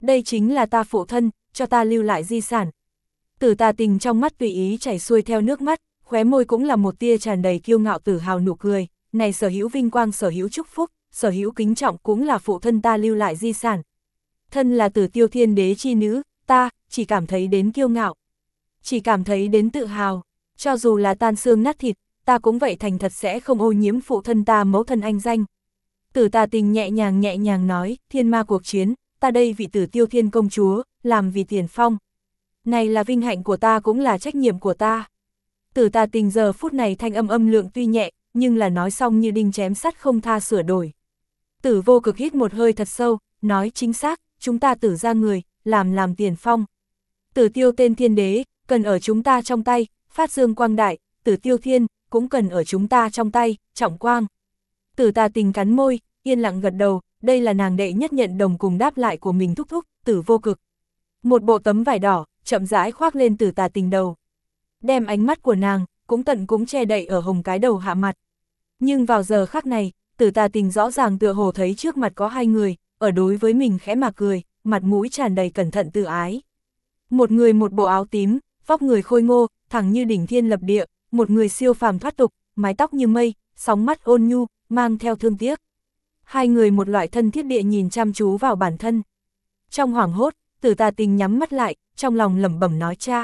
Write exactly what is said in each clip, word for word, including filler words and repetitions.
Đây chính là ta phụ thân, cho ta lưu lại di sản. Tử Tà Tình trong mắt tùy ý chảy xuôi theo nước mắt, khóe môi cũng là một tia tràn đầy kiêu ngạo tự hào nụ cười, này sở hữu vinh quang, sở hữu chúc phúc, sở hữu kính trọng cũng là phụ thân ta lưu lại di sản. Thân là Tử Tiêu Thiên Đế chi nữ, ta chỉ cảm thấy đến kiêu ngạo, chỉ cảm thấy đến tự hào, cho dù là tan xương nát thịt, ta cũng vậy thành thật sẽ không ô nhiễm phụ thân ta mẫu thân anh danh. Tử Tà Tình nhẹ nhàng nhẹ nhàng nói, thiên ma cuộc chiến, ta đây vị Tử Tiêu Thiên công chúa, làm vì tiền phong. Này là vinh hạnh của ta cũng là trách nhiệm của ta. Tử Tà Tình giờ phút này thanh âm âm lượng tuy nhẹ, nhưng là nói xong như đinh chém sắt không tha sửa đổi. Tử Vô Cực hít một hơi thật sâu, nói chính xác, chúng ta Tử ra người, làm làm tiền phong. Tử Tiêu tên thiên đế, cần ở chúng ta trong tay, phát dương quang đại, Tử Tiêu Thiên, cũng cần ở chúng ta trong tay, trọng quang. Tử Tà Tình cắn môi, yên lặng gật đầu, đây là nàng đệ nhất nhận đồng cùng đáp lại của mình thúc thúc, Tử Vô Cực. Một bộ tấm vải đỏ, chậm rãi khoác lên Tử Tà Tình đầu. Đem ánh mắt của nàng, cũng tận cũng che đậy ở hồng cái đầu hạ mặt. Nhưng vào giờ khắc này, Tử Tà Tình rõ ràng tựa hồ thấy trước mặt có hai người, ở đối với mình khẽ mà cười, mặt mũi tràn đầy cẩn thận tự ái. Một người một bộ áo tím, vóc người khôi ngô, thẳng như đỉnh thiên lập địa, một người siêu phàm thoát tục, mái tóc như mây, sóng mắt ôn nhu, mang theo thương tiếc. Hai người một loại thân thiết địa nhìn chăm chú vào bản thân. Trong hoảng hốt, Tử Tà Tình nhắm mắt lại, trong lòng lẩm bẩm nói cha.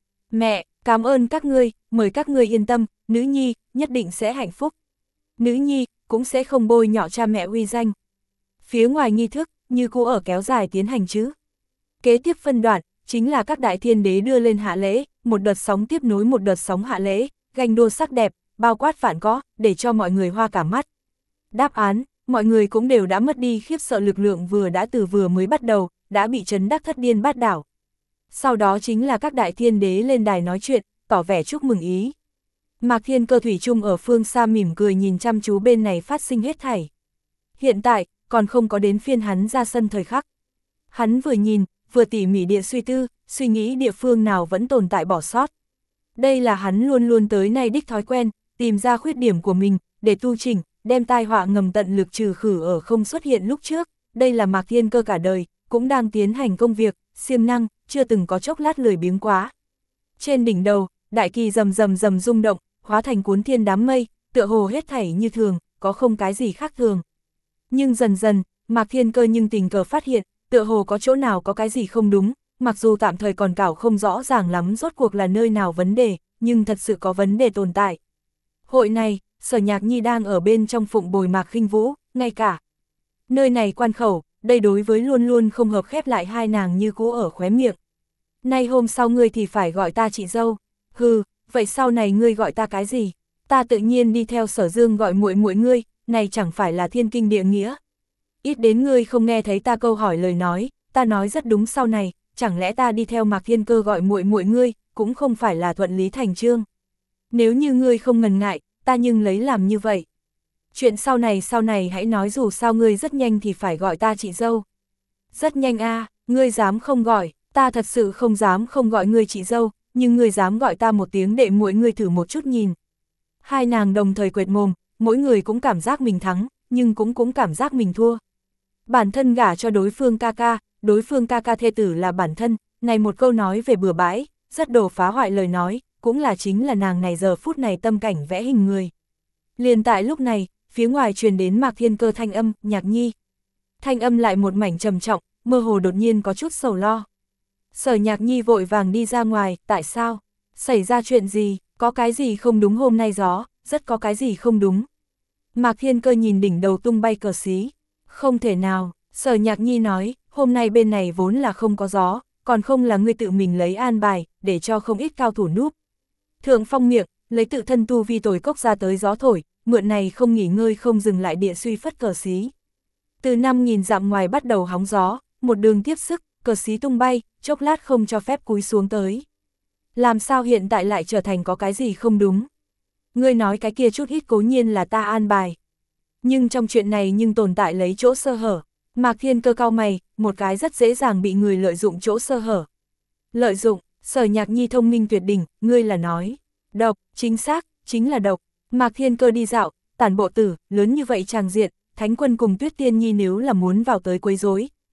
Mẹ, cảm ơn các ngươi, mời các ngươi yên tâm, nữ nhi, nhất định sẽ hạnh phúc. Nữ nhi, cũng sẽ không bôi nhọ cha mẹ uy danh. Phía ngoài nghi thức, như cũ ở kéo dài tiến hành chứ. Kế tiếp phân đoạn, chính là các đại thiên đế đưa lên hạ lễ, một đợt sóng tiếp nối một đợt sóng hạ lễ, ganh đua sắc đẹp, bao quát vạn có, để cho mọi người hoa cả mắt. Đáp án, mọi người cũng đều đã mất đi khiếp sợ, lực lượng vừa đã từ vừa mới bắt đầu, đã bị chấn đắc thất điên bát đảo. Sau đó chính là các đại thiên đế lên đài nói chuyện, tỏ vẻ chúc mừng ý. Mạc Thiên Cơ thủy chung ở phương xa mỉm cười nhìn chăm chú bên này phát sinh hết thảy. Hiện tại, còn không có đến phiên hắn ra sân thời khắc. Hắn vừa nhìn, vừa tỉ mỉ địa suy tư, suy nghĩ địa phương nào vẫn tồn tại bỏ sót. Đây là hắn luôn luôn tới nay đích thói quen, tìm ra khuyết điểm của mình, để tu chỉnh, đem tai họa ngầm tận lực trừ khử ở không xuất hiện lúc trước. Đây là Mạc Thiên Cơ cả đời, cũng đang tiến hành công việc, siêng năng, chưa từng có chốc lát lười biếng quá. Trên đỉnh đầu, đại kỳ rầm rầm rầm rung động, hóa thành cuốn thiên đám mây, tựa hồ hết thảy như thường, có không cái gì khác thường. Nhưng dần dần, Mạc Thiên Cơ nhưng tình cờ phát hiện, tựa hồ có chỗ nào có cái gì không đúng, mặc dù tạm thời còn cảo không rõ ràng lắm rốt cuộc là nơi nào vấn đề, nhưng thật sự có vấn đề tồn tại. Hội này, Sở Nhạc Nhi đang ở bên trong phụng bồi Mạc Khinh Vũ, ngay cả nơi này quan khẩu, đây đối với luôn luôn không hợp khép lại hai nàng như cũ ở khóe miệng. Nay hôm sau ngươi thì phải gọi ta chị dâu. Hừ, vậy sau này ngươi gọi ta cái gì? Ta tự nhiên đi theo Sở Dương gọi muội muội ngươi, này chẳng phải là thiên kinh địa nghĩa. Ít đến ngươi không nghe thấy ta câu hỏi lời nói, ta nói rất đúng sau này, chẳng lẽ ta đi theo Mạc Thiên Cơ gọi muội muội ngươi, cũng không phải là thuận lý thành chương. Nếu như ngươi không ngần ngại, ta nhưng lấy làm như vậy. Chuyện sau này sau này hãy nói, dù sao ngươi rất nhanh thì phải gọi ta chị dâu. Rất nhanh a, à, ngươi dám không gọi, ta thật sự không dám không gọi ngươi chị dâu, nhưng ngươi dám gọi ta một tiếng đệ muội, ngươi thử một chút nhìn. Hai nàng đồng thời quệt mồm, mỗi người cũng cảm giác mình thắng, nhưng cũng cũng cảm giác mình thua. Bản thân gả cho đối phương ca ca, đối phương ca ca thê tử là bản thân, này một câu nói về bừa bãi, rất đồ phá hoại lời nói, cũng là chính là nàng này giờ phút này tâm cảnh vẽ hình người. Liền tại lúc này, phía ngoài truyền đến Mạc Thiên Cơ thanh âm, Nhạc Nhi. Thanh âm lại một mảnh trầm trọng, mơ hồ đột nhiên có chút sầu lo. Sở Nhạc Nhi vội vàng đi ra ngoài, tại sao? Xảy ra chuyện gì? Có cái gì không đúng hôm nay gió? Rất có cái gì không đúng. Mạc Thiên Cơ nhìn đỉnh đầu tung bay cờ xí. Không thể nào, Sở Nhạc Nhi nói, hôm nay bên này vốn là không có gió, còn không là ngươi tự mình lấy an bài, để cho không ít cao thủ núp. Thượng phong miệng, lấy tự thân tu vi tồi cốc ra tới gió thổi, mượn này không nghỉ ngơi không dừng lại địa suy phất cờ xí. Từ năm nghìn dặm ngoài bắt đầu hóng gió, một đường tiếp sức, cờ xí tung bay, chốc lát không cho phép cúi xuống tới. Làm sao hiện tại lại trở thành có cái gì không đúng? Ngươi nói cái kia chút ít cố nhiên là ta an bài. Nhưng trong chuyện này nhưng tồn tại lấy chỗ sơ hở. Mạc Thiên Cơ cau mày, một cái rất dễ dàng bị người lợi dụng chỗ sơ hở. Lợi dụng, Sở Nhạc Nhi thông minh tuyệt đỉnh, ngươi là nói. Độc, chính xác, chính là độc. Mạc Thiên Cơ đi dạo, tản bộ tử, lớn như vậy tràng diện, Thánh Quân cùng Tuyết Tiên Nhi nếu là muốn vào tới quấy rối,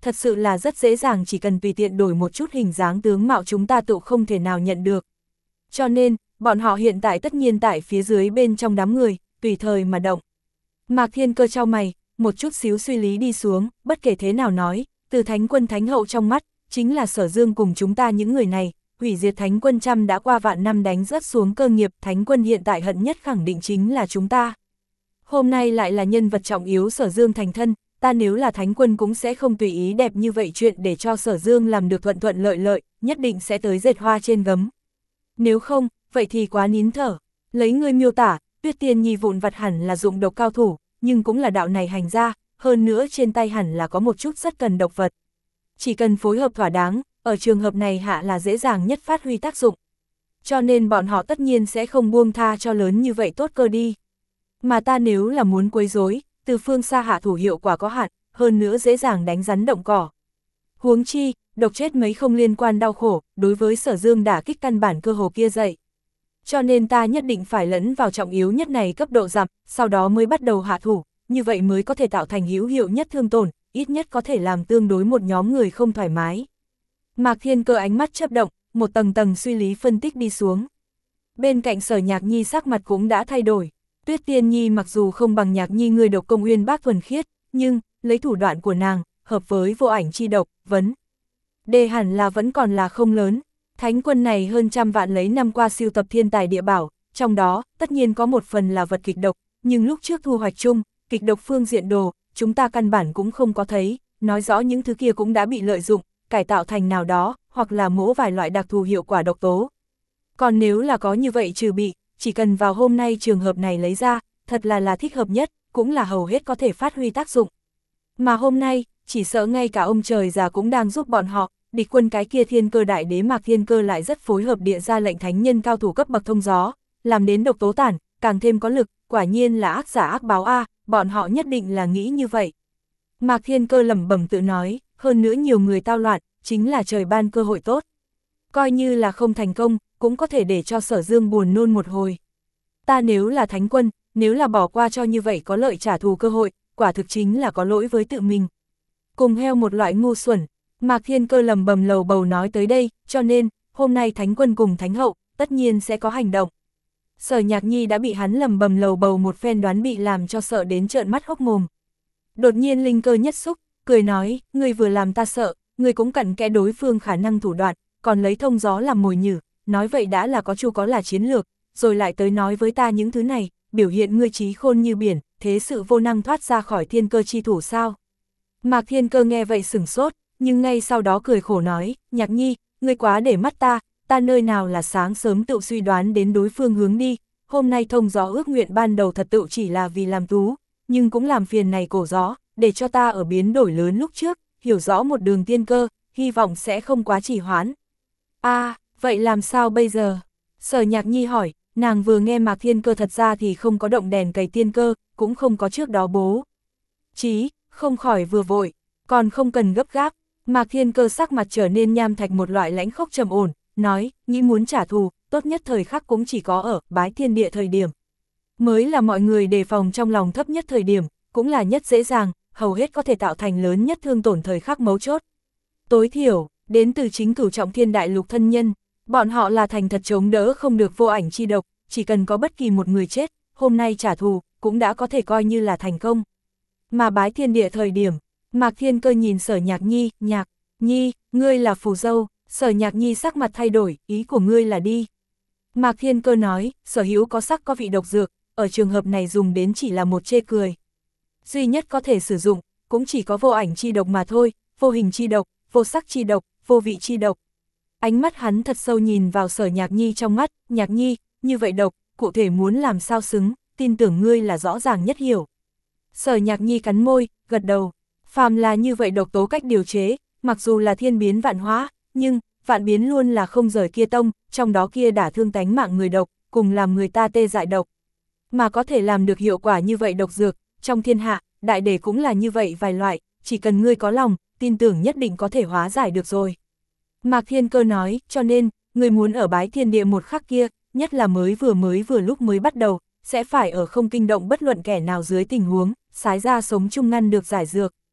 thật sự là rất dễ dàng, chỉ cần tùy tiện đổi một chút hình dáng tướng mạo chúng ta tự không thể nào nhận được. Cho nên, bọn họ hiện tại tất nhiên tại phía dưới bên trong đám người, tùy thời mà động. Mạc Thiên Cơ chau mày, một chút xíu suy lý đi xuống, bất kể thế nào nói, từ thánh quân thánh hậu trong mắt, chính là Sở Dương cùng chúng ta những người này, hủy diệt thánh quân trăm đã qua vạn năm đánh rớt xuống cơ nghiệp, thánh quân hiện tại hận nhất khẳng định chính là chúng ta. Hôm nay lại là nhân vật trọng yếu Sở Dương thành thân, ta nếu là thánh quân cũng sẽ không tùy ý đẹp như vậy chuyện để cho Sở Dương làm được thuận thuận lợi lợi, nhất định sẽ tới dệt hoa trên gấm. Nếu không, vậy thì quá nín thở. Lấy ngươi miêu tả, Tuyết Tiên Nhi vụn vặt hẳn là dụng độc cao thủ, nhưng cũng là đạo này hành ra, hơn nữa trên tay hẳn là có một chút rất cần độc vật. Chỉ cần phối hợp thỏa đáng, ở trường hợp này hạ là dễ dàng nhất phát huy tác dụng. Cho nên bọn họ tất nhiên sẽ không buông tha cho lớn như vậy tốt cơ đi. Mà ta nếu là muốn quấy rối, từ phương xa hạ thủ hiệu quả có hạn, hơn nữa dễ dàng đánh rắn động cỏ. Huống chi, độc chết mấy không liên quan đau khổ, đối với Sở Dương đả kích căn bản cơ hồ kia dậy. Cho nên ta nhất định phải lẫn vào trọng yếu nhất này cấp độ giảm, sau đó mới bắt đầu hạ thủ, như vậy mới có thể tạo thành hữu hiệu nhất thương tổn, ít nhất có thể làm tương đối một nhóm người không thoải mái. Mạc Thiên Cơ ánh mắt chớp động, một tầng tầng suy lý phân tích đi xuống. Bên cạnh Sở Nhạc Nhi sắc mặt cũng đã thay đổi. Tuyết Tiên Nhi mặc dù không bằng Nhạc Nhi người độc công uyên bác thuần khiết, nhưng, lấy thủ đoạn của nàng, hợp với vô ảnh chi độc, vấn đề hẳn là vẫn còn là không lớn. Thánh quân này hơn trăm vạn lấy năm qua siêu tập thiên tài địa bảo, trong đó, tất nhiên có một phần là vật kịch độc, nhưng lúc trước thu hoạch chung, kịch độc phương diện đồ, chúng ta căn bản cũng không có thấy, nói rõ những thứ kia cũng đã bị lợi dụng, cải tạo thành nào đó, hoặc là mỗ vài loại đặc thù hiệu quả độc tố. Còn nếu là có như vậy trừ bị, chỉ cần vào hôm nay trường hợp này lấy ra, thật là là thích hợp nhất, cũng là hầu hết có thể phát huy tác dụng. Mà hôm nay, chỉ sợ ngay cả ông trời già cũng đang giúp bọn họ, địch quân cái kia Thiên Cơ đại đế Mạc Thiên Cơ lại rất phối hợp địa ra lệnh thánh nhân cao thủ cấp bậc thông gió, làm đến độc tố tản, càng thêm có lực, quả nhiên là ác giả ác báo a, bọn họ nhất định là nghĩ như vậy. Mạc Thiên Cơ lẩm bẩm tự nói, hơn nữa nhiều người tao loạn, chính là trời ban cơ hội tốt. Coi như là không thành công, cũng có thể để cho Sở Dương buồn nôn một hồi. Ta nếu là thánh quân, nếu là bỏ qua cho như vậy có lợi trả thù cơ hội, quả thực chính là có lỗi với tự mình. Cùng heo một loại ngu xuẩn, Mạc Thiên Cơ lầm bầm lầu bầu nói tới đây, cho nên, hôm nay thánh quân cùng thánh hậu, tất nhiên sẽ có hành động. Sở Nhạc Nhi đã bị hắn lầm bầm lầu bầu một phen đoán bị làm cho sợ đến trợn mắt hốc mồm. Đột nhiên linh cơ nhất xúc, cười nói, ngươi vừa làm ta sợ, ngươi cũng cặn kẽ đối phương khả năng thủ đoạn, còn lấy thông gió làm mồi nhử, nói vậy đã là có chu có là chiến lược, rồi lại tới nói với ta những thứ này, biểu hiện ngươi trí khôn như biển, thế sự vô năng thoát ra khỏi thiên cơ chi thủ sao. Mạc Thiên Cơ nghe vậy sửng sốt, nhưng ngay sau đó cười khổ nói, Nhạc Nhi, ngươi quá để mắt ta, ta nơi nào là sáng sớm tự suy đoán đến đối phương hướng đi, hôm nay thông gió ước nguyện ban đầu thật tự chỉ là vì làm tú, nhưng cũng làm phiền này cổ gió, để cho ta ở biến đổi lớn lúc trước, hiểu rõ một đường tiên cơ, hy vọng sẽ không quá trì hoãn. A, à, vậy làm sao bây giờ? Sở Nhạc Nhi hỏi, nàng vừa nghe Mạc Thiên Cơ thật ra thì không có động đèn cày tiên cơ, cũng không có trước đó bố chí, không khỏi vừa vội, còn không cần gấp gáp. Mạc Thiên Cơ sắc mặt trở nên nham thạch một loại lãnh khốc trầm ổn, nói, nghĩ muốn trả thù, tốt nhất thời khắc cũng chỉ có ở bái thiên địa thời điểm. Mới là mọi người đề phòng trong lòng thấp nhất thời điểm, cũng là nhất dễ dàng, hầu hết có thể tạo thành lớn nhất thương tổn thời khắc mấu chốt. Tối thiểu, đến từ chính cửu trọng thiên đại lục thân nhân, bọn họ là thành thật chống đỡ không được vô ảnh chi độc, chỉ cần có bất kỳ một người chết, hôm nay trả thù, cũng đã có thể coi như là thành công. Mà bái thiên địa thời điểm, Mạc Thiên Cơ nhìn Sở Nhạc Nhi, Nhạc Nhi, ngươi là phù dâu. Sở Nhạc Nhi sắc mặt thay đổi, ý của ngươi là đi. Mạc Thiên Cơ nói, sở hữu có sắc có vị độc dược, ở trường hợp này dùng đến chỉ là một chê cười. Duy nhất có thể sử dụng, cũng chỉ có vô ảnh chi độc mà thôi, vô hình chi độc, vô sắc chi độc, vô vị chi độc. Ánh mắt hắn thật sâu nhìn vào Sở Nhạc Nhi trong mắt, Nhạc Nhi, như vậy độc, cụ thể muốn làm sao xứng, tin tưởng ngươi là rõ ràng nhất hiểu. Sở Nhạc Nhi cắn môi, gật đầu, phàm là như vậy độc tố cách điều chế, mặc dù là thiên biến vạn hóa, nhưng, vạn biến luôn là không rời kia tông, trong đó kia đả thương tánh mạng người độc, cùng làm người ta tê dại độc. Mà có thể làm được hiệu quả như vậy độc dược, trong thiên hạ, đại để cũng là như vậy vài loại, chỉ cần ngươi có lòng, tin tưởng nhất định có thể hóa giải được rồi. Mạc Thiên Cơ nói, cho nên, ngươi muốn ở bái thiên địa một khắc kia, nhất là mới vừa mới vừa lúc mới bắt đầu, sẽ phải ở không kinh động bất luận kẻ nào dưới tình huống, sái ra sống chung ngăn được giải dược.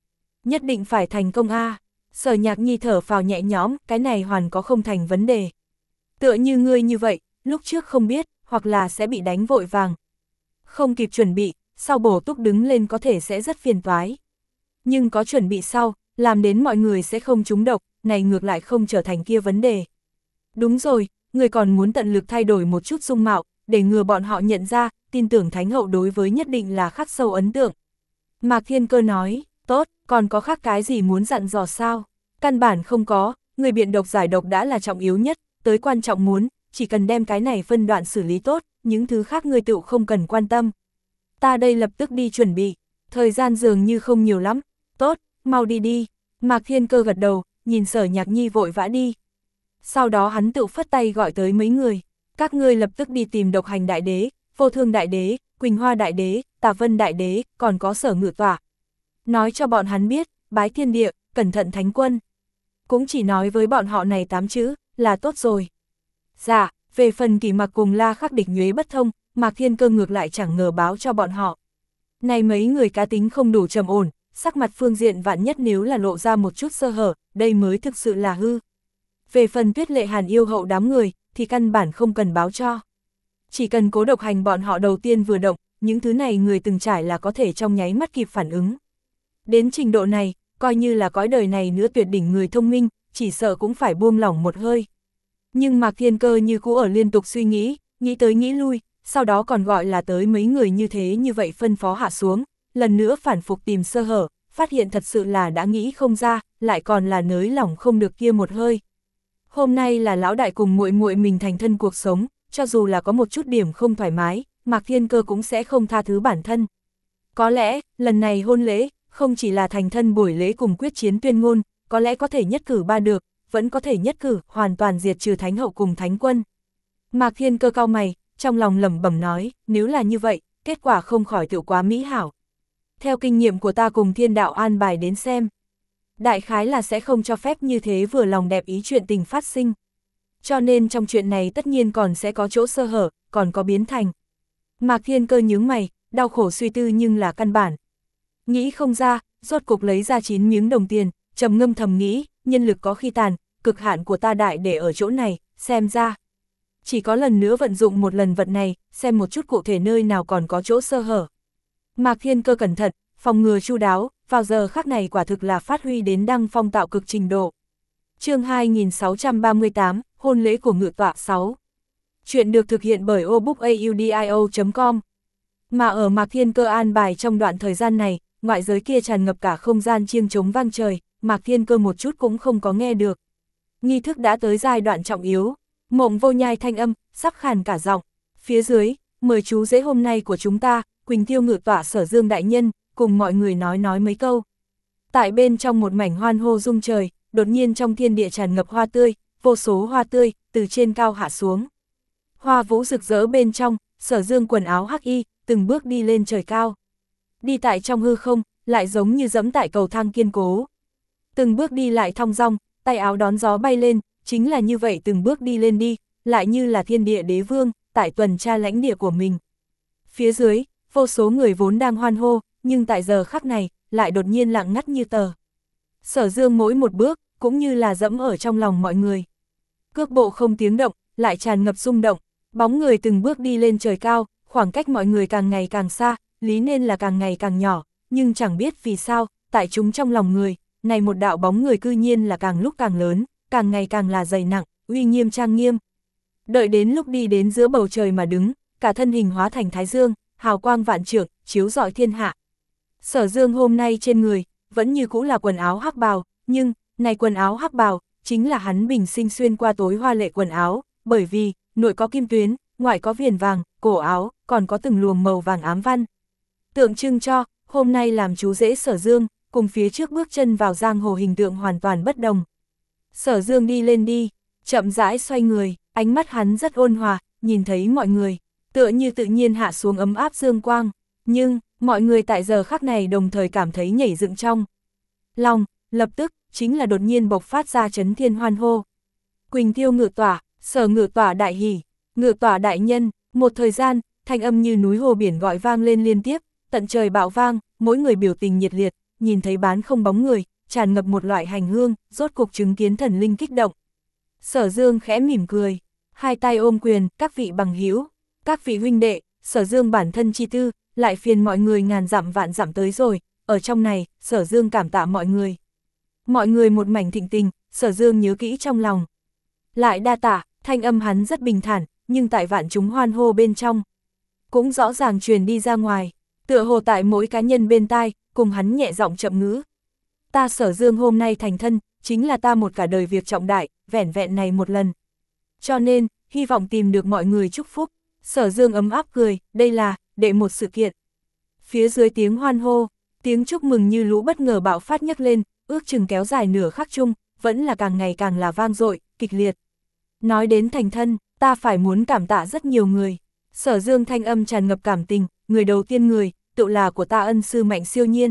nhất định phải thành công a. À. Sở Nhạc Nhi thở phào nhẹ nhõm, cái này hoàn có không thành vấn đề. Tựa như ngươi như vậy, lúc trước không biết, hoặc là sẽ bị đánh vội vàng. Không kịp chuẩn bị, sau bổ túc đứng lên có thể sẽ rất phiền toái. Nhưng có chuẩn bị sau, làm đến mọi người sẽ không trúng độc, này ngược lại không trở thành kia vấn đề. Đúng rồi, người còn muốn tận lực thay đổi một chút dung mạo, để ngừa bọn họ nhận ra, tin tưởng Thánh hậu đối với nhất định là khắc sâu ấn tượng. Mạc Thiên Cơ nói, tốt, còn có khác cái gì muốn dặn dò sao? Căn bản không có, người biện độc giải độc đã là trọng yếu nhất, tới quan trọng muốn, chỉ cần đem cái này phân đoạn xử lý tốt, những thứ khác người tự không cần quan tâm. Ta đây lập tức đi chuẩn bị, thời gian dường như không nhiều lắm, tốt, mau đi đi. Mạc Thiên Cơ gật đầu, nhìn Sở Nhạc Nhi vội vã đi. Sau đó hắn tự phất tay gọi tới mấy người, các ngươi lập tức đi tìm Độc Hành Đại Đế, Vô Thương Đại Đế, Quỳnh Hoa Đại Đế, Tà Vân Đại Đế, còn có Sở Ngự Tọa. Nói cho bọn hắn biết, bái thiên địa, cẩn thận thánh quân. Cũng chỉ nói với bọn họ này tám chữ, là tốt rồi. Dạ, về phần Kỷ Mặc cùng La Khắc địch nhuế bất thông, Mạc Thiên Cơ ngược lại chẳng ngờ báo cho bọn họ. Này mấy người cá tính không đủ trầm ổn, sắc mặt phương diện vạn nhất nếu là lộ ra một chút sơ hở, đây mới thực sự là hư. Về phần Tuyết Lệ Hàn yêu hậu đám người, thì căn bản không cần báo cho. Chỉ cần Cố Độc Hành bọn họ đầu tiên vừa động, những thứ này người từng trải là có thể trong nháy mắt kịp phản ứng. Đến trình độ này, coi như là cõi đời này nữa tuyệt đỉnh người thông minh, chỉ sợ cũng phải buông lỏng một hơi. Nhưng Mạc Thiên Cơ như cũ ở liên tục suy nghĩ, nghĩ tới nghĩ lui, sau đó còn gọi là tới mấy người như thế như vậy phân phó hạ xuống, lần nữa phản phục tìm sơ hở, phát hiện thật sự là đã nghĩ không ra, lại còn là nới lỏng không được kia một hơi. Hôm nay là lão đại cùng muội muội mình thành thân cuộc sống, cho dù là có một chút điểm không thoải mái, Mạc Thiên Cơ cũng sẽ không tha thứ bản thân. Có lẽ, lần này hôn lễ, không chỉ là thành thân buổi lễ cùng quyết chiến tuyên ngôn, có lẽ có thể nhất cử ba được, vẫn có thể nhất cử, hoàn toàn diệt trừ Thánh hậu cùng Thánh quân. Mạc Thiên Cơ cau mày, trong lòng lẩm bẩm nói, nếu là như vậy, kết quả không khỏi tự quá mỹ hảo. Theo kinh nghiệm của ta cùng thiên đạo an bài đến xem, đại khái là sẽ không cho phép như thế vừa lòng đẹp ý chuyện tình phát sinh. Cho nên trong chuyện này tất nhiên còn sẽ có chỗ sơ hở, còn có biến thành. Mạc Thiên Cơ nhướng mày, đau khổ suy tư nhưng là căn bản. Nghĩ không ra, rốt cục lấy ra chín miếng đồng tiền, trầm ngâm thầm nghĩ, nhân lực có khi tàn, cực hạn của ta đại để ở chỗ này, xem ra. Chỉ có lần nữa vận dụng một lần vật này, xem một chút cụ thể nơi nào còn có chỗ sơ hở. Mạc Thiên Cơ cẩn thận, phòng ngừa chu đáo, vào giờ khắc này quả thực là phát huy đến đăng phong tạo cực trình độ. Chương hai nghìn sáu trăm ba mươi tám, hôn lễ của Ngự Tọa sáu. Chuyện được thực hiện bởi obookaudio chấm com. Mà ở Mạc Thiên Cơ an bài trong đoạn thời gian này, ngoại giới kia tràn ngập cả không gian chiêng trống vang trời, Mạc Thiên Cơ một chút cũng không có nghe được. Nghi thức đã tới giai đoạn trọng yếu, Mộng Vô Nhai thanh âm, sắp khàn cả giọng. Phía dưới, mời chú rể hôm nay của chúng ta, Quỳnh Tiêu Ngự Tọa Sở Dương đại nhân, cùng mọi người nói nói mấy câu. Tại bên trong một mảnh hoan hô rung trời, đột nhiên trong thiên địa tràn ngập hoa tươi, vô số hoa tươi, từ trên cao hạ xuống. Hoa vũ rực rỡ bên trong, Sở Dương quần áo hắc y, từng bước đi lên trời cao. Đi tại trong hư không, lại giống như dẫm tại cầu thang kiên cố. Từng bước đi lại thong dong, tay áo đón gió bay lên, chính là như vậy từng bước đi lên đi, lại như là thiên địa đế vương, tại tuần tra lãnh địa của mình. Phía dưới, vô số người vốn đang hoan hô, nhưng tại giờ khắc này, lại đột nhiên lặng ngắt như tờ. Sở Dương mỗi một bước, cũng như là dẫm ở trong lòng mọi người. Cước bộ không tiếng động, lại tràn ngập rung động, bóng người từng bước đi lên trời cao, khoảng cách mọi người càng ngày càng xa, lý nên là càng ngày càng nhỏ, nhưng chẳng biết vì sao, tại chúng trong lòng người, này một đạo bóng người cư nhiên là càng lúc càng lớn, càng ngày càng là dày nặng, uy nghiêm trang nghiêm. Đợi đến lúc đi đến giữa bầu trời mà đứng, cả thân hình hóa thành thái dương, hào quang vạn trượng, chiếu rọi thiên hạ. Sở Dương hôm nay trên người, vẫn như cũ là quần áo hắc bào, nhưng, này quần áo hắc bào, chính là hắn bình sinh xuyên qua tối hoa lệ quần áo, bởi vì, nội có kim tuyến, ngoại có viền vàng, cổ áo, còn có từng luồng màu vàng ám văn. Tượng trưng cho, hôm nay làm chú rể Sở Dương, cùng phía trước bước chân vào giang hồ hình tượng hoàn toàn bất đồng. Sở Dương đi lên đi, chậm rãi xoay người, ánh mắt hắn rất ôn hòa, nhìn thấy mọi người, tựa như tự nhiên hạ xuống ấm áp dương quang, nhưng, mọi người tại giờ khắc này đồng thời cảm thấy nhảy dựng trong lòng, lập tức, chính là đột nhiên bộc phát ra chấn thiên hoan hô. Quỳnh Tiêu Ngự Tọa, Sở Ngự Tọa đại hỉ, Ngự Tọa đại nhân, một thời gian, thanh âm như núi hồ biển gọi vang lên liên tiếp, tận trời bạo vang, mỗi người biểu tình nhiệt liệt, nhìn thấy bán không bóng người, tràn ngập một loại hành hương, rốt cục chứng kiến thần linh kích động. Sở Dương khẽ mỉm cười, hai tay ôm quyền, các vị bằng hữu, các vị huynh đệ, Sở Dương bản thân chi tư, lại phiền mọi người ngàn dặm vạn dặm tới rồi, ở trong này, Sở Dương cảm tạ mọi người. Mọi người một mảnh thịnh tình, Sở Dương nhớ kỹ trong lòng. Lại đa tạ, thanh âm hắn rất bình thản, nhưng tại vạn chúng hoan hô bên trong, cũng rõ ràng truyền đi ra ngoài, tựa hồ tại mỗi cá nhân bên tai, cùng hắn nhẹ giọng chậm ngữ. Ta Sở Dương hôm nay thành thân, chính là ta một cả đời việc trọng đại, vẻn vẹn này một lần. Cho nên, hy vọng tìm được mọi người chúc phúc. Sở Dương ấm áp cười, đây là, đệ một sự kiện. Phía dưới tiếng hoan hô, tiếng chúc mừng như lũ bất ngờ bạo phát nhấc lên, ước chừng kéo dài nửa khắc chung, vẫn là càng ngày càng là vang dội, kịch liệt. Nói đến thành thân, ta phải muốn cảm tạ rất nhiều người. Sở Dương thanh âm tràn ngập cảm tình, người đầu tiên người, tự là của ta ân sư Mạnh Siêu Nhiên.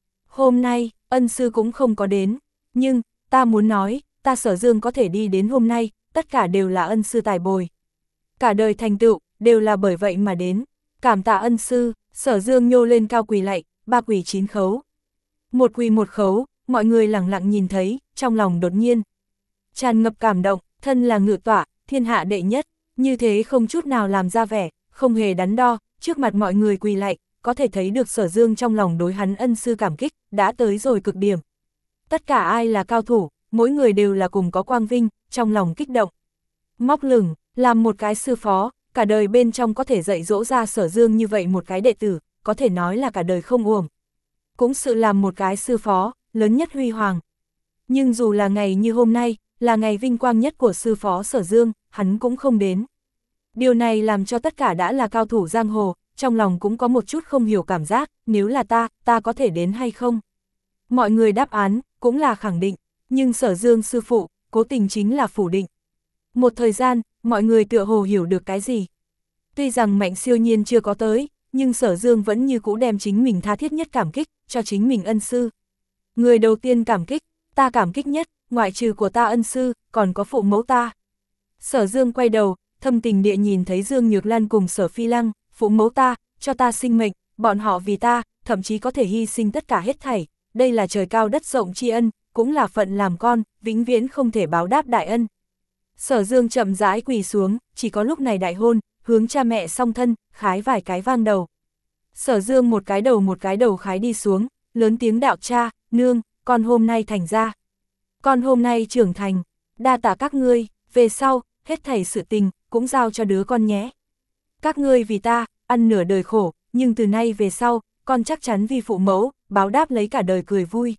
Hôm nay, ân sư cũng không có đến, nhưng, ta muốn nói, ta Sở Dương có thể đi đến hôm nay, tất cả đều là ân sư tài bồi. Cả đời thành tựu, đều là bởi vậy mà đến. Cảm tạ ân sư, Sở Dương nhô lên cao quỳ lạy, ba quỳ chín khấu. Một quỳ một khấu, mọi người lặng lặng nhìn thấy, trong lòng đột nhiên tràn ngập cảm động, thân là ngự tọa, thiên hạ đệ nhất, như thế không chút nào làm ra vẻ, không hề đắn đo, trước mặt mọi người quỳ lạy, có thể thấy được Sở Dương trong lòng đối hắn ân sư cảm kích, đã tới rồi cực điểm. Tất cả ai là cao thủ, mỗi người đều là cùng có quang vinh, trong lòng kích động. Móc lửng, làm một cái sư phó, cả đời bên trong có thể dạy dỗ ra Sở Dương như vậy một cái đệ tử, có thể nói là cả đời không uổng. Cũng sự làm một cái sư phó, lớn nhất huy hoàng. Nhưng dù là ngày như hôm nay, là ngày vinh quang nhất của sư phó Sở Dương, hắn cũng không đến. Điều này làm cho tất cả đã là cao thủ giang hồ, trong lòng cũng có một chút không hiểu cảm giác, nếu là ta, ta có thể đến hay không? Mọi người đáp án, cũng là khẳng định, nhưng Sở Dương sư phụ, cố tình chính là phủ định. Một thời gian, mọi người tựa hồ hiểu được cái gì. Tuy rằng Mạnh Siêu Nhiên chưa có tới, nhưng Sở Dương vẫn như cũ đem chính mình tha thiết nhất cảm kích, cho chính mình ân sư. Người đầu tiên cảm kích, ta cảm kích nhất, ngoại trừ của ta ân sư, còn có phụ mẫu ta. Sở Dương quay đầu, thâm tình địa nhìn thấy Dương Nhược Lan cùng Sở Phi Lăng, phụ mẫu ta, cho ta sinh mệnh, bọn họ vì ta, thậm chí có thể hy sinh tất cả hết thảy. Đây là trời cao đất rộng tri ân, cũng là phận làm con, vĩnh viễn không thể báo đáp đại ân. Sở Dương chậm rãi quỳ xuống, chỉ có lúc này đại hôn, hướng cha mẹ song thân, khái vài cái vang đầu. Sở Dương một cái đầu một cái đầu khái đi xuống, lớn tiếng đạo cha, nương, con hôm nay thành ra. Con hôm nay trưởng thành, đa tạ các ngươi, về sau, hết thảy sự tình, cũng giao cho đứa con nhé. Các ngươi vì ta, ăn nửa đời khổ, nhưng từ nay về sau, con chắc chắn vì phụ mẫu, báo đáp lấy cả đời cười vui.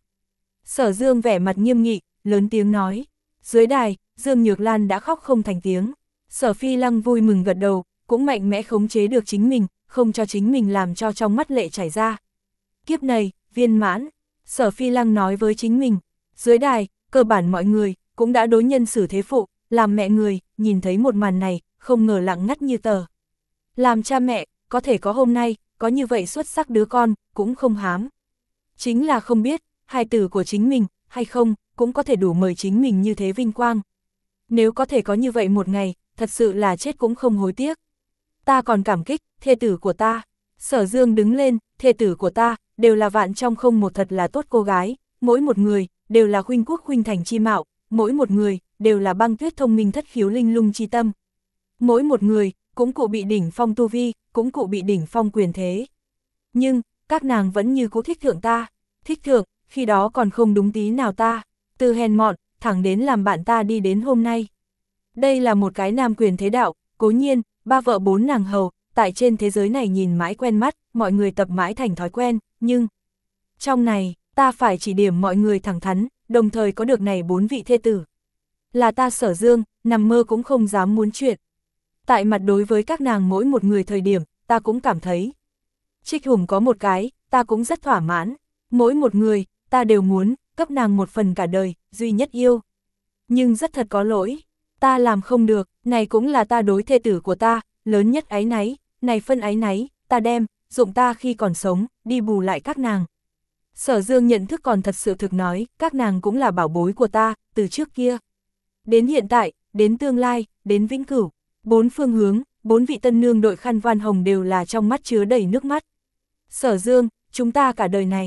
Sở Dương vẻ mặt nghiêm nghị, lớn tiếng nói. Dưới đài, Dương Nhược Lan đã khóc không thành tiếng. Sở Phi Lăng vui mừng gật đầu, cũng mạnh mẽ khống chế được chính mình, không cho chính mình làm cho trong mắt lệ chảy ra. Kiếp này, viên mãn, Sở Phi Lăng nói với chính mình. Dưới đài, cơ bản mọi người, cũng đã đối nhân xử thế phụ, làm mẹ người, nhìn thấy một màn này, không ngờ lặng ngắt như tờ. Làm cha mẹ, có thể có hôm nay, có như vậy xuất sắc đứa con, cũng không hám. Chính là không biết, hài tử của chính mình, hay không, cũng có thể đủ mời chính mình như thế vinh quang. Nếu có thể có như vậy một ngày, thật sự là chết cũng không hối tiếc. Ta còn cảm kích, thê tử của ta. Sở Dương đứng lên, thê tử của ta, đều là vạn trong không một thật là tốt cô gái, mỗi một người, đều là khuynh quốc khuynh thành chi mạo, mỗi một người, đều là băng tuyết thông minh thất khiếu linh lung chi tâm. Mỗi một người, cũng cụ bị đỉnh phong tu vi, cũng cụ bị đỉnh phong quyền thế. Nhưng, các nàng vẫn như cố thích thượng ta, thích thượng, khi đó còn không đúng tí nào ta, từ hèn mọn, thẳng đến làm bạn ta đi đến hôm nay. Đây là một cái nam quyền thế đạo, cố nhiên, ba vợ bốn nàng hầu, tại trên thế giới này nhìn mãi quen mắt, mọi người tập mãi thành thói quen, nhưng trong này, ta phải chỉ điểm mọi người thẳng thắn, đồng thời có được này bốn vị thê tử. Là ta Sở Dương, nằm mơ cũng không dám muốn chuyện. Tại mặt đối với các nàng mỗi một người thời điểm, ta cũng cảm thấy. Trích Hùng có một cái, ta cũng rất thỏa mãn. Mỗi một người, ta đều muốn, cấp nàng một phần cả đời, duy nhất yêu. Nhưng rất thật có lỗi, ta làm không được, này cũng là ta đối thê tử của ta, lớn nhất áy náy, này phân áy náy, ta đem, dụng ta khi còn sống, đi bù lại các nàng. Sở Dương nhận thức còn thật sự thực nói, các nàng cũng là bảo bối của ta, từ trước kia. Đến hiện tại, đến tương lai, đến vĩnh cửu, bốn phương hướng, bốn vị tân nương đội khăn voan hồng đều là trong mắt chứa đầy nước mắt. Sở Dương, chúng ta cả đời này,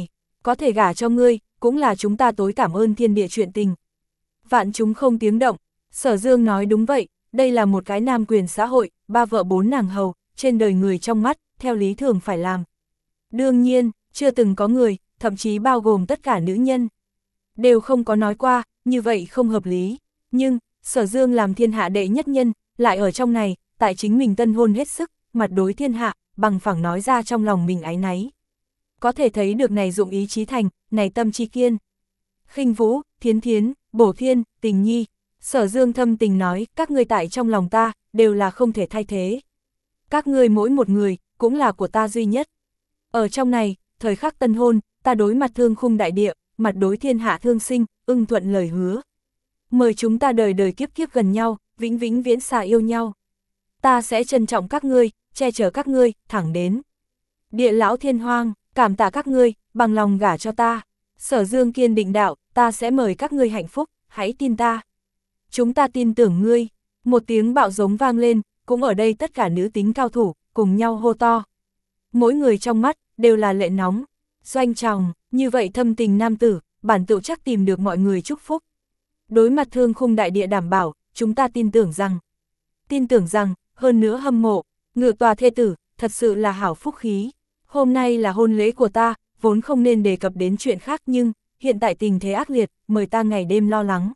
có thể gả cho ngươi, cũng là chúng ta tối cảm ơn thiên địa chuyện tình. Vạn chúng không tiếng động, Sở Dương nói đúng vậy, đây là một cái nam quyền xã hội, ba vợ bốn nàng hầu, trên đời người trong mắt, theo lý thường phải làm. Đương nhiên, chưa từng có người, thậm chí bao gồm tất cả nữ nhân, đều không có nói qua, như vậy không hợp lý. Nhưng, Sở Dương làm thiên hạ đệ nhất nhân, lại ở trong này, tại chính mình tân hôn hết sức, mặt đối thiên hạ, bằng phẳng nói ra trong lòng mình áy náy. Có thể thấy được này dụng ý chí thành, này tâm chi kiên. Khinh Vũ, Thiến Thiến, Bổ Thiên, Tình Nhi, Sở Dương thâm tình nói, các ngươi tại trong lòng ta, đều là không thể thay thế. Các ngươi mỗi một người, cũng là của ta duy nhất. Ở trong này, thời khắc tân hôn, ta đối mặt thương khung đại địa, mặt đối thiên hạ thương sinh, ưng thuận lời hứa. Mời chúng ta đời đời kiếp kiếp gần nhau, vĩnh vĩnh viễn xa yêu nhau. Ta sẽ trân trọng các ngươi, che chở các ngươi, thẳng đến địa lão thiên hoang, cảm tạ các ngươi, bằng lòng gả cho ta. Sở Dương kiên định đạo, ta sẽ mời các ngươi hạnh phúc, hãy tin ta. Chúng ta tin tưởng ngươi. Một tiếng bạo giống vang lên, cũng ở đây tất cả nữ tính cao thủ, cùng nhau hô to. Mỗi người trong mắt, đều là lệ nóng. Doanh trọng, như vậy thâm tình nam tử, bản tự chắc tìm được mọi người chúc phúc. Đối mặt thương khung đại địa đảm bảo, chúng ta tin tưởng rằng, tin tưởng rằng, hơn nữa hâm mộ, ngự tòa thê tử, thật sự là hảo phúc khí. Hôm nay là hôn lễ của ta, vốn không nên đề cập đến chuyện khác nhưng, hiện tại tình thế ác liệt, mời ta ngày đêm lo lắng.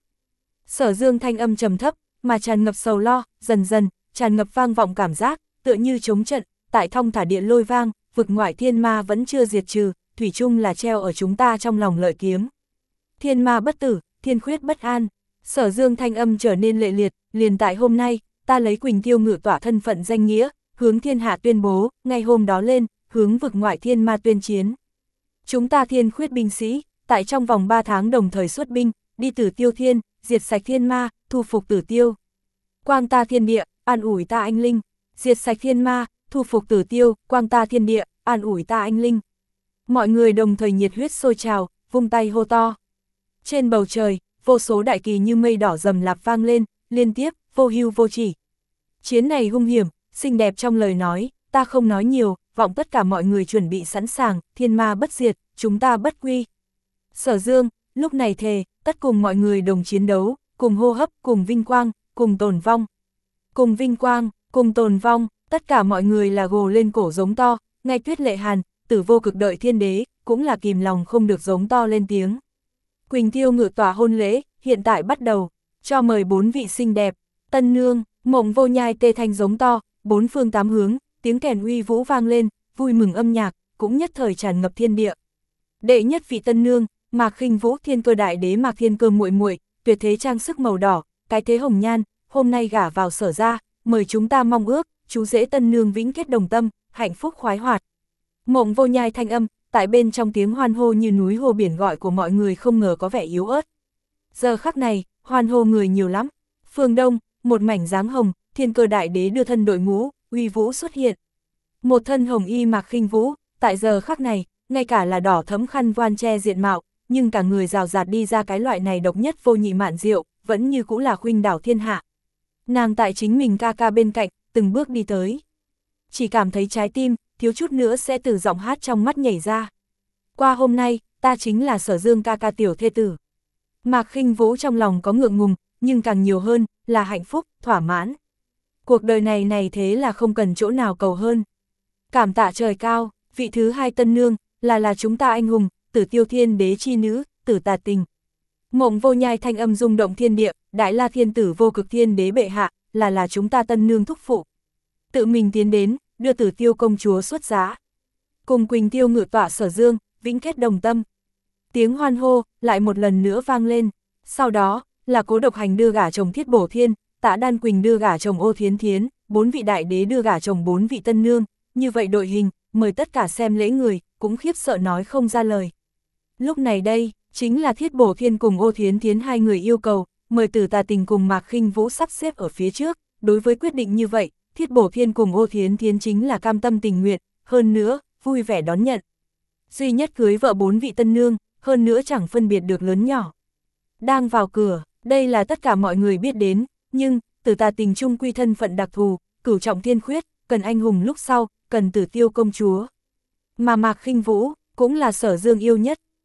Sở Dương thanh âm trầm thấp, mà tràn ngập sầu lo, dần dần, tràn ngập vang vọng cảm giác, tựa như chống trận, tại thong thả điện lôi vang, vực ngoại thiên ma vẫn chưa diệt trừ, thủy chung là treo ở chúng ta trong lòng lợi kiếm. Thiên ma bất tử, thiên khuyết bất an. Sở Dương thanh âm trở nên lệ liệt, liền tại hôm nay, ta lấy Quỳnh Tiêu Ngự tỏa thân phận danh nghĩa, hướng thiên hạ tuyên bố, ngay hôm đó lên, hướng vực ngoại thiên ma tuyên chiến. Chúng ta thiên khuyết binh sĩ, tại trong vòng ba tháng đồng thời xuất binh, đi Tử Tiêu Thiên, diệt sạch thiên ma, thu phục Tử Tiêu. Quang ta thiên địa, an ủi ta anh linh, diệt sạch thiên ma, thu phục Tử Tiêu, quang ta thiên địa, an ủi ta anh linh. Mọi người đồng thời nhiệt huyết sôi trào, vung tay hô to. Trên bầu trời, vô số đại kỳ như mây đỏ rầm rạp vang lên, liên tiếp, vô hưu vô chỉ. Chiến này hung hiểm, xinh đẹp trong lời nói, ta không nói nhiều, vọng tất cả mọi người chuẩn bị sẵn sàng, thiên ma bất diệt, chúng ta bất quy. Sở Dương, lúc này thề, tất cùng mọi người đồng chiến đấu, cùng hô hấp, cùng vinh quang, cùng tồn vong. Cùng vinh quang, cùng tồn vong, tất cả mọi người là gồ lên cổ giống to, ngay Tuyết Lệ Hàn, Tử Vô Cực đợi thiên đế, cũng là kìm lòng không được giống to lên tiếng. Quỳnh Tiêu Ngự tỏa hôn lễ, hiện tại bắt đầu, cho mời bốn vị xinh đẹp, tân nương, Mộng Vô Nhai tê thanh giống to, bốn phương tám hướng, tiếng kèn uy vũ vang lên, vui mừng âm nhạc, cũng nhất thời tràn ngập thiên địa. Đệ nhất vị tân nương, Mạc Khinh Vũ thiên cơ đại đế Mạc Thiên Cơ muội muội, tuyệt thế trang sức màu đỏ, cái thế hồng nhan, hôm nay gả vào Sở gia, mời chúng ta mong ước, chú rể tân nương vĩnh kết đồng tâm, hạnh phúc khoái hoạt. Mộng Vô Nhai thanh âm, tại bên trong tiếng hoan hô như núi hồ biển gọi của mọi người không ngờ có vẻ yếu ớt. Giờ khắc này, hoan hô người nhiều lắm. Phương Đông, một mảnh dáng hồng, thiên cơ đại đế đưa thân đội ngũ, uy vũ xuất hiện. Một thân hồng y Mạc Khinh Vũ, tại giờ khắc này, ngay cả là đỏ thấm khăn voan che diện mạo, nhưng cả người rào rạt đi ra cái loại này độc nhất vô nhị mạn diệu, vẫn như cũng là khuynh đảo thiên hạ. Nàng tại chính mình ca ca bên cạnh, từng bước đi tới. Chỉ cảm thấy trái tim, thiếu chút nữa sẽ từ giọng hát trong mắt nhảy ra. Qua hôm nay, ta chính là Sở Dương ca ca tiểu thê tử. Mạc Khinh Vũ trong lòng có ngượng ngùng, nhưng càng nhiều hơn, là hạnh phúc, thỏa mãn. Cuộc đời này này thế là không cần chỗ nào cầu hơn. Cảm tạ trời cao, vị thứ hai tân nương, là là chúng ta anh hùng, Tử Tiêu Thiên đế chi nữ, Tử Tà Tình. Mộng Vô Nhai thanh âm rung động thiên địa, Đại La Thiên Tử Vô Cực Thiên đế bệ hạ, là là chúng ta tân nương thúc phụ. Tự mình tiến đến, đưa Tử Tiêu công chúa xuất giá. Cùng Quỳnh Tiêu Ngự tỏa Sở Dương, vĩnh kết đồng tâm. Tiếng hoan hô, lại một lần nữa vang lên. Sau đó, là Cố Độc Hành đưa gả chồng Thiết Bổ Thiên, Tạ Đan Quỳnh đưa gả chồng Ô Thiến Thiến, bốn vị đại đế đưa gả chồng bốn vị tân nương. Như vậy đội hình, mời tất cả xem lễ người, cũng khiếp sợ nói không ra lời. Lúc này đây, chính là Thiết Bổ Thiên cùng Ô Thiến Thiến hai người yêu cầu, mời Tử Tà Tình cùng Mạc Khinh Vũ sắp xếp ở phía trước. Đối với quyết định như vậy, Thiết Bổ Thiên cùng Ô Thiến Thiến chính là cam tâm tình nguyện, hơn nữa, vui vẻ đón nhận. Duy nhất cưới vợ bốn vị tân nương, hơn nữa chẳng phân biệt được lớn nhỏ. Đang vào cửa, đây là tất cả mọi người biết đến, nhưng, Tử Tà Tình chung quy thân phận đặc thù, cửu trọng thiên khuyết, cần anh hùng lúc sau, cần Tử Tiêu công chúa. Mà Mạc Khinh Vũ, cũng là Sở Dương yêu nhất,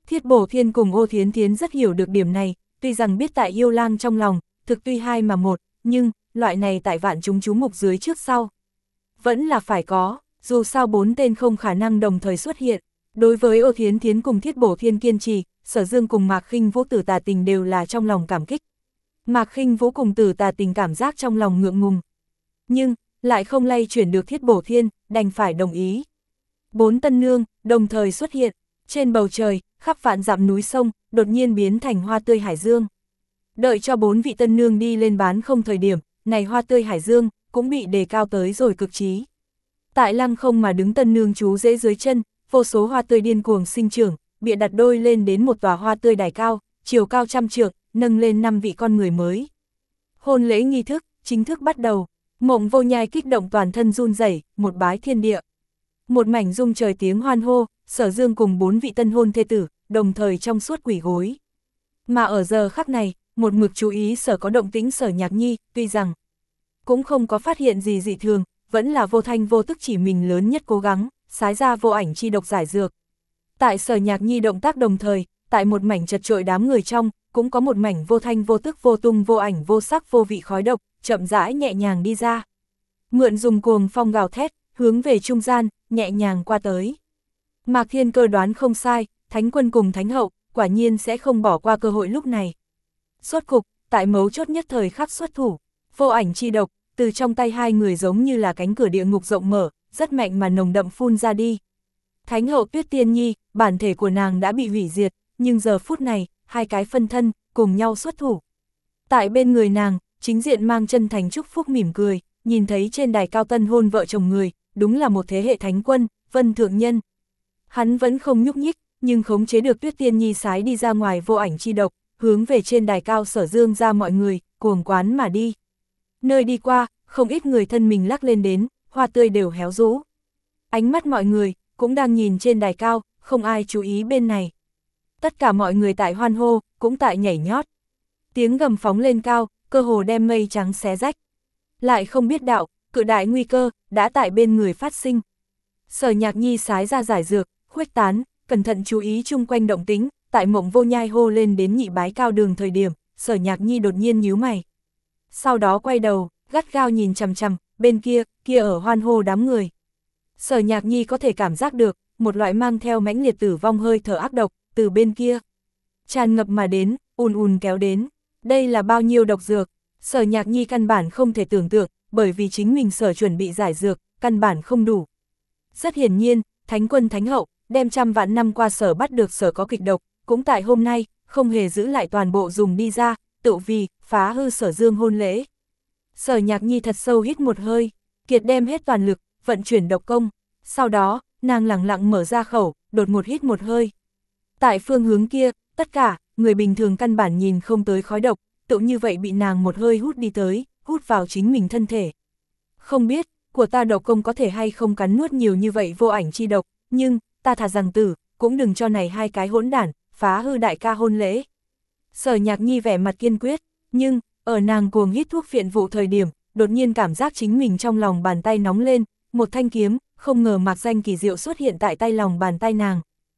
Thiết Bổ Thiên cùng Ô Thiến Thiến rất hiểu được điểm này, tuy rằng biết tại yêu lang trong lòng, thực tuy hai mà một, nhưng, loại này tại vạn chúng chú mục dưới trước sau. Vẫn là phải có, dù sao bốn tên không khả năng đồng thời xuất hiện. Đối với Ô Thiến Thiến cùng Thiết Bổ Thiên kiên trì, Sở Dương cùng Mạc Khinh Vũ Tử Tà Tình đều là trong lòng cảm kích. Mạc Khinh Vũ cùng Tử Tà Tình cảm giác trong lòng ngượng ngùng. Nhưng, lại không lay chuyển được Thiết Bổ Thiên, đành phải đồng ý. Bốn tân nương, đồng thời xuất hiện, trên bầu trời, khắp vạn dặm núi sông, đột nhiên biến thành hoa tươi hải dương. Đợi cho bốn vị tân nương đi lên bán không thời điểm, này hoa tươi hải dương, cũng bị đề cao tới rồi cực trí. Tại lăng không mà đứng tân nương chú dễ dưới chân, vô số hoa tươi điên cuồng sinh trưởng, bịa đặt đôi lên đến một tòa hoa tươi đài cao, chiều cao trăm trượng, nâng lên năm vị con người mới. Hôn lễ nghi thức, chính thức bắt đầu, Mộng Vô Nhai kích động toàn thân run rẩy, một bái thiên địa. Một mảnh rung trời tiếng hoan hô, Sở Dương cùng bốn vị tân hôn thê tử, đồng thời trong suốt quỳ gối. Mà ở giờ khắc này, một mực chú ý Sở có động tĩnh Sở Nhạc Nhi, tuy rằng cũng không có phát hiện gì dị thường, vẫn là vô thanh vô tức chỉ mình lớn nhất cố gắng, xái ra vô ảnh chi độc giải dược. Tại Sở Nhạc Nhi động tác đồng thời, tại một mảnh chật trội đám người trong, cũng có một mảnh vô thanh vô tức vô tung vô ảnh vô sắc vô vị khói độc, chậm rãi nhẹ nhàng đi ra. Mượn dùng cuồng phong gào thét, hướng về trung gian, nhẹ nhàng qua tới. Mạc Thiên Cơ đoán không sai, Thánh Quân cùng Thánh Hậu, quả nhiên sẽ không bỏ qua cơ hội lúc này. Rốt cục, tại mấu chốt nhất thời khắc xuất thủ, vô ảnh chi độc, từ trong tay hai người giống như là cánh cửa địa ngục rộng mở, rất mạnh mà nồng đậm phun ra đi. Thánh Hậu Tuyết Tiên Nhi, bản thể của nàng đã bị hủy diệt, nhưng giờ phút này, hai cái phân thân, cùng nhau xuất thủ. Tại bên người nàng, chính diện mang chân thành chúc phúc mỉm cười, nhìn thấy trên đài cao tân hôn vợ chồng người, đúng là một thế hệ Thánh Quân, Vân Thượng Nhân. Hắn vẫn không nhúc nhích, nhưng khống chế được Tuyết Tiên Nhi sái đi ra ngoài vô ảnh chi độc, hướng về trên đài cao Sở Dương ra mọi người, cuồng quán mà đi. Nơi đi qua, không ít người thân mình lắc lên đến, hoa tươi đều héo rũ. Ánh mắt mọi người, cũng đang nhìn trên đài cao, không ai chú ý bên này. Tất cả mọi người tại hoan hô, cũng tại nhảy nhót. Tiếng gầm phóng lên cao, cơ hồ đem mây trắng xé rách. Lại không biết đạo, cự đại nguy cơ, đã tại bên người phát sinh. Sở Nhạc Nhi sái ra giải dược, khuếch tán, cẩn thận chú ý chung quanh động tĩnh, tại Mộng Vô Nhai hô lên đến nhị bái cao đường thời điểm, Sở Nhạc Nhi đột nhiên nhíu mày. Sau đó quay đầu, gắt gao nhìn chằm chằm, bên kia, kia ở hoan hô đám người. Sở Nhạc Nhi có thể cảm giác được, một loại mang theo mãnh liệt tử vong hơi thở ác độc, từ bên kia tràn ngập mà đến, ùn ùn kéo đến. Đây là bao nhiêu độc dược, Sở Nhạc Nhi căn bản không thể tưởng tượng, bởi vì chính mình Sở chuẩn bị giải dược, căn bản không đủ. Rất hiển nhiên, Thánh Quân Thánh Hậu, đem trăm vạn năm qua Sở bắt được Sở có kịch độc, cũng tại hôm nay, không hề giữ lại toàn bộ dùng đi ra, tự vì, phá hư Sở Dương hôn lễ. Sở Nhạc Nhi thật sâu hít một hơi, kiệt đem hết toàn lực, vận chuyển độc công, sau đó, nàng lẳng lặng mở ra khẩu, đột một hít một hơi. Tại phương hướng kia, tất cả, người bình thường căn bản nhìn không tới khói độc, tự như vậy bị nàng một hơi hút đi tới, hút vào chính mình thân thể. Không biết, của ta độc công có thể hay không cắn nuốt nhiều như vậy vô ảnh chi độc, nhưng, ta thà rằng tử, cũng đừng cho này hai cái hỗn đản, phá hư đại ca hôn lễ. Sở Nhạc Nhi vẻ mặt kiên quyết, nhưng, ở nàng cuồng hít thuốc phiện vụ thời điểm, đột nhiên cảm giác chính mình trong lòng bàn tay nóng lên, một thanh kiếm, không ngờ mạc danh kỳ diệu xuất hiện tại tay lòng bàn tay nàng.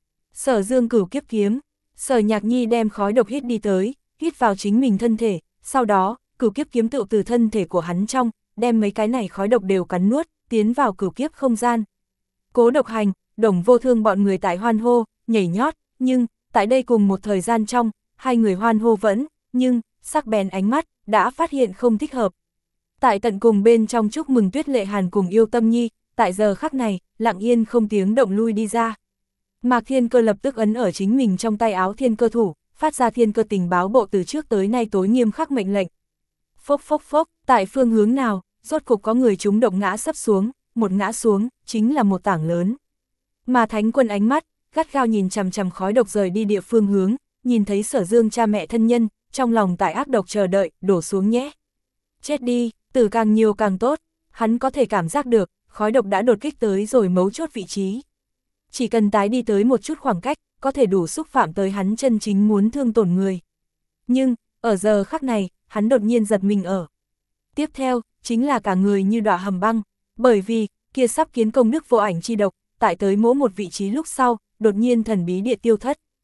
Sở Dương Cửu Kiếp Kiếm, Sở Nhạc Nhi đem khói độc hít đi tới, hít vào chính mình thân thể, sau đó, Cửu Kiếp Kiếm tựu từ thân thể của hắn trong, đem mấy cái này khói độc đều cắn nuốt, tiến vào cửu kiếp không gian. Cố Độc Hành, Đồng Vô Thương bọn người tại hoan hô, nhảy nhót, nhưng, tại đây cùng một thời gian trong, hai người hoan hô vẫn, nhưng, sắc bén ánh mắt, đã phát hiện không thích hợp. Tại tận cùng bên trong chúc mừng Tuyết Lệ Hàn cùng Yêu Tâm Nhi, tại giờ khắc này, lặng yên không tiếng động lui đi ra. Mạc Thiên Cơ lập tức ấn ở chính mình trong tay áo Thiên Cơ Thủ, phát ra Thiên Cơ tình báo bộ từ trước tới nay tối nghiêm khắc mệnh lệnh. Phốc phốc phốc, tại phương hướng nào, rốt cục có người chúng độc ngã sắp xuống, một ngã xuống, chính là một tảng lớn. Mà Thánh Quân ánh mắt, gắt gao nhìn chằm chằm khói độc rời đi địa phương hướng, nhìn thấy Sở Dương cha mẹ thân nhân, trong lòng tại ác độc chờ đợi, đổ xuống nhé. Chết đi, tử càng nhiều càng tốt, hắn có thể cảm giác được, khói độc đã đột kích tới rồi mấu chốt vị trí. Chỉ cần tái đi tới một chút khoảng cách, có thể đủ xúc phạm tới hắn chân chính muốn thương tổn người. Nhưng, ở giờ khắc này, hắn đột nhiên giật mình ở. Tiếp theo, chính là cả người như đọa hầm băng, bởi vì, kia sắp kiến công đức vô ảnh chi độc, tại tới mỗi một vị trí lúc sau, đột nhiên thần bí địa tiêu thất.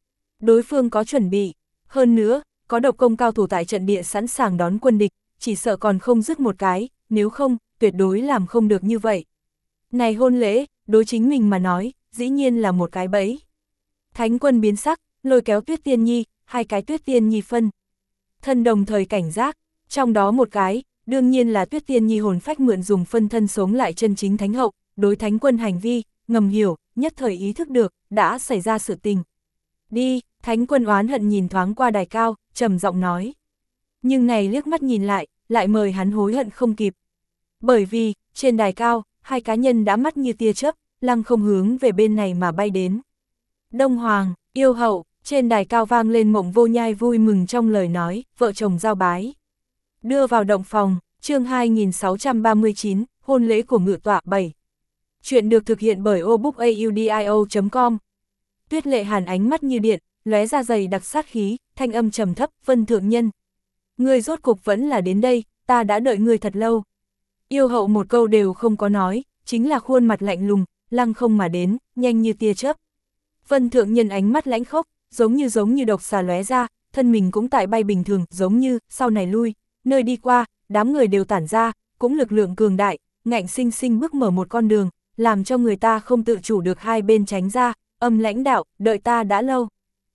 Đối phương có chuẩn bị, hơn nữa, có độc công cao thủ tại trận địa sẵn sàng đón quân địch, chỉ sợ còn không dứt một cái, nếu không, tuyệt đối làm không được như vậy. Này hôn lễ, đối chính mình mà nói, dĩ nhiên là một cái bẫy. Thánh quân biến sắc, lôi kéo Tuyết Tiên Nhi, hai cái Tuyết Tiên Nhi phân. Thân đồng thời cảnh giác, trong đó một cái, đương nhiên là Tuyết Tiên Nhi hồn phách mượn dùng phân thân sống lại chân chính thánh hậu, đối thánh quân hành vi, ngầm hiểu, nhất thời ý thức được, đã xảy ra sự tình. Đi, thánh quân oán hận nhìn thoáng qua đài cao, trầm giọng nói. Nhưng này liếc mắt nhìn lại, lại mời hắn hối hận không kịp. Bởi vì, trên đài cao, hai cá nhân đã mắt như tia chớp, lăng không hướng về bên này mà bay đến. Đông Hoàng, yêu hậu, trên đài cao vang lên Mộng Vô Nhai vui mừng trong lời nói, vợ chồng giao bái. Đưa vào động phòng, chương hai nghìn sáu trăm ba mươi chín, hôn lễ của ngự tọa bảy. Chuyện được thực hiện bởi obookaudio chấm com. Tuyết Lệ Hàn ánh mắt như điện, lóe ra dày đặc sát khí, thanh âm trầm thấp, Vân thượng nhân. Ngươi rốt cục vẫn là đến đây, ta đã đợi ngươi thật lâu. Yêu hậu một câu đều không có nói, chính là khuôn mặt lạnh lùng, lăng không mà đến, nhanh như tia chớp. Vân thượng nhân ánh mắt lãnh khốc, giống như giống như độc xà lóe ra, thân mình cũng tại bay bình thường, giống như, sau này lui, nơi đi qua, đám người đều tản ra, cũng lực lượng cường đại, ngạnh sinh sinh bước mở một con đường, làm cho người ta không tự chủ được hai bên tránh ra, âm lãnh đạo, đợi ta đã lâu.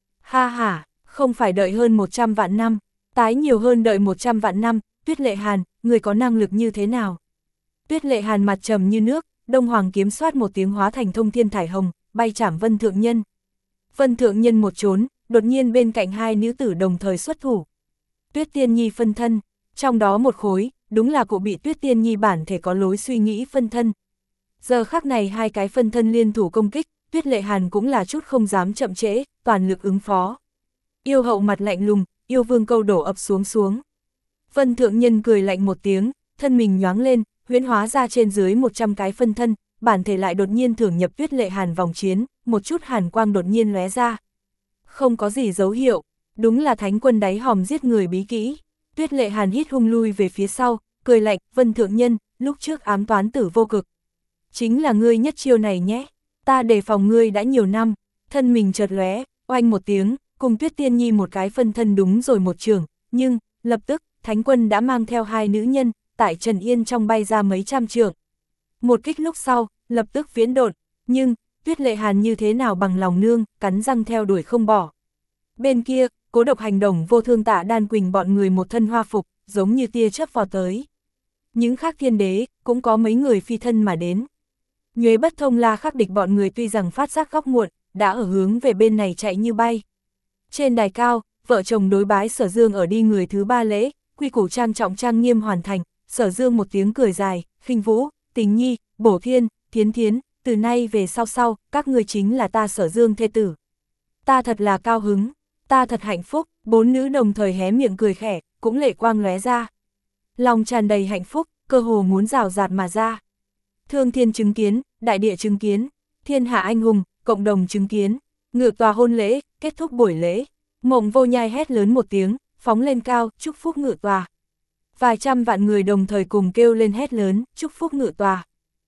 Ha ha, không phải đợi hơn một trăm vạn năm, tái nhiều hơn đợi một trăm vạn năm, Tuyết Lệ Hàn, người có năng lực như thế nào? Tuyết Lệ Hàn mặt trầm như nước, Đông Hoàng kiếm xoát một tiếng hóa thành thông thiên thải hồng, bay chảm Vân thượng nhân. Vân thượng nhân một trốn, đột nhiên bên cạnh hai nữ tử đồng thời xuất thủ. Tuyết Tiên Nhi phân thân, trong đó một khối, đúng là cụ bị Tuyết Tiên Nhi bản thể có lối suy nghĩ phân thân. Giờ khắc này hai cái phân thân liên thủ công kích, Tuyết Lệ Hàn cũng là chút không dám chậm trễ, toàn lực ứng phó. Yêu hậu mặt lạnh lùng, yêu vương câu đổ ập xuống xuống. Vân thượng nhân cười lạnh một tiếng, thân mình nhoáng lên, huyễn hóa ra trên dưới một trăm cái phân thân, bản thể lại đột nhiên thưởng nhập Tuyết Lệ Hàn vòng chiến, một chút hàn quang đột nhiên lóe ra. Không có gì dấu hiệu, đúng là thánh quân đáy hòm giết người bí kỹ. Tuyết Lệ Hàn hít hung lui về phía sau, cười lạnh, Vân thượng nhân, lúc trước ám toán tử vô cực. Chính là ngươi nhất chiêu này nhé, ta đề phòng ngươi đã nhiều năm, thân mình chợt lóe, oanh một tiếng, cùng Tuyết Tiên Nhi một cái phân thân đúng rồi một trường, nhưng, lập tức, thánh quân đã mang theo hai nữ nhân, tại Trần Yên trong bay ra mấy trăm trượng. Một kích lúc sau, lập tức viễn độn, nhưng, Tuyết Lệ Hàn như thế nào bằng lòng nương, cắn răng theo đuổi không bỏ. Bên kia, Cố Độc hành động vô thương Tạ Đan Quỳnh bọn người một thân hoa phục, giống như tia chớp vào tới. Những khác thiên đế, cũng có mấy người phi thân mà đến. Nhuế Bất Thông La Khắc Địch bọn người tuy rằng phát giác góc muộn, đã ở hướng về bên này chạy như bay. Trên đài cao, vợ chồng đối bái Sở Dương ở đi người thứ ba lễ, quy củ trang trọng trang nghiêm hoàn thành, Sở Dương một tiếng cười dài, khinh vũ, Tình Nhi, Bổ Thiên, Thiến Thiến, từ nay về sau sau, các người chính là ta Sở Dương thê tử. Ta thật là cao hứng, ta thật hạnh phúc, bốn nữ đồng thời hé miệng cười khẽ, cũng lệ quang lóe ra. Lòng tràn đầy hạnh phúc, cơ hồ muốn rào rạt mà ra. Thương thiên chứng kiến, đại địa chứng kiến, thiên hạ anh hùng, cộng đồng chứng kiến, ngự tòa hôn lễ, kết thúc buổi lễ. Mộng Vô Nhai hét lớn một tiếng, phóng lên cao, chúc phúc ngự tòa. Vài trăm vạn người đồng thời cùng kêu lên hét lớn, chúc phúc ngự tòa.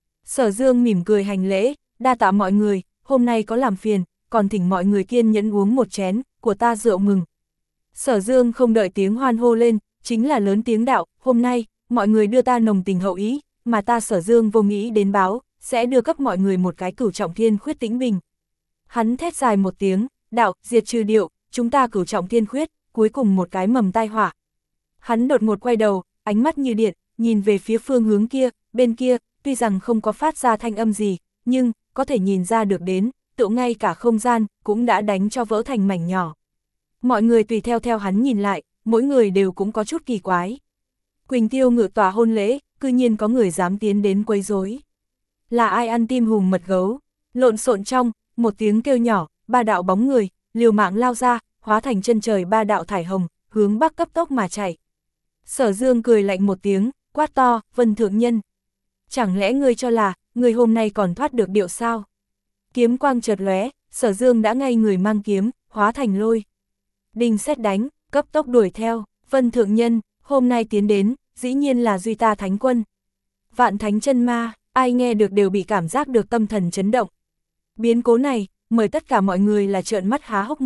Sở Dương mỉm cười hành lễ, đa tạ mọi người, hôm nay có làm phiền, còn thỉnh mọi người kiên nhẫn uống một chén, của ta rượu mừng. Sở Dương không đợi tiếng hoan hô lên, chính là lớn tiếng đạo, hôm nay, mọi người đưa ta nồng tình hậu ý, mà ta Sở Dương vô nghĩ đến báo, sẽ đưa cấp mọi người một cái cửu trọng thiên khuyết tĩnh bình. Hắn thét dài một tiếng, đạo, diệt trừ điệu, chúng ta cửu trọng thiên khuyết, cuối cùng một cái mầm tai họa. Hắn đột ngột quay đầu, ánh mắt như điện, nhìn về phía phương hướng kia, bên kia, tuy rằng không có phát ra thanh âm gì, nhưng, có thể nhìn ra được đến, tự ngay cả không gian, cũng đã đánh cho vỡ thành mảnh nhỏ. Mọi người tùy theo theo hắn nhìn lại, mỗi người đều cũng có chút kỳ quái. Quỳnh Tiêu ngự tòa hôn lễ, cư nhiên có người dám tiến đến quấy rối. Là ai ăn tim hùm mật gấu? Lộn xộn trong, một tiếng kêu nhỏ, ba đạo bóng người, liều mạng lao ra, hóa thành chân trời ba đạo thải hồng, hướng bắc cấp tốc mà chạy. Sở Dương cười lạnh một tiếng, quát to, Vân thượng nhân. Chẳng lẽ ngươi cho là, ngươi hôm nay còn thoát được điệu sao? Kiếm quang chợt lóe, Sở Dương đã ngay người mang kiếm, hóa thành lôi. Đinh sét đánh, cấp tốc đuổi theo, Vân thượng nhân, hôm nay tiến đến, dĩ nhiên là duy ta thánh quân. Vạn thánh chân ma, ai nghe được đều bị cảm giác được tâm thần chấn động. Biến cố này, mời tất cả mọi người là trợn mắt há hốc mồm,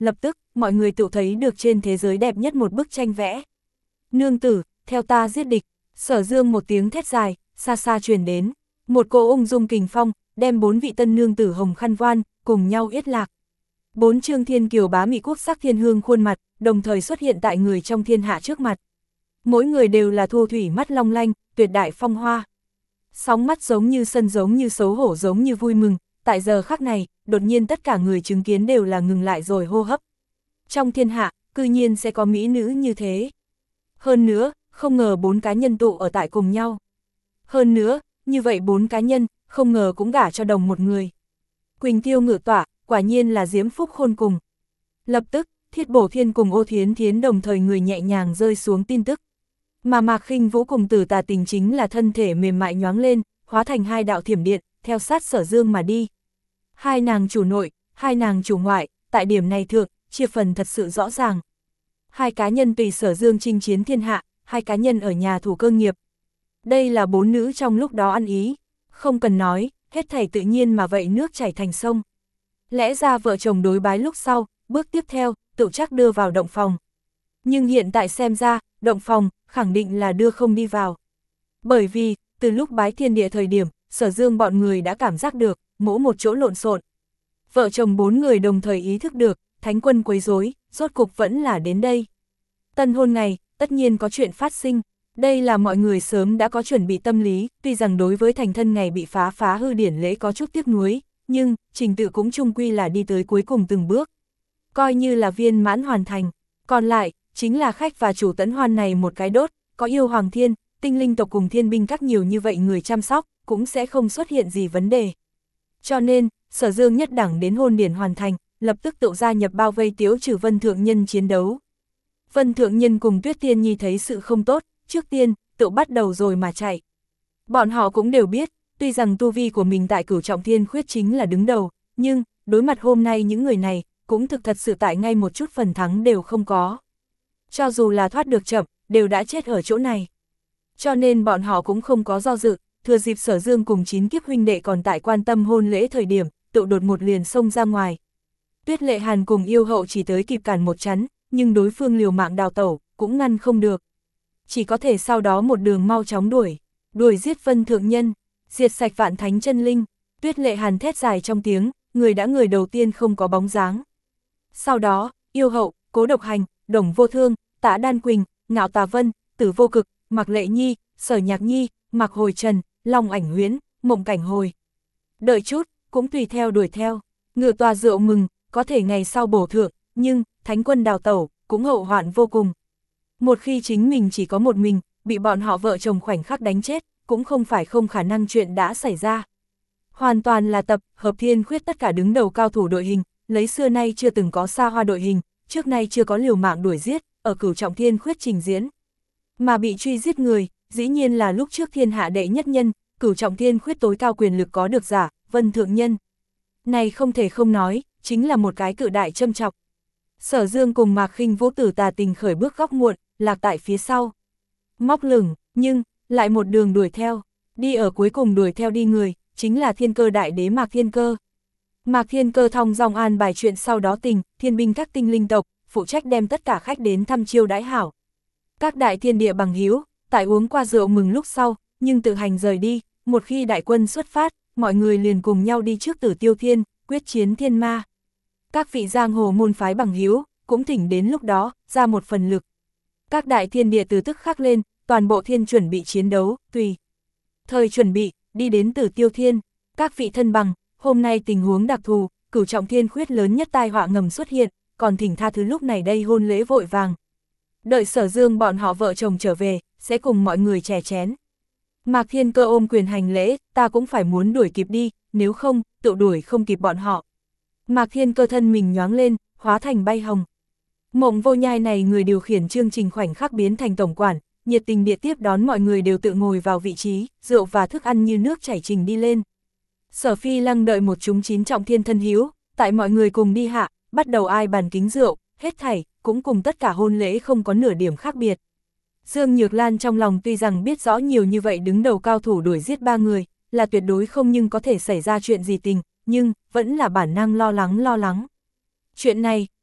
lập tức, mọi người tự thấy được trên thế giới đẹp nhất một bức tranh vẽ. Nương tử, theo ta giết địch, Sở Dương một tiếng thét dài, xa xa truyền đến. Một cô ung dung kình phong, đem bốn vị tân nương tử hồng khăn voan, cùng nhau yết lạc. Bốn trương thiên kiều bá mị quốc sắc thiên hương khuôn mặt, đồng thời xuất hiện tại người trong thiên hạ trước mặt. Mỗi người đều là thu thủy mắt long lanh, tuyệt đại phong hoa. Sóng mắt giống như sân, giống như xấu hổ, giống như vui mừng, tại giờ khắc này, đột nhiên tất cả người chứng kiến đều là ngừng lại rồi hô hấp. Trong thiên hạ, cư nhiên sẽ có mỹ nữ như thế. Hơn nữa, không ngờ bốn cá nhân tụ ở tại cùng nhau. Hơn nữa, như vậy bốn cá nhân, không ngờ cũng gả cho đồng một người. Quỳnh tiêu ngự tỏa, quả nhiên là diễm phúc khôn cùng. Lập tức, Thiết Bổ Thiên cùng Ô Thiến Thiến đồng thời người nhẹ nhàng rơi xuống tin tức. Mà Mạc Khinh Vũ cùng Tử Tà Tình chính là thân thể mềm mại nhoáng lên, hóa thành hai đạo thiểm điện, theo sát Sở Dương mà đi. Hai nàng chủ nội, hai nàng chủ ngoại, tại điểm này thượng, chia phần thật sự rõ ràng. Hai cá nhân tùy Sở Dương chinh chiến thiên hạ, hai cá nhân ở nhà thủ cơ nghiệp. Đây là bốn nữ trong lúc đó ăn ý, không cần nói, hết thảy tự nhiên mà vậy nước chảy thành sông. Lẽ ra vợ chồng đối bái lúc sau, bước tiếp theo, tự chắc đưa vào động phòng. Nhưng hiện tại xem ra, động phòng, khẳng định là đưa không đi vào. Bởi vì, từ lúc bái thiên địa thời điểm, Sở Dương bọn người đã cảm giác được, mỗi một chỗ lộn xộn. Vợ chồng bốn người đồng thời ý thức được, thánh quân quấy rối, rốt cục vẫn là đến đây. Tân hôn ngày, tất nhiên có chuyện phát sinh. Đây là mọi người sớm đã có chuẩn bị tâm lý, tuy rằng đối với thành thân ngày bị phá phá hư điển lễ có chút tiếc nuối, nhưng trình tự cũng chung quy là đi tới cuối cùng từng bước. Coi như là viên mãn hoàn thành, còn lại, chính là khách và chủ tẫn hoan này một cái đốt, có yêu hoàng thiên, tinh linh tộc cùng thiên binh các nhiều như vậy người chăm sóc, cũng sẽ không xuất hiện gì vấn đề. Cho nên, Sở Dương nhất đẳng đến hôn điển hoàn thành, lập tức tự gia nhập bao vây tiếu trừ Vân Thượng Nhân chiến đấu. Vân Thượng Nhân cùng Tuyết Tiên Nhi thấy sự không tốt, trước tiên, tự bắt đầu rồi mà chạy. Bọn họ cũng đều biết, tuy rằng tu vi của mình tại Cửu Trọng Thiên Khuyết chính là đứng đầu, nhưng, đối mặt hôm nay những người này, cũng thực thật sự tại ngay một chút phần thắng đều không có. Cho dù là thoát được chậm, đều đã chết ở chỗ này. Cho nên bọn họ cũng không có do dự, thừa dịp Sở Dương cùng chín kiếp huynh đệ còn tại quan tâm hôn lễ thời điểm, tự đột một liền xông ra ngoài. Tuyết Lệ Hàn cùng yêu hậu chỉ tới kịp cản một chắn, nhưng đối phương liều mạng đào tẩu, cũng ngăn không được. Chỉ có thể sau đó một đường mau chóng đuổi, đuổi giết Vân Thượng Nhân, diệt sạch vạn thánh chân linh. Tuyết Lệ Hàn thét dài trong tiếng, người đã người đầu tiên không có bóng dáng. Sau đó, yêu hậu, Cố Độc Hành, Đồng Vô Thương, Tả Đan Quỳnh, Ngạo Tà Vân, Tử Vô Cực, Mạc Lệ Nhi, Sở Nhạc Nhi, Mạc Hồi Trần, Long Ảnh Huyễn, Mộng Cảnh Hồi. Đợi chút, cũng tùy theo đuổi theo, ngựa tòa rượu mừng, có thể ngày sau bổ thượng, nhưng, thánh quân đào tẩu, cũng hậu hoạn vô cùng. Một khi chính mình chỉ có một mình, bị bọn họ vợ chồng khoảnh khắc đánh chết, cũng không phải không khả năng chuyện đã xảy ra. Hoàn toàn là tập hợp thiên khuyết tất cả đứng đầu cao thủ đội hình, lấy xưa nay chưa từng có xa hoa đội hình, trước nay chưa có liều mạng đuổi giết, ở Cửu Trọng Thiên Khuyết trình diễn. Mà bị truy giết người, dĩ nhiên là lúc trước thiên hạ đệ nhất nhân, Cửu Trọng Thiên Khuyết tối cao quyền lực có được giả, Vân Thượng Nhân. Này không thể không nói, chính là một cái cự đại châm chọc. Sở Dương cùng Mạc Khinh Vũ Tử Tà Tình khởi bước góc muộn, lạc tại phía sau. Móc lửng, nhưng, lại một đường đuổi theo, đi ở cuối cùng đuổi theo đi người, chính là Thiên Cơ Đại Đế Mạc Thiên Cơ. Mạc Thiên Cơ thong dong an bài chuyện sau đó tình, thiên binh các tinh linh tộc, phụ trách đem tất cả khách đến thăm chiêu đãi hảo. Các đại thiên địa bằng hữu, tại uống qua rượu mừng lúc sau, nhưng tự hành rời đi, một khi đại quân xuất phát, mọi người liền cùng nhau đi trước Tử Tiêu Thiên, quyết chiến thiên ma. Các vị giang hồ môn phái bằng hữu cũng thỉnh đến lúc đó, ra một phần lực. Các đại thiên địa từ tức khắc lên, toàn bộ thiên chuẩn bị chiến đấu, tùy. Thời chuẩn bị, đi đến Tử Tiêu Thiên, các vị thân bằng, hôm nay tình huống đặc thù, Cửu Trọng Thiên Khuyết lớn nhất tai họa ngầm xuất hiện, còn thỉnh tha thứ lúc này đây hôn lễ vội vàng. Đợi Sở Dương bọn họ vợ chồng trở về, sẽ cùng mọi người chè chén. Mạc Thiên Cơ ôm quyền hành lễ, ta cũng phải muốn đuổi kịp đi, nếu không, tự đuổi không kịp bọn họ. Mạc Thiên Cơ thân mình nhoáng lên, hóa thành bay hồng. Mộng Vô Nhai này người điều khiển chương trình khoảnh khắc biến thành tổng quản, nhiệt tình địa tiếp đón mọi người đều tự ngồi vào vị trí, rượu và thức ăn như nước chảy trình đi lên. Sở Phi Lăng đợi một chúng chín trọng thiên thân hữu, tại mọi người cùng đi hạ, bắt đầu ai bàn kính rượu, hết thảy, cũng cùng tất cả hôn lễ không có nửa điểm khác biệt. Dương Nhược Lan trong lòng tuy rằng biết rõ nhiều như vậy đứng đầu cao thủ đuổi giết ba người, là tuyệt đối không nhưng có thể xảy ra chuyện gì tình, nhưng, vẫn là bản năng lo lắng lo lắng. Chuyện này,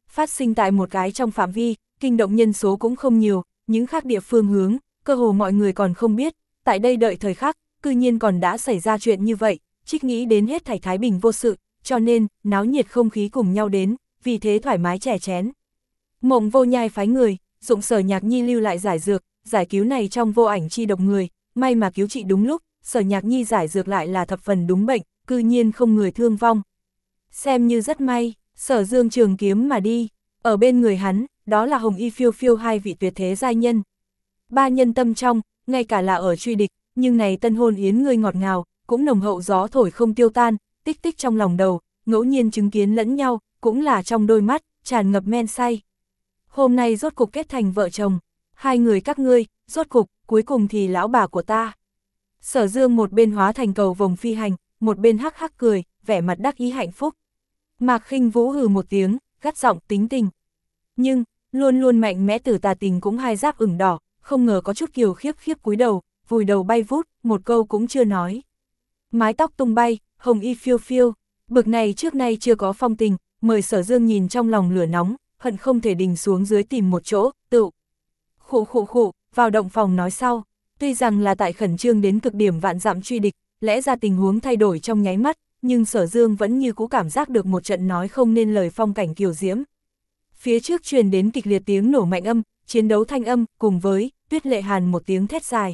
phát sinh tại một cái trong phạm vi, kinh động nhân số cũng không nhiều, những khác địa phương hướng, cơ hồ mọi người còn không biết, tại đây đợi thời khắc, cư nhiên còn đã xảy ra chuyện như vậy, Trích nghĩ đến hết thảy thái bình vô sự, cho nên, náo nhiệt không khí cùng nhau đến, vì thế thoải mái chè chén. Mộng Vô Nhai phái người, dụng Sở Nhạc Nhi lưu lại giải dược, giải cứu này trong vô ảnh chi độc người, may mà cứu trị đúng lúc, Sở Nhạc Nhi giải dược lại là thập phần đúng bệnh, cư nhiên không người thương vong. Xem như rất may, Sở Dương trường kiếm mà đi, ở bên người hắn, đó là Hồng Y Phiêu Phiêu hai vị tuyệt thế giai nhân. Ba nhân tâm trong, ngay cả là ở truy địch, nhưng này tân hôn yến ngươi ngọt ngào, cũng nồng hậu gió thổi không tiêu tan, tích tích trong lòng đầu, ngẫu nhiên chứng kiến lẫn nhau, cũng là trong đôi mắt, tràn ngập men say. Hôm nay rốt cục kết thành vợ chồng, hai người các ngươi, rốt cục, cuối cùng thì lão bà của ta. Sở Dương một bên hóa thành cầu vồng phi hành, một bên hắc hắc cười, vẻ mặt đắc ý hạnh phúc. Mạc Khinh Vũ hừ một tiếng, gắt giọng tính tình. Nhưng, luôn luôn mạnh mẽ Tử Tà Tình cũng hai giáp ửng đỏ, không ngờ có chút kiều khiếp khiếp cúi đầu, vùi đầu bay vút, một câu cũng chưa nói. Mái tóc tung bay, hồng y phiêu phiêu, bực này trước nay chưa có phong tình, mời Sở Dương nhìn trong lòng lửa nóng, hận không thể đình xuống dưới tìm một chỗ, tự. Khụ khụ khụ, vào động phòng nói sau, tuy rằng là tại khẩn trương đến cực điểm vạn dặm truy địch, lẽ ra tình huống thay đổi trong nháy mắt, nhưng Sở Dương vẫn như cũ cảm giác được một trận nói không nên lời phong cảnh kiều diễm. Phía trước truyền đến kịch liệt tiếng nổ mạnh âm, chiến đấu thanh âm, cùng với Tuyết Lệ Hàn một tiếng thét dài.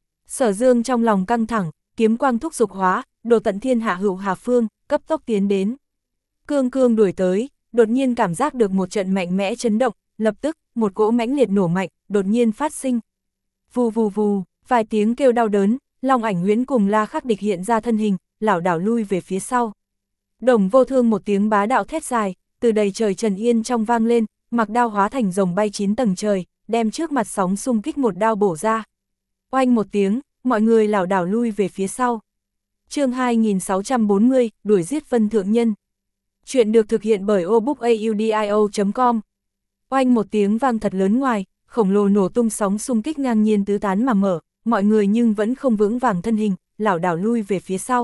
Sở Dương trong lòng căng thẳng, kiếm quang thúc dục hóa, đồ tận thiên hạ hữu hà phương, cấp tốc tiến đến. Cương cương đuổi tới, đột nhiên cảm giác được một trận mạnh mẽ chấn động, lập tức, một cỗ mãnh liệt nổ mạnh, đột nhiên phát sinh. Vù vù vù, vài tiếng kêu đau đớn, Long Ảnh Huyễn cùng La Khắc Địch hiện ra thân hình, lảo đảo lui về phía sau. Đồng Vô Thương một tiếng bá đạo thét dài, từ đầy trời trần yên trong vang lên, mặc đao hóa thành rồng bay chín tầng trời, đem trước mặt sóng xung kích một đao bổ ra. Oanh một tiếng, mọi người lảo đảo lui về phía sau. Chương hai nghìn sáu trăm bốn mươi, đuổi giết Vân Thượng Nhân. Chuyện được thực hiện bởi obookaudio chấm com. Oanh một tiếng vang thật lớn ngoài, khổng lồ nổ tung sóng xung kích ngang nhiên tứ tán mà mở, mọi người nhưng vẫn không vững vàng thân hình, lảo đảo lui về phía sau.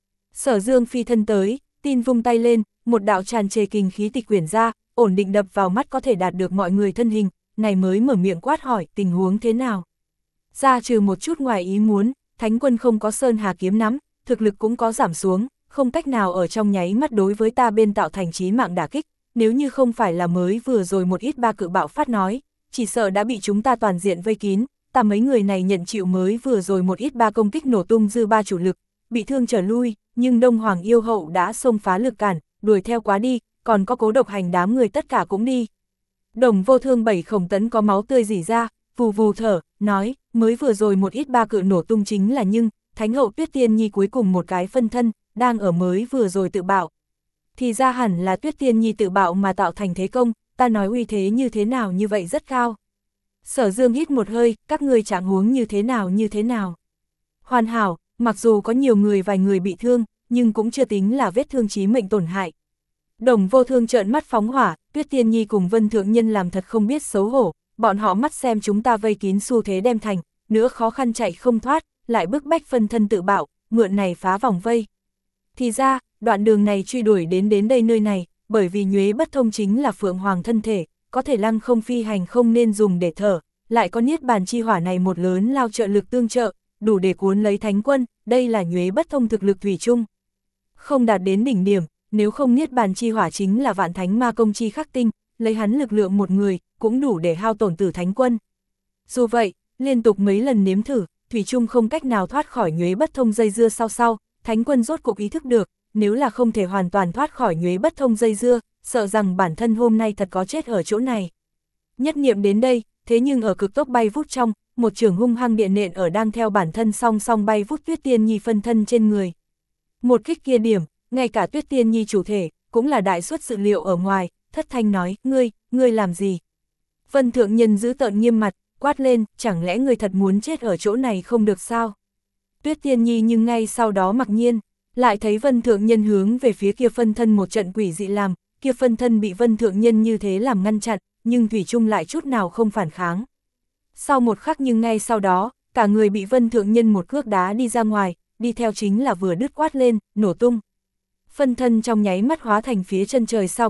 Sở Dương phi thân tới, tin vung tay lên, một đạo tràn trề kình khí tịch quyển ra, ổn định đập vào mắt có thể đạt được mọi người thân hình, này mới mở miệng quát hỏi tình huống thế nào. Ra trừ một chút ngoài ý muốn, Thánh Quân không có Sơn Hà kiếm nắm, thực lực cũng có giảm xuống, không cách nào ở trong nháy mắt đối với ta bên tạo thành chí mạng đả kích, nếu như không phải là mới vừa rồi một ít ba cự bạo phát nói, chỉ sợ đã bị chúng ta toàn diện vây kín, ta mấy người này nhận chịu mới vừa rồi một ít ba công kích nổ tung dư ba chủ lực, bị thương trở lui, nhưng Đông Hoàng yêu hậu đã xông phá lực cản, đuổi theo quá đi, còn có Cố Độc Hành đám người tất cả cũng đi. Đồng Vô Thương bảy khổng tấn có máu tươi rỉ ra, vù vù thở, nói, mới vừa rồi một ít ba cự nổ tung chính là nhưng, Thánh hậu Tuyết Tiên Nhi cuối cùng một cái phân thân, đang ở mới vừa rồi tự bạo. Thì ra hẳn là Tuyết Tiên Nhi tự bạo mà tạo thành thế công, ta nói uy thế như thế nào như vậy rất cao. Sở Dương hít một hơi, các ngươi trạng huống như thế nào như thế nào. Hoàn hảo, mặc dù có nhiều người vài người bị thương, nhưng cũng chưa tính là vết thương chí mệnh tổn hại. Đồng Vô Thương trợn mắt phóng hỏa, Tuyết Tiên Nhi cùng Vân Thượng Nhân làm thật không biết xấu hổ, bọn họ mắt xem chúng ta vây kín xu thế đem thành, nữa khó khăn chạy không thoát, lại bức bách phân thân tự bạo, mượn này phá vòng vây. Thì ra, đoạn đường này truy đuổi đến đến đây nơi này, bởi vì nhuế bất thông chính là Phượng Hoàng thân thể, có thể lăng không phi hành không nên dùng để thở, lại có niết bàn chi hỏa này một lớn lao trợ lực tương trợ, đủ để cuốn lấy Thánh Quân, đây là nhuế bất thông thực lực thủy chung. Không đạt đến đỉnh điểm, nếu không niết bàn chi hỏa chính là vạn thánh ma công chi khắc tinh, lấy hắn lực lượng một người, cũng đủ để hao tổn tử Thánh Quân. Dù vậy, liên tục mấy lần nếm thử, thủy chung không cách nào thoát khỏi nhuế bất thông dây dưa sau sau, Thánh Quân rốt cục ý thức được, nếu là không thể hoàn toàn thoát khỏi nhuế bất thông dây dưa, sợ rằng bản thân hôm nay thật có chết ở chỗ này. Nhất niệm đến đây, thế nhưng ở cực tốc bay vút trong, một trường hung hăng điện nện ở đang theo bản thân song song bay vút Tuyết Tiên Nhi phân thân trên người. Một kích kia điểm, ngay cả Tuyết Tiên Nhi chủ thể, cũng là đại suất sự liệu ở ngoài, thất thanh nói, ngươi, ngươi làm gì? Vân Thượng Nhân giữ tợn nghiêm mặt, quát lên, chẳng lẽ ngươi thật muốn chết ở chỗ này không được sao? Tuyết Tiên Nhi nhưng ngay sau đó mặc nhiên, lại thấy Vân Thượng Nhân hướng về phía kia phân thân một trận quỷ dị làm, kia phân thân bị Vân Thượng Nhân như thế làm ngăn chặn, nhưng thủy chung lại chút nào không phản kháng. Sau một khắc nhưng ngay sau đó, cả người bị Vân Thượng Nhân một cước đá đi ra ngoài, đi theo chính là vừa đứt quát lên, nổ tung. Phân thân trong nháy mắt hóa thành phía chân trời sao băng,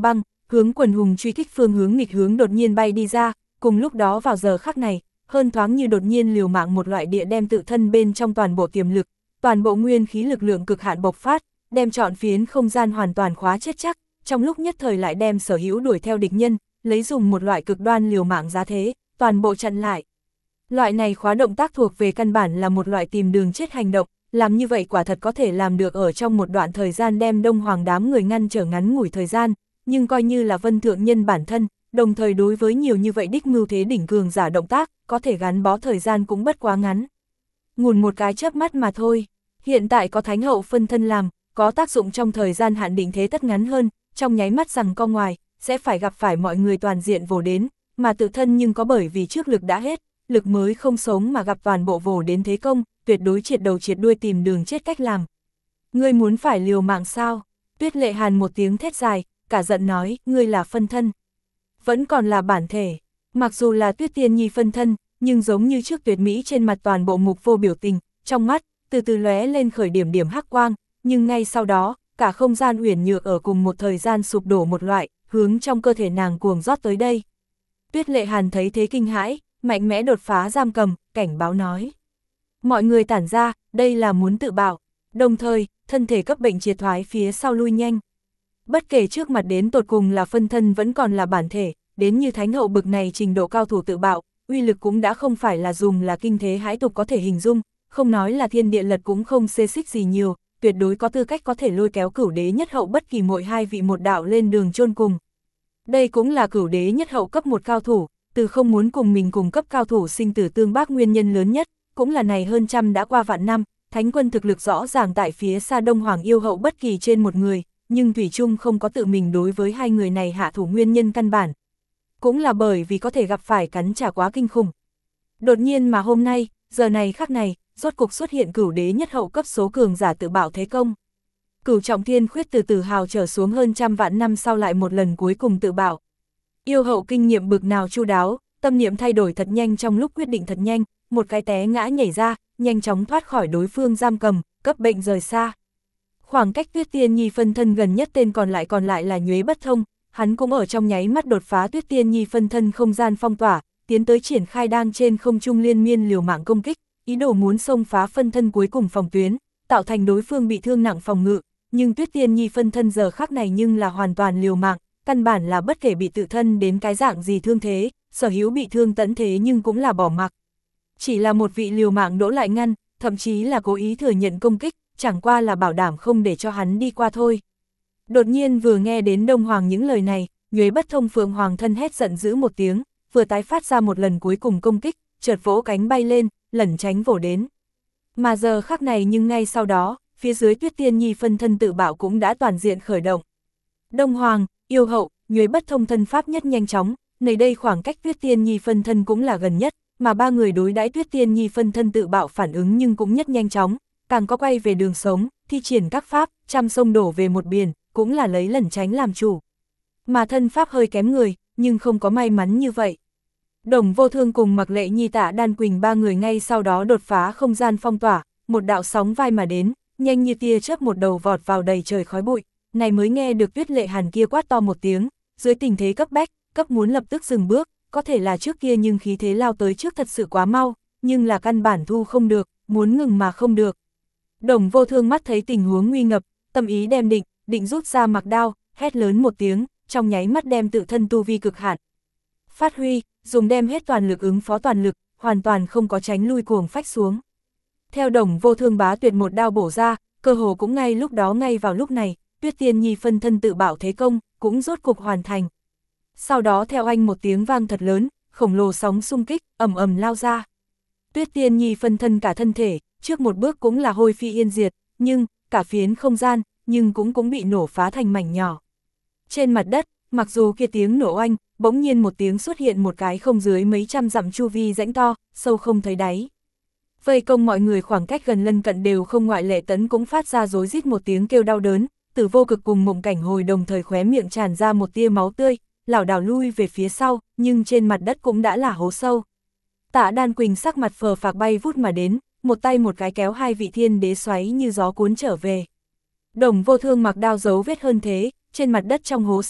hướng quần hùng truy kích phương hướng nghịch hướng đột nhiên bay đi ra, cùng lúc đó vào giờ khắc này, hơn thoáng như đột nhiên liều mạng một loại địa đem tự thân bên trong toàn bộ tiềm lực, toàn bộ nguyên khí lực lượng cực hạn bộc phát, đem trọn phiến không gian hoàn toàn khóa chết chắc, trong lúc nhất thời lại đem sở hữu đuổi theo địch nhân, lấy dùng một loại cực đoan liều mạng giá thế, toàn bộ chặn lại. Loại này khóa động tác thuộc về căn bản là một loại tìm đường chết hành động, làm như vậy quả thật có thể làm được ở trong một đoạn thời gian đem Đông Hoàng đám người ngăn trở ngắn ngủi thời gian, nhưng coi như là Vân Thượng Nhân bản thân, đồng thời đối với nhiều như vậy đích mưu thế đỉnh cường giả động tác, có thể gắn bó thời gian cũng bất quá ngắn. Ngủn một cái chớp mắt mà thôi, hiện tại có Thánh Hậu phân thân làm, có tác dụng trong thời gian hạn định thế tất ngắn hơn, trong nháy mắt rằng co ngoài, sẽ phải gặp phải mọi người toàn diện vồ đến, mà tự thân nhưng có bởi vì trước lực đã hết, lực mới không sống mà gặp toàn bộ vồ đến thế công, tuyệt đối triệt đầu triệt đuôi tìm đường chết cách làm. Ngươi muốn phải liều mạng sao? Tuyết Lệ Hàn một tiếng thét dài, cả giận nói, ngươi là phân thân. Vẫn còn là bản thể, mặc dù là Tuyết Tiên Nhi phân thân, nhưng giống như trước tuyệt mỹ trên mặt toàn bộ mục vô biểu tình, trong mắt, từ từ lóe lên khởi điểm điểm hắc quang, nhưng ngay sau đó, cả không gian uyển nhược ở cùng một thời gian sụp đổ một loại, hướng trong cơ thể nàng cuồng rót tới đây. Tuyết Lệ Hàn thấy thế kinh hãi, mạnh mẽ đột phá giam cầm, cảnh báo nói. Mọi người tản ra, đây là muốn tự bảo, đồng thời, thân thể cấp bệnh triệt thoái phía sau lui nhanh. Bất kể trước mặt đến tột cùng là phân thân vẫn còn là bản thể, đến như Thánh Hậu bực này trình độ cao thủ tự bạo, uy lực cũng đã không phải là dùng là kinh thế hãi tục có thể hình dung, không nói là thiên địa lật cũng không xê xích gì nhiều, tuyệt đối có tư cách có thể lôi kéo Cửu Đế nhất hậu bất kỳ mỗi hai vị một đạo lên đường chôn cùng. Đây cũng là Cửu Đế nhất hậu cấp một cao thủ, từ không muốn cùng mình cùng cấp cao thủ sinh tử tương bác nguyên nhân lớn nhất, cũng là này hơn trăm đã qua vạn năm, Thánh quân thực lực rõ ràng tại phía xa Đông Hoàng yêu hậu bất kỳ trên một người, nhưng Thủy Trung không có tự mình đối với hai người này hạ thủ nguyên nhân căn bản. Cũng là bởi vì có thể gặp phải cắn trả quá kinh khủng. Đột nhiên mà hôm nay, giờ này khắc này, rốt cục xuất hiện Cửu Đế nhất hậu cấp số cường giả tự bảo thế công. Cửu Trọng Thiên Khuyết từ Tử Hào trở xuống hơn trăm vạn năm sau lại một lần cuối cùng tự bảo. Yêu hậu kinh nghiệm bực nào chu đáo, tâm niệm thay đổi thật nhanh trong lúc quyết định thật nhanh, một cái té ngã nhảy ra, nhanh chóng thoát khỏi đối phương giam cầm, cấp bệnh rời xa. Khoảng cách Tuyết Tiên Nhi phân thân gần nhất tên còn lại còn lại là Nhuế Bất Thông, hắn cũng ở trong nháy mắt đột phá Tuyết Tiên Nhi phân thân không gian phong tỏa, tiến tới triển khai đang trên không trung liên miên liều mạng công kích, ý đồ muốn xông phá phân thân cuối cùng phòng tuyến, tạo thành đối phương bị thương nặng phòng ngự, nhưng Tuyết Tiên Nhi phân thân giờ khắc này nhưng là hoàn toàn liều mạng, căn bản là bất kể bị tự thân đến cái dạng gì thương thế, sở hữu bị thương tẫn thế nhưng cũng là bỏ mặc. Chỉ là một vị liều mạng đỗ lại ngăn, thậm chí là cố ý thừa nhận công kích, chẳng qua là bảo đảm không để cho hắn đi qua thôi. Đột nhiên vừa nghe đến Đông Hoàng những lời này, Nhuế Bất Thông Phượng Hoàng thân hét giận dữ một tiếng, vừa tái phát ra một lần cuối cùng công kích, chợt vỗ cánh bay lên, lẩn tránh vồ đến. Mà giờ khắc này nhưng ngay sau đó, phía dưới Tuyết Tiên Nhi phân thân tự bảo cũng đã toàn diện khởi động. Đông Hoàng, yêu hậu, Nhuế Bất Thông thân pháp nhất nhanh chóng, nơi đây khoảng cách Tuyết Tiên Nhi phân thân cũng là gần nhất, mà ba người đối đãi Tuyết Tiên Nhi phân thân tự bạo phản ứng nhưng cũng nhất nhanh chóng, càng có quay về đường sống, thi triển các pháp, trăm sông đổ về một biển, cũng là lấy lẩn tránh làm chủ. Mà thân pháp hơi kém người, nhưng không có may mắn như vậy. Đồng Vô Thương cùng Mặc Lệ Nhi Tạ Đan Quỳnh ba người ngay sau đó đột phá không gian phong tỏa, một đạo sóng vai mà đến, nhanh như tia chớp một đầu vọt vào đầy trời khói bụi, này mới nghe được Tuyết Lệ Hàn kia quát to một tiếng, dưới tình thế cấp bách, cấp muốn lập tức dừng bước, có thể là trước kia nhưng khí thế lao tới trước thật sự quá mau, nhưng là căn bản thu không được, muốn ngừng mà không được. Đồng Vô Thương mắt thấy tình huống nguy ngập, tâm ý đem định, định rút ra mặc đao, hét lớn một tiếng, trong nháy mắt đem tự thân tu vi cực hạn phát huy, dùng đem hết toàn lực ứng phó toàn lực, hoàn toàn không có tránh lui cuồng phách xuống. Theo Đồng Vô Thương bá tuyệt một đao bổ ra, cơ hồ cũng ngay lúc đó ngay vào lúc này, Tuyết Tiên Nhi phân thân tự bảo thế công, cũng rốt cục hoàn thành. Sau đó theo anh một tiếng vang thật lớn, khổng lồ sóng xung kích, ầm ầm lao ra. Tuyết Tiên Nhi phân thân cả thân thể, trước một bước cũng là hôi phi yên diệt, nhưng, cả phiến không gian, nhưng cũng cũng bị nổ phá thành mảnh nhỏ. Trên mặt đất, mặc dù kia tiếng nổ oanh, bỗng nhiên một tiếng xuất hiện một cái không dưới mấy trăm dặm chu vi rãnh to, sâu không thấy đáy. Vây công mọi người khoảng cách gần lân cận đều không ngoại lệ tấn cũng phát ra rối rít một tiếng kêu đau đớn, Tử Vô Cực cùng Mộng Cảnh Hồi đồng thời khóe miệng tràn ra một tia máu tươi, lảo đảo lui về phía sau, nhưng trên mặt đất cũng đã là hố sâu. Tạ Đan Quỳnh sắc mặt phờ phạc bay vút mà đến, một tay một cái kéo hai vị thiên đế xoáy như gió cuốn trở về. Đồng Vô Thương mặc đao dấu vết hơn thế, trên mặt đất trong hố sâu,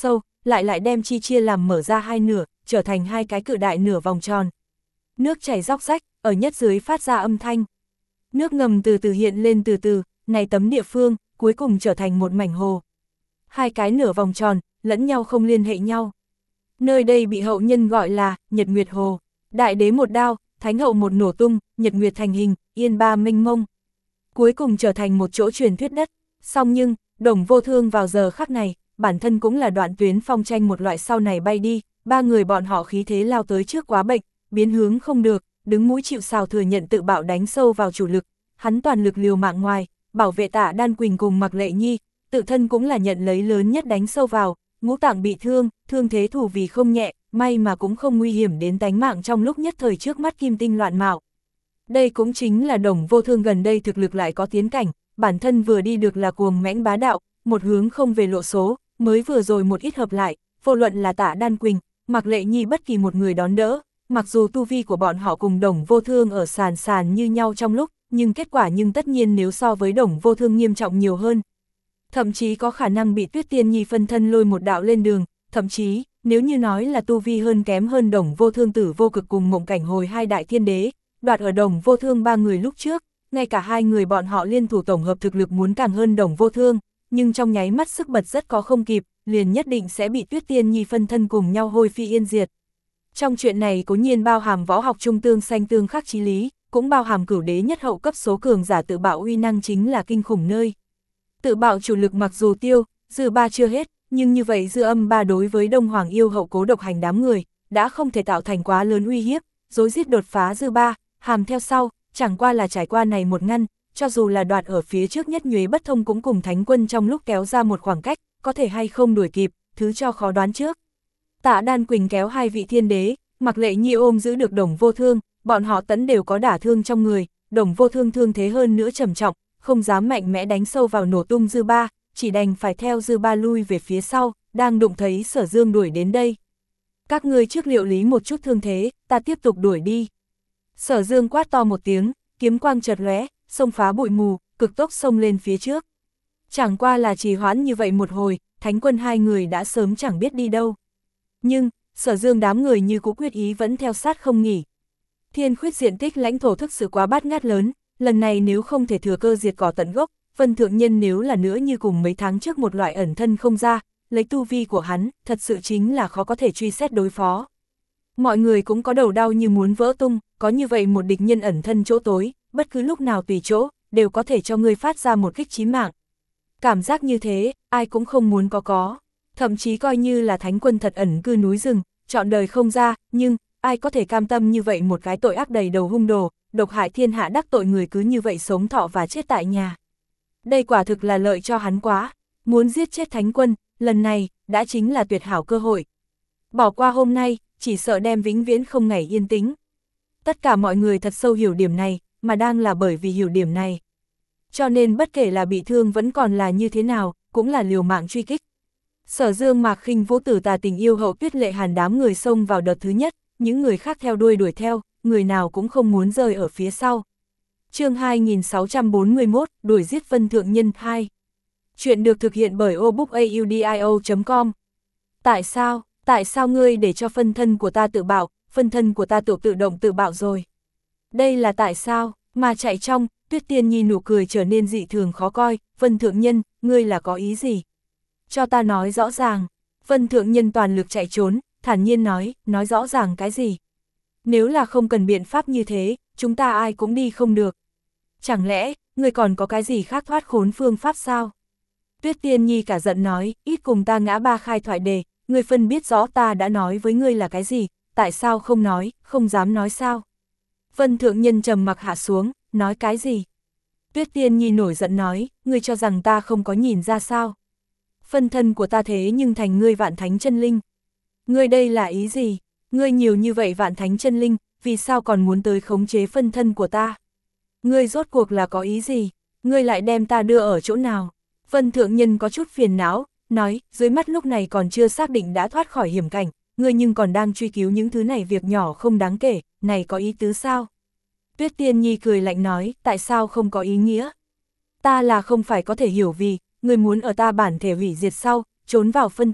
lại lại đem chi chia làm mở ra hai nửa, trở thành hai cái cự đại nửa vòng tròn. Nước chảy róc rách, ở nhất dưới phát ra âm thanh. Nước ngầm từ từ hiện lên từ từ, này tấm địa phương, cuối cùng trở thành một mảnh hồ. Hai cái nửa vòng tròn, lẫn nhau không liên hệ nhau. Nơi đây bị hậu nhân gọi là Nhật Nguyệt Hồ. Đại đế một đao, thánh hậu một nổ tung, Nhật Nguyệt thành hình, yên ba mênh mông. Cuối cùng trở thành một chỗ truyền thuyết đất. Song nhưng, Đồng Vô Thương vào giờ khắc này, bản thân cũng là đoạn tuyến phong tranh một loại sau này bay đi, ba người bọn họ khí thế lao tới trước quá bệnh, biến hướng không được, đứng mũi chịu sào thừa nhận tự bạo đánh sâu vào chủ lực, hắn toàn lực liều mạng ngoài, bảo vệ Tạ Đan Quỳnh cùng Mạc Lệ Nhi, tự thân cũng là nhận lấy lớn nhất đánh sâu vào, ngũ tạng bị thương, thương thế thủ vì không nhẹ, may mà cũng không nguy hiểm đến tánh mạng trong lúc nhất thời trước mắt kim tinh loạn mạo. Đây cũng chính là Đồng Vô Thương gần đây thực lực lại có tiến cảnh, bản thân vừa đi được là cuồng mãnh bá đạo, một hướng không về lộ số, mới vừa rồi một ít hợp lại, vô luận là Tạ Đan Quỳnh, Mạc Lệ Nhi bất kỳ một người đón đỡ, mặc dù tu vi của bọn họ cùng Đồng Vô Thương ở sàn sàn như nhau trong lúc, nhưng kết quả nhưng tất nhiên nếu so với Đồng Vô Thương nghiêm trọng nhiều hơn. Thậm chí có khả năng bị Tuyết Tiên Nhi phân thân lôi một đạo lên đường, thậm chí, nếu như nói là tu vi hơn kém hơn Đồng Vô Thương Tử Vô Cực cùng Mộng Cảnh Hồi hai đại thiên đế, đoạt ở Đồng Vô Thương ba người lúc trước, ngay cả hai người bọn họ liên thủ tổng hợp thực lực muốn càng hơn Đồng Vô Thương, nhưng trong nháy mắt sức bật rất có không kịp, liền nhất định sẽ bị Tuyết Tiên Nhi phân thân cùng nhau hôi phi yên diệt. Trong chuyện này cố nhiên bao hàm võ học trung tương xanh tương khắc chí lý, cũng bao hàm cửu đế nhất hậu cấp số cường giả tự bạo uy năng chính là kinh khủng nơi. Tự bạo chủ lực mặc dù tiêu, dư ba chưa hết, nhưng như vậy dư âm ba đối với Đông Hoàng yêu hậu cố độc hành đám người, đã không thể tạo thành quá lớn uy hiếp, rối rít đột phá dư ba, hàm theo sau, chẳng qua là trải qua này một ngăn, cho dù là đoạt ở phía trước nhất Nhuế Bất Thông cũng cùng Thánh Quân trong lúc kéo ra một khoảng cách, có thể hay không đuổi kịp, thứ cho khó đoán trước. Tạ Đan Quỳnh kéo hai vị thiên đế, Mạc Lệ Nhi ôm giữ được Đồng Vô Thương, bọn họ tẫn đều có đả thương trong người, Đồng Vô Thương thương thế hơn nữa trầm trọng, không dám mạnh mẽ đánh sâu vào nổ tung dư ba, chỉ đành phải theo dư ba lui về phía sau, đang đụng thấy Sở Dương đuổi đến đây. Các ngươi trước liệu lý một chút thương thế, ta tiếp tục đuổi đi. Sở Dương quát to một tiếng, kiếm quang chợt lóe, xông phá bụi mù, cực tốc xông lên phía trước. Chẳng qua là trì hoãn như vậy một hồi, Thánh Quân hai người đã sớm chẳng biết đi đâu. Nhưng, Sở Dương đám người như cũ quyết ý vẫn theo sát không nghỉ. Thiên Khuyết diện tích lãnh thổ thực sự quá bát ngát lớn, lần này nếu không thể thừa cơ diệt cỏ tận gốc, Vân Thượng Nhân nếu là nữa như cùng mấy tháng trước một loại ẩn thân không ra, lấy tu vi của hắn, thật sự chính là khó có thể truy xét đối phó. Mọi người cũng có đầu đau như muốn vỡ tung, có như vậy một địch nhân ẩn thân chỗ tối, bất cứ lúc nào tùy chỗ, đều có thể cho người phát ra một kích chí mạng. Cảm giác như thế, ai cũng không muốn có có. Thậm chí coi như là Thánh Quân thật ẩn cư núi rừng, chọn đời không ra, nhưng, ai có thể cam tâm như vậy một cái tội ác đầy đầu hung đồ, độc hại thiên hạ đắc tội người cứ như vậy sống thọ và chết tại nhà. Đây quả thực là lợi cho hắn quá, muốn giết chết Thánh Quân, lần này, đã chính là tuyệt hảo cơ hội. Bỏ qua hôm nay, chỉ sợ đem vĩnh viễn không ngày yên tĩnh. Tất cả mọi người thật sâu hiểu điểm này, mà đang là bởi vì hiểu điểm này. Cho nên bất kể là bị thương vẫn còn là như thế nào, cũng là liều mạng truy kích. Sở Dương Mạc Khinh Vũ Tử Tà Tình Yêu Hậu Tuyết Lệ Hàn đám người xông vào đợt thứ nhất, những người khác theo đuôi đuổi theo, người nào cũng không muốn rời ở phía sau. Chương hai nghìn sáu trăm bốn mươi mốt, đuổi giết Vân Thượng Nhân hai. Chuyện được thực hiện bởi obookaudio chấm com. Tại sao, tại sao ngươi để cho phân thân của ta tự bạo, phân thân của ta tự tự động tự bạo rồi? Đây là tại sao, mà chạy trong, Tuyết Tiên Nhi nụ cười trở nên dị thường khó coi, Vân Thượng Nhân, ngươi là có ý gì? Cho ta nói rõ ràng. Vân Thượng Nhân toàn lực chạy trốn, thản nhiên nói, nói rõ ràng cái gì? Nếu là không cần biện pháp như thế, chúng ta ai cũng đi không được. Chẳng lẽ, ngươi còn có cái gì khác thoát khốn phương pháp sao? Tuyết Tiên Nhi cả giận nói, ít cùng ta ngã ba khai thoại đề, ngươi phân biết rõ ta đã nói với ngươi là cái gì, tại sao không nói, không dám nói sao? Vân Thượng Nhân trầm mặc hạ xuống, nói cái gì? Tuyết Tiên Nhi nổi giận nói, ngươi cho rằng ta không có nhìn ra sao? Phân thân của ta thế nhưng thành ngươi vạn thánh chân linh. Ngươi đây là ý gì? Ngươi nhiều như vậy vạn thánh chân linh, vì sao còn muốn tới khống chế phân thân của ta? Ngươi rốt cuộc là có ý gì? Ngươi lại đem ta đưa ở chỗ nào? Vân Thượng Nhân có chút phiền não, nói, dưới mắt lúc này còn chưa xác định đã thoát khỏi hiểm cảnh, ngươi nhưng còn đang truy cứu những thứ này việc nhỏ không đáng kể, này có ý tứ sao? Tuyết Tiên Nhi cười lạnh nói, tại sao không có ý nghĩa? Ta là không phải có thể hiểu vì, ngươi muốn ở ta bản thể hủy diệt sau, trốn vào phân thân,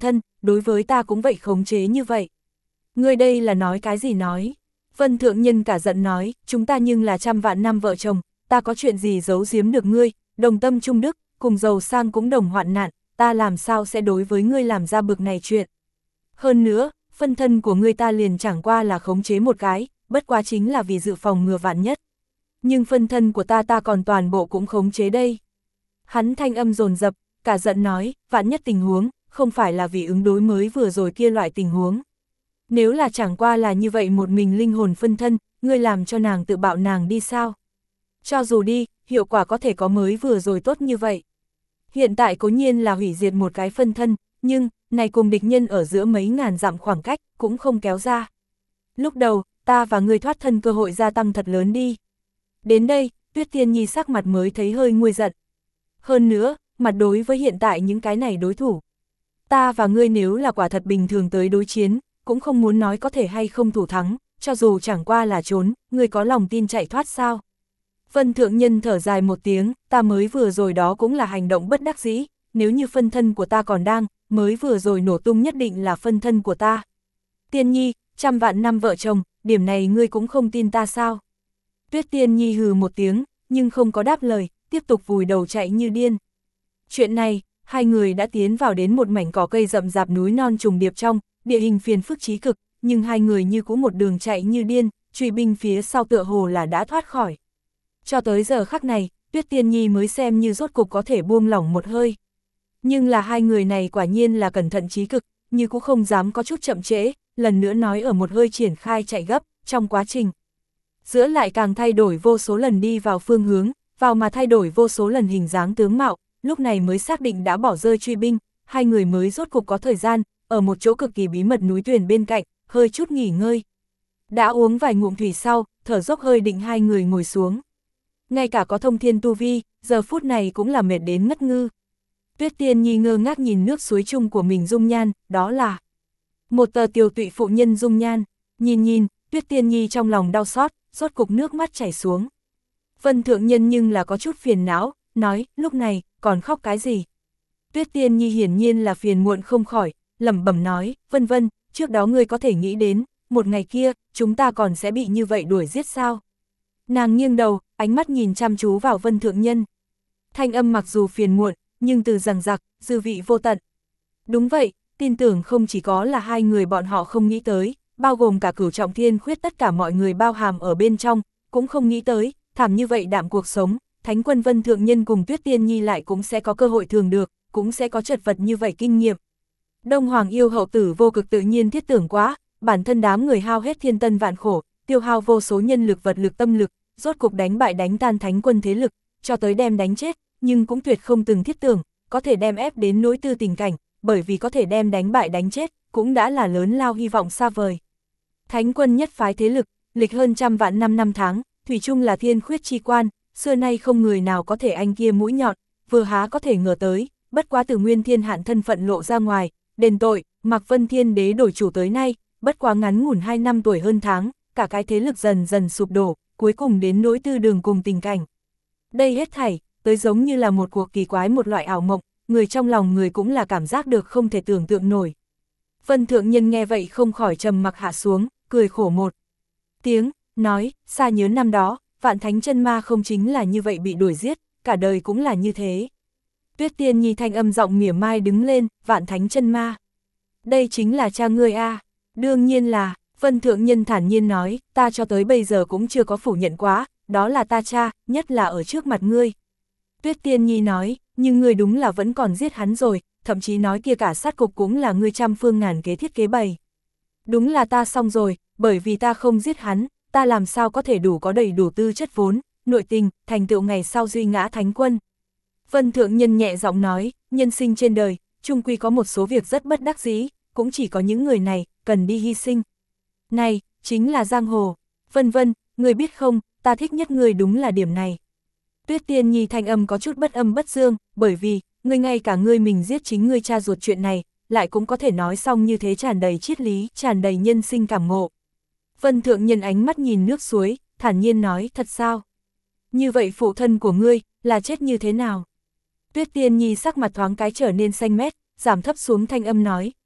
đối với ta cũng vậy khống chế như vậy. Ngươi đây là nói cái gì nói? Vân Thượng Nhân cả giận nói, chúng ta nhưng là trăm vạn năm vợ chồng, ta có chuyện gì giấu giếm được ngươi, đồng tâm trung đức, cùng giàu sang cũng đồng hoạn nạn, ta làm sao sẽ đối với ngươi làm ra bực này chuyện. Hơn nữa, phân thân của ngươi ta liền chẳng qua là khống chế một cái, bất quá chính là vì dự phòng ngừa vạn nhất. Nhưng phân thân của ta ta còn toàn bộ cũng khống chế đây. Hắn thanh âm dồn dập, cả giận nói, vạn nhất tình huống, không phải là vì ứng đối mới vừa rồi kia loại tình huống. Nếu là chẳng qua là như vậy một mình linh hồn phân thân, ngươi làm cho nàng tự bạo nàng đi sao? Cho dù đi, hiệu quả có thể có mới vừa rồi tốt như vậy. Hiện tại cố nhiên là hủy diệt một cái phân thân, nhưng, này cùng địch nhân ở giữa mấy ngàn dặm khoảng cách, cũng không kéo ra. Lúc đầu, ta và ngươi thoát thân cơ hội gia tăng thật lớn đi. Đến đây, Tuyết Tiên Nhi sắc mặt mới thấy hơi nguôi giận. Hơn nữa, mặt đối với hiện tại những cái này đối thủ. Ta và ngươi nếu là quả thật bình thường tới đối chiến, cũng không muốn nói có thể hay không thủ thắng, cho dù chẳng qua là trốn, ngươi có lòng tin chạy thoát sao? Vân Thượng Nhân thở dài một tiếng, ta mới vừa rồi đó cũng là hành động bất đắc dĩ, nếu như phân thân của ta còn đang, mới vừa rồi nổ tung nhất định là phân thân của ta. Tiên Nhi, trăm vạn năm vợ chồng, điểm này ngươi cũng không tin ta sao? Tuyết Tiên Nhi hừ một tiếng, nhưng không có đáp lời, tiếp tục vùi đầu chạy như điên. Chuyện này, hai người đã tiến vào đến một mảnh cỏ cây rậm rạp núi non trùng điệp trong, địa hình phiền phức chí cực, nhưng hai người như cũng một đường chạy như điên, truy binh phía sau tựa hồ là đã thoát khỏi. Cho tới giờ khắc này, Tuyết Tiên Nhi mới xem như rốt cục có thể buông lỏng một hơi. Nhưng là hai người này quả nhiên là cẩn thận chí cực, như cũng không dám có chút chậm trễ, lần nữa nói ở một hơi triển khai chạy gấp, trong quá trình. Giữa lại càng thay đổi vô số lần đi vào phương hướng, vào mà thay đổi vô số lần hình dáng tướng mạo, lúc này mới xác định đã bỏ rơi truy binh, hai người mới rốt cục có thời gian, ở một chỗ cực kỳ bí mật núi tuyển bên cạnh, hơi chút nghỉ ngơi. Đã uống vài ngụm thủy sau, thở dốc hơi định hai người ngồi xuống. Ngay cả có thông thiên tu vi, giờ phút này cũng là mệt đến ngất ngư. Tuyết Tiên Nhi ngơ ngác nhìn nước suối chung của mình dung nhan, đó là một tờ tiều tụy phụ nhân dung nhan. Nhìn nhìn, Tuyết Tiên Nhi trong lòng đau xót, rốt cục nước mắt chảy xuống. Vân Thượng Nhân nhưng là có chút phiền não, nói, lúc này, còn khóc cái gì? Tuyết Tiên Nhi hiển nhiên là phiền muộn không khỏi, lẩm bẩm nói, vân vân, trước đó ngươi có thể nghĩ đến, một ngày kia, chúng ta còn sẽ bị như vậy đuổi giết sao? Nàng nghiêng đầu, ánh mắt nhìn chăm chú vào Vân Thượng Nhân. Thanh âm mặc dù phiền muộn, nhưng từ rằng giặc, dư vị vô tận. Đúng vậy, tin tưởng không chỉ có là hai người bọn họ không nghĩ tới, bao gồm cả Cửu Trọng Thiên Khuyết tất cả mọi người bao hàm ở bên trong, cũng không nghĩ tới, thảm như vậy đạm cuộc sống, Thánh Quân Vân Thượng Nhân cùng Tuyết Tiên Nhi lại cũng sẽ có cơ hội thường được, cũng sẽ có chật vật như vậy kinh nghiệm. Đông Hoàng yêu hậu tử vô cực tự nhiên thiết tưởng quá, bản thân đám người hao hết thiên tân vạn khổ, tiêu hao vô số nhân lực vật lực tâm lực, rốt cục đánh bại đánh tan Thánh Quân thế lực, cho tới đem đánh chết, nhưng cũng tuyệt không từng thiết tưởng, có thể đem ép đến nỗi tư tình cảnh, bởi vì có thể đem đánh bại đánh chết, cũng đã là lớn lao hy vọng xa vời. Thánh Quân nhất phái thế lực, lịch hơn trăm vạn năm năm tháng, thủy chung là thiên khuyết chi quan, xưa nay không người nào có thể anh kia mũi nhọn, vừa há có thể ngờ tới, bất quá từ nguyên thiên hạn thân phận lộ ra ngoài, đền tội, Mạc Vân Thiên Đế đổi chủ tới nay, bất quá ngắn ngủn hai năm tuổi hơn tháng, cả cái thế lực dần dần sụp đổ, cuối cùng đến nỗi tư đường cùng tình cảnh. Đây hết thảy, tới giống như là một cuộc kỳ quái một loại ảo mộng, người trong lòng người cũng là cảm giác được không thể tưởng tượng nổi. Vân Thượng Nhân nghe vậy không khỏi trầm mặc hạ xuống, cười khổ một tiếng, nói, xa nhớ năm đó, Vạn Thánh Chân Ma không chính là như vậy bị đuổi giết, cả đời cũng là như thế. Tuyết Tiên Nhi thanh âm giọng mỉa mai đứng lên, Vạn Thánh Chân Ma. Đây chính là cha ngươi a? Đương nhiên là, Vân Thượng Nhân thản nhiên nói, ta cho tới bây giờ cũng chưa có phủ nhận quá, đó là ta cha, nhất là ở trước mặt ngươi. Tuyết Tiên Nhi nói, nhưng ngươi đúng là vẫn còn giết hắn rồi, thậm chí nói kia cả sát cục cũng là ngươi trăm phương ngàn kế thiết kế bày. Đúng là ta xong rồi, bởi vì ta không giết hắn, ta làm sao có thể đủ có đầy đủ tư chất vốn, nội tình, thành tựu ngày sau duy ngã Thánh Quân. Vân Thượng Nhân nhẹ giọng nói, nhân sinh trên đời, chung quy có một số việc rất bất đắc dĩ, cũng chỉ có những người này, cần đi hy sinh. Này, chính là giang hồ. Vân vân, người biết không, ta thích nhất người đúng là điểm này. Tuyết Tiên Nhi thanh âm có chút bất âm bất dương, bởi vì, ngươi ngay cả ngươi mình giết chính ngươi cha ruột chuyện này, lại cũng có thể nói xong như thế tràn đầy triết lý, tràn đầy nhân sinh cảm ngộ. Vân Thượng Nhân ánh mắt nhìn nước suối, thản nhiên nói, thật sao? Như vậy phụ thân của ngươi, là chết như thế nào? Tuyết Tiên Nhi sắc mặt thoáng cái trở nên xanh mét, giảm thấp xuống thanh âm nói,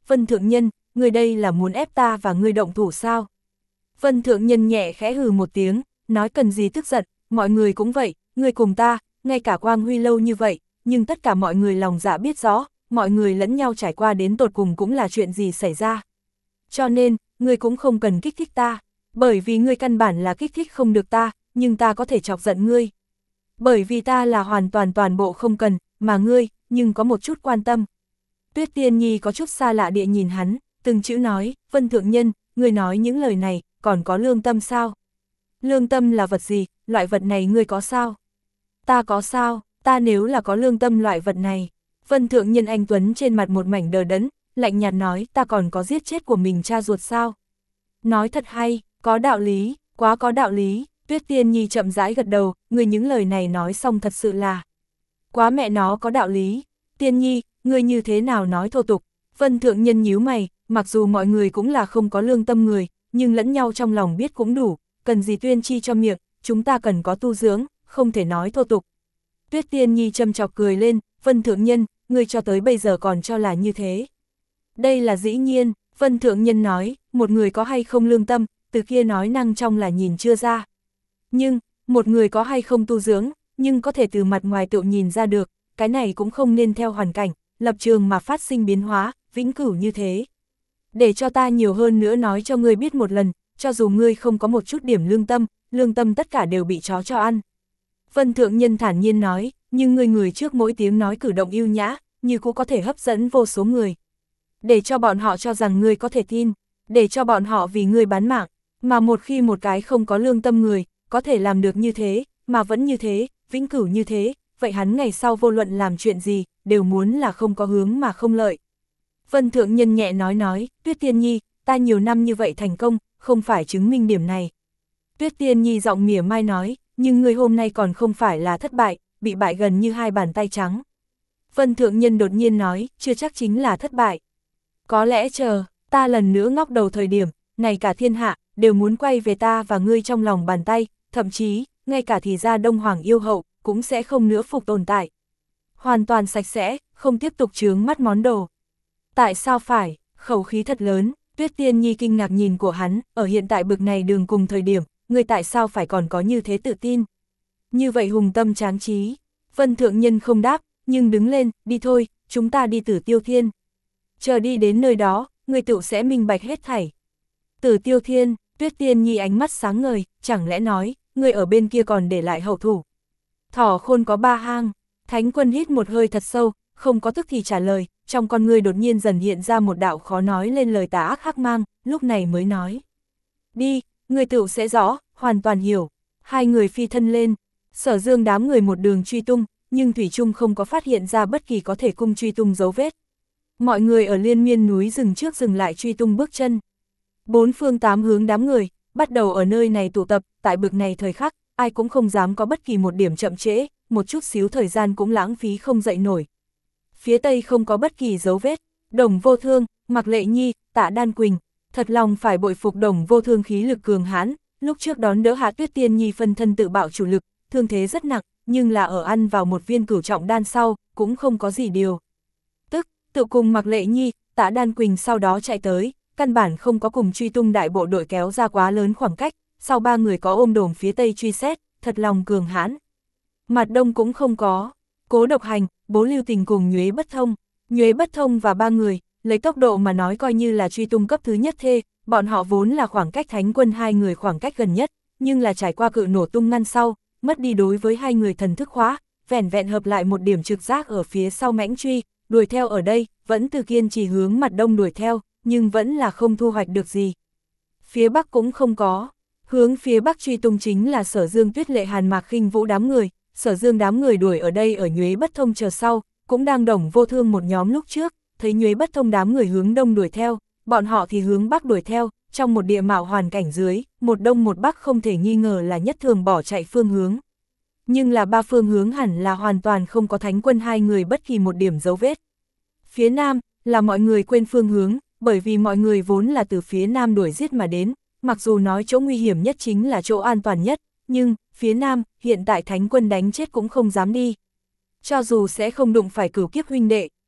Vân Thượng Nhân, người đây là muốn ép ta và ngươi động thủ sao? Vân Thượng Nhân nhẹ khẽ hừ một tiếng, nói cần gì tức giận, mọi người cũng vậy, ngươi cùng ta, ngay cả Quang Huy lâu như vậy, nhưng tất cả mọi người lòng dạ biết rõ, mọi người lẫn nhau trải qua đến tột cùng cũng là chuyện gì xảy ra. Cho nên, ngươi cũng không cần kích thích ta, bởi vì ngươi căn bản là kích thích không được ta, nhưng ta có thể chọc giận ngươi. Bởi vì ta là hoàn toàn toàn bộ không cần, mà ngươi, nhưng có một chút quan tâm. Tuyết Tiên Nhi có chút xa lạ địa nhìn hắn, từng chữ nói, Vân Thượng Nhân, ngươi nói những lời này, còn có lương tâm sao? Lương tâm là vật gì, loại vật này ngươi có sao? Ta có sao, ta nếu là có lương tâm loại vật này. Vân Thượng Nhân anh Tuấn trên mặt một mảnh đờ đẫn, lạnh nhạt nói, ta còn có giết chết của mình cha ruột sao? Nói thật hay, có đạo lý, quá có đạo lý. Tuyết Tiên Nhi chậm rãi gật đầu, ngươi những lời này nói xong thật sự là quá mẹ nó có đạo lý. Tiên Nhi, ngươi như thế nào nói thô tục? Vân Thượng Nhân nhíu mày, mặc dù mọi người cũng là không có lương tâm người, nhưng lẫn nhau trong lòng biết cũng đủ, cần gì tuyên chi cho miệng, chúng ta cần có tu dưỡng, không thể nói thô tục. Tuyết Tiên Nhi châm chọc cười lên, Vân Thượng Nhân, ngươi cho tới bây giờ còn cho là như thế. Đây là dĩ nhiên, Vân Thượng Nhân nói, một người có hay không lương tâm, từ kia nói năng trong là nhìn chưa ra. Nhưng, một người có hay không tu dưỡng, nhưng có thể từ mặt ngoài tự nhìn ra được, cái này cũng không nên theo hoàn cảnh, lập trường mà phát sinh biến hóa, vĩnh cửu như thế. Để cho ta nhiều hơn nữa nói cho ngươi biết một lần, cho dù ngươi không có một chút điểm lương tâm, lương tâm tất cả đều bị chó cho ăn. Vân Thượng Nhân thản nhiên nói, nhưng ngươi người trước mỗi tiếng nói cử động yêu nhã, như cũng có thể hấp dẫn vô số người. Để cho bọn họ cho rằng ngươi có thể tin, để cho bọn họ vì ngươi bán mạng, mà một khi một cái không có lương tâm người, có thể làm được như thế, mà vẫn như thế, vĩnh cửu như thế, vậy hắn ngày sau vô luận làm chuyện gì, đều muốn là không có hướng mà không lợi. Vân Thượng Nhân nhẹ nói nói, Tuyết Tiên Nhi, ta nhiều năm như vậy thành công, không phải chứng minh điểm này. Tuyết Tiên Nhi giọng mỉa mai nói, nhưng người hôm nay còn không phải là thất bại, bị bại gần như hai bàn tay trắng. Vân Thượng Nhân đột nhiên nói, chưa chắc chính là thất bại. Có lẽ chờ, ta lần nữa ngóc đầu thời điểm, này cả thiên hạ, đều muốn quay về ta và ngươi trong lòng bàn tay, thậm chí, ngay cả thì ra Đông Hoàng yêu hậu, cũng sẽ không nữa phục tồn tại. Hoàn toàn sạch sẽ, không tiếp tục chướng mắt món đồ. Tại sao phải, khẩu khí thật lớn, Tuyết Tiên Nhi kinh ngạc nhìn của hắn, ở hiện tại bực này đường cùng thời điểm, ngươi tại sao phải còn có như thế tự tin? Như vậy hùng tâm tráng trí. Vân Thượng Nhân không đáp, nhưng đứng lên, đi thôi, chúng ta đi Tử Tiêu Thiên. Chờ đi đến nơi đó, ngươi tự sẽ minh bạch hết thảy. Tử Tiêu Thiên, Tuyết Tiên Nhi ánh mắt sáng ngời, chẳng lẽ nói, ngươi ở bên kia còn để lại hậu thủ. Thỏ khôn có ba hang, Thánh Quân hít một hơi thật sâu, không có tức thì trả lời, trong con ngươi đột nhiên dần hiện ra một đạo khó nói lên lời tà ác hắc mang, lúc này mới nói. Đi, ngươi tự sẽ rõ, hoàn toàn hiểu. Hai người phi thân lên, Sở Dương đám người một đường truy tung, nhưng Thủy Trung không có phát hiện ra bất kỳ có thể cung truy tung dấu vết. Mọi người ở liên miên núi rừng trước dừng lại truy tung bước chân. Bốn phương tám hướng đám người, bắt đầu ở nơi này tụ tập, tại bực này thời khắc, ai cũng không dám có bất kỳ một điểm chậm trễ, một chút xíu thời gian cũng lãng phí không dậy nổi. Phía tây không có bất kỳ dấu vết, Đồng Vô Thương, Mạc Lệ Nhi, Tạ Đan Quỳnh, thật lòng phải bội phục Đồng Vô Thương khí lực cường hãn, lúc trước đón đỡ Hạ Tuyết Tiên Nhi phân thân tự bạo chủ lực, thương thế rất nặng, nhưng là ở ăn vào một viên cửu trọng đan sau, cũng không có gì điều. Tức, tự cùng Mạc Lệ Nhi, Tạ Đan Quỳnh sau đó chạy tới, căn bản không có cùng truy tung đại bộ đội kéo ra quá lớn khoảng cách, sau ba người có ôm đồm phía tây truy xét, thật lòng cường hãn. Mặt đông cũng không có, Cố Độc Hành, Bố Lưu Tình cùng Nhuế Bất Thông, Nhuế Bất Thông và ba người, lấy tốc độ mà nói coi như là truy tung cấp thứ nhất thê, bọn họ vốn là khoảng cách Thánh Quân hai người khoảng cách gần nhất, nhưng là trải qua cự nổ tung ngăn sau, mất đi đối với hai người thần thức khóa, vẻn vẹn hợp lại một điểm trực giác ở phía sau mãnh truy, đuổi theo ở đây, vẫn từ kiên trì hướng mặt đông đuổi theo, nhưng vẫn là không thu hoạch được gì. Phía bắc cũng không có, hướng phía bắc truy tung chính là Sở Dương Tuyết Lệ Hàn Mạc Khinh Vũ đám người, Sở Dương đám người đuổi ở đây ở Nhuế Bất Thông chờ sau, cũng đang Đồng Vô Thương một nhóm lúc trước, thấy Nhuế Bất Thông đám người hướng đông đuổi theo, bọn họ thì hướng bắc đuổi theo, trong một địa mạo hoàn cảnh dưới, một đông một bắc không thể nghi ngờ là nhất thường bỏ chạy phương hướng. Nhưng là ba phương hướng hẳn là hoàn toàn không có Thánh Quân hai người bất kỳ một điểm dấu vết. Phía nam, là mọi người quên phương hướng, bởi vì mọi người vốn là từ phía nam đuổi giết mà đến, mặc dù nói chỗ nguy hiểm nhất chính là chỗ an toàn nhất, nhưng, phía nam, hiện tại Thánh Quân đánh chết cũng không dám đi. Cho dù sẽ không đụng phải Cửu Kiếp huynh đệ,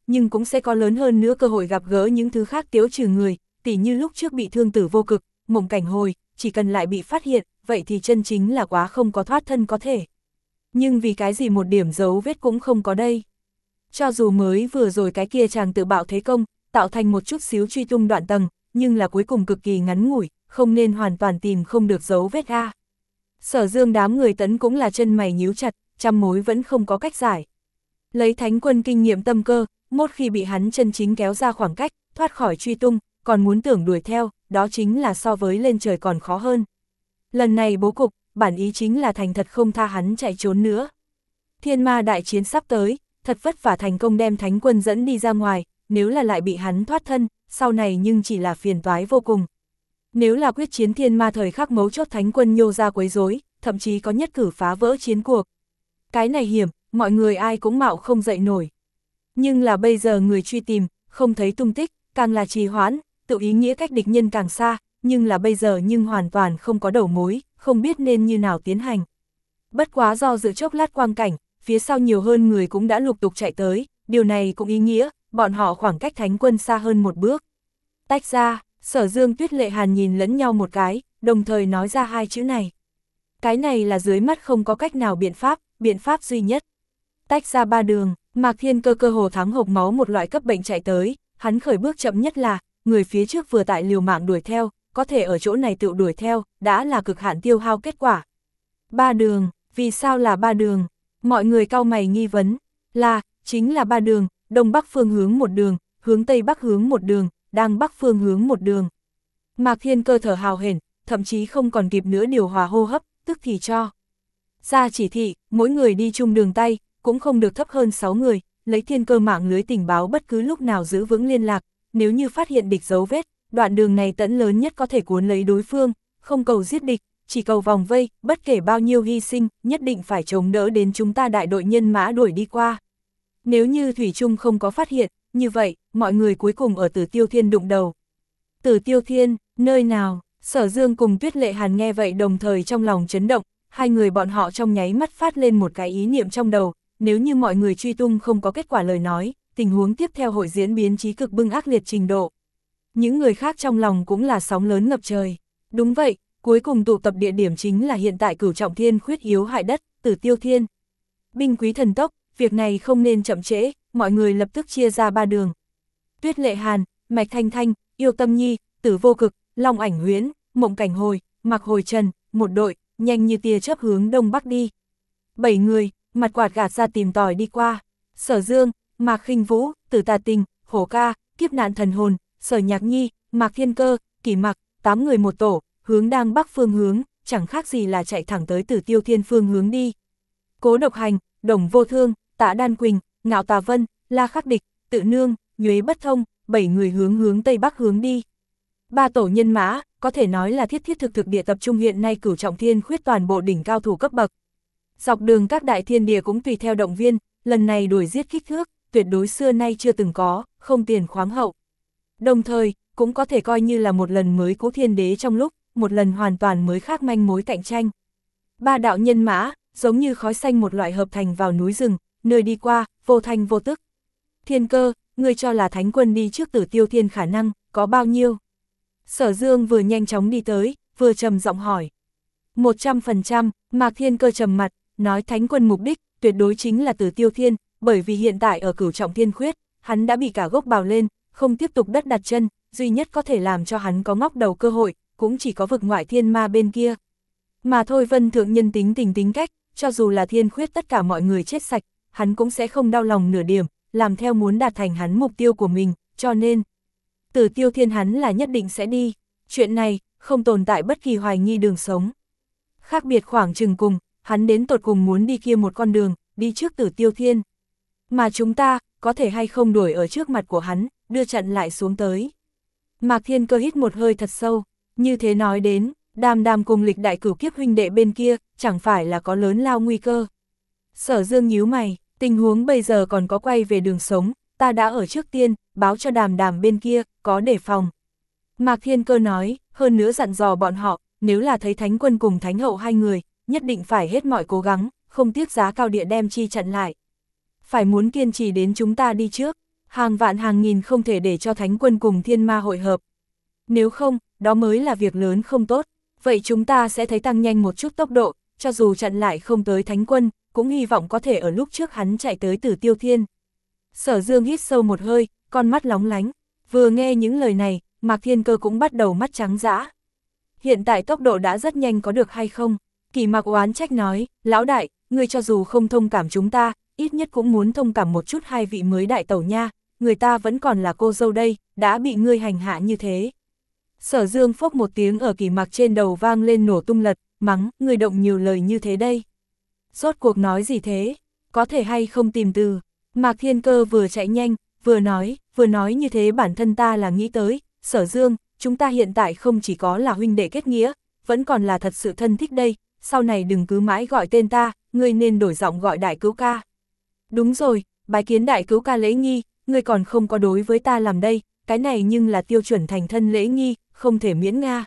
nhưng cũng sẽ có lớn hơn nữa cơ hội gặp gỡ những thứ khác tiễu trừ người, tỉ như lúc trước bị thương Tử Vô Cực, Mộng Cảnh Hồi, chỉ cần lại bị phát hiện, vậy thì chân chính là quá không có thoát thân có thể. Nhưng vì cái gì một điểm dấu vết cũng không có đây. Cho dù mới vừa rồi cái kia chàng tự bạo thế công, tạo thành một chút xíu truy tung đoạn tầng, nhưng là cuối cùng cực kỳ ngắn ngủi, không nên hoàn toàn tìm không được dấu vết a. Sở Dương đám người tấn cũng là chân mày nhíu chặt, trăm mối vẫn không có cách giải. Lấy Thánh Quân kinh nghiệm tâm cơ, một khi bị hắn chân chính kéo ra khoảng cách, thoát khỏi truy tung, còn muốn tưởng đuổi theo, đó chính là so với lên trời còn khó hơn. Lần này bố cục, bản ý chính là thành thật không tha hắn chạy trốn nữa. Thiên ma đại chiến sắp tới, thật vất vả thành công đem Thánh Quân dẫn đi ra ngoài, nếu là lại bị hắn thoát thân, sau này nhưng chỉ là phiền toái vô cùng. Nếu là quyết chiến thiên ma thời khắc mấu chốt Thánh Quân nhô ra quấy rối, thậm chí có nhất cử phá vỡ chiến cuộc. Cái này hiểm, mọi người ai cũng mạo không dậy nổi. Nhưng là bây giờ người truy tìm, không thấy tung tích, càng là trì hoãn, tự ý nghĩa cách địch nhân càng xa, nhưng là bây giờ nhưng hoàn toàn không có đầu mối, không biết nên như nào tiến hành. Bất quá do dự chốc lát quang cảnh, phía sau nhiều hơn người cũng đã lục tục chạy tới, điều này cũng ý nghĩa, bọn họ khoảng cách Thánh Quân xa hơn một bước. Tách ra, Sở Dương Tuyết Lệ Hàn nhìn lẫn nhau một cái, đồng thời nói ra hai chữ này. Cái này là dưới mắt không có cách nào biện pháp, biện pháp duy nhất. Tách ra ba đường, Mạc Thiên Cơ cơ hồ thắng hộc máu một loại cấp bệnh chạy tới, hắn khởi bước chậm nhất là, người phía trước vừa tại liều mạng đuổi theo, có thể ở chỗ này tự đuổi theo, đã là cực hạn tiêu hao kết quả. Ba đường, vì sao là ba đường? Mọi người cau mày nghi vấn, là, chính là ba đường, đông bắc phương hướng một đường, hướng tây bắc hướng một đường, đang bắc phương hướng một đường. Mạc Thiên Cơ thở hào hển, thậm chí không còn kịp nữa điều hòa hô hấp, tức thì cho ra chỉ thị, mỗi người đi chung đường tay, cũng không được thấp hơn sáu người, lấy Thiên Cơ mạng lưới tình báo bất cứ lúc nào giữ vững liên lạc, nếu như phát hiện địch dấu vết, đoạn đường này tẫn lớn nhất có thể cuốn lấy đối phương, không cầu giết địch, chỉ cầu vòng vây, bất kể bao nhiêu hy sinh, nhất định phải chống đỡ đến chúng ta đại đội nhân mã đuổi đi qua. Nếu như Thủy Trung không có phát hiện, như vậy, mọi người cuối cùng ở Tử Tiêu Thiên đụng đầu. Tử Tiêu Thiên, nơi nào? Sở Dương cùng Tuyết Lệ Hàn nghe vậy đồng thời trong lòng chấn động, hai người bọn họ trong nháy mắt phát lên một cái ý niệm trong đầu, nếu như mọi người truy tung không có kết quả lời nói, tình huống tiếp theo hội diễn biến chí cực bưng ác liệt trình độ. Những người khác trong lòng cũng là sóng lớn ngập trời. Đúng vậy, cuối cùng tụ tập địa điểm chính là hiện tại Cửu Trọng Thiên khuyết yếu hại đất, Tử Tiêu Thiên. Binh quý thần tốc, việc này không nên chậm trễ, mọi người lập tức chia ra ba đường. Tuyết Lệ Hàn, Mạch Thanh Thanh, Yêu Tâm Nhi, Tử Vô Cực, Long Ảnh Huyễn, Mộng Cảnh Hồi, Mạc Hồi Trần, một đội, nhanh như tia chớp hướng đông bắc đi. Bảy người, mặt quạt gạt ra tìm tòi đi qua. Sở Dương, Mạc Khinh Vũ, Tử Tà Tình, Hổ Ca, Kiếp Nạn Thần Hồn, Sở Nhạc Nhi, Mạc Thiên Cơ, Kỷ Mặc, tám người một tổ, hướng đang bắc phương hướng, chẳng khác gì là chạy thẳng tới Tử Tiêu Thiên phương hướng đi. Cố Độc Hành, Đồng Vô Thương, Tạ Đan Quỳnh, Ngạo Tà Vân, La Khắc Địch, Tự Nương, Nhuế Bất Thông, bảy người hướng hướng tây bắc hướng đi. Ba tổ nhân mã, có thể nói là thiết thiết thực thực địa tập trung hiện nay Cửu Trọng Thiên khuyết toàn bộ đỉnh cao thủ cấp bậc. Dọc đường các đại thiên địa cũng tùy theo động viên, lần này đuổi giết kích thước, tuyệt đối xưa nay chưa từng có, không tiền khoáng hậu. Đồng thời, cũng có thể coi như là một lần mới Cố Thiên Đế trong lúc, một lần hoàn toàn mới khác manh mối cạnh tranh. Ba đạo nhân mã, giống như khói xanh một loại hợp thành vào núi rừng, nơi đi qua, vô thanh vô tức. Thiên Cơ, ngươi cho là Thánh Quân đi trước Tử Tiêu Thiên khả năng, có bao nhiêu? Sở Dương vừa nhanh chóng đi tới, vừa trầm giọng hỏi. một trăm phần trăm, Mạc Thiên Cơ trầm mặt, nói Thánh Quân mục đích, tuyệt đối chính là Tử Tiêu Thiên, bởi vì hiện tại ở Cửu Trọng Thiên khuyết, hắn đã bị cả gốc bào lên, không tiếp tục đất đặt chân, duy nhất có thể làm cho hắn có ngóc đầu cơ hội, cũng chỉ có vực ngoại thiên ma bên kia. Mà thôi Vân Thượng nhân tính tình tính cách, cho dù là thiên khuyết tất cả mọi người chết sạch, hắn cũng sẽ không đau lòng nửa điểm, làm theo muốn đạt thành hắn mục tiêu của mình, cho nên Tử Tiêu Thiên hắn là nhất định sẽ đi, chuyện này không tồn tại bất kỳ hoài nghi đường sống. Khác biệt khoảng chừng cùng, hắn đến tột cùng muốn đi kia một con đường, đi trước Tử Tiêu Thiên. Mà chúng ta, có thể hay không đuổi ở trước mặt của hắn, đưa trận lại xuống tới. Mạc Thiên Cơ hít một hơi thật sâu, như thế nói đến, Đàm Đàm cùng Lịch Đại Cửu Kiếp huynh đệ bên kia, chẳng phải là có lớn lao nguy cơ. Sở Dương nhíu mày, tình huống bây giờ còn có quay về đường sống, ta đã ở trước tiên, báo cho Đàm Đàm bên kia, có đề phòng. Mạc Thiên Cơ nói, hơn nữa dặn dò bọn họ, nếu là thấy Thánh Quân cùng Thánh Hậu hai người, nhất định phải hết mọi cố gắng, không tiếc giá cao địa đem chi chặn lại. Phải muốn kiên trì đến chúng ta đi trước. Hàng vạn hàng nghìn không thể để cho thánh quân cùng thiên ma hội hợp. Nếu không, đó mới là việc lớn không tốt. Vậy chúng ta sẽ thấy tăng nhanh một chút tốc độ, cho dù chặn lại không tới thánh quân, cũng hy vọng có thể ở lúc trước hắn chạy tới Tử Tiêu Thiên. Sở Dương hít sâu một hơi, con mắt lóng lánh. Vừa nghe những lời này, Mạc Thiên Cơ cũng bắt đầu mắt trắng dã. Hiện tại tốc độ đã rất nhanh có được hay không? Kỳ Mạc oán trách nói, lão đại, ngươi cho dù không thông cảm chúng ta, ít nhất cũng muốn thông cảm một chút hai vị mới đại tẩu nha, người ta vẫn còn là cô dâu đây, đã bị ngươi hành hạ như thế. Sở Dương phốc một tiếng ở Kỳ Mạc trên đầu vang lên nổ tung lật, mắng, ngươi động nhiều lời như thế đây. Rốt cuộc nói gì thế? Có thể hay không tìm từ? Mạc Thiên Cơ vừa chạy nhanh, vừa nói, vừa nói như thế bản thân ta là nghĩ tới, Sở Dương, chúng ta hiện tại không chỉ có là huynh đệ kết nghĩa, vẫn còn là thật sự thân thích đây, sau này đừng cứ mãi gọi tên ta, ngươi nên đổi giọng gọi đại cứu ca. Đúng rồi, bái kiến đại cứu ca lễ nghi, ngươi còn không có đối với ta làm đây, cái này nhưng là tiêu chuẩn thành thân lễ nghi, không thể miễn nga.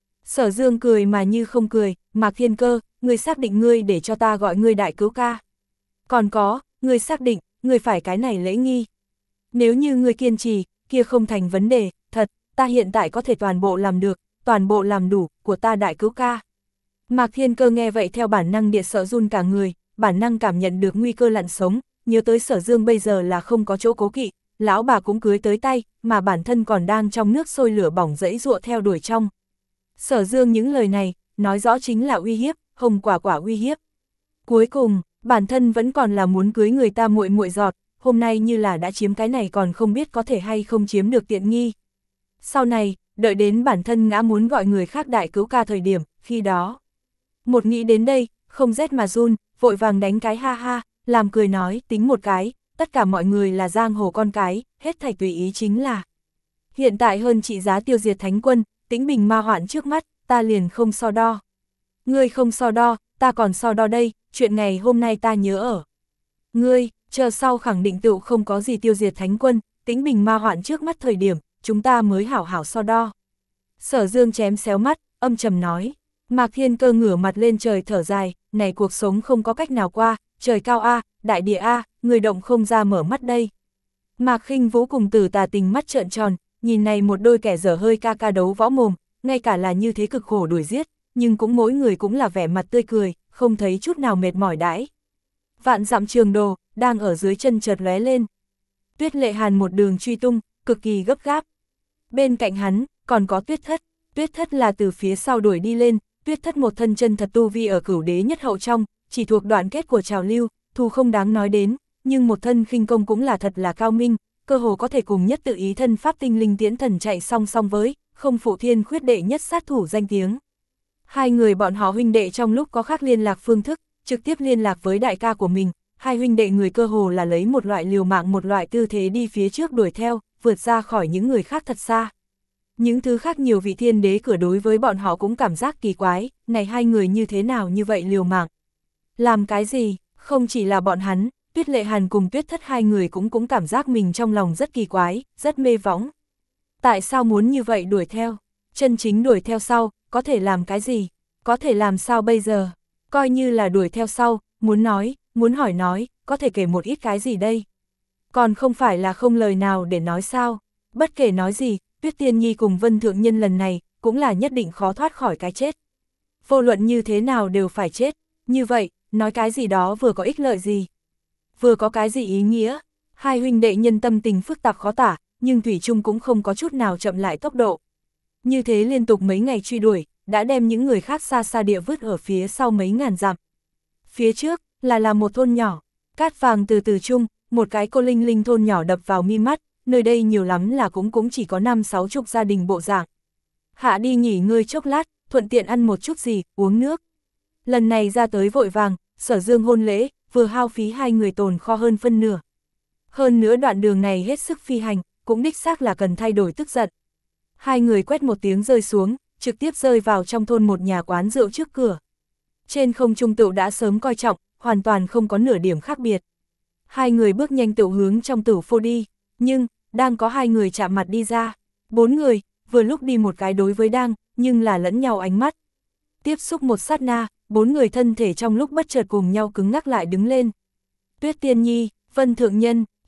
Sở Dương cười mà như không cười, Mạc Thiên Cơ, ngươi xác định ngươi để cho ta gọi ngươi đại cứu ca. Còn có, ngươi xác định, ngươi phải cái này lễ nghi. Nếu như ngươi kiên trì, kia không thành vấn đề, thật, ta hiện tại có thể toàn bộ làm được, toàn bộ làm đủ, của ta đại cứu ca. Mạc Thiên Cơ nghe vậy theo bản năng địa sợ run cả người, bản năng cảm nhận được nguy cơ lặn sống, nhớ tới Sở Dương bây giờ là không có chỗ cố kỵ, lão bà cũng cưới tới tay, mà bản thân còn đang trong nước sôi lửa bỏng dẫy dụa theo đuổi trong. Sở Dương những lời này, nói rõ chính là uy hiếp, hồng quả quả uy hiếp. Cuối cùng, bản thân vẫn còn là muốn cưới người ta muội muội giọt, hôm nay như là đã chiếm cái này còn không biết có thể hay không chiếm được tiện nghi. Sau này, đợi đến bản thân ngã muốn gọi người khác đại cứu ca thời điểm, khi đó. Một nghĩ đến đây, không rét mà run, vội vàng đánh cái ha ha, làm cười nói, tính một cái, tất cả mọi người là giang hồ con cái, hết thảy tùy ý chính là. Hiện tại hơn trị giá tiêu diệt thánh quân, Tĩnh Bình ma hoạn trước mắt, ta liền không so đo. Ngươi không so đo, ta còn so đo đây, chuyện ngày hôm nay ta nhớ ở. Ngươi, chờ sau khẳng định tựu không có gì tiêu diệt thánh quân, Tĩnh Bình ma hoạn trước mắt thời điểm, chúng ta mới hảo hảo so đo. Sở Dương chém xéo mắt, âm trầm nói. Mạc Thiên Cơ ngửa mặt lên trời thở dài, này cuộc sống không có cách nào qua, trời cao a, đại địa a, người động không ra mở mắt đây. Mạc Khinh Vũ cùng Tử Tà Tình mắt trợn tròn, nhìn này một đôi kẻ dở hơi ca ca đấu võ mồm, ngay cả là như thế cực khổ đuổi giết, nhưng cũng mỗi người cũng là vẻ mặt tươi cười, không thấy chút nào mệt mỏi đãi. Vạn dặm trường đồ, đang ở dưới chân chợt lóe lên. Tuyết Lệ Hàn một đường truy tung, cực kỳ gấp gáp. Bên cạnh hắn, còn có Tuyết Thất, Tuyết Thất là từ phía sau đuổi đi lên, Tuyết Thất một thân chân thật tu vi ở cửu đế nhất hậu trong, chỉ thuộc đoạn kết của trào lưu, thù không đáng nói đến, nhưng một thân khinh công cũng là thật là cao minh, cơ hồ có thể cùng nhất tự ý thân pháp tinh linh tiễn thần chạy song song với, không phụ thiên khuyết đệ nhất sát thủ danh tiếng. Hai người bọn họ huynh đệ trong lúc có khác liên lạc phương thức, trực tiếp liên lạc với đại ca của mình, hai huynh đệ người cơ hồ là lấy một loại liều mạng một loại tư thế đi phía trước đuổi theo, vượt ra khỏi những người khác thật xa. Những thứ khác nhiều vị thiên đế cửa đối với bọn họ cũng cảm giác kỳ quái, này hai người như thế nào như vậy liều mạng. Làm cái gì, không chỉ là bọn hắn, Tuyết Lệ Hàn cùng Tuyết Thất hai người cũng cũng cảm giác mình trong lòng rất kỳ quái, rất mê võng. Tại sao muốn như vậy đuổi theo? Chân chính đuổi theo sau, có thể làm cái gì? Có thể làm sao bây giờ? Coi như là đuổi theo sau, muốn nói, muốn hỏi nói, có thể kể một ít cái gì đây? Còn không phải là không lời nào để nói sao? Bất kể nói gì, Tuyết Tiên Nhi cùng Vân Thượng Nhân lần này, cũng là nhất định khó thoát khỏi cái chết. Vô luận như thế nào đều phải chết, như vậy, nói cái gì đó vừa có ích lợi gì? Vừa có cái gì ý nghĩa? Hai huynh đệ nhân tâm tình phức tạp khó tả, nhưng Thủy Trung cũng không có chút nào chậm lại tốc độ. Như thế liên tục mấy ngày truy đuổi, đã đem những người khác xa xa địa vứt ở phía sau mấy ngàn dặm. Phía trước, là là một thôn nhỏ, cát vàng từ từ chung, một cái cô linh linh thôn nhỏ đập vào mi mắt, nơi đây nhiều lắm là cũng cũng chỉ có năm sáu chục gia đình bộ dạng. Hạ đi nghỉ ngơi chốc lát, thuận tiện ăn một chút gì, uống nước. Lần này ra tới vội vàng, Sở Dương hôn lễ, vừa hao phí hai người tồn kho hơn phân nửa. Hơn nữa đoạn đường này hết sức phi hành, cũng đích xác là cần thay đổi tức giận. Hai người quét một tiếng rơi xuống, trực tiếp rơi vào trong thôn một nhà quán rượu trước cửa. Trên không trung tựu đã sớm coi trọng, hoàn toàn không có nửa điểm khác biệt. Hai người bước nhanh tựu hướng trong tửu phô đi, nhưng, đang có hai người chạm mặt đi ra. Bốn người, vừa lúc đi một cái đối với đang, nhưng là lẫn nhau ánh mắt. Tiếp xúc một sát na, bốn người thân thể trong lúc bất chợt cùng nhau cứng ngắc lại đứng lên. Tuyết Tiên Nhi, Vân Thượng Nhân,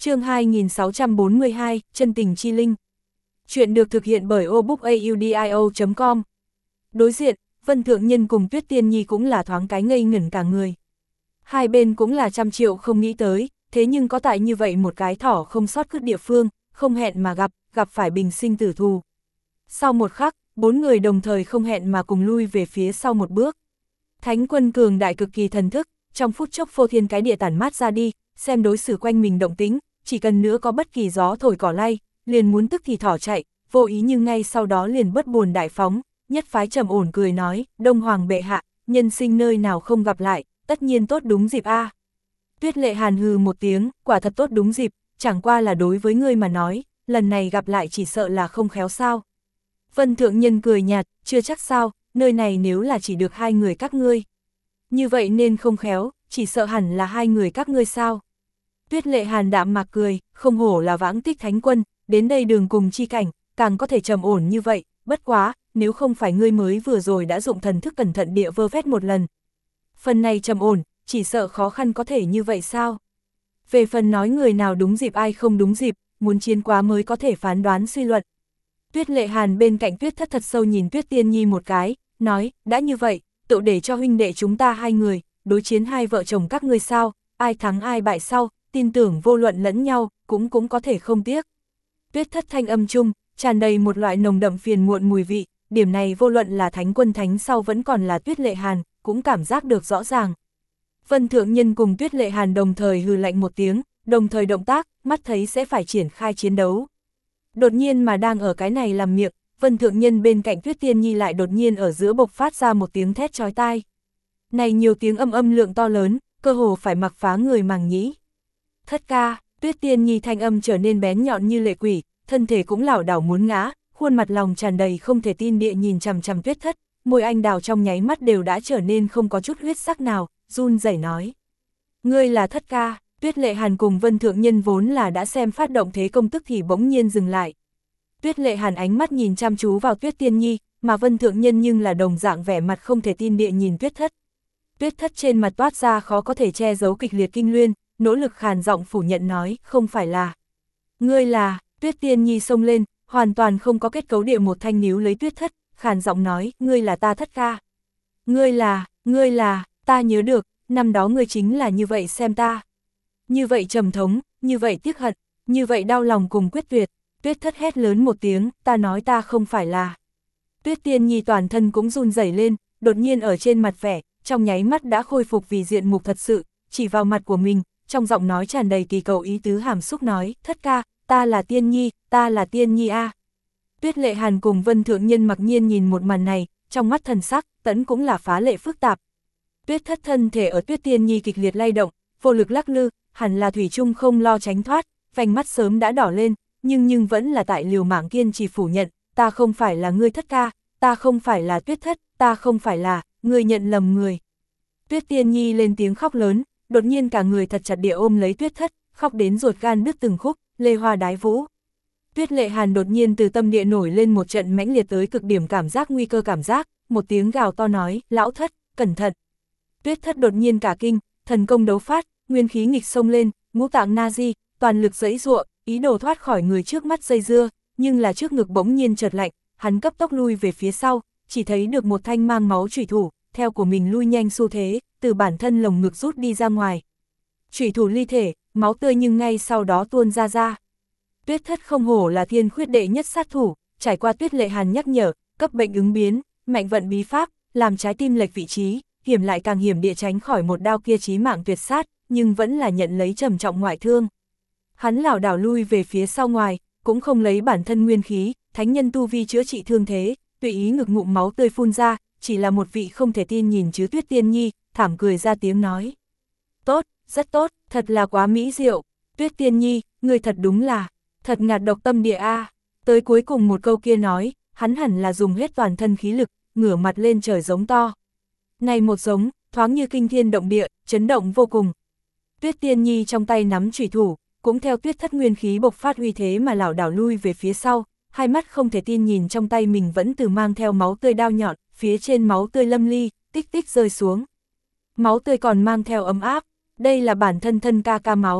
Chương hai nghìn sáu trăm bốn mươi hai, Chân tình chi linh. Chuyện được thực hiện bởi obookaudio chấm com. Đối diện, Vân Thượng Nhân cùng Tuyết Tiên Nhi cũng là thoáng cái ngây ngẩn cả người. Hai bên cũng là trăm triệu không nghĩ tới, thế nhưng có tại như vậy một cái thỏ không sót cướp địa phương, không hẹn mà gặp, gặp phải bình sinh tử thù. Sau một khắc, bốn người đồng thời không hẹn mà cùng lui về phía sau một bước. Thánh quân cường đại cực kỳ thần thức, trong phút chốc phô thiên cái địa tản mát ra đi, xem đối xử quanh mình động tính, chỉ cần nữa có bất kỳ gió thổi cỏ lay, liền muốn tức thì thỏ chạy, vô ý nhưng ngay sau đó liền bất buồn đại phóng, nhất phái trầm ổn cười nói, Đông Hoàng bệ hạ, nhân sinh nơi nào không gặp lại, tất nhiên tốt đúng dịp a. Tuyết Lệ Hàn hừ một tiếng, quả thật tốt đúng dịp, chẳng qua là đối với ngươi mà nói, lần này gặp lại chỉ sợ là không khéo sao. Vân Thượng Nhân cười nhạt, chưa chắc sao, nơi này nếu là chỉ được hai người các ngươi. Như vậy nên không khéo, chỉ sợ hẳn là hai người các ngươi sao. Tuyết Lệ Hàn đạm mạc cười, không hổ là vãng tích thánh quân, đến đây đường cùng chi cảnh, càng có thể trầm ổn như vậy, bất quá, nếu không phải ngươi mới vừa rồi đã dụng thần thức cẩn thận địa vơ vét một lần. Phần này trầm ổn, chỉ sợ khó khăn có thể như vậy sao? Về phần nói người nào đúng dịp ai không đúng dịp, muốn chiến quá mới có thể phán đoán suy luận. Tuyết Lệ Hàn bên cạnh Tuyết Thất thật sâu nhìn Tuyết Tiên Nhi một cái, nói, đã như vậy, tự để cho huynh đệ chúng ta hai người, đối chiến hai vợ chồng các ngươi sao, ai thắng ai bại sau, tin tưởng vô luận lẫn nhau, cũng cũng có thể không tiếc. Tuyết Thất thanh âm chung, tràn đầy một loại nồng đậm phiền muộn mùi vị, điểm này vô luận là thánh quân thánh sau vẫn còn là Tuyết Lệ Hàn, cũng cảm giác được rõ ràng. Vân Thượng Nhân cùng Tuyết Lệ Hàn đồng thời hừ lạnh một tiếng, đồng thời động tác, mắt thấy sẽ phải triển khai chiến đấu. Đột nhiên mà đang ở cái này làm miệng, Vân Thượng Nhân bên cạnh Tuyết Tiên Nhi lại đột nhiên ở giữa bộc phát ra một tiếng thét chói tai. Này nhiều tiếng âm âm lượng to lớn, cơ hồ phải mặc phá người màng nhĩ. Thất ca, Tuyết Tiên Nhi thanh âm trở nên bén nhọn như lệ quỷ, thân thể cũng lảo đảo muốn ngã, khuôn mặt lòng tràn đầy không thể tin địa nhìn chằm chằm Tuyết Thất, môi anh đào trong nháy mắt đều đã trở nên không có chút huyết sắc nào, run rẩy nói. Ngươi là Thất ca. Tuyết Lệ Hàn cùng Vân Thượng Nhân vốn là đã xem phát động thế công tức thì bỗng nhiên dừng lại. Tuyết Lệ Hàn ánh mắt nhìn chăm chú vào Tuyết Tiên Nhi, mà Vân Thượng Nhân nhưng là đồng dạng vẻ mặt không thể tin địa nhìn Tuyết Thất. Tuyết Thất trên mặt toát ra khó có thể che giấu kịch liệt kinh luyên, nỗ lực khàn giọng phủ nhận nói, không phải là. Ngươi là, Tuyết Tiên Nhi xông lên, hoàn toàn không có kết cấu địa một thanh níu lấy Tuyết Thất, khàn giọng nói, ngươi là ta Thất ca. Ngươi là, ngươi là, ta nhớ được, năm đó ngươi chính là như vậy xem ta. Như vậy trầm thống, như vậy tiếc hận, như vậy đau lòng cùng quyết tuyệt. Tuyết Thất hét lớn một tiếng, ta nói ta không phải là. Tuyết Tiên Nhi toàn thân cũng run rẩy lên, đột nhiên ở trên mặt vẻ, trong nháy mắt đã khôi phục vì diện mục thật sự, chỉ vào mặt của mình, trong giọng nói tràn đầy kỳ cầu ý tứ hàm xúc nói, Thất ca, ta là Tiên Nhi, ta là Tiên Nhi a. Tuyết Lệ Hàn cùng Vân Thượng Nhân mặc nhiên nhìn một màn này, trong mắt thần sắc, tẫn cũng là phá lệ phức tạp. Tuyết Thất thân thể ở Tuyết Tiên Nhi kịch liệt lay động, vô lực lắc lư, hẳn là thủy chung không lo tránh thoát, vành mắt sớm đã đỏ lên, nhưng nhưng vẫn là tại liều mạng kiên trì phủ nhận, ta không phải là ngươi Thất ca, ta không phải là Tuyết Thất, ta không phải là, ngươi nhận lầm người. Tuyết Tiên Nhi lên tiếng khóc lớn, đột nhiên cả người thật chặt địa ôm lấy Tuyết Thất, khóc đến ruột gan đứt từng khúc, lê hoa đái vũ. Tuyết Lệ Hàn đột nhiên từ tâm địa nổi lên một trận mãnh liệt tới cực điểm cảm giác nguy cơ cảm giác, một tiếng gào to nói, lão Thất, cẩn thận. Tuyết Thất đột nhiên cả kinh, thần công đấu phát, nguyên khí nghịch xông lên, ngũ tạng na di, toàn lực giãy giụa, ý đồ thoát khỏi người trước mắt dây dưa, nhưng là trước ngực bỗng nhiên chợt lạnh, hắn cấp tốc lui về phía sau, chỉ thấy được một thanh mang máu chủy thủ, theo của mình lui nhanh xu thế, từ bản thân lồng ngực rút đi ra ngoài. Chủy thủ ly thể, máu tươi nhưng ngay sau đó tuôn ra ra. Tuyết Thất không hổ là thiên khuyết đệ nhất sát thủ, trải qua Tuyết Lệ Hàn nhắc nhở, cấp bệnh ứng biến, mạnh vận bí pháp, làm trái tim lệch vị trí, hiểm lại càng hiểm địa tránh khỏi một đao kia chí mạng tuyệt sát, nhưng vẫn là nhận lấy trầm trọng ngoại thương. Hắn lảo đảo lui về phía sau ngoài, cũng không lấy bản thân nguyên khí, thánh nhân tu vi chữa trị thương thế, tùy ý ngực ngụm máu tươi phun ra, chỉ là một vị không thể tin nhìn chứ Tuyết Tiên Nhi, thảm cười ra tiếng nói. Tốt, rất tốt, thật là quá mỹ diệu. Tuyết Tiên Nhi, người thật đúng là, thật ngạt độc tâm địa a. Tới cuối cùng một câu kia nói, hắn hẳn là dùng hết toàn thân khí lực, ngửa mặt lên trời giống to. Này một giống, thoáng như kinh thiên động địa, chấn động vô cùng. Tuyết Tiên Nhi trong tay nắm chủy thủ, cũng theo Tuyết Thất nguyên khí bộc phát uy thế mà lảo đảo lui về phía sau, hai mắt không thể tin nhìn trong tay mình vẫn từ mang theo máu tươi đao nhọn, phía trên máu tươi lâm ly, tích tích rơi xuống. Máu tươi còn mang theo ấm áp, đây là bản thân thân ca ca máu.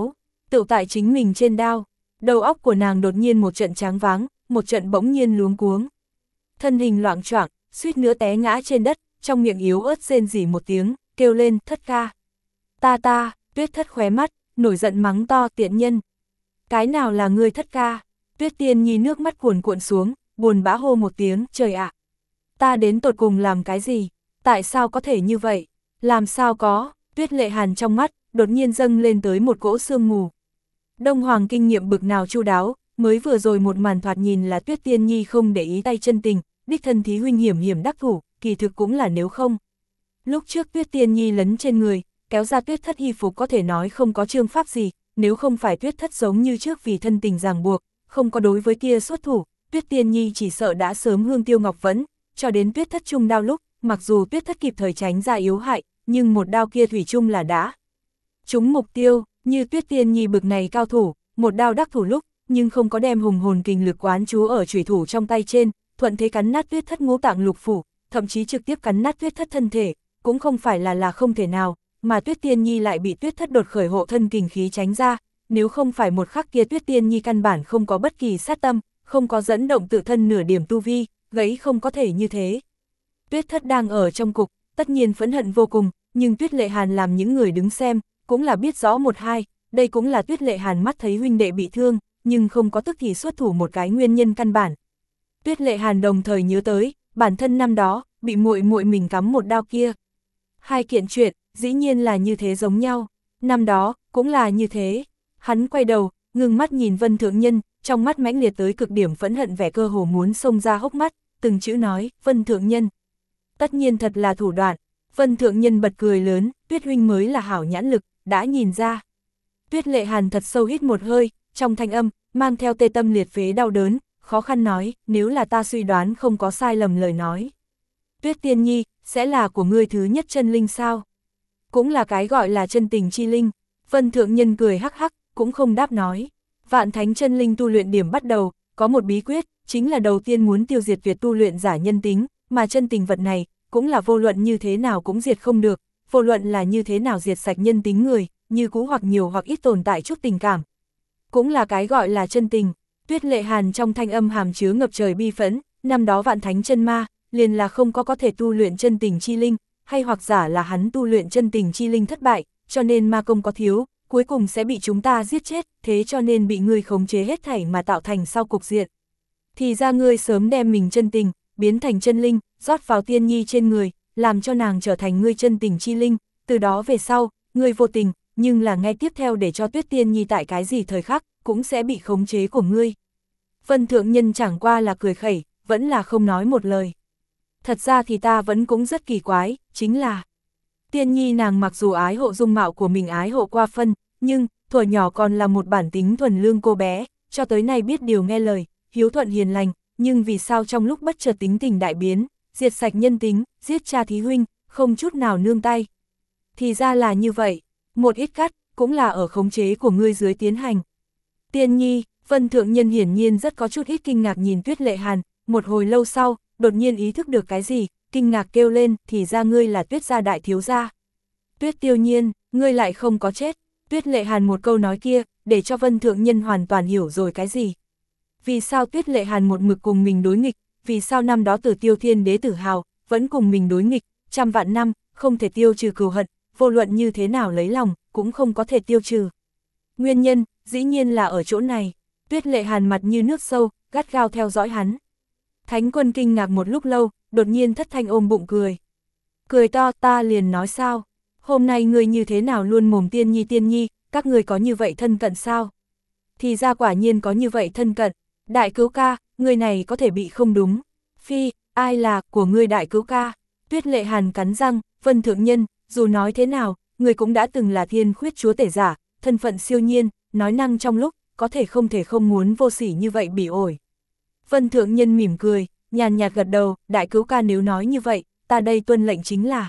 Tựu tại chính mình trên đao, đầu óc của nàng đột nhiên một trận tráng váng, một trận bỗng nhiên luống cuống. Thân hình loạng choạng, suýt nữa té ngã trên đất, trong miệng yếu ớt rên rỉ một tiếng, kêu lên, thất ca. Ta ta, Tuyết Thất khóe mắt, nổi giận mắng to, tiện nhân. Cái nào là ngươi thất ca? Tuyết Tiên Nhi nước mắt cuồn cuộn xuống, buồn bã hô một tiếng, trời ạ. Ta đến tột cùng làm cái gì? Tại sao có thể như vậy? Làm sao có? Tuyết Lệ Hàn trong mắt, đột nhiên dâng lên tới một cỗ sương mù. Đông Hoàng kinh nghiệm bực nào chu đáo, mới vừa rồi một màn thoạt nhìn là Tuyết Tiên Nhi không để ý tay chân tình, đích thân thí huynh hiểm hiểm đắc thủ, kỳ thực cũng là nếu không. Lúc trước Tuyết Tiên Nhi lấn trên người, kéo ra Tuyết Thất y phục có thể nói không có chương pháp gì, nếu không phải Tuyết Thất giống như trước vì thân tình ràng buộc, không có đối với kia xuất thủ, Tuyết Tiên Nhi chỉ sợ đã sớm hương tiêu ngọc vẫn, cho đến Tuyết Thất chung đao lúc, mặc dù Tuyết Thất kịp thời tránh ra yếu hại, nhưng một đao kia thủy chung là đã trúng mục tiêu, như Tuyết Tiên Nhi bực này cao thủ, một đao đắc thủ lúc, nhưng không có đem hùng hồn kình lực quán chú ở chủy thủ trong tay trên, thuận thế cắn nát Tuyết Thất ngũ tạng lục phủ, thậm chí trực tiếp cắn nát Tuyết Thất thân thể, cũng không phải là là không thể nào, mà Tuyết Tiên Nhi lại bị Tuyết Thất đột khởi hộ thân kình khí tránh ra, nếu không phải một khắc kia Tuyết Tiên Nhi căn bản không có bất kỳ sát tâm, không có dẫn động tự thân nửa điểm tu vi, gãy không có thể như thế. Tuyết Thất đang ở trong cục, tất nhiên phẫn hận vô cùng, nhưng Tuyết Lệ Hàn làm những người đứng xem, cũng là biết rõ một hai, đây cũng là Tuyết Lệ Hàn mắt thấy huynh đệ bị thương, nhưng không có tức thì xuất thủ một cái nguyên nhân căn bản. Tuyết Lệ Hàn đồng thời nhớ tới, bản thân năm đó, bị muội muội mình cắm một đao kia. Hai kiện chuyện, dĩ nhiên là như thế giống nhau, năm đó, cũng là như thế. Hắn quay đầu, ngưng mắt nhìn Vân Thượng Nhân, trong mắt mãnh liệt tới cực điểm phẫn hận vẻ cơ hồ muốn xông ra hốc mắt, từng chữ nói, Vân Thượng Nhân. Tất nhiên thật là thủ đoạn. Vân Thượng Nhân bật cười lớn, Tuyết huynh mới là hảo nhãn lực, đã nhìn ra. Tuyết Lệ Hàn thật sâu hít một hơi, trong thanh âm, mang theo tê tâm liệt phế đau đớn, khó khăn nói, nếu là ta suy đoán không có sai lầm lời nói. Tuyết Tiên Nhi, sẽ là của ngươi thứ nhất chân linh sao? Cũng là cái gọi là chân tình chi linh. Vân Thượng Nhân cười hắc hắc, cũng không đáp nói. Vạn Thánh chân linh tu luyện điểm bắt đầu, có một bí quyết, chính là đầu tiên muốn tiêu diệt việc tu luyện giả nhân tính, mà chân tình vật này, cũng là vô luận như thế nào cũng diệt không được, vô luận là như thế nào diệt sạch nhân tính người, như cũ hoặc nhiều hoặc ít tồn tại chút tình cảm. Cũng là cái gọi là chân tình. Tuyết Lệ Hàn trong thanh âm hàm chứa ngập trời bi phẫn, năm đó Vạn Thánh chân ma, liền là không có có thể tu luyện chân tình chi linh, hay hoặc giả là hắn tu luyện chân tình chi linh thất bại, cho nên ma công có thiếu, cuối cùng sẽ bị chúng ta giết chết, thế cho nên bị ngươi khống chế hết thảy mà tạo thành sau cục diện. Thì ra ngươi sớm đem mình chân tình, biến thành chân linh, rót vào Tiên Nhi trên người, làm cho nàng trở thành ngươi chân tình chi linh, từ đó về sau, ngươi vô tình, nhưng là ngay tiếp theo để cho Tuyết Tiên Nhi tại cái gì thời khắc, cũng sẽ bị khống chế của ngươi. Vân Thượng Nhân chẳng qua là cười khẩy, vẫn là không nói một lời. Thật ra thì ta vẫn cũng rất kỳ quái, chính là Tiên Nhi nàng mặc dù ái hộ dung mạo của mình ái hộ qua phân, nhưng thuở nhỏ còn là một bản tính thuần lương cô bé, cho tới nay biết điều nghe lời, hiếu thuận hiền lành, nhưng vì sao trong lúc bất chợt tính tình đại biến, diệt sạch nhân tính, giết cha thí huynh, không chút nào nương tay. Thì ra là như vậy, một ít cắt, cũng là ở khống chế của ngươi dưới tiến hành. Tiên Nhi, Vân Thượng Nhân hiển nhiên rất có chút ít kinh ngạc nhìn Tuyết Lệ Hàn, một hồi lâu sau, đột nhiên ý thức được cái gì, kinh ngạc kêu lên, thì ra ngươi là Tuyết gia đại thiếu gia. Tuyết Tiêu Nhiên, ngươi lại không có chết. Tuyết Lệ Hàn một câu nói kia, để cho Vân Thượng Nhân hoàn toàn hiểu rồi cái gì. Vì sao Tuyết Lệ Hàn một mực cùng mình đối nghịch, vì sao năm đó Tử Tiêu Thiên Đế Tử Hào, vẫn cùng mình đối nghịch, trăm vạn năm, không thể tiêu trừ cừu hận, vô luận như thế nào lấy lòng, cũng không có thể tiêu trừ. Nguyên nhân, dĩ nhiên là ở chỗ này. Tuyết Lệ Hàn mặt như nước sâu, gắt gao theo dõi hắn. Thánh Quân kinh ngạc một lúc lâu, đột nhiên thất thanh ôm bụng cười. Cười to, ta liền nói sao? Hôm nay người như thế nào luôn mồm Tiên Nhi Tiên Nhi, các người có như vậy thân cận sao? Thì ra quả nhiên có như vậy thân cận. Đại cứu ca, người này có thể bị không đúng. Phi, ai là của ngươi đại cứu ca? Tuyết Lệ Hàn cắn răng, Vân Thượng Nhân, dù nói thế nào, người cũng đã từng là thiên khuyết chúa tể giả, thân phận siêu nhiên, nói năng trong lúc, có thể không thể không muốn vô sỉ như vậy bị ổi. Vân Thượng Nhân mỉm cười, nhàn nhạt gật đầu, đại cứu ca nếu nói như vậy, ta đây tuân lệnh chính là.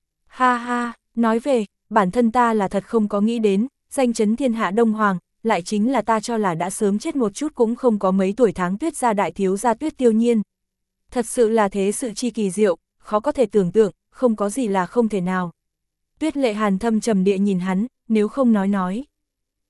Ha ha, nói về, bản thân ta là thật không có nghĩ đến, danh chấn thiên hạ Đông Hoàng, lại chính là ta cho là đã sớm chết một chút cũng không có mấy tuổi tháng Tuyết gia đại thiếu gia Tuyết Tiêu Nhiên. Thật sự là thế sự chi kỳ diệu, khó có thể tưởng tượng, không có gì là không thể nào. Tuyết Lệ Hàn thâm trầm địa nhìn hắn, nếu không nói nói.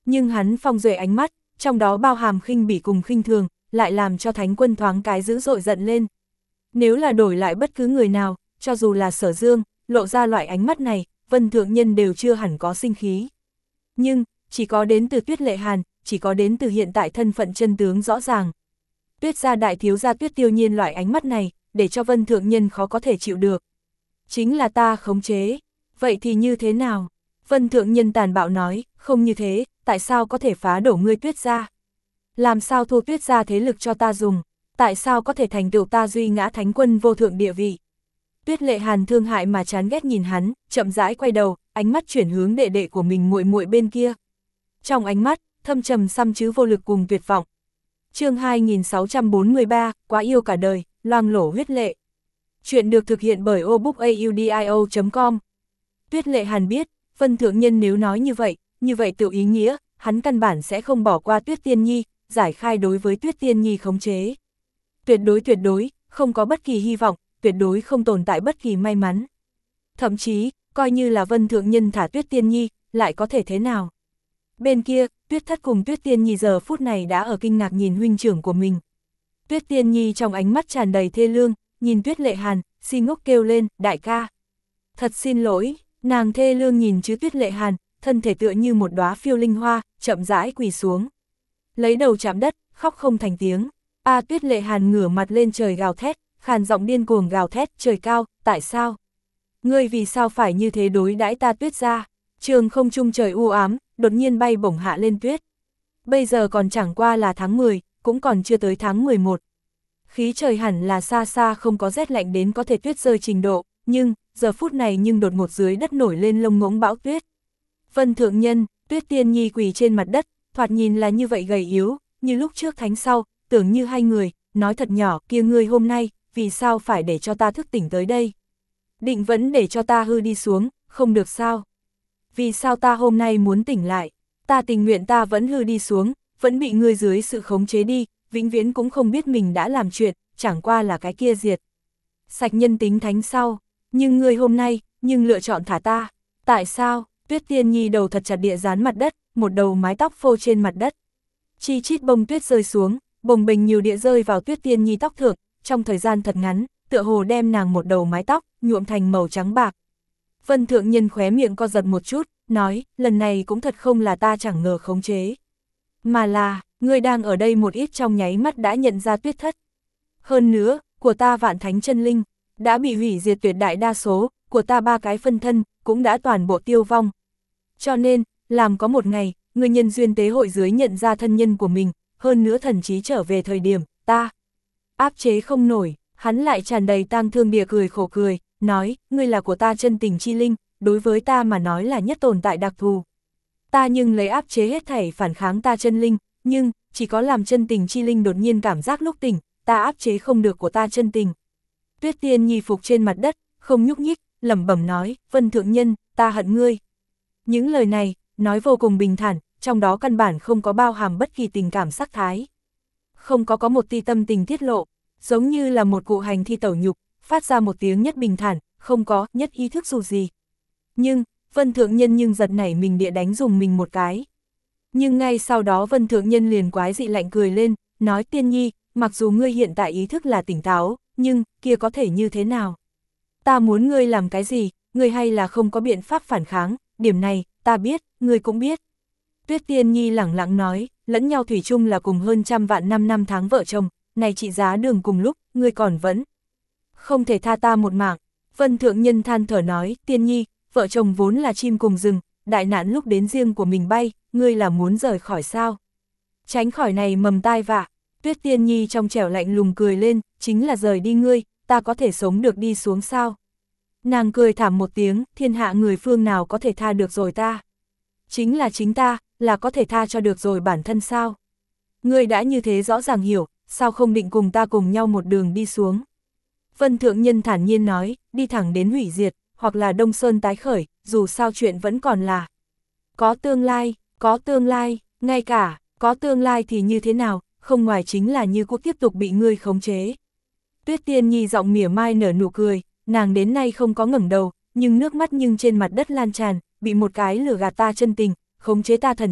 Nhưng hắn phong duệ ánh mắt, trong đó bao hàm khinh bỉ cùng khinh thường, lại làm cho Thánh Quân thoáng cái dữ dội giận lên. Nếu là đổi lại bất cứ người nào, cho dù là Sở Dương, lộ ra loại ánh mắt này, Vân Thượng Nhân đều chưa hẳn có sinh khí. Nhưng, chỉ có đến từ Tuyết Lệ Hàn, chỉ có đến từ hiện tại thân phận chân tướng rõ ràng. Tuyết gia đại thiếu gia Tuyết Tiêu Nhiên loại ánh mắt này, để cho Vân Thượng Nhân khó có thể chịu được. Chính là ta khống chế, vậy thì như thế nào? Vân Thượng Nhân tàn bạo nói, không như thế, tại sao có thể phá đổ ngươi Tuyết gia? Làm sao thu Tuyết gia thế lực cho ta dùng? Tại sao có thể thành tựu ta duy ngã Thánh Quân vô thượng địa vị? Tuyết Lệ Hàn thương hại mà chán ghét nhìn hắn, chậm rãi quay đầu, ánh mắt chuyển hướng đệ đệ của mình muội muội bên kia. Trong ánh mắt, thâm trầm xăm chứ vô lực cùng tuyệt vọng. Chương hai nghìn sáu trăm bốn mươi ba, quá yêu cả đời, loang lổ huyết lệ. Chuyện được thực hiện bởi obookaudio chấm com. Tuyết Lệ Hàn biết, Vân Thượng Nhân nếu nói như vậy, như vậy tự ý nghĩa, hắn căn bản sẽ không bỏ qua Tuyết Tiên Nhi, giải khai đối với Tuyết Tiên Nhi khống chế. Tuyệt đối tuyệt đối, không có bất kỳ hy vọng, tuyệt đối không tồn tại bất kỳ may mắn. Thậm chí, coi như là Vân Thượng Nhân thả Tuyết Tiên Nhi, lại có thể thế nào? Bên kia, Tuyết Thất cùng Tuyết Tiên Nhi giờ phút này đã ở kinh ngạc nhìn huynh trưởng của mình. Tuyết Tiên Nhi trong ánh mắt tràn đầy thê lương, nhìn Tuyết Lệ Hàn, si ngốc kêu lên, đại ca. Thật xin lỗi, nàng thê lương nhìn chứ Tuyết Lệ Hàn, thân thể tựa như một đóa phiêu linh hoa, chậm rãi quỳ xuống. Lấy đầu chạm đất, khóc không thành tiếng. A Tuyết Lệ Hàn ngửa mặt lên trời gào thét, khàn giọng điên cuồng gào thét, trời cao, tại sao? Ngươi vì sao phải như thế đối đãi ta Tuyết gia? Trường không trung trời u ám, đột nhiên bay bổng hạ lên tuyết. Bây giờ còn chẳng qua là tháng mười, cũng còn chưa tới tháng mười một. Khí trời hẳn là xa xa không có rét lạnh đến có thể tuyết rơi trình độ, nhưng, giờ phút này nhưng đột ngột dưới đất nổi lên lông ngỗng bão tuyết. Vân Thượng Nhân, Tuyết Tiên Nhi quỳ trên mặt đất, thoạt nhìn là như vậy gầy yếu, như lúc trước thánh sau, tưởng như hai người, nói thật nhỏ, kia ngươi hôm nay, vì sao phải để cho ta thức tỉnh tới đây? Định vẫn để cho ta hư đi xuống, không được sao? Vì sao ta hôm nay muốn tỉnh lại? Ta tình nguyện ta vẫn hư đi xuống, vẫn bị ngươi dưới sự khống chế đi, vĩnh viễn cũng không biết mình đã làm chuyện, chẳng qua là cái kia diệt. Sạch nhân tính thánh sau, nhưng ngươi hôm nay, nhưng lựa chọn thả ta. Tại sao? Tuyết Tiên Nhi đầu thật chặt địa dán mặt đất, một đầu mái tóc phô trên mặt đất. Chi chít bông tuyết rơi xuống, bồng bềnh nhiều địa rơi vào Tuyết Tiên Nhi tóc thượng, trong thời gian thật ngắn, tựa hồ đem nàng một đầu mái tóc, nhuộm thành màu trắng bạc. Vân Thượng Nhân khóe miệng co giật một chút, nói, lần này cũng thật không là ta chẳng ngờ khống chế. Mà là, ngươi đang ở đây một ít trong nháy mắt đã nhận ra Tuyết Thất. Hơn nữa, của ta Vạn Thánh Chân Linh, đã bị hủy diệt tuyệt đại đa số, của ta ba cái phân thân, cũng đã toàn bộ tiêu vong. Cho nên, làm có một ngày, người nhân duyên tế hội dưới nhận ra thân nhân của mình, hơn nữa thần trí trở về thời điểm, ta áp chế không nổi, hắn lại tràn đầy tang thương địa cười khổ cười, nói, ngươi là của ta chân tình chi linh, đối với ta mà nói là nhất tồn tại đặc thù. Ta nhưng lấy áp chế hết thảy phản kháng ta chân linh, nhưng, chỉ có làm chân tình chi linh đột nhiên cảm giác lúc tỉnh, ta áp chế không được của ta chân tình. Tuyết Tiên Nhi phục trên mặt đất, không nhúc nhích, lẩm bẩm nói, Vân Thượng Nhân, ta hận ngươi. Những lời này, nói vô cùng bình thản, trong đó căn bản không có bao hàm bất kỳ tình cảm sắc thái. Không có có một ti tâm tình tiết lộ, giống như là một cụ hành thi tẩu nhục, phát ra một tiếng nhất bình thản, không có nhất ý thức dù gì. Nhưng, Vân Thượng Nhân nhưng giật nảy mình địa đánh dùng mình một cái. Nhưng ngay sau đó Vân Thượng Nhân liền quái dị lạnh cười lên, nói Tiên Nhi, mặc dù ngươi hiện tại ý thức là tỉnh táo, nhưng, kia có thể như thế nào? Ta muốn ngươi làm cái gì, ngươi hay là không có biện pháp phản kháng, điểm này, ta biết, ngươi cũng biết. Tuyết Tiên Nhi lẳng lặng nói, lẫn nhau thủy chung là cùng hơn trăm vạn năm năm tháng vợ chồng, này trị giá đường cùng lúc, ngươi còn vẫn không thể tha ta một mạng. Vân Thượng Nhân than thở nói, Tiên Nhi, vợ chồng vốn là chim cùng rừng, đại nạn lúc đến riêng của mình bay, ngươi là muốn rời khỏi sao? Tránh khỏi này mầm tai vạ. Tuyết Tiên Nhi trong trẻo lạnh lùng cười lên, chính là rời đi ngươi, ta có thể sống được đi xuống sao? Nàng cười thảm một tiếng, thiên hạ người phương nào có thể tha được rồi ta? Chính là chính ta, là có thể tha cho được rồi bản thân sao? Ngươi đã như thế rõ ràng hiểu, sao không định cùng ta cùng nhau một đường đi xuống? Vân Thượng Nhân thản nhiên nói, đi thẳng đến hủy diệt, hoặc là Đông Sơn tái khởi, dù sao chuyện vẫn còn là có tương lai, có tương lai, ngay cả, có tương lai thì như thế nào, không ngoài chính là như cũ tiếp tục bị ngươi khống chế. Tuyết Tiên Nhi giọng mỉa mai nở nụ cười, nàng đến nay không có ngẩng đầu, nhưng nước mắt nhưng trên mặt đất lan tràn, bị một cái lửa gạt ta chân tình, khống chế ta thần trí,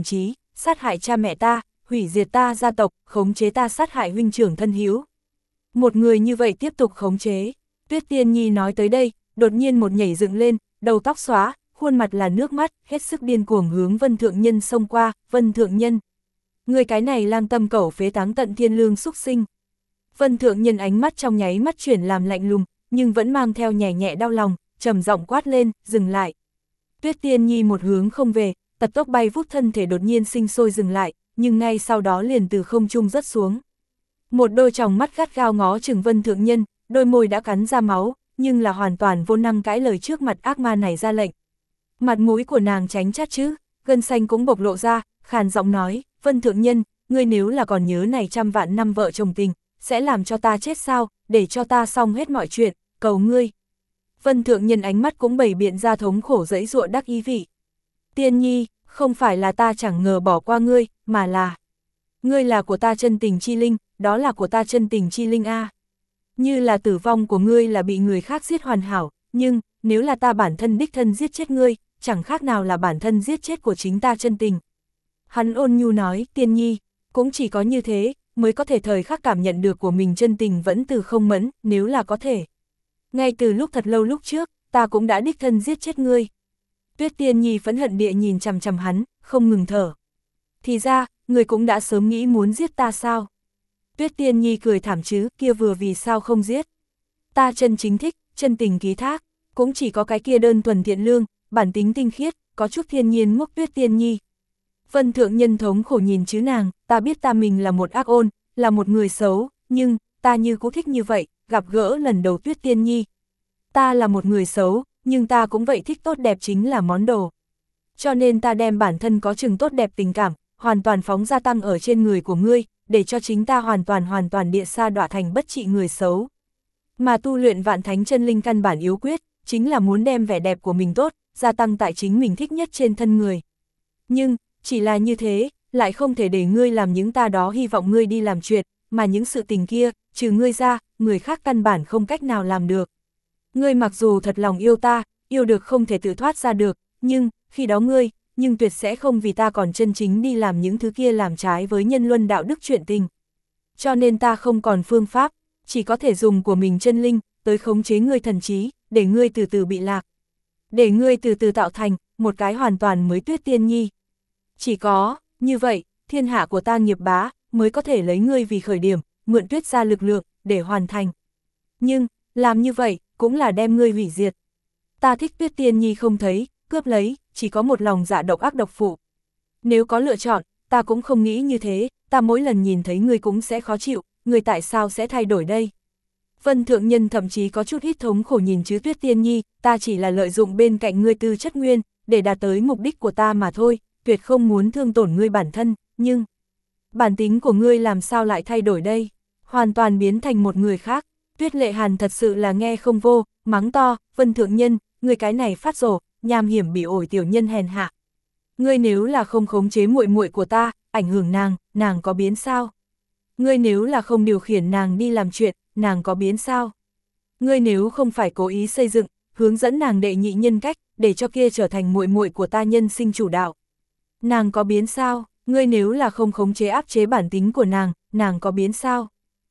sát hại cha mẹ ta, hủy diệt ta gia tộc, khống chế ta sát hại huynh trưởng thân hữu. Một người như vậy tiếp tục khống chế. Tuyết Tiên Nhi nói tới đây, đột nhiên một nhảy dựng lên, đầu tóc xóa, khuôn mặt là nước mắt, hết sức điên cuồng hướng Vân Thượng Nhân xông qua. Vân Thượng Nhân, người cái này lang tâm cẩu phế táng tận thiên lương xúc sinh. Vân Thượng Nhân ánh mắt trong nháy mắt chuyển làm lạnh lùng, nhưng vẫn mang theo nhẹ nhẹ đau lòng, trầm giọng quát lên, dừng lại. Tuyết Tiên Nhi một hướng không về, tật tốc bay vút, thân thể đột nhiên sinh sôi dừng lại, nhưng ngay sau đó liền từ không trung rớt xuống. Một đôi tròng mắt gắt gao ngó chừng Vân Thượng Nhân, đôi môi đã cắn ra máu, nhưng là hoàn toàn vô năng cãi lời trước mặt ác ma này ra lệnh. Mặt mũi của nàng tránh chát chứ, gân xanh cũng bộc lộ ra, khàn giọng nói, Vân Thượng Nhân, ngươi nếu là còn nhớ này trăm vạn năm vợ chồng tình, sẽ làm cho ta chết sao, để cho ta xong hết mọi chuyện, cầu ngươi. Vân Thượng Nhân ánh mắt cũng bày biện ra thống khổ dẫy dụa đắc ý vị. Tiên Nhi, không phải là ta chẳng ngờ bỏ qua ngươi, mà là ngươi là của ta chân tình chi linh, đó là của ta chân tình chi linh a. Như là tử vong của ngươi là bị người khác giết hoàn hảo, nhưng nếu là ta bản thân đích thân giết chết ngươi, chẳng khác nào là bản thân giết chết của chính ta chân tình. Hắn ôn nhu nói, Tiên Nhi, cũng chỉ có như thế, mới có thể thời khắc cảm nhận được của mình chân tình vẫn từ không mẫn, nếu là có thể. Ngay từ lúc thật lâu lúc trước, ta cũng đã đích thân giết chết ngươi. Tuyết Tiên Nhi phẫn hận địa nhìn chằm chằm hắn, không ngừng thở. Thì ra, người cũng đã sớm nghĩ muốn giết ta sao? Tuyết Tiên Nhi cười thảm chứ, kia vừa vì sao không giết? Ta chân chính thích, chân tình ký thác, cũng chỉ có cái kia đơn thuần thiện lương, bản tính tinh khiết, có chút thiên nhiên ngốc Tuyết Tiên Nhi. Vân Thượng Nhân thống khổ nhìn chứ nàng, ta biết ta mình là một ác ôn, là một người xấu, nhưng, ta như cũng thích như vậy, gặp gỡ lần đầu Tuyết Tiên Nhi. Ta là một người xấu, nhưng ta cũng vậy thích tốt đẹp chính là món đồ. Cho nên ta đem bản thân có chừng tốt đẹp tình cảm, hoàn toàn phóng gia tăng ở trên người của ngươi, để cho chính ta hoàn toàn hoàn toàn địa sa đọa thành bất trị người xấu. Mà tu luyện vạn thánh chân linh căn bản yếu quyết, chính là muốn đem vẻ đẹp của mình tốt, gia tăng tại chính mình thích nhất trên thân người. Nhưng, chỉ là như thế, lại không thể để ngươi làm những ta đó hy vọng ngươi đi làm chuyện, mà những sự tình kia, trừ ngươi ra, người khác căn bản không cách nào làm được. Ngươi mặc dù thật lòng yêu ta, yêu được không thể tự thoát ra được, nhưng, khi đó ngươi, nhưng tuyệt sẽ không vì ta còn chân chính đi làm những thứ kia làm trái với nhân luân đạo đức chuyện tình. Cho nên ta không còn phương pháp, chỉ có thể dùng của mình chân linh, tới khống chế ngươi thần trí, để ngươi từ từ bị lạc. Để ngươi từ từ tạo thành, một cái hoàn toàn mới Tuyết Tiên Nhi. Chỉ có, như vậy, thiên hạ của ta nghiệp bá, mới có thể lấy ngươi vì khởi điểm, mượn tuyết ra lực lượng, để hoàn thành. Nhưng, làm như vậy, cũng là đem ngươi hủy diệt. Ta thích Tuyết Tiên Nhi không thấy, cướp lấy, chỉ có một lòng dạ độc ác độc phụ. Nếu có lựa chọn, ta cũng không nghĩ như thế, ta mỗi lần nhìn thấy ngươi cũng sẽ khó chịu, ngươi tại sao sẽ thay đổi đây? Vân Thượng Nhân thậm chí có chút ít thống khổ nhìn chứ Tuyết Tiên Nhi, ta chỉ là lợi dụng bên cạnh ngươi tư chất nguyên, để đạt tới mục đích của ta mà thôi, tuyệt không muốn thương tổn ngươi bản thân, nhưng bản tính của ngươi làm sao lại thay đổi đây? Hoàn toàn biến thành một người khác. Tuyết Lệ Hàn thật sự là nghe không vô, mắng to, Vân Thượng Nhân, ngươi cái này phát rồ, nham hiểm bị ổi tiểu nhân hèn hạ. Ngươi nếu là không khống chế muội muội của ta, ảnh hưởng nàng, nàng có biến sao? Ngươi nếu là không điều khiển nàng đi làm chuyện, nàng có biến sao? Ngươi nếu không phải cố ý xây dựng, hướng dẫn nàng đệ nhị nhân cách, để cho kia trở thành muội muội của ta nhân sinh chủ đạo. Nàng có biến sao? Ngươi nếu là không khống chế áp chế bản tính của nàng, nàng có biến sao?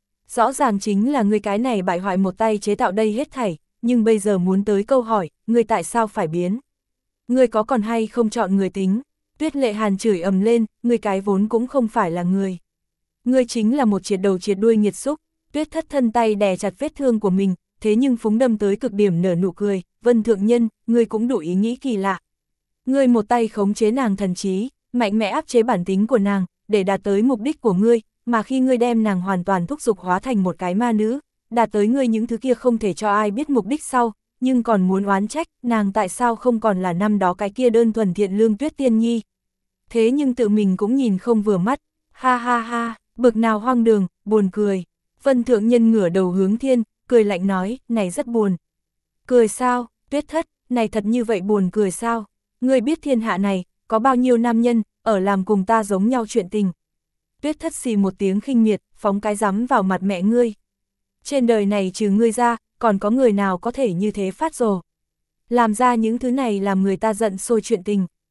Rõ ràng chính là ngươi cái này bại hoại một tay chế tạo đây hết thảy, nhưng bây giờ muốn tới câu hỏi, ngươi tại sao phải biến? Ngươi có còn hay không chọn người tính? Tuyết Lệ Hàn chửi ầm lên, ngươi cái vốn cũng không phải là người. Ngươi chính là một triệt đầu triệt đuôi nghiệt xúc. Tuyết Thất thân tay đè chặt vết thương của mình, thế nhưng phúng đâm tới cực điểm nở nụ cười, Vân Thượng Nhân, ngươi cũng đủ ý nghĩ kỳ lạ. Ngươi một tay khống chế nàng thần trí, mạnh mẽ áp chế bản tính của nàng, để đạt tới mục đích của ngươi, mà khi ngươi đem nàng hoàn toàn thúc giục hóa thành một cái ma nữ, đạt tới ngươi những thứ kia không thể cho ai biết mục đích sau, nhưng còn muốn oán trách, nàng tại sao không còn là năm đó cái kia đơn thuần thiện lương Tuyết Tiên Nhi. Thế nhưng tự mình cũng nhìn không vừa mắt, ha ha ha, bực nào hoang đường, buồn cười. Vân Thượng Nhân ngửa đầu hướng thiên, cười lạnh nói, này rất buồn. Cười sao, Tuyết Thất, này thật như vậy buồn cười sao? Ngươi biết thiên hạ này, có bao nhiêu nam nhân, ở làm cùng ta giống nhau chuyện tình. Tuyết Thất xì một tiếng khinh miệt, phóng cái rắm vào mặt mẹ ngươi. Trên đời này trừ ngươi ra, còn có người nào có thể như thế phát rồ. Làm ra những thứ này làm người ta giận sôi chuyện tình.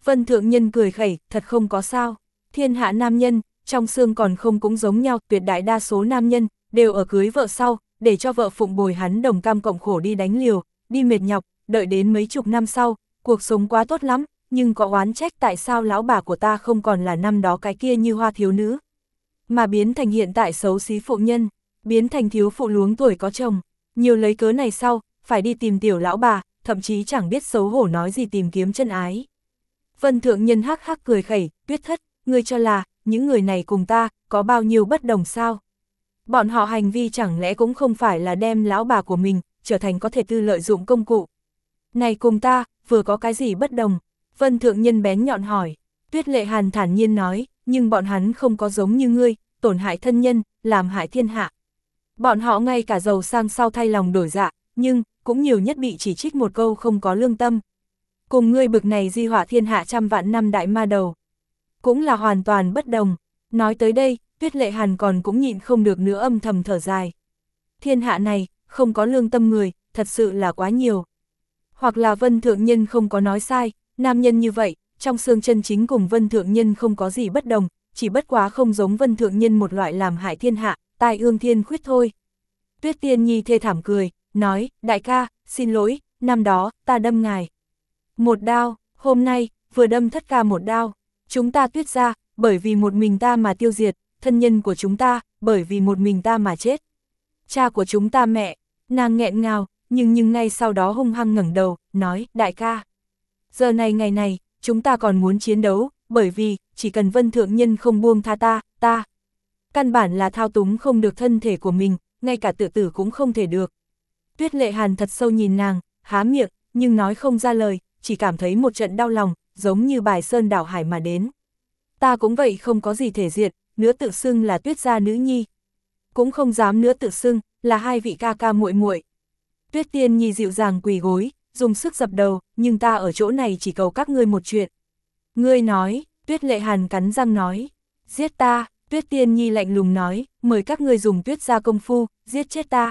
Vân Thượng Nhân cười khẩy, thật không có sao. Thiên hạ nam nhân, trong xương còn không cũng giống nhau, tuyệt đại đa số nam nhân, đều ở cưới vợ sau, để cho vợ phụng bồi hắn đồng cam cộng khổ đi đánh liều, đi mệt nhọc, đợi đến mấy chục năm sau, cuộc sống quá tốt lắm, nhưng có oán trách tại sao lão bà của ta không còn là năm đó cái kia như hoa thiếu nữ, mà biến thành hiện tại xấu xí phụ nhân, biến thành thiếu phụ luống tuổi có chồng, nhiều lấy cớ này sau, phải đi tìm tiểu lão bà, thậm chí chẳng biết xấu hổ nói gì tìm kiếm chân ái. Vân Thượng Nhân hắc hắc cười khẩy, Tuyết Thất, ngươi cho là, những người này cùng ta, có bao nhiêu bất đồng sao? Bọn họ hành vi chẳng lẽ cũng không phải là đem lão bà của mình, trở thành có thể tư lợi dụng công cụ. Này cùng ta, vừa có cái gì bất đồng? Vân Thượng Nhân bén nhọn hỏi. Tuyết Lệ Hàn thản nhiên nói, nhưng bọn hắn không có giống như ngươi, tổn hại thân nhân, làm hại thiên hạ. Bọn họ ngay cả giàu sang sau thay lòng đổi dạ, nhưng, cũng nhiều nhất bị chỉ trích một câu không có lương tâm. Cùng ngươi bực này di họa thiên hạ trăm vạn năm đại ma đầu. Cũng là hoàn toàn bất đồng. Nói tới đây, Tuyết Lệ Hàn còn cũng nhịn không được nữa âm thầm thở dài. Thiên hạ này, không có lương tâm người, thật sự là quá nhiều. Hoặc là Vân Thượng Nhân không có nói sai, nam nhân như vậy, trong xương chân chính cùng Vân Thượng Nhân không có gì bất đồng, chỉ bất quá không giống Vân Thượng Nhân một loại làm hại thiên hạ, tai ương thiên khuyết thôi. Tuyết Tiên Nhi thê thảm cười, nói, đại ca, xin lỗi, năm đó, ta đâm ngài một đao, hôm nay, vừa đâm Thất ca một đao, chúng ta Tuyết gia, bởi vì một mình ta mà tiêu diệt, thân nhân của chúng ta, bởi vì một mình ta mà chết. Cha của chúng ta mẹ, nàng nghẹn ngào, nhưng nhưng ngay sau đó hung hăng ngẩng đầu, nói, đại ca. Giờ này ngày này, chúng ta còn muốn chiến đấu, bởi vì, chỉ cần Vân Thượng Nhân không buông tha ta, ta. Căn bản là thao túng không được thân thể của mình, ngay cả tự tử cũng không thể được. Tuyết Lệ Hàn thật sâu nhìn nàng, há miệng, nhưng nói không ra lời, chỉ cảm thấy một trận đau lòng, giống như bài sơn đảo hải mà đến. Ta cũng vậy không có gì thể diện, nữa tự xưng là Tuyết gia nữ nhi. Cũng không dám nữa tự xưng, là hai vị ca ca muội muội. Tuyết Tiên Nhi dịu dàng quỳ gối, dùng sức dập đầu, nhưng ta ở chỗ này chỉ cầu các ngươi một chuyện. Ngươi nói, Tuyết Lệ Hàn cắn răng nói, giết ta, Tuyết Tiên Nhi lạnh lùng nói, mời các ngươi dùng Tuyết gia công phu, giết chết ta.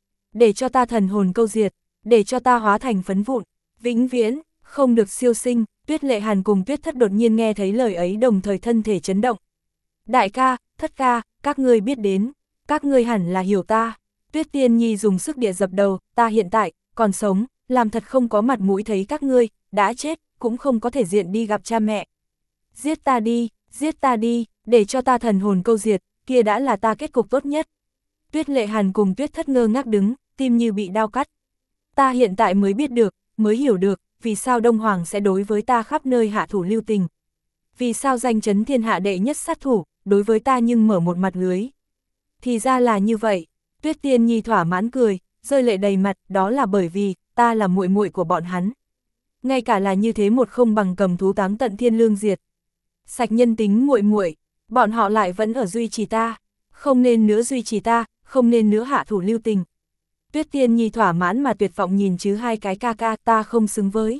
Để cho ta thần hồn câu diệt, để cho ta hóa thành phấn vụn, vĩnh viễn, không được siêu sinh. Tuyết Lệ Hàn cùng Tuyết Thất đột nhiên nghe thấy lời ấy đồng thời thân thể chấn động. Đại ca, Thất ca, các ngươi biết đến, các ngươi hẳn là hiểu ta. Tuyết Tiên Nhi dùng sức địa dập đầu, ta hiện tại, còn sống, làm thật không có mặt mũi thấy các ngươi, đã chết, cũng không có thể diện đi gặp cha mẹ. Giết ta đi, giết ta đi, để cho ta thần hồn câu diệt, kia đã là ta kết cục tốt nhất. Tuyết Lệ Hàn cùng Tuyết Thất ngơ ngác đứng, tim như bị đau cắt. Ta hiện tại mới biết được, mới hiểu được, vì sao Đông Hoàng sẽ đối với ta khắp nơi hạ thủ lưu tình. Vì sao danh chấn thiên hạ đệ nhất sát thủ, đối với ta nhưng mở một mặt lưới. Thì ra là như vậy. Tuyết Tiên Nhi thỏa mãn cười, rơi lệ đầy mặt, đó là bởi vì, ta là muội muội của bọn hắn. Ngay cả là như thế một không bằng cầm thú táng tận thiên lương diệt. Sạch nhân tính muội muội, bọn họ lại vẫn ở duy trì ta. Không nên nữa duy trì ta, không nên nữa hạ thủ lưu tình. Tuyết Tiên Nhi thỏa mãn mà tuyệt vọng nhìn chứ hai cái ca ca, ta không xứng với.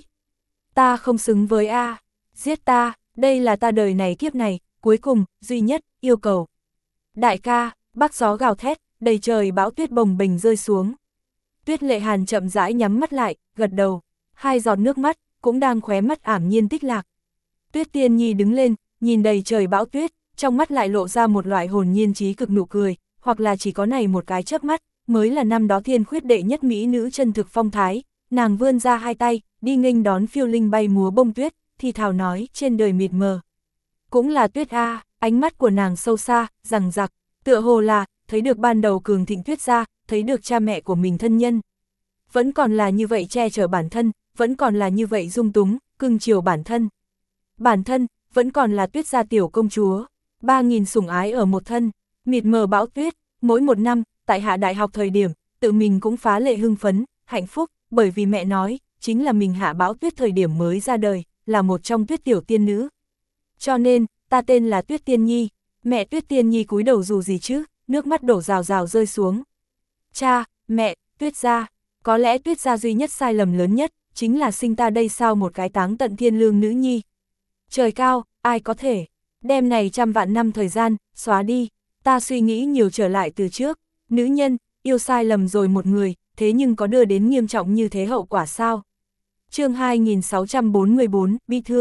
Ta không xứng với a, giết ta, đây là ta đời này kiếp này, cuối cùng, duy nhất, yêu cầu. Đại ca, bắc gió gào thét, đầy trời bão tuyết bồng bềnh rơi xuống. Tuyết Lệ Hàn chậm rãi nhắm mắt lại, gật đầu, hai giọt nước mắt, cũng đang khóe mắt ảm nhiên tích lạc. Tuyết Tiên Nhi đứng lên, nhìn đầy trời bão tuyết, trong mắt lại lộ ra một loại hồn nhiên trí cực nụ cười, hoặc là chỉ có này một cái chớp mắt, mới là năm đó thiên khuyết đệ nhất mỹ nữ chân thực phong thái. Nàng vươn ra hai tay, đi nghênh đón phiêu linh bay múa bông tuyết, thì thào nói, trên đời mịt mờ. Cũng là tuyết a, ánh mắt của nàng sâu xa, rằng rặc, tựa hồ là, thấy được ban đầu cường thịnh Tuyết gia, thấy được cha mẹ của mình thân nhân. Vẫn còn là như vậy che chở bản thân, vẫn còn là như vậy dung túng, cưng chiều bản thân. Bản thân, vẫn còn là Tuyết gia tiểu công chúa, ba nghìn sủng ái ở một thân, mịt mờ bão tuyết, mỗi một năm, tại hạ đại học thời điểm, tự mình cũng phá lệ hưng phấn, hạnh phúc, bởi vì mẹ nói, chính là mình hạ bão tuyết thời điểm mới ra đời, là một trong Tuyết tiểu tiên nữ. Cho nên, ta tên là Tuyết Tiên Nhi, mẹ Tuyết Tiên Nhi cúi đầu dù gì chứ, nước mắt đổ rào rào rơi xuống. Cha, mẹ, Tuyết gia, có lẽ Tuyết gia duy nhất sai lầm lớn nhất, chính là sinh ta đây sao một cái táng tận thiên lương nữ nhi. Trời cao, ai có thể, đêm này trăm vạn năm thời gian, xóa đi, ta suy nghĩ nhiều trở lại từ trước, nữ nhân, yêu sai lầm rồi một người, thế nhưng có đưa đến nghiêm trọng như thế hậu quả sao? Chương hai nghìn sáu trăm bốn mươi bốn, bi thương.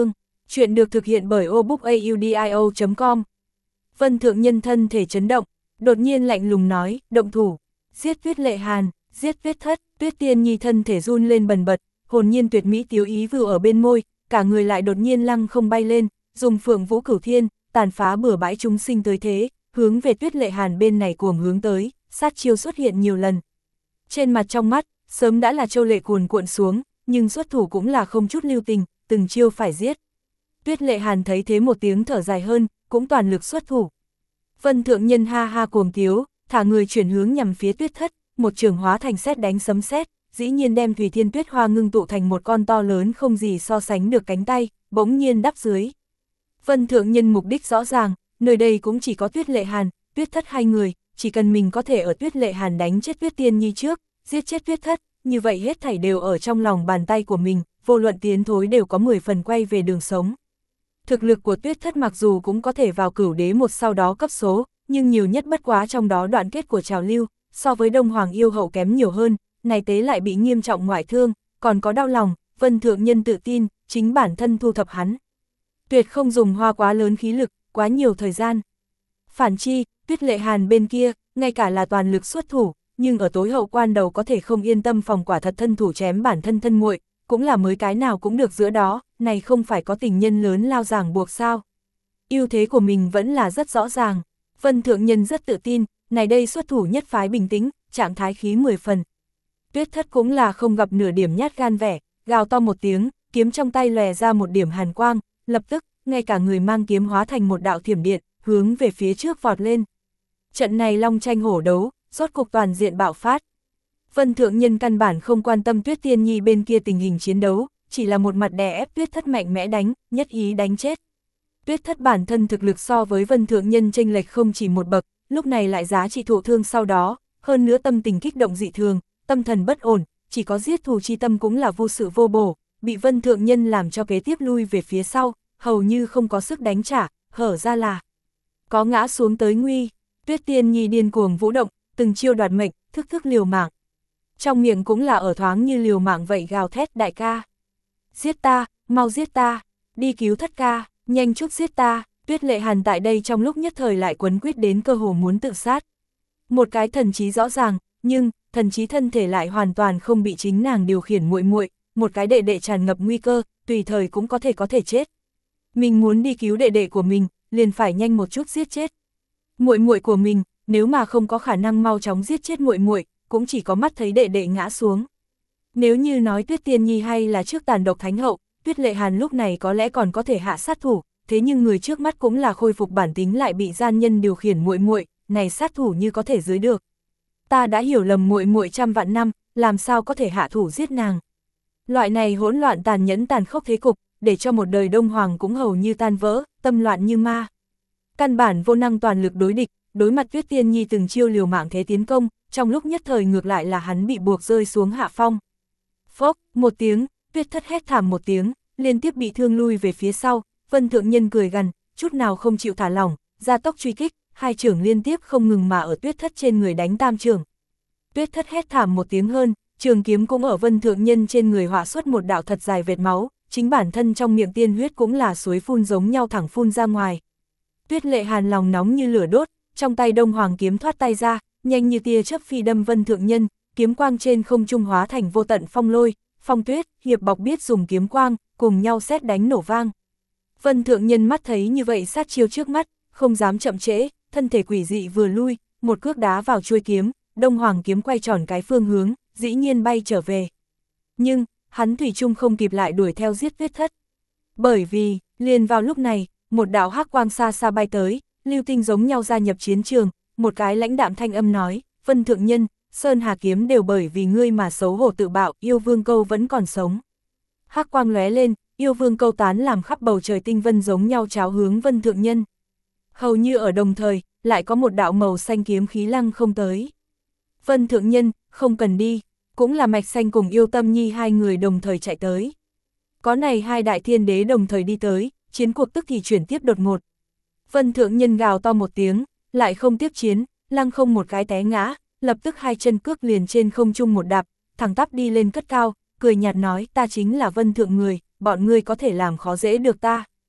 Chuyện được thực hiện bởi obookaudio chấm com. Vân Thượng Nhân thân thể chấn động, đột nhiên lạnh lùng nói, động thủ, giết Tuyết Lệ Hàn, giết Tuyết Thất. Tuyết Tiên Nhi thân thể run lên bần bật, hồn nhiên tuyệt mỹ tiếu ý vưu ở bên môi, cả người lại đột nhiên lăng không bay lên, dùng Phượng Vũ Cửu Thiên, tàn phá bừa bãi chúng sinh tới thế, hướng về Tuyết Lệ Hàn bên này cuồng hướng tới, sát chiêu xuất hiện nhiều lần. Trên mặt trong mắt, sớm đã là châu lệ cuồn cuộn xuống, nhưng xuất thủ cũng là không chút lưu tình, từng chiêu phải giết. Tuyết Lệ Hàn thấy thế một tiếng thở dài hơn, cũng toàn lực xuất thủ. Vân Thượng Nhân ha ha cuồng tiếu, thả người chuyển hướng nhằm phía Tuyết Thất, một trường hóa thành sét đánh sấm sét, dĩ nhiên đem Thủy Thiên Tuyết Hoa ngưng tụ thành một con to lớn không gì so sánh được cánh tay, bỗng nhiên đắp dưới. Vân Thượng Nhân mục đích rõ ràng, nơi đây cũng chỉ có Tuyết Lệ Hàn, Tuyết Thất hai người, chỉ cần mình có thể ở Tuyết Lệ Hàn đánh chết Tuyết Tiên Nhi trước, giết chết Tuyết Thất, như vậy hết thảy đều ở trong lòng bàn tay của mình, vô luận tiến thối đều có mười phần quay về đường sống. Thực lực của Tuyết Thất mặc dù cũng có thể vào cửu đế một sau đó cấp số, nhưng nhiều nhất bất quá trong đó đoạn kết của trào lưu, so với Đông Hoàng yêu hậu kém nhiều hơn, này tế lại bị nghiêm trọng ngoại thương, còn có đau lòng, Vân Thượng Nhân tự tin, chính bản thân thu thập hắn. Tuyệt không dùng hoa quá lớn khí lực, quá nhiều thời gian. Phản chi, Tuyết Lệ Hàn bên kia, ngay cả là toàn lực xuất thủ, nhưng ở tối hậu quan đầu có thể không yên tâm phòng quả thật thân thủ chém bản thân thân muội, cũng là mới cái nào cũng được giữa đó, này không phải có tình nhân lớn lao ràng buộc sao. Ưu thế của mình vẫn là rất rõ ràng. Vân Thượng Nhân rất tự tin, này đây xuất thủ nhất phái bình tĩnh, trạng thái khí mười phần. Tuyết Thất cũng là không gặp nửa điểm nhát gan vẻ, gào to một tiếng, kiếm trong tay lòe ra một điểm hàn quang, lập tức, ngay cả người mang kiếm hóa thành một đạo thiểm điện, hướng về phía trước vọt lên. Trận này long tranh hổ đấu, rốt cục toàn diện bạo phát. Vân Thượng Nhân căn bản không quan tâm Tuyết Tiên Nhi bên kia tình hình chiến đấu, chỉ là một mặt đè ép Tuyết Thất mạnh mẽ đánh, nhất ý đánh chết. Tuyết Thất bản thân thực lực so với Vân Thượng Nhân chênh lệch không chỉ một bậc, lúc này lại giá trị thụ thương sau đó, hơn nữa tâm tình kích động dị thường, tâm thần bất ổn, chỉ có giết thù chi tâm cũng là vô sự vô bổ, bị Vân Thượng Nhân làm cho kế tiếp lui về phía sau, hầu như không có sức đánh trả, hở ra là có ngã xuống tới nguy. Tuyết Tiên Nhi điên cuồng vũ động, từng chiêu đoạt mệnh, thức thức liều mạng. Trong miệng cũng là ở thoáng như liều mạng vậy gào thét, đại ca. Giết ta, mau giết ta, đi cứu Thất ca, nhanh chút giết ta. Tuyết Lệ Hàn tại đây trong lúc nhất thời lại quấn quýt đến cơ hồ muốn tự sát. Một cái thần trí rõ ràng, nhưng thần trí thân thể lại hoàn toàn không bị chính nàng điều khiển muội muội, một cái đệ đệ tràn ngập nguy cơ, tùy thời cũng có thể có thể chết. Mình muốn đi cứu đệ đệ của mình, liền phải nhanh một chút giết chết. Muội muội của mình, nếu mà không có khả năng mau chóng giết chết muội muội, cũng chỉ có mắt thấy đệ đệ ngã xuống. Nếu như nói Tuyết Tiên Nhi hay là trước tàn độc thánh hậu, Tuyết Lệ Hàn lúc này có lẽ còn có thể hạ sát thủ, thế nhưng người trước mắt cũng là khôi phục bản tính lại bị gian nhân điều khiển muội muội, này sát thủ như có thể dưới được. Ta đã hiểu lầm muội muội trăm vạn năm, làm sao có thể hạ thủ giết nàng. Loại này hỗn loạn tàn nhẫn tàn khốc thế cục, để cho một đời Đông Hoàng cũng hầu như tan vỡ, tâm loạn như ma. Căn bản vô năng toàn lực đối địch, đối mặt Tuyết Tiên Nhi từng chiêu liều mạng thế tiến công, trong lúc nhất thời ngược lại là hắn bị buộc rơi xuống hạ phong. Phốc, một tiếng, Tuyết Thất hét thảm một tiếng, liên tiếp bị thương lui về phía sau, Vân Thượng Nhân cười gằn, chút nào không chịu thả lỏng, gia tốc truy kích, hai trưởng liên tiếp không ngừng mà ở Tuyết Thất trên người đánh tam trưởng. Tuyết Thất hét thảm một tiếng hơn, trường kiếm cũng ở Vân Thượng Nhân trên người họa xuất một đạo thật dài vệt máu, chính bản thân trong miệng tiên huyết cũng là suối phun giống nhau thẳng phun ra ngoài. Tuyết Lệ Hàn lòng nóng như lửa đốt, trong tay Đông Hoàng kiếm thoát tay ra, nhanh như tia chớp phi đâm Vân Thượng Nhân, kiếm quang trên không trung hóa thành vô tận phong lôi, Phong Tuyết, Hiệp Bọc biết dùng kiếm quang, cùng nhau sét đánh nổ vang. Vân Thượng Nhân mắt thấy như vậy sát chiêu trước mắt, không dám chậm trễ, thân thể quỷ dị vừa lui, một cước đá vào chuôi kiếm, Đông Hoàng kiếm quay tròn cái phương hướng, dĩ nhiên bay trở về. Nhưng, hắn thủy chung không kịp lại đuổi theo giết Tuyết Thất. Bởi vì, liền vào lúc này, một đạo hắc quang xa xa bay tới, lưu tinh giống nhau gia nhập chiến trường, một cái lãnh đạm thanh âm nói, Vân Thượng Nhân, Sơn Hà kiếm đều bởi vì ngươi mà xấu hổ tự bạo, yêu vương câu vẫn còn sống. Hắc quang lóe lên, yêu vương câu tán làm khắp bầu trời tinh vân giống nhau cháo hướng Vân Thượng Nhân. Hầu như ở đồng thời, lại có một đạo màu xanh kiếm khí lăng không tới. Vân Thượng Nhân, không cần đi, cũng là Mạch Xanh cùng Yêu Tâm Nhi hai người đồng thời chạy tới. Có này hai đại thiên đế đồng thời đi tới, chiến cuộc tức thì chuyển tiếp đột ngột. Vân Thượng Nhân gào to một tiếng, lại không tiếp chiến, lăng không một cái té ngã, lập tức hai chân cước liền trên không trung một đạp, thẳng tắp đi lên cất cao, cười nhạt nói, ta chính là Vân Thượng người, bọn ngươi có thể làm khó dễ được ta.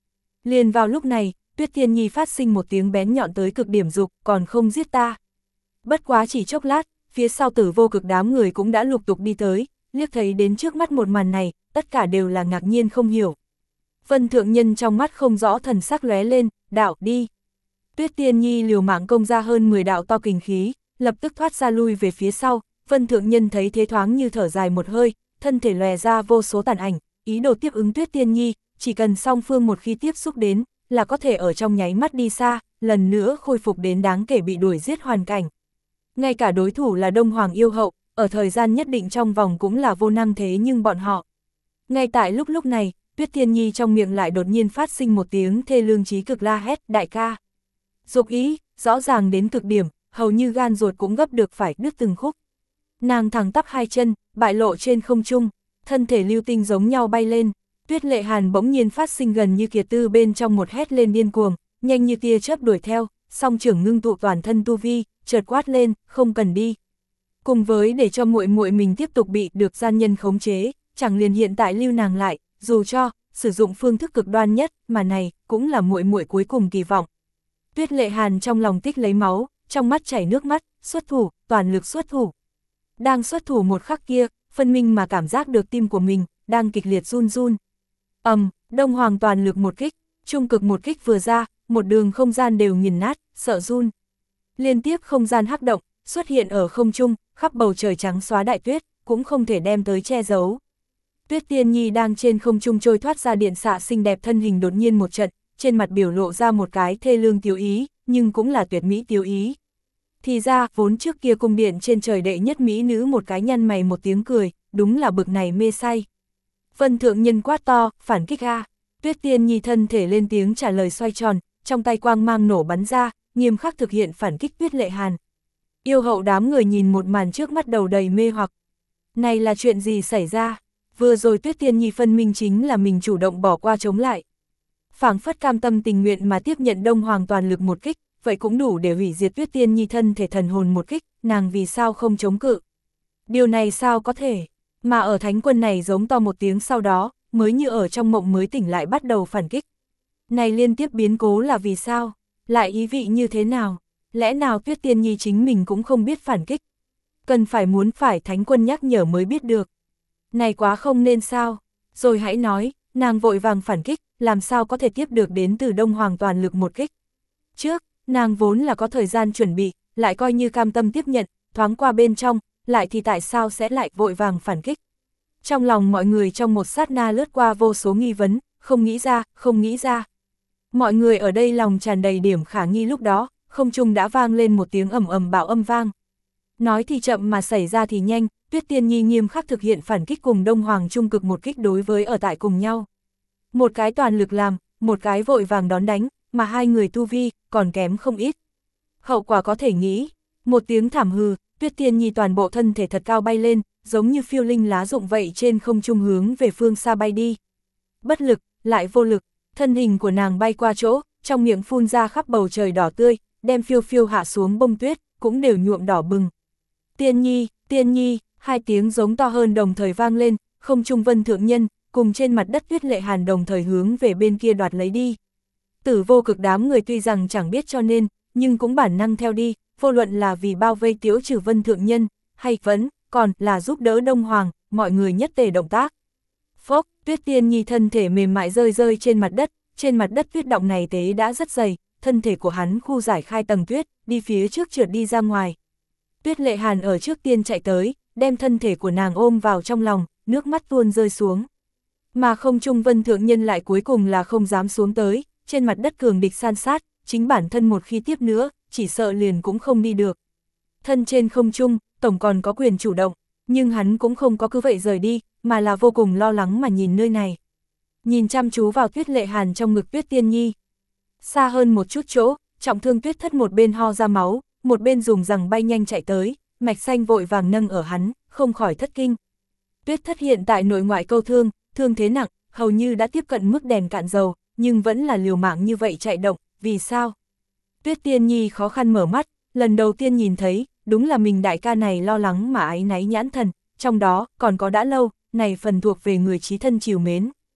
Liền vào lúc này, Tuyết Tiên Nhi phát sinh một tiếng bén nhọn tới cực điểm dục, còn không giết ta. Bất quá chỉ chốc lát, phía sau Tử Vô Cực đám người cũng đã lục tục đi tới, liếc thấy đến trước mắt một màn này, tất cả đều là ngạc nhiên không hiểu. Vân Thượng Nhân trong mắt không rõ thần sắc lóe lên, đạo đi. Tuyết Tiên Nhi liều mạng công ra hơn mười đạo to kình khí, lập tức thoát ra lui về phía sau, Vân Thượng Nhân thấy thế thoáng như thở dài một hơi, thân thể lòe ra vô số tàn ảnh, ý đồ tiếp ứng Tuyết Tiên Nhi, chỉ cần song phương một khi tiếp xúc đến, là có thể ở trong nháy mắt đi xa, lần nữa khôi phục đến đáng kể bị đuổi giết hoàn cảnh. Ngay cả đối thủ là Đông Hoàng yêu hậu, ở thời gian nhất định trong vòng cũng là vô năng thế nhưng bọn họ. Ngay tại lúc lúc này, Tuyết Tiên Nhi trong miệng lại đột nhiên phát sinh một tiếng thê lương chí cực la hét, đại ca. Dục ý, rõ ràng đến cực điểm, hầu như gan ruột cũng gấp được phải đứt từng khúc. Nàng thẳng tắp hai chân, bại lộ trên không trung, thân thể lưu tinh giống nhau bay lên. Tuyết Lệ Hàn bỗng nhiên phát sinh gần như kiệt tư bên trong một hét lên điên cuồng, nhanh như tia chớp đuổi theo, song trưởng ngưng tụ toàn thân tu vi, chợt quát lên, không cần đi. Cùng với để cho muội muội mình tiếp tục bị được gian nhân khống chế, chẳng liền hiện tại lưu nàng lại, dù cho sử dụng phương thức cực đoan nhất, mà này cũng là muội muội cuối cùng kỳ vọng. Tuyết Lệ Hàn trong lòng tích lấy máu, trong mắt chảy nước mắt, xuất thủ, toàn lực xuất thủ. Đang xuất thủ một khắc kia, phân minh mà cảm giác được tim của mình đang kịch liệt run run. Ầm, um, Đông Hoàng toàn lực một kích, trung cực một kích vừa ra, một đường không gian đều nghiền nát, sợ run. Liên tiếp không gian hắc động xuất hiện ở không trung, khắp bầu trời trắng xóa đại tuyết, cũng không thể đem tới che giấu. Tuyết Tiên Nhi đang trên không trung trôi thoát ra điện xạ xinh đẹp thân hình đột nhiên một trận, trên mặt biểu lộ ra một cái thê lương tiêu ý, nhưng cũng là tuyệt mỹ tiêu ý. Thì ra, vốn trước kia cung điện trên trời đệ nhất mỹ nữ một cái nhăn mày một tiếng cười, đúng là bực này mê say. Vân Thượng Nhân quát to, phản kích a. Tuyết Tiên Nhi thân thể lên tiếng trả lời xoay tròn, trong tay quang mang nổ bắn ra, nghiêm khắc thực hiện phản kích Tuyết Lệ Hàn. Yêu hậu đám người nhìn một màn trước mắt đầu đầy mê hoặc. Này là chuyện gì xảy ra? Vừa rồi Tuyết Tiên Nhi phân minh chính là mình chủ động bỏ qua chống lại. Phảng phất cam tâm tình nguyện mà tiếp nhận Đông Hoàng toàn lực một kích, vậy cũng đủ để hủy diệt Tuyết Tiên Nhi thân thể thần hồn một kích, nàng vì sao không chống cự? Điều này sao có thể? Mà ở thánh quân này giống to một tiếng sau đó, mới như ở trong mộng mới tỉnh lại bắt đầu phản kích. Này liên tiếp biến cố là vì sao? Lại ý vị như thế nào? Lẽ nào Tuyết Tiên Nhi chính mình cũng không biết phản kích? Cần phải muốn phải thánh quân nhắc nhở mới biết được. Này quá không nên sao? Rồi hãy nói, nàng vội vàng phản kích, làm sao có thể tiếp được đến từ Đông Hoàng toàn lực một kích? Trước, nàng vốn là có thời gian chuẩn bị, lại coi như cam tâm tiếp nhận, thoáng qua bên trong, lại thì tại sao sẽ lại vội vàng phản kích? Trong lòng mọi người trong một sát na lướt qua vô số nghi vấn, không nghĩ ra, không nghĩ ra. Mọi người ở đây lòng tràn đầy điểm khả nghi lúc đó, không trung đã vang lên một tiếng ầm ầm bạo âm vang. Nói thì chậm mà xảy ra thì nhanh, Tuyết Tiên Nhi nghiêm khắc thực hiện phản kích cùng Đông Hoàng trung cực một kích đối với ở tại cùng nhau. Một cái toàn lực làm, một cái vội vàng đón đánh, mà hai người tu vi còn kém không ít. Hậu quả có thể nghĩ, một tiếng thảm hừ, Tuyết Tiên Nhi toàn bộ thân thể thật cao bay lên, giống như phiêu linh lá rụng vậy trên không trung hướng về phương xa bay đi. Bất lực, lại vô lực, thân hình của nàng bay qua chỗ, trong miệng phun ra khắp bầu trời đỏ tươi, đem phiêu phiêu hạ xuống bông tuyết, cũng đều nhuộm đỏ bừng. Tiên Nhi, Tiên Nhi, hai tiếng giống to hơn đồng thời vang lên, không trung Vân Thượng Nhân, cùng trên mặt đất Tuyết Lệ Hàn đồng thời hướng về bên kia đoạt lấy đi. Tử Vô Cực đám người tuy rằng chẳng biết cho nên, nhưng cũng bản năng theo đi, vô luận là vì bao vây tiếu trừ Vân Thượng Nhân, hay vẫn còn là giúp đỡ Đông Hoàng, mọi người nhất tề động tác. Phốc, Tuyết Tiên Nhi thân thể mềm mại rơi rơi trên mặt đất, trên mặt đất tuyết động này tế đã rất dày, thân thể của hắn khu giải khai tầng tuyết, đi phía trước trượt đi ra ngoài. Tuyết Lệ Hàn ở trước tiên chạy tới, đem thân thể của nàng ôm vào trong lòng, nước mắt tuôn rơi xuống. Mà không trung Vân Thượng Nhân lại cuối cùng là không dám xuống tới, trên mặt đất cường địch san sát, chính bản thân một khi tiếp nữa, chỉ sợ liền cũng không đi được. Thân trên không trung, tổng còn có quyền chủ động, nhưng hắn cũng không có cứ vậy rời đi, mà là vô cùng lo lắng mà nhìn nơi này. Nhìn chăm chú vào Tuyết Lệ Hàn trong ngực Tuyết Tiên Nhi. Xa hơn một chút chỗ, trọng thương Tuyết Thất một bên ho ra máu, một bên dùng rằng bay nhanh chạy tới, mạch xanh vội vàng nâng ở hắn, không khỏi thất kinh. Tuyết Thất hiện tại nội ngoại câu thương, thương thế nặng, hầu như đã tiếp cận mức đèn cạn dầu, nhưng vẫn là liều mạng như vậy chạy động, vì sao? Tuyết Tiên Nhi khó khăn mở mắt, lần đầu tiên nhìn thấy, đúng là mình đại ca này lo lắng mà áy náy nhãn thần, trong đó còn có đã lâu, này phần thuộc về người trí thân trìu mến.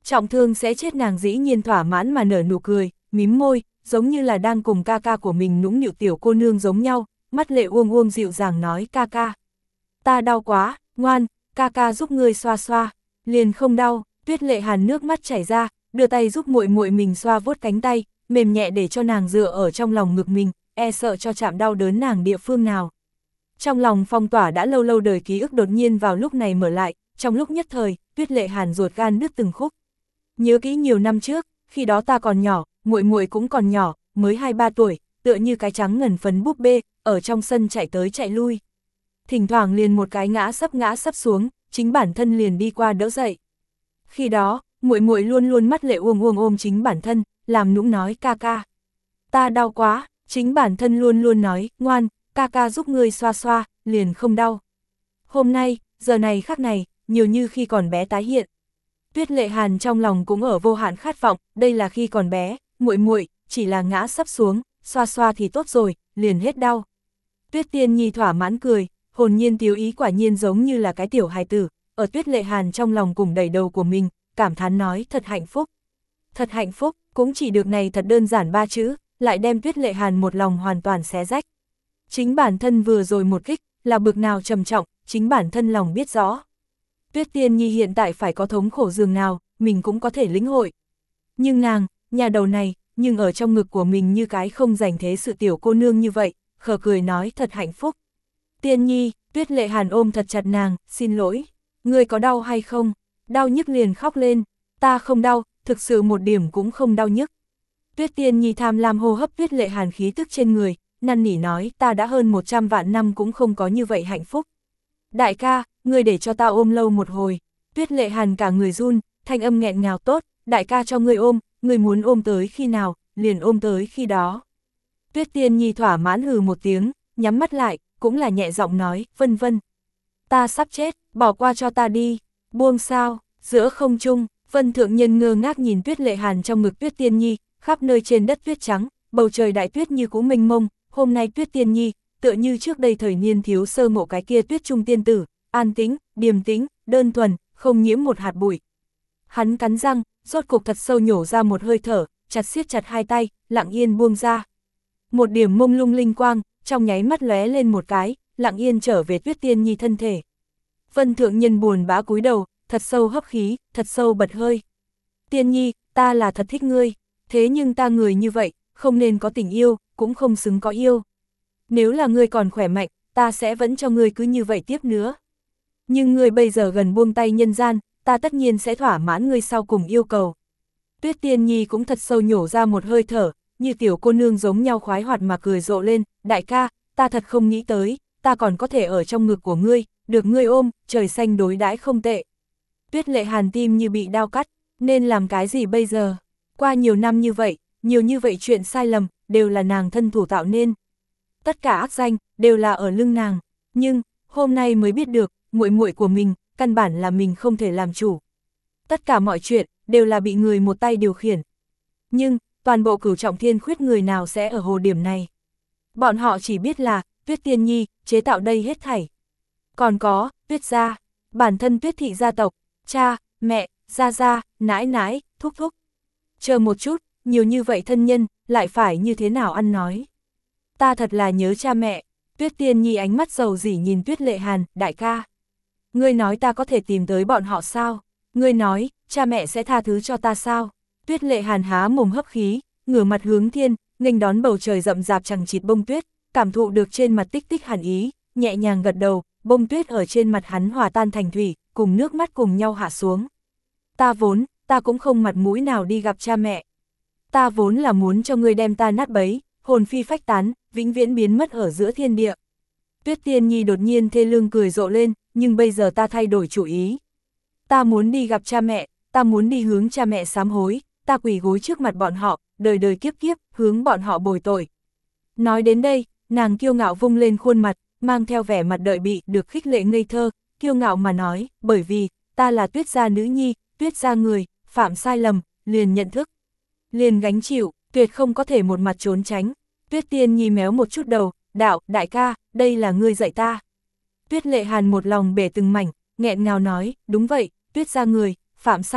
Trọng thương sẽ chết nàng dĩ nhiên thỏa mãn mà nở nụ cười, mím môi, giống như là đang cùng ca ca của mình nũng nịu tiểu cô nương giống nhau, mắt lệ uông uông dịu dàng nói ca ca. Ta đau quá, ngoan, ca ca giúp ngươi xoa xoa, liền không đau. Tuyết Lệ Hàn nước mắt chảy ra, đưa tay giúp muội muội mình xoa vuốt cánh tay, mềm nhẹ để cho nàng dựa ở trong lòng ngực mình, e sợ cho chạm đau đớn nàng địa phương nào. Trong lòng phong tỏa đã lâu lâu đời ký ức đột nhiên vào lúc này mở lại, trong lúc nhất thời, Tuyết Lệ Hàn ruột gan đứt từng khúc. Nhớ kỹ nhiều năm trước, khi đó ta còn nhỏ, muội muội cũng còn nhỏ, mới hai ba tuổi, tựa như cái trắng ngần phấn búp bê, ở trong sân chạy tới chạy lui. Thỉnh thoảng liền một cái ngã sấp ngã sấp xuống, chính bản thân liền đi qua đỡ dậy. Khi đó, muội muội luôn luôn mắt lệ uông uông ôm chính bản thân, làm nũng nói ca ca. Ta đau quá, chính bản thân luôn luôn nói, ngoan, ca ca giúp ngươi xoa xoa, liền không đau. Hôm nay, giờ này khắc này, nhiều như khi còn bé tái hiện. Tuyết Lệ Hàn trong lòng cũng ở vô hạn khát vọng, đây là khi còn bé, muội muội chỉ là ngã sấp xuống, xoa xoa thì tốt rồi, liền hết đau. Tuyết Tiên Nhi thỏa mãn cười, hồn nhiên tiếu ý quả nhiên giống như là cái tiểu hài tử, ở Tuyết Lệ Hàn trong lòng cùng đẩy đầu của mình, cảm thán nói thật hạnh phúc. Thật hạnh phúc, cũng chỉ được này thật đơn giản ba chữ, lại đem Tuyết Lệ Hàn một lòng hoàn toàn xé rách. Chính bản thân vừa rồi một kích, là bực nào trầm trọng, chính bản thân lòng biết rõ. Tuyết Tiên Nhi hiện tại phải có thống khổ dường nào, mình cũng có thể lĩnh hội. Nhưng nàng, nhà đầu này, nhưng ở trong ngực của mình như cái không dành thế sự tiểu cô nương như vậy, khờ cười nói thật hạnh phúc. Tiên Nhi, Tuyết Lệ Hàn ôm thật chặt nàng, xin lỗi, ngươi có đau hay không? Đau nhức liền khóc lên, ta không đau, thực sự một điểm cũng không đau nhức. Tuyết Tiên Nhi tham lam hô hấp Tuyết Lệ Hàn khí tức trên người, năn nỉ nói ta đã hơn một trăm vạn năm cũng không có như vậy hạnh phúc. Đại ca, ngươi để cho ta ôm lâu một hồi. Tuyết Lệ Hàn cả người run, thanh âm nghẹn ngào tốt, đại ca cho ngươi ôm, ngươi muốn ôm tới khi nào, liền ôm tới khi đó. Tuyết Tiên Nhi thỏa mãn hừ một tiếng, nhắm mắt lại, cũng là nhẹ giọng nói, vân vân. Ta sắp chết, bỏ qua cho ta đi, buông sao, giữa không trung, Vân Thượng Nhân ngơ ngác nhìn Tuyết Lệ Hàn trong ngực Tuyết Tiên Nhi, khắp nơi trên đất tuyết trắng, bầu trời đại tuyết như cũ mênh mông, hôm nay Tuyết Tiên Nhi, tựa như trước đây thời niên thiếu sơ ngộ cái kia tuyết trung tiên tử, an tĩnh, điềm tĩnh, đơn thuần, không nhiễm một hạt bụi. Hắn cắn răng, rốt cục thật sâu nhổ ra một hơi thở, chặt siết chặt hai tay, lặng yên buông ra. Một điểm mông lung linh quang, trong nháy mắt lóe lên một cái, lặng yên trở về Tuyết Tiên Nhi thân thể. Vân Thượng Nhân buồn bã cúi đầu, thật sâu hấp khí, thật sâu bật hơi. Tiên Nhi, ta là thật thích ngươi, thế nhưng ta người như vậy, không nên có tình yêu, cũng không xứng có yêu. Nếu là ngươi còn khỏe mạnh, ta sẽ vẫn cho ngươi cứ như vậy tiếp nữa. Nhưng ngươi bây giờ gần buông tay nhân gian, ta tất nhiên sẽ thỏa mãn ngươi sau cùng yêu cầu. Tuyết Tiên Nhi cũng thật sâu nhổ ra một hơi thở, như tiểu cô nương giống nhau khoái hoạt mà cười rộ lên, đại ca, ta thật không nghĩ tới, ta còn có thể ở trong ngực của ngươi, được ngươi ôm, trời xanh đối đãi không tệ. Tuyết Lệ Hàn tim như bị đao cắt, nên làm cái gì bây giờ? Qua nhiều năm như vậy, nhiều như vậy chuyện sai lầm, đều là nàng thân thủ tạo nên. Tất cả ác danh, đều là ở lưng nàng, nhưng, hôm nay mới biết được, muội muội của mình, căn bản là mình không thể làm chủ. Tất cả mọi chuyện, đều là bị người một tay điều khiển. Nhưng, toàn bộ Cửu Trọng Thiên Khuyết người nào sẽ ở hồ điểm này? Bọn họ chỉ biết là, Tuyết Tiên Nhi, chế tạo đây hết thảy. Còn có, Tuyết gia, bản thân Tuyết thị gia tộc, cha, mẹ, gia gia, nãi nãi, thúc thúc. Chờ một chút, nhiều như vậy thân nhân, lại phải như thế nào ăn nói? Ta thật là nhớ cha mẹ. Tuyết Tiên Nhi ánh mắt dầu dỉ nhìn Tuyết Lệ Hàn, đại ca. Ngươi nói ta có thể tìm tới bọn họ sao? Ngươi nói, cha mẹ sẽ tha thứ cho ta sao? Tuyết Lệ Hàn há mồm hấp khí, ngửa mặt hướng thiên, nghênh đón bầu trời rậm rạp chằng chịt bông tuyết, cảm thụ được trên mặt tích tích hàn ý, nhẹ nhàng gật đầu, bông tuyết ở trên mặt hắn hòa tan thành thủy, cùng nước mắt cùng nhau hạ xuống. Ta vốn, ta cũng không mặt mũi nào đi gặp cha mẹ. Ta vốn là muốn cho ngươi đem ta nát bấy, hồn phi phách tán, vĩnh viễn biến mất ở giữa thiên địa. Tuyết Tiên Nhi đột nhiên thê lương cười rộ lên, nhưng bây giờ ta thay đổi chủ ý. Ta muốn đi gặp cha mẹ, ta muốn đi hướng cha mẹ sám hối, ta quỳ gối trước mặt bọn họ, đời đời kiếp kiếp, hướng bọn họ bồi tội. Nói đến đây, nàng kiêu ngạo vung lên khuôn mặt, mang theo vẻ mặt đợi bị được khích lệ ngây thơ, kiêu ngạo mà nói, bởi vì, ta là Tuyết gia nữ nhi, Tuyết gia người, phạm sai lầm, liền nhận thức, liền gánh chịu, tuyệt không có thể một mặt trốn tránh. Tuyết Tiên Nhi méo một chút đầu, đạo, đại ca, đây là ngươi dạy ta. Tuyết Lệ Hàn một lòng bể từng mảnh, nghẹn ngào nói, đúng vậy, Tuyết gia người, phạm sai lầm,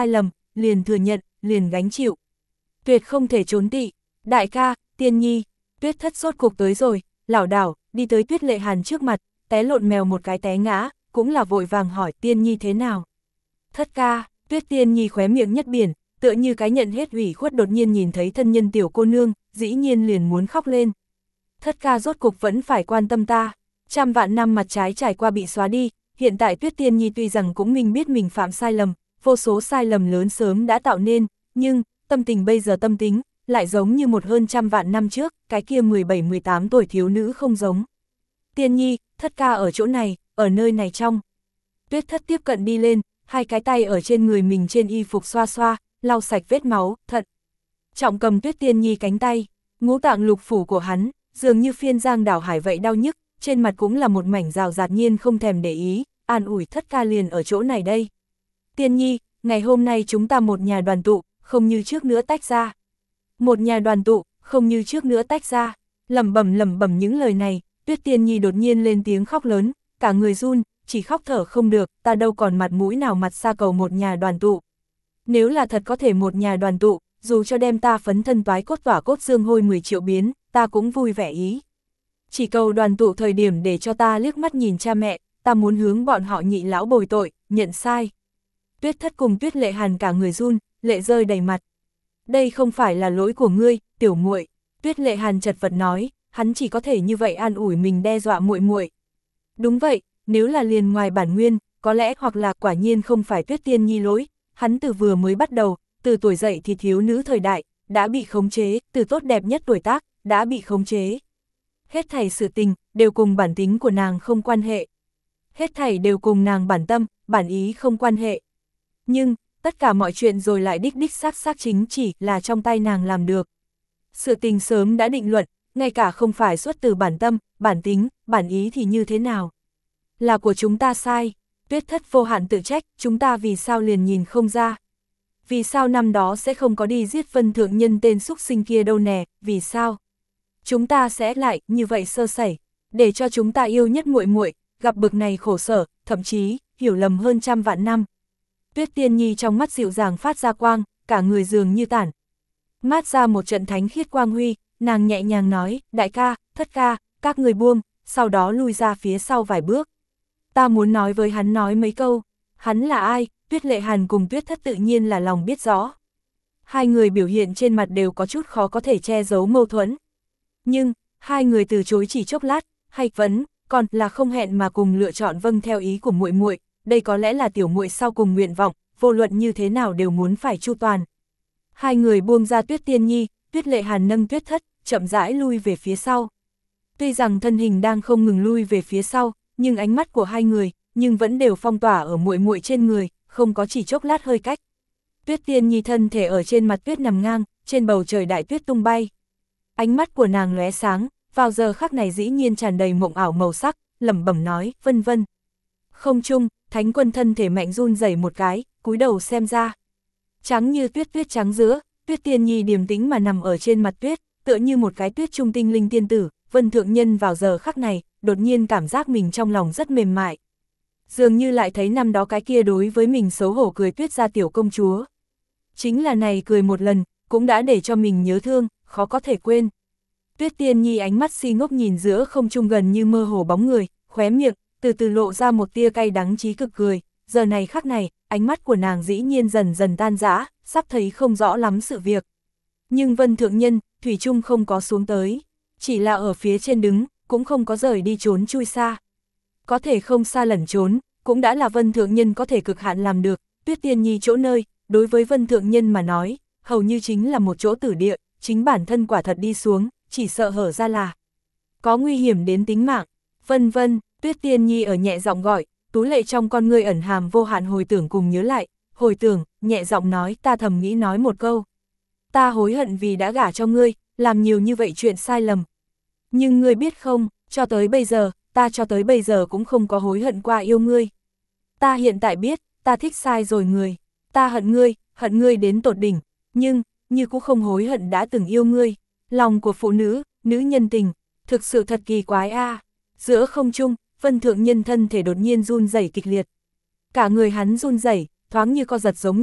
liền thừa nhận, liền gánh chịu. Tuyệt không thể trốn tị. Đại ca, Tiên Nhi. Tuyết thất sốt cục tới rồi, lảo đảo, đi tới Tuyết Lệ Hàn trước mặt, té lộn mèo một cái té ngã, cũng là vội vàng hỏi Tiên Nhi thế nào. Thất ca, Tuyết Tiên Nhi khóe miệng nhất biển, tựa như cái nhận hết ủy khuất đột nhiên nhìn thấy thân nhân tiểu cô nương, dĩ nhiên liền muốn khóc lên. Thất ca rốt cục vẫn phải quan tâm ta, trăm vạn năm mặt trái trải qua bị xóa đi, hiện tại Tuyết Tiên Nhi tuy rằng cũng mình biết mình phạm sai lầm, vô số sai lầm lớn sớm đã tạo nên, nhưng, tâm tình bây giờ tâm tính, lại giống như một hơn trăm vạn năm trước, cái kia mười bảy mười tám tuổi thiếu nữ không giống. Tiên Nhi, thất ca ở chỗ này, ở nơi này trong. Tuyết thất tiếp cận đi lên, hai cái tay ở trên người mình trên y phục xoa xoa, lau sạch vết máu, thận. Trọng cầm Tuyết Tiên Nhi cánh tay, ngũ tạng lục phủ của hắn, dường như phiên giang đảo hải vậy đau nhức, trên mặt cũng là một mảnh rào rạt nhiên không thèm để ý, an ủi thất ca liền ở chỗ này đây. Tiên Nhi, ngày hôm nay chúng ta một nhà đoàn tụ, không như trước nữa tách ra. Một nhà đoàn tụ, không như trước nữa tách ra, lẩm bẩm lẩm bẩm những lời này, Tuyết Tiên Nhi đột nhiên lên tiếng khóc lớn, cả người run, chỉ khóc thở không được, ta đâu còn mặt mũi nào mặt xa cầu một nhà đoàn tụ. Nếu là thật có thể một nhà đoàn tụ, dù cho đem ta phấn thân toái cốt tỏa cốt xương hôi mười triệu biến, ta cũng vui vẻ ý. Chỉ cầu đoàn tụ thời điểm để cho ta liếc mắt nhìn cha mẹ, ta muốn hướng bọn họ nhị lão bồi tội, nhận sai. Tuyết thất cùng Tuyết Lệ Hàn cả người run, lệ rơi đầy mặt. Đây không phải là lỗi của ngươi, tiểu muội. Tuyết Lệ Hàn chật vật nói, hắn chỉ có thể như vậy an ủi mình đe dọa muội muội. Đúng vậy, nếu là liền ngoài bản nguyên, có lẽ hoặc là quả nhiên không phải Tuyết Tiên Nhi lỗi, hắn từ vừa mới bắt đầu, từ tuổi dậy thì thiếu nữ thời đại, đã bị khống chế, từ tốt đẹp nhất tuổi tác, đã bị khống chế. Hết thảy sự tình, đều cùng bản tính của nàng không quan hệ. Hết thảy đều cùng nàng bản tâm, bản ý không quan hệ. Nhưng, tất cả mọi chuyện rồi lại đích đích xác xác chính chỉ là trong tay nàng làm được. Sự tình sớm đã định luận, ngay cả không phải xuất từ bản tâm, bản tính, bản ý thì như thế nào. Là của chúng ta sai, Tuyết thất vô hạn tự trách, chúng ta vì sao liền nhìn không ra. Vì sao năm đó sẽ không có đi giết Vân Thượng Nhân tên xúc sinh kia đâu nè, vì sao? Chúng ta sẽ lại như vậy sơ sẩy, để cho chúng ta yêu nhất muội muội, gặp bực này khổ sở, thậm chí hiểu lầm hơn trăm vạn năm. Tuyết Tiên Nhi trong mắt dịu dàng phát ra quang, cả người dường như tản mát ra một trận thánh khiết quang huy, nàng nhẹ nhàng nói, đại ca, thất ca, các người buông, sau đó lui ra phía sau vài bước. Ta muốn nói với hắn nói mấy câu, hắn là ai, Tuyết Lệ Hàn cùng Tuyết thất tự nhiên là lòng biết rõ. Hai người biểu hiện trên mặt đều có chút khó có thể che giấu mâu thuẫn. Nhưng, hai người từ chối chỉ chốc lát, hay vẫn, còn là không hẹn mà cùng lựa chọn vâng theo ý của muội muội, đây có lẽ là tiểu muội sau cùng nguyện vọng, vô luận như thế nào đều muốn phải chu toàn. Hai người buông ra Tuyết Tiên Nhi, Tuyết Lệ Hàn nâng Tuyết thất, chậm rãi lui về phía sau. Tuy rằng thân hình đang không ngừng lui về phía sau, nhưng ánh mắt của hai người, nhưng vẫn đều phong tỏa ở muội muội trên người, không có chỉ chốc lát hơi cách. Tuyết Tiên Nhi thân thể ở trên mặt tuyết nằm ngang, trên bầu trời đại tuyết tung bay. Ánh mắt của nàng lóe sáng, vào giờ khắc này dĩ nhiên tràn đầy mộng ảo màu sắc, lẩm bẩm nói, vân vân. Không chung, Thánh Quân thân thể mạnh run rẩy một cái, cúi đầu xem ra. Trắng như tuyết tuyết trắng giữa, Tuyết Tiên Nhi điềm tĩnh mà nằm ở trên mặt tuyết, tựa như một cái tuyết trung tinh linh tiên tử, Vân Thượng Nhân vào giờ khắc này, đột nhiên cảm giác mình trong lòng rất mềm mại. Dường như lại thấy năm đó cái kia đối với mình xấu hổ cười tuyết ra tiểu công chúa. Chính là này cười một lần, cũng đã để cho mình nhớ thương, khó có thể quên. Tuyết Tiên Nhi ánh mắt si ngốc nhìn giữa không trung gần như mơ hồ bóng người, khóe miệng, từ từ lộ ra một tia cay đắng chí cực cười, giờ này khắc này, ánh mắt của nàng dĩ nhiên dần dần tan rã, sắp thấy không rõ lắm sự việc. Nhưng Vân Thượng Nhân, thủy chung không có xuống tới, chỉ là ở phía trên đứng, cũng không có rời đi trốn chui xa. Có thể không xa lẩn trốn, cũng đã là Vân Thượng Nhân có thể cực hạn làm được, Tuyết Tiên Nhi chỗ nơi, đối với Vân Thượng Nhân mà nói, hầu như chính là một chỗ tử địa, chính bản thân quả thật đi xuống, chỉ sợ hở ra là có nguy hiểm đến tính mạng. Vân vân, Tuyết Tiên Nhi ở nhẹ giọng gọi, tú lệ trong con ngươi ẩn hàm vô hạn hồi tưởng cùng nhớ lại, hồi tưởng, nhẹ giọng nói, ta thầm nghĩ nói một câu. Ta hối hận vì đã gả cho ngươi, làm nhiều như vậy chuyện sai lầm. Nhưng ngươi biết không, cho tới bây giờ, ta cho tới bây giờ cũng không có hối hận qua yêu ngươi. Ta hiện tại biết, ta thích sai rồi người. Ta hận ngươi, hận ngươi đến tột đỉnh, nhưng, như cũng không hối hận đã từng yêu ngươi. Lòng của phụ nữ, nữ nhân tình, thực sự thật kỳ quái a. À. Giữa không trung, Vân Thượng Nhân thân thể đột nhiên run rẩy kịch liệt. Cả người hắn run rẩy, thoáng như co giật giống nhau,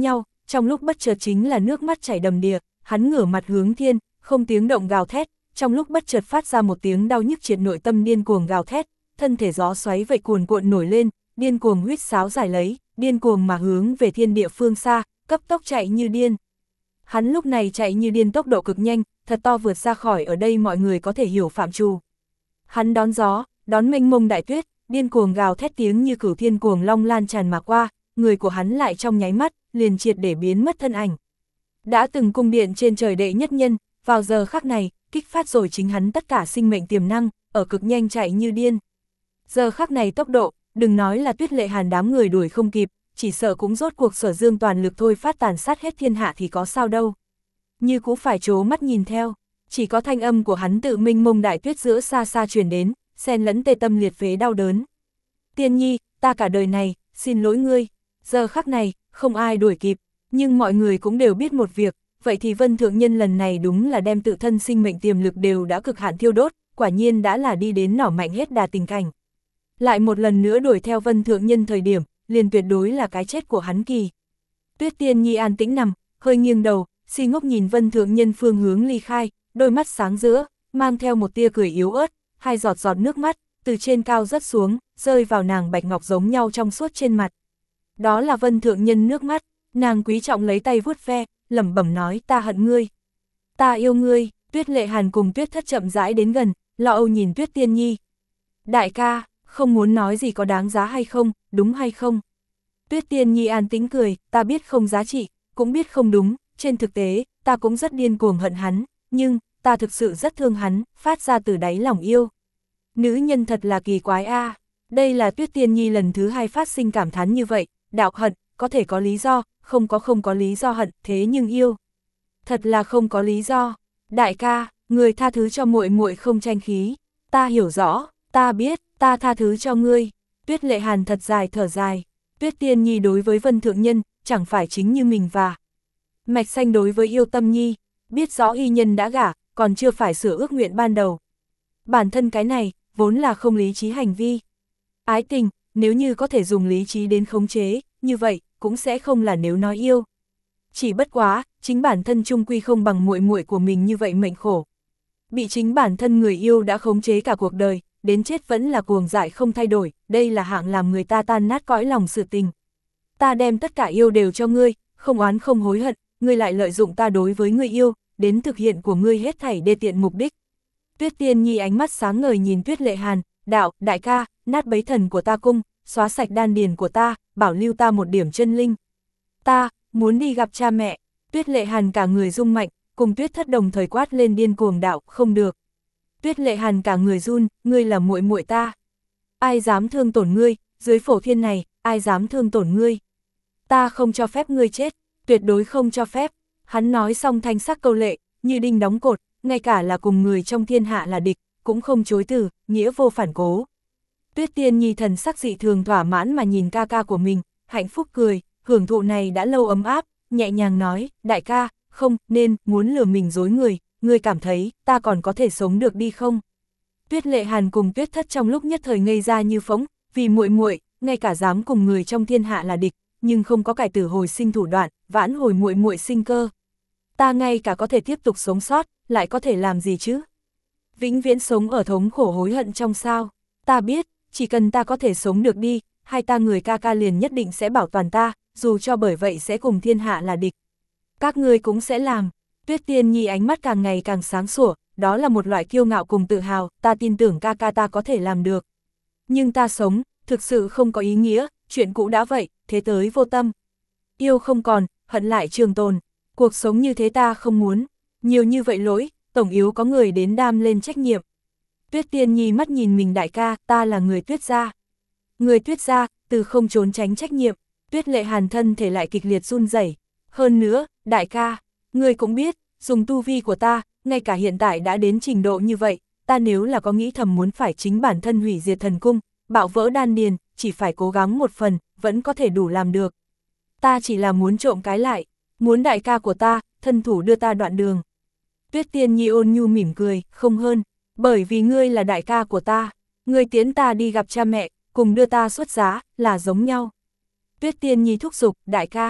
trong lúc bất chợt chính là nước mắt chảy đầm đìa, hắn ngửa mặt hướng thiên, không tiếng động gào thét, trong lúc bất chợt phát ra một tiếng đau nhức triệt nội tâm điên cuồng gào thét, thân thể gió xoáy vậy cuồn cuộn nổi lên, điên cuồng huýt sáo giải lấy, điên cuồng mà hướng về thiên địa phương xa, cấp tốc chạy như điên. Hắn lúc này chạy như điên tốc độ cực nhanh, thật to vượt ra khỏi ở đây mọi người có thể hiểu phạm trù. Hắn đón gió, đón mênh mông đại tuyết, điên cuồng gào thét tiếng như cửu thiên cuồng long lan tràn mà qua, người của hắn lại trong nháy mắt, liền triệt để biến mất thân ảnh. Đã từng cung điện trên trời đệ nhất nhân, vào giờ khắc này, kích phát rồi chính hắn tất cả sinh mệnh tiềm năng, ở cực nhanh chạy như điên. Giờ khắc này tốc độ, đừng nói là Tuyết Lệ Hàn đám người đuổi không kịp, chỉ sợ cũng rốt cuộc Sở Dương toàn lực thôi phát tàn sát hết thiên hạ thì có sao đâu. Như cũng phải trố mắt nhìn theo, chỉ có thanh âm của hắn tự minh mông đại tuyết giữa xa xa truyền đến, xen lẫn tê tâm liệt phế đau đớn. Tiên nhi, ta cả đời này, xin lỗi ngươi. Giờ khắc này, không ai đuổi kịp, nhưng mọi người cũng đều biết một việc, vậy thì Vân Thượng Nhân lần này đúng là đem tự thân sinh mệnh tiềm lực đều đã cực hạn thiêu đốt, quả nhiên đã là đi đến nỏ mạnh hết đà tình cảnh. Lại một lần nữa đuổi theo Vân Thượng Nhân thời điểm, liền tuyệt đối là cái chết của hắn kỳ. Tuyết Tiên Nhi an tĩnh nằm, hơi nghiêng đầu, si ngốc nhìn Vân Thượng Nhân phương hướng ly khai, đôi mắt sáng giữa, mang theo một tia cười yếu ớt, hai giọt giọt nước mắt, từ trên cao rớt xuống, rơi vào nàng bạch ngọc giống nhau trong suốt trên mặt. Đó là Vân Thượng Nhân nước mắt, nàng quý trọng lấy tay vuốt ve, lẩm bẩm nói ta hận ngươi, ta yêu ngươi. Tuyết Lệ Hàn cùng Tuyết Thất chậm rãi đến gần, lo âu nhìn Tuyết Tiên Nhi. Đại ca, không muốn nói gì có đáng giá hay không, đúng hay không? Tuyết Tiên Nhi an tĩnh cười, ta biết không giá trị, cũng biết không đúng, trên thực tế, ta cũng rất điên cuồng hận hắn, nhưng, ta thực sự rất thương hắn, phát ra từ đáy lòng yêu. Nữ nhân thật là kỳ quái a. À. Đây là Tuyết Tiên Nhi lần thứ hai phát sinh cảm thán như vậy, đạo hận, có thể có lý do, không có không có lý do hận, thế nhưng yêu. Thật là không có lý do. Đại ca, người tha thứ cho muội muội không tranh khí, ta hiểu rõ, ta biết, ta tha thứ cho ngươi. Tuyết Lệ Hàn thật dài thở dài, Tuyết Tiên Nhi đối với Vân Thượng Nhân, chẳng phải chính như mình và Mạch Xanh đối với Yêu Tâm Nhi, biết rõ y nhân đã gả, còn chưa phải sửa ước nguyện ban đầu. Bản thân cái này, vốn là không lý trí hành vi. Ái tình, nếu như có thể dùng lý trí đến khống chế, như vậy, cũng sẽ không là nếu nói yêu. Chỉ bất quá, chính bản thân chung quy không bằng muội muội của mình như vậy mệnh khổ. Bị chính bản thân người yêu đã khống chế cả cuộc đời, đến chết vẫn là cuồng dại không thay đổi, đây là hạng làm người ta tan nát cõi lòng sự tình. Ta đem tất cả yêu đều cho ngươi, không oán không hối hận, ngươi lại lợi dụng ta đối với người yêu, đến thực hiện của ngươi hết thảy đê tiện mục đích. Tuyết Tiên Nhi ánh mắt sáng ngời nhìn Tuyết Lệ Hàn, đạo, đại ca, nát bấy thần của ta cung, xóa sạch đan điền của ta, bảo lưu ta một điểm chân linh. Ta, muốn đi gặp cha mẹ. Tuyết Lệ Hàn cả người rung mạnh, cùng Tuyết Thất đồng thời quát lên điên cuồng đạo, không được. Tuyết Lệ Hàn cả người run, ngươi là muội muội ta. Ai dám thương tổn ngươi, dưới phổ thiên này, ai dám thương tổn ngươi. Ta không cho phép ngươi chết, tuyệt đối không cho phép. Hắn nói xong thanh sắc câu lệ, như đinh đóng cột, ngay cả là cùng người trong thiên hạ là địch, cũng không chối từ, nghĩa vô phản cố. Tuyết Tiên Nhi thần sắc dị thường thỏa mãn mà nhìn ca ca của mình, hạnh phúc cười, hưởng thụ này đã lâu ấm áp, nhẹ nhàng nói, đại ca, không, nên, muốn lừa mình dối người, ngươi cảm thấy, ta còn có thể sống được đi không? Tuyết Lệ Hàn cùng Tuyết Thất trong lúc nhất thời ngây ra như phỗng, vì muội muội, ngay cả dám cùng người trong thiên hạ là địch, nhưng không có cải tử hồi sinh thủ đoạn, vãn hồi muội muội sinh cơ. Ta ngay cả có thể tiếp tục sống sót, lại có thể làm gì chứ? Vĩnh viễn sống ở thống khổ hối hận trong sao? Ta biết, chỉ cần ta có thể sống được đi, hai ta người ca ca liền nhất định sẽ bảo toàn ta, dù cho bởi vậy sẽ cùng thiên hạ là địch. Các ngươi cũng sẽ làm. Tuyết Tiên Nhi ánh mắt càng ngày càng sáng sủa, đó là một loại kiêu ngạo cùng tự hào, ta tin tưởng ca ca ta có thể làm được. Nhưng ta sống, thực sự không có ý nghĩa, chuyện cũ đã vậy, thế tới vô tâm. Yêu không còn, hận lại trường tồn, cuộc sống như thế ta không muốn, nhiều như vậy lỗi, tổng yếu có người đến đam lên trách nhiệm. Tuyết Tiên Nhi mắt nhìn mình đại ca, ta là người Tuyết gia. Người Tuyết gia, từ không trốn tránh trách nhiệm. Tuyết Lệ Hàn thân thể lại kịch liệt run rẩy. Hơn nữa, đại ca, người cũng biết, dùng tu vi của ta, ngay cả hiện tại đã đến trình độ như vậy, ta nếu là có nghĩ thầm muốn phải chính bản thân hủy diệt thần cung, bạo vỡ đan điền, chỉ phải cố gắng một phần, vẫn có thể đủ làm được. Ta chỉ là muốn trộm cái lại, muốn đại ca của ta, thân thủ đưa ta đoạn đường. Tuyết Tiên Nhi ôn nhu mỉm cười, không hơn, bởi vì ngươi là đại ca của ta, ngươi tiến ta đi gặp cha mẹ, cùng đưa ta xuất giá, là giống nhau. Tuyết Tiên Nhi thúc giục, đại ca,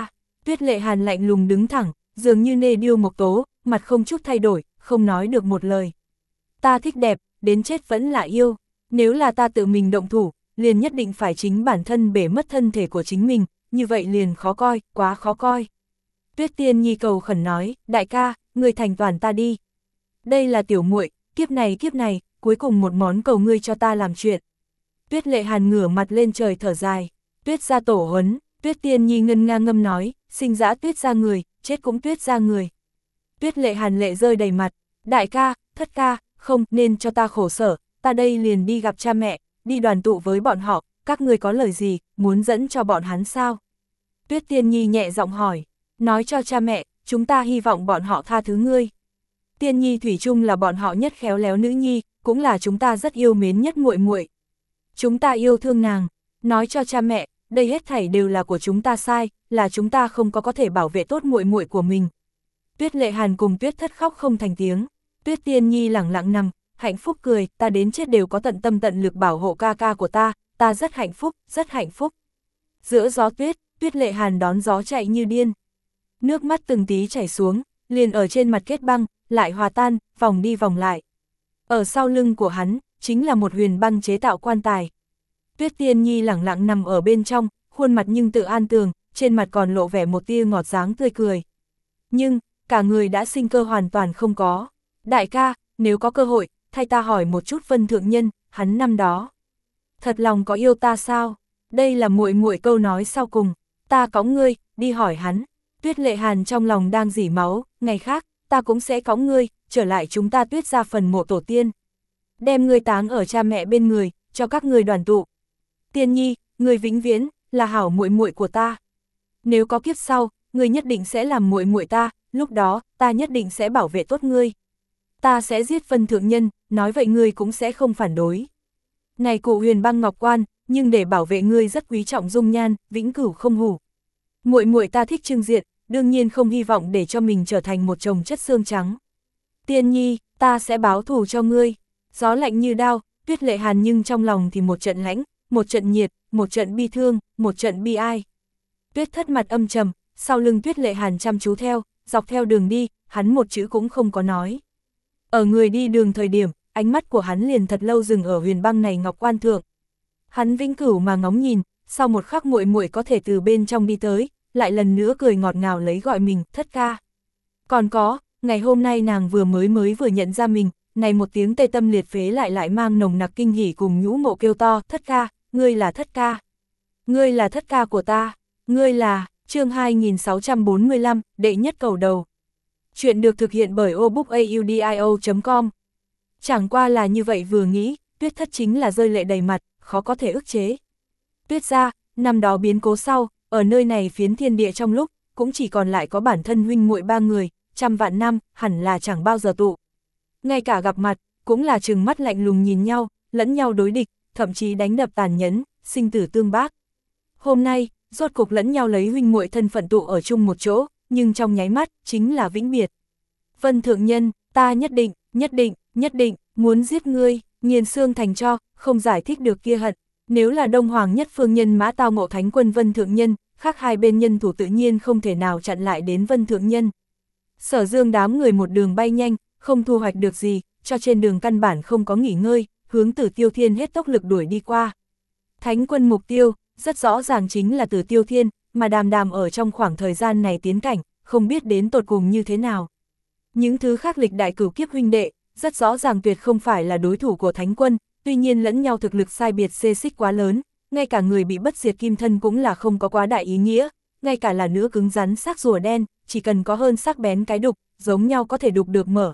Tuyết Lệ Hàn lạnh lùng đứng thẳng, dường như nê điêu mộc tố, mặt không chút thay đổi, không nói được một lời. Ta thích đẹp, đến chết vẫn là yêu, nếu là ta tự mình động thủ, liền nhất định phải chính bản thân bể mất thân thể của chính mình, như vậy liền khó coi, quá khó coi. Tuyết Tiên Nhi cầu khẩn nói, đại ca, ngươi thành toàn ta đi. Đây là tiểu muội, kiếp này kiếp này, cuối cùng một món cầu ngươi cho ta làm chuyện. Tuyết Lệ Hàn ngửa mặt lên trời thở dài, Tuyết gia tổ huấn, Tuyết Tiên Nhi ngân nga ngâm nói, sinh dã Tuyết gia người, chết cũng Tuyết gia người. Tuyết Lệ Hàn lệ rơi đầy mặt, đại ca, thất ca, không nên cho ta khổ sở, ta đây liền đi gặp cha mẹ, đi đoàn tụ với bọn họ, các người có lời gì, muốn dẫn cho bọn hắn sao? Tuyết Tiên Nhi nhẹ giọng hỏi, nói cho cha mẹ, chúng ta hy vọng bọn họ tha thứ ngươi. Tiên Nhi thủy chung là bọn họ nhất khéo léo nữ nhi, cũng là chúng ta rất yêu mến nhất muội muội. Chúng ta yêu thương nàng, nói cho cha mẹ, đây hết thảy đều là của chúng ta sai, là chúng ta không có có thể bảo vệ tốt muội muội của mình. Tuyết Lệ Hàn cùng Tuyết Thất khóc không thành tiếng, Tuyết Tiên Nhi lẳng lặng nằm, hạnh phúc cười, ta đến chết đều có tận tâm tận lực bảo hộ ca ca của ta, ta rất hạnh phúc, rất hạnh phúc. Giữa gió tuyết, Tuyết Lệ Hàn đón gió chạy như điên. Nước mắt từng tí chảy xuống, liền ở trên mặt kết băng, lại hòa tan, vòng đi vòng lại. Ở sau lưng của hắn, chính là một huyền băng chế tạo quan tài. Tuyết Tiên Nhi lẳng lặng nằm ở bên trong, khuôn mặt nhưng tự an tường, trên mặt còn lộ vẻ một tia ngọt dáng tươi cười. Nhưng, cả người đã sinh cơ hoàn toàn không có. Đại ca, nếu có cơ hội, thay ta hỏi một chút Vân Thượng Nhân, hắn năm đó. Thật lòng có yêu ta sao? Đây là muội muội câu nói sau cùng. Ta cõng ngươi, đi hỏi hắn. Tuyết Lệ Hàn trong lòng đang rỉ máu, ngày khác, ta cũng sẽ cõng ngươi, trở lại chúng ta Tuyết ra phần mộ tổ tiên. Đem ngươi táng ở cha mẹ bên người, cho các ngươi đoàn tụ. Tiên Nhi, ngươi vĩnh viễn, là hảo muội muội của ta. Nếu có kiếp sau, ngươi nhất định sẽ làm muội muội ta, lúc đó, ta nhất định sẽ bảo vệ tốt ngươi. Ta sẽ giết Vân Thượng Nhân, nói vậy ngươi cũng sẽ không phản đối. Này cụ huyền băng ngọc quan, nhưng để bảo vệ ngươi rất quý trọng dung nhan, vĩnh cửu không hủ. Muội muội ta thích trưng diện, đương nhiên không hy vọng để cho mình trở thành một chồng chất xương trắng. Tiên Nhi, ta sẽ báo thù cho ngươi. Gió lạnh như đao, Tuyết Lệ Hàn nhưng trong lòng thì một trận lãnh, một trận nhiệt, một trận bi thương, một trận bi ai. Tuyết Thất mặt âm trầm, sau lưng Tuyết Lệ Hàn chăm chú theo, dọc theo đường đi, hắn một chữ cũng không có nói. Ở người đi đường thời điểm, ánh mắt của hắn liền thật lâu dừng ở huyền băng này ngọc quan thượng. Hắn vĩnh cửu mà ngóng nhìn, sau một khắc muội muội có thể từ bên trong đi tới, lại lần nữa cười ngọt ngào lấy gọi mình, thất ca. Còn có, ngày hôm nay nàng vừa mới mới vừa nhận ra mình, này một tiếng tê tâm liệt phế lại lại mang nồng nặc kinh hỉ cùng nhũ mộ kêu to, thất ca, ngươi là thất ca. Ngươi là thất ca của ta, ngươi là, chương hai nghìn sáu trăm bốn mươi lăm, đệ nhất cầu đầu. Chuyện được thực hiện bởi obookaudio chấm com. Chẳng qua là như vậy vừa nghĩ, Tuyết Thất chính là rơi lệ đầy mặt, khó có thể ức chế. Tuyết gia, năm đó biến cố sau, ở nơi này phiến thiên địa trong lúc, cũng chỉ còn lại có bản thân huynh muội ba người, trăm vạn năm, hẳn là chẳng bao giờ tụ. Ngay cả gặp mặt, cũng là trừng mắt lạnh lùng nhìn nhau, lẫn nhau đối địch, thậm chí đánh đập tàn nhẫn, sinh tử tương bác. Hôm nay, rốt cục lẫn nhau lấy huynh muội thân phận tụ ở chung một chỗ, nhưng trong nháy mắt, chính là vĩnh biệt. Vân Thượng Nhân, ta nhất định, nhất định, nhất định, muốn giết ngươi, nghiền xương thành tro, không giải thích được kia hận. Nếu là Đông Hoàng nhất phương nhân mã tao ngộ Thánh quân Vân Thượng Nhân, khác hai bên nhân thủ tự nhiên không thể nào chặn lại đến Vân Thượng Nhân. Sở Dương đám người một đường bay nhanh, không thu hoạch được gì, cho trên đường căn bản không có nghỉ ngơi, hướng Tử Tiêu Thiên hết tốc lực đuổi đi qua. Thánh quân mục tiêu, rất rõ ràng chính là Tử Tiêu Thiên, mà Đàm Đàm ở trong khoảng thời gian này tiến cảnh, không biết đến tột cùng như thế nào. Những thứ khác lịch đại cửu kiếp huynh đệ, rất rõ ràng tuyệt không phải là đối thủ của Thánh quân, tuy nhiên lẫn nhau thực lực sai biệt xê xích quá lớn, ngay cả người bị bất diệt kim thân cũng là không có quá đại ý nghĩa, ngay cả là nữ cứng rắn xác rùa đen, chỉ cần có hơn sắc bén cái đục, giống nhau có thể đục được mở.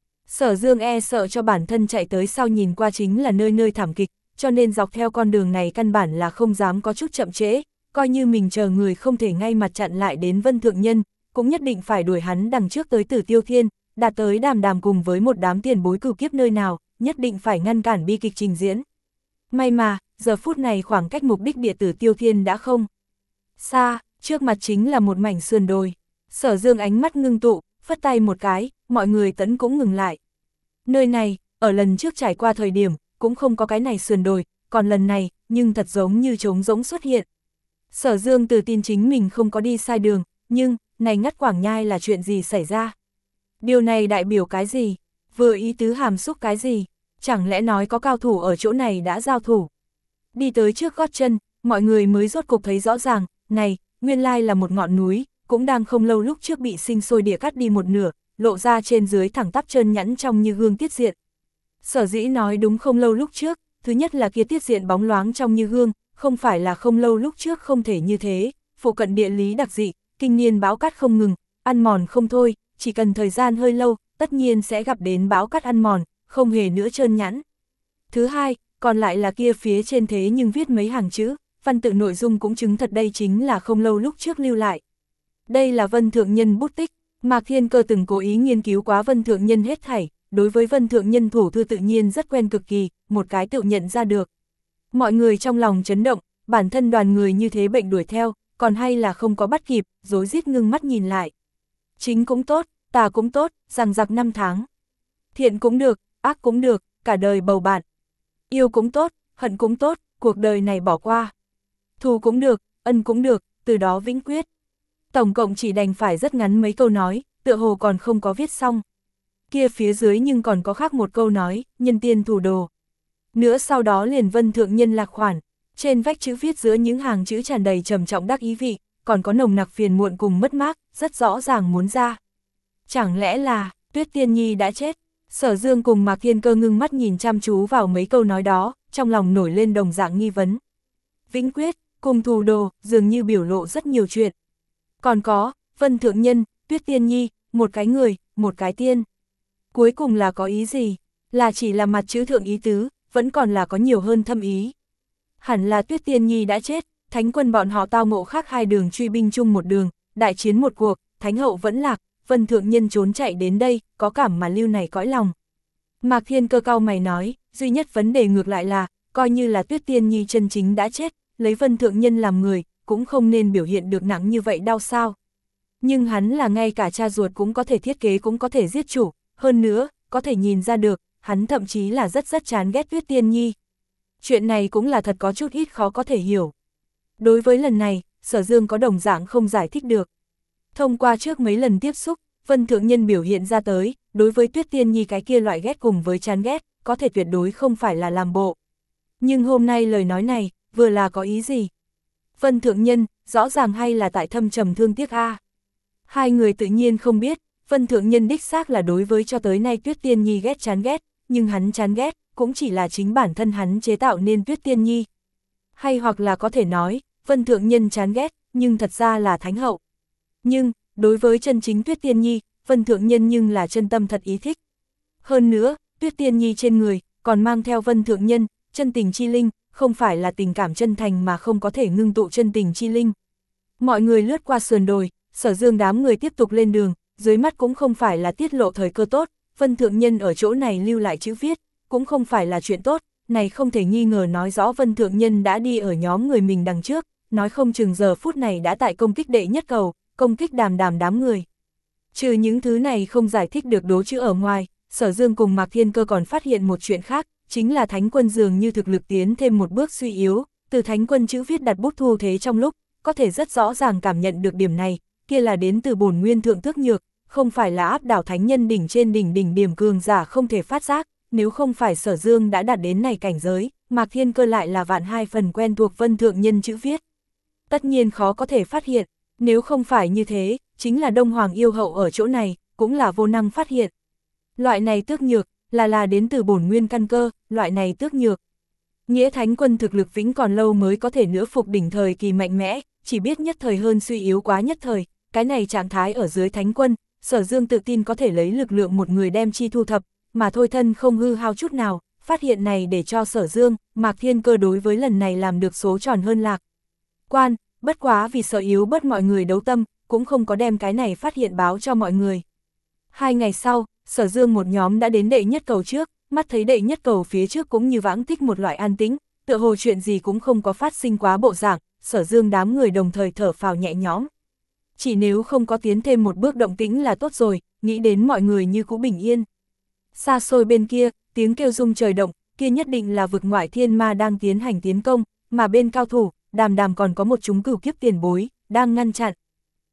Sở Dương e sợ cho bản thân chạy tới sau nhìn qua chính là nơi nơi thảm kịch, cho nên dọc theo con đường này căn bản là không dám có chút chậm trễ, coi như mình chờ người không thể ngay mặt chặn lại đến Vân Thượng Nhân, cũng nhất định phải đuổi hắn đằng trước tới Tử Tiêu Thiên, đạt tới Đàm Đàm cùng với một đám tiền bối cửu kiếp nơi nào, nhất định phải ngăn cản bi kịch trình diễn. May mà, giờ phút này khoảng cách mục đích địa Tử Tiêu Thiên đã không xa, trước mặt chính là một mảnh sườn đồi. Sở Dương ánh mắt ngưng tụ, phất tay một cái, mọi người tấn cũng ngừng lại. Nơi này, ở lần trước trải qua thời điểm, cũng không có cái này sườn đồi, còn lần này, nhưng thật giống như trống rỗng xuất hiện. Sở Dương tự tin chính mình không có đi sai đường, nhưng, này ngắt Quảng Nhai là chuyện gì xảy ra? Điều này đại biểu cái gì? Vừa ý tứ hàm xúc cái gì? Chẳng lẽ nói có cao thủ ở chỗ này đã giao thủ? Đi tới trước gót chân, mọi người mới rốt cục thấy rõ ràng, này, nguyên lai là một ngọn núi, cũng đang không lâu lúc trước bị sinh sôi địa cắt đi một nửa, lộ ra trên dưới thẳng tắp trơn nhẵn trong như gương tiết diện. Sở dĩ nói đúng không lâu lúc trước, thứ nhất là kia tiết diện bóng loáng trong như gương, không phải là không lâu lúc trước không thể như thế, phụ cận địa lý đặc dị, kinh niên bão cát không ngừng, ăn mòn không thôi, chỉ cần thời gian hơi lâu, tất nhiên sẽ gặp đến bão cát ăn mòn, không hề nữa trơn nhẵn. Thứ hai, còn lại là kia phía trên thế nhưng viết mấy hàng chữ, văn tự nội dung cũng chứng thật đây chính là không lâu lúc trước lưu lại. Đây là Vân Thượng Nhân bút tích, Mạc Thiên Cơ từng cố ý nghiên cứu quá Vân Thượng Nhân hết thảy, đối với Vân Thượng Nhân thủ thư tự nhiên rất quen cực kỳ, một cái tự nhận ra được. Mọi người trong lòng chấn động, bản thân đoàn người như thế bệnh đuổi theo, còn hay là không có bắt kịp, rối rít ngưng mắt nhìn lại. Chính cũng tốt, tà cũng tốt, rằng giặc năm tháng. Thiện cũng được, ác cũng được, cả đời bầu bạn. Yêu cũng tốt, hận cũng tốt, cuộc đời này bỏ qua. Thù cũng được, ân cũng được, từ đó vĩnh quyết. Tổng cộng chỉ đành phải rất ngắn mấy câu nói, tựa hồ còn không có viết xong. Kia phía dưới nhưng còn có khác một câu nói, nhân tiên thủ đồ. Nữa sau đó liền Vân Thượng Nhân lạc khoản, trên vách chữ viết giữa những hàng chữ tràn đầy trầm trọng đắc ý vị, còn có nồng nặc phiền muộn cùng mất mát, rất rõ ràng muốn ra. Chẳng lẽ là, Tuyết Tiên Nhi đã chết? Sở Dương cùng Mạc Thiên Cơ ngưng mắt nhìn chăm chú vào mấy câu nói đó, trong lòng nổi lên đồng dạng nghi vấn. Vĩnh quyết, cùng thủ đồ, dường như biểu lộ rất nhiều chuyện. Còn có, Vân Thượng Nhân, Tuyết Tiên Nhi, một cái người, một cái tiên. Cuối cùng là có ý gì? Là chỉ là mặt chữ thượng ý tứ, vẫn còn là có nhiều hơn thâm ý. Hẳn là Tuyết Tiên Nhi đã chết, Thánh quân bọn họ tao ngộ khác hai đường truy binh chung một đường, đại chiến một cuộc, Thánh hậu vẫn lạc, Vân Thượng Nhân trốn chạy đến đây, có cảm mà lưu này cõi lòng. Mạc Thiên Cơ cau mày nói, duy nhất vấn đề ngược lại là, coi như là Tuyết Tiên Nhi chân chính đã chết, lấy Vân Thượng Nhân làm người, cũng không nên biểu hiện được nặng như vậy đau sao. Nhưng hắn là ngay cả cha ruột cũng có thể thiết kế cũng có thể giết chủ, hơn nữa, có thể nhìn ra được, hắn thậm chí là rất rất chán ghét Tuyết Tiên Nhi. Chuyện này cũng là thật có chút ít khó có thể hiểu. Đối với lần này, Sở Dương có đồng dạng không giải thích được. Thông qua trước mấy lần tiếp xúc, Vân Thượng Nhân biểu hiện ra tới, đối với Tuyết Tiên Nhi cái kia loại ghét cùng với chán ghét, có thể tuyệt đối không phải là làm bộ. Nhưng hôm nay lời nói này, vừa là có ý gì? Vân Thượng Nhân, rõ ràng hay là tại thâm trầm thương tiếc a? Hai người tự nhiên không biết, Vân Thượng Nhân đích xác là đối với cho tới nay Tuyết Tiên Nhi ghét chán ghét, nhưng hắn chán ghét, cũng chỉ là chính bản thân hắn chế tạo nên Tuyết Tiên Nhi. Hay hoặc là có thể nói, Vân Thượng Nhân chán ghét, nhưng thật ra là Thánh hậu. Nhưng, đối với chân chính Tuyết Tiên Nhi, Vân Thượng Nhân nhưng là chân tâm thật ý thích. Hơn nữa, Tuyết Tiên Nhi trên người, còn mang theo Vân Thượng Nhân, chân tình chi linh, không phải là tình cảm chân thành mà không có thể ngưng tụ chân tình chi linh. Mọi người lướt qua sườn đồi, Sở Dương đám người tiếp tục lên đường, dưới mắt cũng không phải là tiết lộ thời cơ tốt, Vân Thượng Nhân ở chỗ này lưu lại chữ viết, cũng không phải là chuyện tốt, này không thể nghi ngờ nói rõ Vân Thượng Nhân đã đi ở nhóm người mình đằng trước, nói không chừng giờ phút này đã tại công kích đệ nhất cầu, công kích Đàm Đàm đám người. Trừ những thứ này không giải thích được đố chữ ở ngoài, Sở Dương cùng Mạc Thiên Cơ còn phát hiện một chuyện khác, chính là Thánh quân dường như thực lực tiến thêm một bước suy yếu, từ Thánh quân chữ viết đặt bút thu thế trong lúc, có thể rất rõ ràng cảm nhận được điểm này, kia là đến từ bổn nguyên thượng tước nhược, không phải là áp đảo thánh nhân đỉnh trên đỉnh đỉnh điểm cường giả không thể phát giác, nếu không phải Sở Dương đã đạt đến này cảnh giới, Mạc Thiên Cơ lại là vạn hai phần quen thuộc Vân Thượng Nhân chữ viết. Tất nhiên khó có thể phát hiện, nếu không phải như thế, chính là Đông Hoàng yêu hậu ở chỗ này, cũng là vô năng phát hiện. Loại này tước nhược, là là đến từ bổn nguyên căn cơ, loại này tước nhược. Nghĩa Thánh quân thực lực vĩnh còn lâu mới có thể nữa phục đỉnh thời kỳ mạnh mẽ, chỉ biết nhất thời hơn suy yếu quá nhất thời, cái này trạng thái ở dưới Thánh quân, Sở Dương tự tin có thể lấy lực lượng một người đem chi thu thập, mà thôi thân không hư hao chút nào, phát hiện này để cho Sở Dương, Mạc Thiên Cơ đối với lần này làm được số tròn hơn lạc. Quan, bất quá vì sợ yếu bớt mọi người đấu tâm, cũng không có đem cái này phát hiện báo cho mọi người. Hai ngày sau, Sở Dương một nhóm đã đến đệ nhất cầu trước, mắt thấy đệ nhất cầu phía trước cũng như vãng tích một loại an tĩnh, tựa hồ chuyện gì cũng không có phát sinh quá bộ dạng, Sở Dương đám người đồng thời thở phào nhẹ nhõm. Chỉ nếu không có tiến thêm một bước động tĩnh là tốt rồi, nghĩ đến mọi người như cũ bình yên. Xa xôi bên kia, tiếng kêu rung trời động, kia nhất định là vực ngoại thiên ma đang tiến hành tiến công, mà bên cao thủ, Đàm Đàm còn có một chúng cửu kiếp tiền bối, đang ngăn chặn.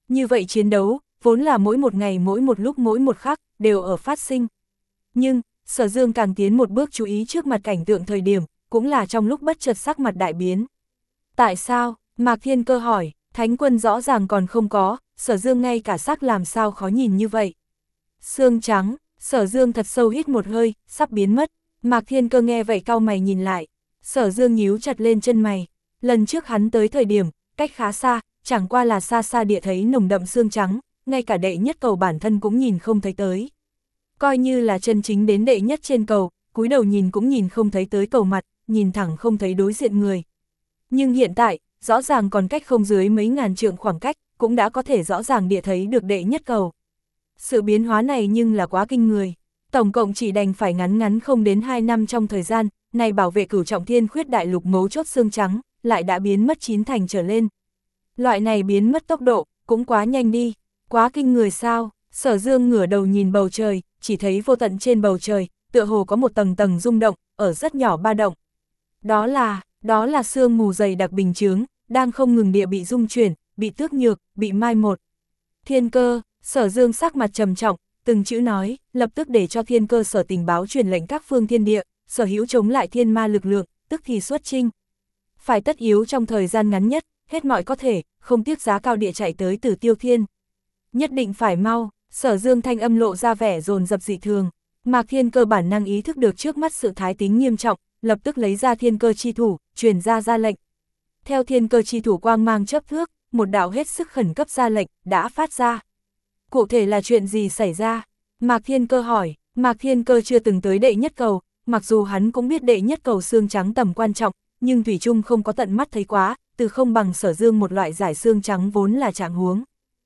Như vậy chiến đấu, vốn là mỗi một ngày mỗi một lúc mỗi một khắc, đều ở phát sinh. Nhưng, Sở Dương càng tiến một bước chú ý trước mặt cảnh tượng thời điểm, cũng là trong lúc bất chợt sắc mặt đại biến. Tại sao? Mạc Thiên Cơ hỏi, Thánh Quân rõ ràng còn không có, Sở Dương ngay cả sắc làm sao khó nhìn như vậy. Xương trắng, Sở Dương thật sâu hít một hơi, sắp biến mất. Mạc Thiên Cơ nghe vậy cau mày nhìn lại. Sở Dương nhíu chặt lên chân mày. Lần trước hắn tới thời điểm, cách khá xa, chẳng qua là xa xa địa thấy nồng đậm xương trắng, ngay cả đệ nhất cầu bản thân cũng nhìn không thấy tới. Coi như là chân chính đến đệ nhất trên cầu, cúi đầu nhìn cũng nhìn không thấy tới cầu mặt, nhìn thẳng không thấy đối diện người. Nhưng hiện tại, rõ ràng còn cách không dưới mấy ngàn trượng khoảng cách, cũng đã có thể rõ ràng địa thấy được đệ nhất cầu. Sự biến hóa này nhưng là quá kinh người. Tổng cộng chỉ đành phải ngắn ngắn không đến hai năm trong thời gian, này bảo vệ cửu trọng thiên khuyết đại lục mấu chốt xương trắng, lại đã biến mất chín thành trở lên. Loại này biến mất tốc độ, cũng quá nhanh đi, quá kinh người sao. Sở Dương ngửa đầu nhìn bầu trời, chỉ thấy vô tận trên bầu trời, tựa hồ có một tầng tầng rung động, ở rất nhỏ ba động. Đó là, đó là sương mù dày đặc bình chướng, đang không ngừng địa bị rung chuyển, bị tước nhược, bị mai một. Thiên Cơ, Sở Dương sắc mặt trầm trọng, từng chữ nói, lập tức để cho Thiên Cơ sở tình báo truyền lệnh các phương thiên địa, sở hữu chống lại thiên ma lực lượng, tức thì xuất chinh. Phải tất yếu trong thời gian ngắn nhất, hết mọi có thể, không tiếc giá cao địa chạy tới Tử Tiêu Thiên. Nhất định phải mau. Sở Dương thanh âm lộ ra vẻ dồn dập dị thường. Mạc Thiên Cơ bản năng ý thức được trước mắt sự thái tính nghiêm trọng, lập tức lấy ra thiên cơ chi thủ, truyền ra ra lệnh. Theo thiên cơ chi thủ quang mang chớp thước, một đạo hết sức khẩn cấp ra lệnh, đã phát ra. Cụ thể là chuyện gì xảy ra? Mạc Thiên Cơ hỏi. Mạc Thiên Cơ chưa từng tới đệ nhất cầu, mặc dù hắn cũng biết đệ nhất cầu xương trắng tầm quan trọng, nhưng thủy chung không có tận mắt thấy quá, từ không bằng Sở Dương một loại giải xương trắng vốn là trạng huống.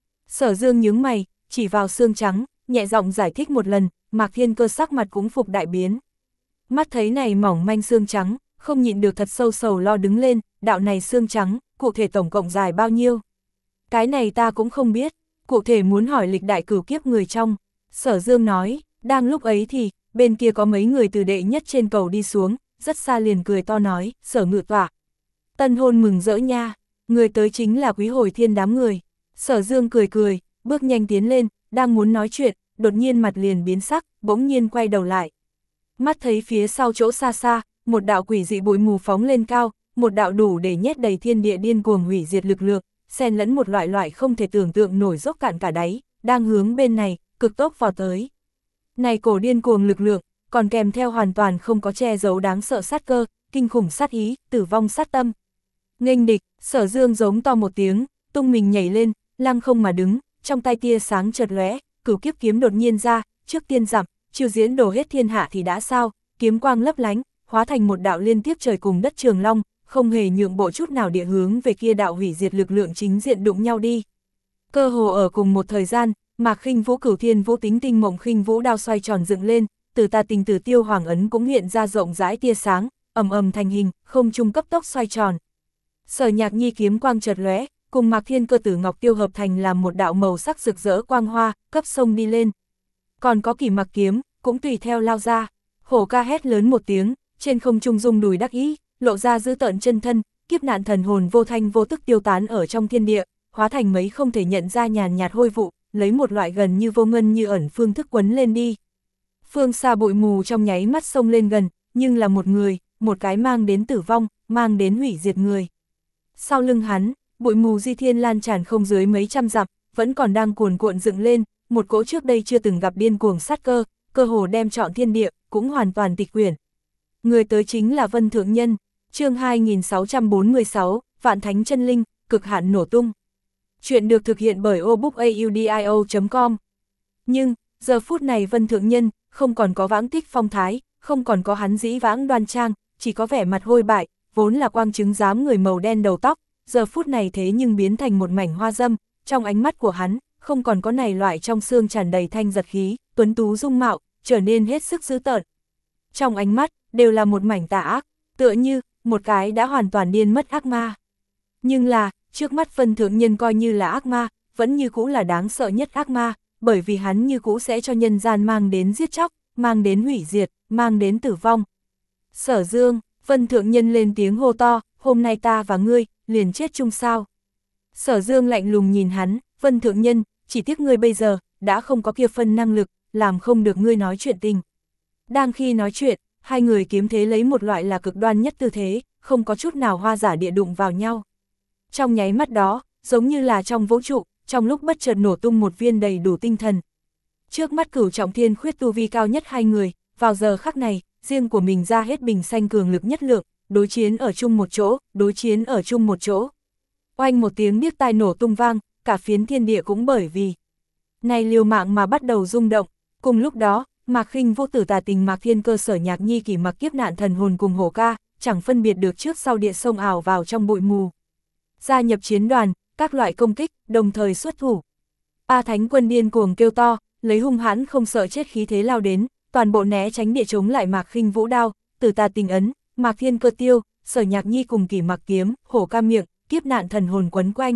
Sở Dương nhướng mày, chỉ vào xương trắng, nhẹ giọng giải thích một lần, Mạc Thiên Cơ sắc mặt cũng phục đại biến. Mắt thấy này mỏng manh xương trắng, không nhịn được thật sâu sầu lo đứng lên, đạo này xương trắng, cụ thể tổng cộng dài bao nhiêu? Cái này ta cũng không biết, cụ thể muốn hỏi lịch đại cửu kiếp người trong. Sở Dương nói, đang lúc ấy thì, bên kia có mấy người từ đệ nhất trên cầu đi xuống, rất xa liền cười to nói, Sở Ngự Tọa. Tân hôn mừng rỡ nha, người tới chính là Quý Hồi Thiên đám người. Sở Dương cười cười, bước nhanh tiến lên, đang muốn nói chuyện, đột nhiên mặt liền biến sắc, bỗng nhiên quay đầu lại. Mắt thấy phía sau chỗ xa xa, một đạo quỷ dị bụi mù phóng lên cao, một đạo đủ để nhét đầy thiên địa điên cuồng hủy diệt lực lượng, xen lẫn một loại loại không thể tưởng tượng nổi dốc cạn cả đáy, đang hướng bên này, cực tốc vào tới. Này cổ điên cuồng lực lượng, còn kèm theo hoàn toàn không có che giấu đáng sợ sát cơ, kinh khủng sát ý, tử vong sát tâm. Nghênh địch, Sở Dương giống to một tiếng, tung mình nhảy lên, lăng không mà đứng, trong tay tia sáng chợt lóe, cửu kiếp kiếm đột nhiên ra, trước tiên dặm, chiêu diễn đổ hết thiên hạ thì đã sao, kiếm quang lấp lánh, hóa thành một đạo liên tiếp trời cùng đất trường long, không hề nhượng bộ chút nào địa hướng về kia đạo hủy diệt lực lượng chính diện đụng nhau đi. Cơ hồ ở cùng một thời gian, Mạc Khinh Vũ Cửu Thiên Vũ Tính Tinh Mộng Khinh Vũ đao xoay tròn dựng lên, Từ Ta Tình Tử Tiêu Hoàng ấn cũng hiện ra rộng rãi tia sáng, ầm ầm thành hình, không trung cấp tốc xoay tròn. Sở Nhạc Nhi kiếm quang chợt lóe, cùng Mạc Thiên Cơ Tử Ngọc Tiêu hợp thành làm một đạo màu sắc rực rỡ quang hoa, cấp sông đi lên. Còn có Kỷ Mặc kiếm, cũng tùy theo lao ra. Hổ ca hét lớn một tiếng, trên không trung rung đùi đắc ý, lộ ra dữ tợn chân thân, kiếp nạn thần hồn vô thanh vô tức tiêu tán ở trong thiên địa, hóa thành mấy không thể nhận ra nhàn nhạt hôi vụ, lấy một loại gần như vô ngân như ẩn phương thức quấn lên đi. Phương xa bụi mù trong nháy mắt xông lên gần, nhưng là một người, một cái mang đến tử vong, mang đến hủy diệt người. Sau lưng hắn, bụi mù di thiên lan tràn không dưới mấy trăm dặm, vẫn còn đang cuồn cuộn dựng lên, một cỗ trước đây chưa từng gặp điên cuồng sát cơ, cơ hồ đem trọn thiên địa, cũng hoàn toàn tịch quyển. Người tới chính là Vân Thượng Nhân, chương hai nghìn sáu trăm bốn mươi sáu, Vạn Thánh Chân Linh, cực hạn nổ tung. Chuyện được thực hiện bởi obookaudio chấm com. Nhưng, giờ phút này Vân Thượng Nhân, không còn có vãng tích phong thái, không còn có hắn dĩ vãng đoan trang, chỉ có vẻ mặt hôi bại, vốn là quang chứng giám người màu đen đầu tóc, giờ phút này thế nhưng biến thành một mảnh hoa dâm, trong ánh mắt của hắn, không còn có này loại trong xương tràn đầy thanh giật khí, tuấn tú dung mạo, trở nên hết sức dữ tợn. Trong ánh mắt, đều là một mảnh tà ác, tựa như, một cái đã hoàn toàn điên mất ác ma. Nhưng là, trước mắt Vân Thượng Nhân coi như là ác ma, vẫn như cũ là đáng sợ nhất ác ma, bởi vì hắn như cũ sẽ cho nhân gian mang đến giết chóc, mang đến hủy diệt, mang đến tử vong. Sở Dương, Vân Thượng Nhân lên tiếng hô to, hôm nay ta và ngươi, liền chết chung sao. Sở Dương lạnh lùng nhìn hắn, Vân Thượng Nhân, chỉ tiếc ngươi bây giờ, đã không có kia phân năng lực, làm không được ngươi nói chuyện tình. Đang khi nói chuyện, hai người kiếm thế lấy một loại là cực đoan nhất tư thế, không có chút nào hoa giả địa đụng vào nhau. Trong nháy mắt đó, giống như là trong vũ trụ, trong lúc bất chợt nổ tung một viên đầy đủ tinh thần. Trước mắt Cửu Trọng Thiên Khuyết tu vi cao nhất hai người, vào giờ khắc này, riêng của mình ra hết bình xanh cường lực nhất lượng, đối chiến ở chung một chỗ, đối chiến ở chung một chỗ. Oanh một tiếng điếc tai nổ tung vang, cả phiến thiên địa cũng bởi vì này liều mạng mà bắt đầu rung động. Cùng lúc đó, Mạc Khinh Vũ Tử Tà Tình Mạc Thiên Cơ Sở Nhạc Nhi Kỷ Mặc Kiếp Nạn Thần Hồn cùng Hổ Ca, chẳng phân biệt được trước sau địa sông ảo vào trong bụi mù. Gia nhập chiến đoàn, các loại công kích, đồng thời xuất thủ. A Thánh Quân điên cuồng kêu to, lấy hung hãn không sợ chết khí thế lao đến, toàn bộ né tránh địa chống lại Mạc Khinh Vũ đao, Tử Tà Tình ấn, Mạc Thiên Cơ tiêu, Sở Nhạc Nhi cùng Kỷ Mặc kiếm, Hổ Ca miệng, Kiếp Nạn Thần Hồn quấn quanh.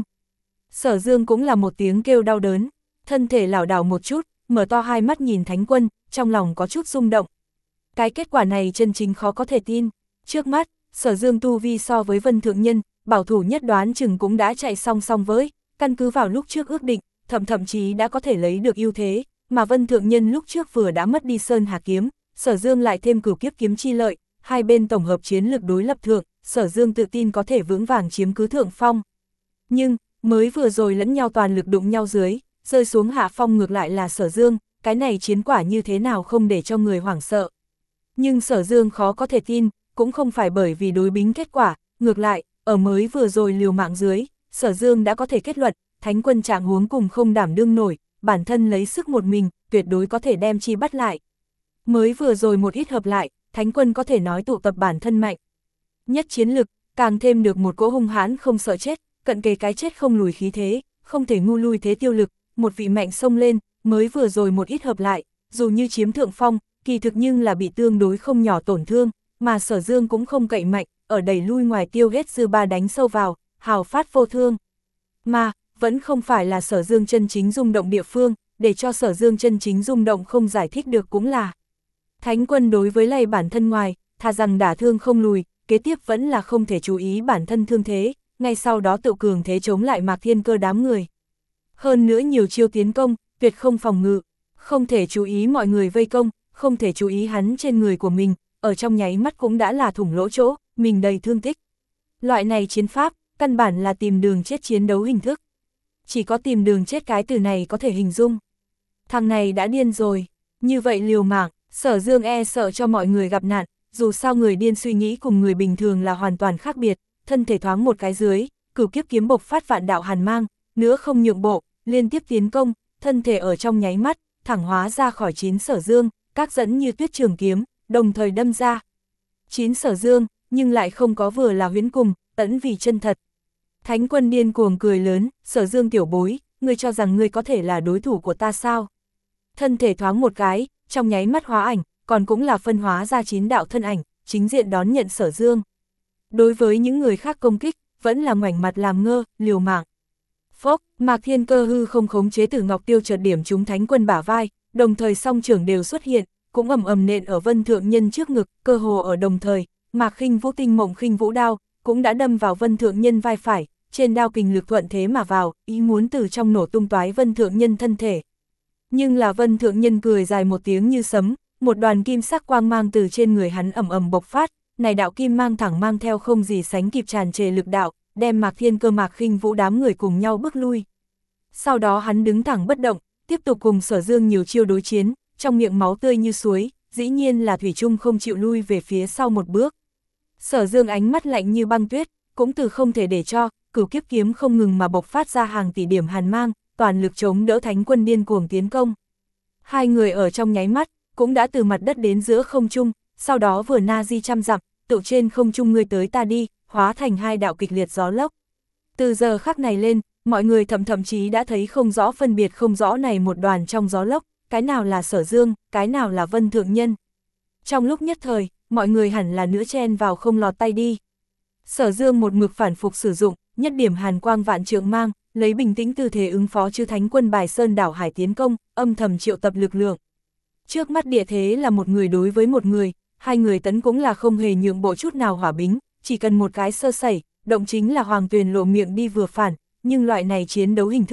Sở Dương cũng là một tiếng kêu đau đớn, thân thể lảo đảo một chút, mở to hai mắt nhìn Thánh Quân, trong lòng có chút rung động. Cái kết quả này chân chính khó có thể tin. Trước mắt, Sở Dương tu vi so với Vân Thượng Nhân, bảo thủ nhất đoán chừng cũng đã chạy song song với, căn cứ vào lúc trước ước định, thậm thậm chí đã có thể lấy được ưu thế, mà Vân Thượng Nhân lúc trước vừa đã mất đi Sơn Hà kiếm, Sở Dương lại thêm Cửu Kiếp kiếm chi lợi, hai bên tổng hợp chiến lực đối lập thượng, Sở Dương tự tin có thể vững vàng chiếm cứ thượng phong. Nhưng, mới vừa rồi lẫn nhau toàn lực đụng nhau dưới, rơi xuống hạ phong ngược lại là Sở Dương, cái này chiến quả như thế nào không để cho người hoảng sợ. Nhưng Sở Dương khó có thể tin, cũng không phải bởi vì đối bính kết quả, ngược lại, ở mới vừa rồi liều mạng dưới, Sở Dương đã có thể kết luận, Thánh Quân trạng huống cùng không đảm đương nổi, bản thân lấy sức một mình, tuyệt đối có thể đem chi bắt lại. Mới vừa rồi một ít hợp lại, Thánh Quân có thể nói tụ tập bản thân mạnh. Nhất chiến lực, càng thêm được một cỗ hung hãn không sợ chết, cận kề cái chết không lùi khí thế, không thể ngu lui thế tiêu lực, một vị mạnh xông lên, mới vừa rồi một ít hợp lại, dù như chiếm thượng phong, kỳ thực nhưng là bị tương đối không nhỏ tổn thương, mà Sở Dương cũng không cậy mạnh, ở đẩy lui ngoài tiêu hết dư ba đánh sâu vào, hào phát vô thương. Mà, vẫn không phải là Sở Dương chân chính rung động địa phương, để cho Sở Dương chân chính rung động không giải thích được cũng là Thánh Quân đối với lay bản thân ngoài, thà rằng đả thương không lùi, kế tiếp vẫn là không thể chú ý bản thân thương thế, ngay sau đó tự cường thế chống lại Mạc Thiên Cơ đám người. Hơn nữa nhiều chiêu tiến công, tuyệt không phòng ngự, không thể chú ý mọi người vây công, không thể chú ý hắn trên người của mình, ở trong nháy mắt cũng đã là thủng lỗ chỗ, mình đầy thương tích. Loại này chiến pháp, căn bản là tìm đường chết chiến đấu hình thức. Chỉ có tìm đường chết cái từ này có thể hình dung. Thằng này đã điên rồi, như vậy liều mạng, Sở Dương e sợ cho mọi người gặp nạn, dù sao người điên suy nghĩ cùng người bình thường là hoàn toàn khác biệt, thân thể thoáng một cái dưới, Cửu Kiếp kiếm bộc phát vạn đạo hàn mang, nữa không nhượng bộ, liên tiếp tiến công, thân thể ở trong nháy mắt, thẳng hóa ra khỏi chín Sở Dương, các dẫn như tuyết trường kiếm, đồng thời đâm ra. Chín Sở Dương, nhưng lại không có vừa là huyễn cùng, tẫn vì chân thật. Thánh Quân điên cuồng cười lớn, Sở Dương tiểu bối, ngươi cho rằng ngươi có thể là đối thủ của ta sao? Thân thể thoáng một cái, trong nháy mắt hóa ảnh, còn cũng là phân hóa ra chín đạo thân ảnh, chính diện đón nhận Sở Dương. Đối với những người khác công kích, vẫn là ngoảnh mặt làm ngơ, liều mạng. Phốc, Mạc Thiên Cơ hư không khống chế Tử Ngọc Tiêu chợt điểm trúng Thánh Quân bả vai, đồng thời song trưởng đều xuất hiện, cũng ầm ầm nện ở Vân Thượng Nhân trước ngực, cơ hồ ở đồng thời, Mạc Khinh Vũ tinh mộng khinh vũ đao, cũng đã đâm vào Vân Thượng Nhân vai phải, trên đao kình lực thuận thế mà vào, ý muốn từ trong nổ tung toái Vân Thượng Nhân thân thể. Nhưng là Vân Thượng Nhân cười dài một tiếng như sấm, một đoàn kim sắc quang mang từ trên người hắn ầm ầm bộc phát, này đạo kim mang thẳng mang theo không gì sánh kịp tràn trề lực đạo, đem Mạc Thiên Cơ Mạc Khinh Vũ đám người cùng nhau bước lui. Sau đó hắn đứng thẳng bất động, tiếp tục cùng Sở Dương nhiều chiêu đối chiến, trong miệng máu tươi như suối, dĩ nhiên là thủy chung không chịu lui về phía sau một bước. Sở Dương ánh mắt lạnh như băng tuyết, cũng từ không thể để cho, Cửu Kiếp kiếm không ngừng mà bộc phát ra hàng tỷ điểm hàn mang, toàn lực chống đỡ Thánh Quân điên cuồng tiến công. Hai người ở trong nháy mắt, cũng đã từ mặt đất đến giữa không trung, sau đó vừa na di trăm dặm, tự trên không trung ngươi tới ta đi, hóa thành hai đạo kịch liệt gió lốc. Từ giờ khắc này lên, mọi người thậm thậm chí đã thấy không rõ phân biệt không rõ này một đoàn trong gió lốc, cái nào là Sở Dương, cái nào là Vân Thượng Nhân. Trong lúc nhất thời, mọi người hẳn là nữa chen vào không lọt tay đi. Sở Dương một mực phản phục sử dụng, nhất điểm hàn quang vạn trượng mang, lấy bình tĩnh tư thế ứng phó chư Thánh Quân bài sơn đảo hải tiến công, âm thầm triệu tập lực lượng. Trước mắt địa thế là một người đối với một người, hai người tấn cũng là không hề nhượng bộ chút nào hỏa bính, chỉ cần một cái sơ sẩy, động chính là Hoàng Tuyền lộ miệng đi vừa phản, nhưng loại này chiến đấu hình thức,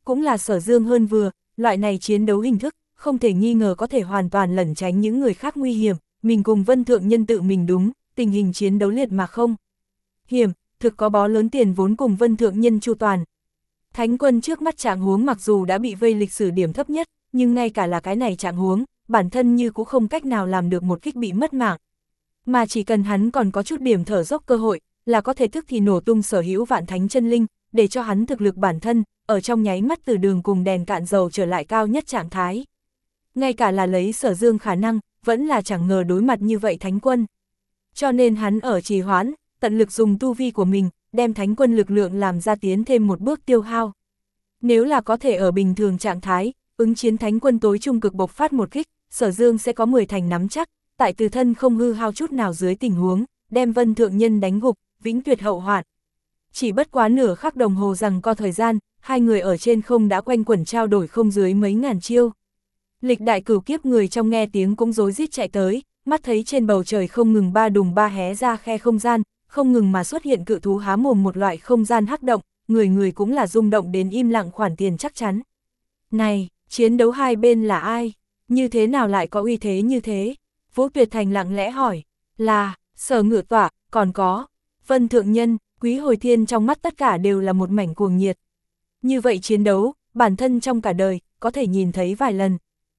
cũng là Sở Dương hơn vừa, loại này chiến đấu hình thức, không thể nghi ngờ có thể hoàn toàn lẩn tránh những người khác nguy hiểm, mình cùng Vân Thượng Nhân tự mình đúng, tình hình chiến đấu liệt mà không hiểm, thực có bó lớn tiền vốn cùng Vân Thượng Nhân chu toàn. Thánh quân trước mắt trạng huống mặc dù đã bị vây lịch sử điểm thấp nhất, nhưng ngay cả là cái này trạng huống, bản thân như cũng không cách nào làm được một kích bị mất mạng. Mà chỉ cần hắn còn có chút điểm thở dốc cơ hội, là có thể tức thì nổ tung sở hữu vạn thánh chân linh, để cho hắn thực lực bản thân, ở trong nháy mắt từ đường cùng đèn cạn dầu trở lại cao nhất trạng thái. Ngay cả là lấy Sở Dương khả năng, vẫn là chẳng ngờ đối mặt như vậy thánh quân. Cho nên hắn ở trì hoãn, tận lực dùng tu vi của mình, đem thánh quân lực lượng làm ra tiến thêm một bước tiêu hao. Nếu là có thể ở bình thường trạng thái, ứng chiến thánh quân tối trung cực bộc phát một kích, Sở Dương sẽ có mười thành nắm chắc, tại từ thân không hư hao chút nào dưới tình huống, đem Vân Thượng Nhân đánh gục, vĩnh tuyệt hậu hoạn. Chỉ bất quá nửa khắc đồng hồ rằng co thời gian, hai người ở trên không đã quanh quẩn trao đổi không dưới mấy ngàn chiêu. Lịch đại cửu kiếp người trong nghe tiếng cũng rối rít chạy tới, mắt thấy trên bầu trời không ngừng ba đùng ba hé ra khe không gian, không ngừng mà xuất hiện cự thú há mồm một loại không gian hắc động, người người cũng là rung động đến im lặng khoản tiền chắc chắn. Này, chiến đấu hai bên là ai? Như thế nào lại có uy thế như thế? Vũ Tuyệt Thành lặng lẽ hỏi, là, Sở Ngự Tọa, còn có, Vân Thượng Nhân, Quý Hồi Thiên trong mắt tất cả đều là một mảnh cuồng nhiệt. Như vậy chiến đấu, bản thân trong cả đời, có thể nhìn thấy vài lần.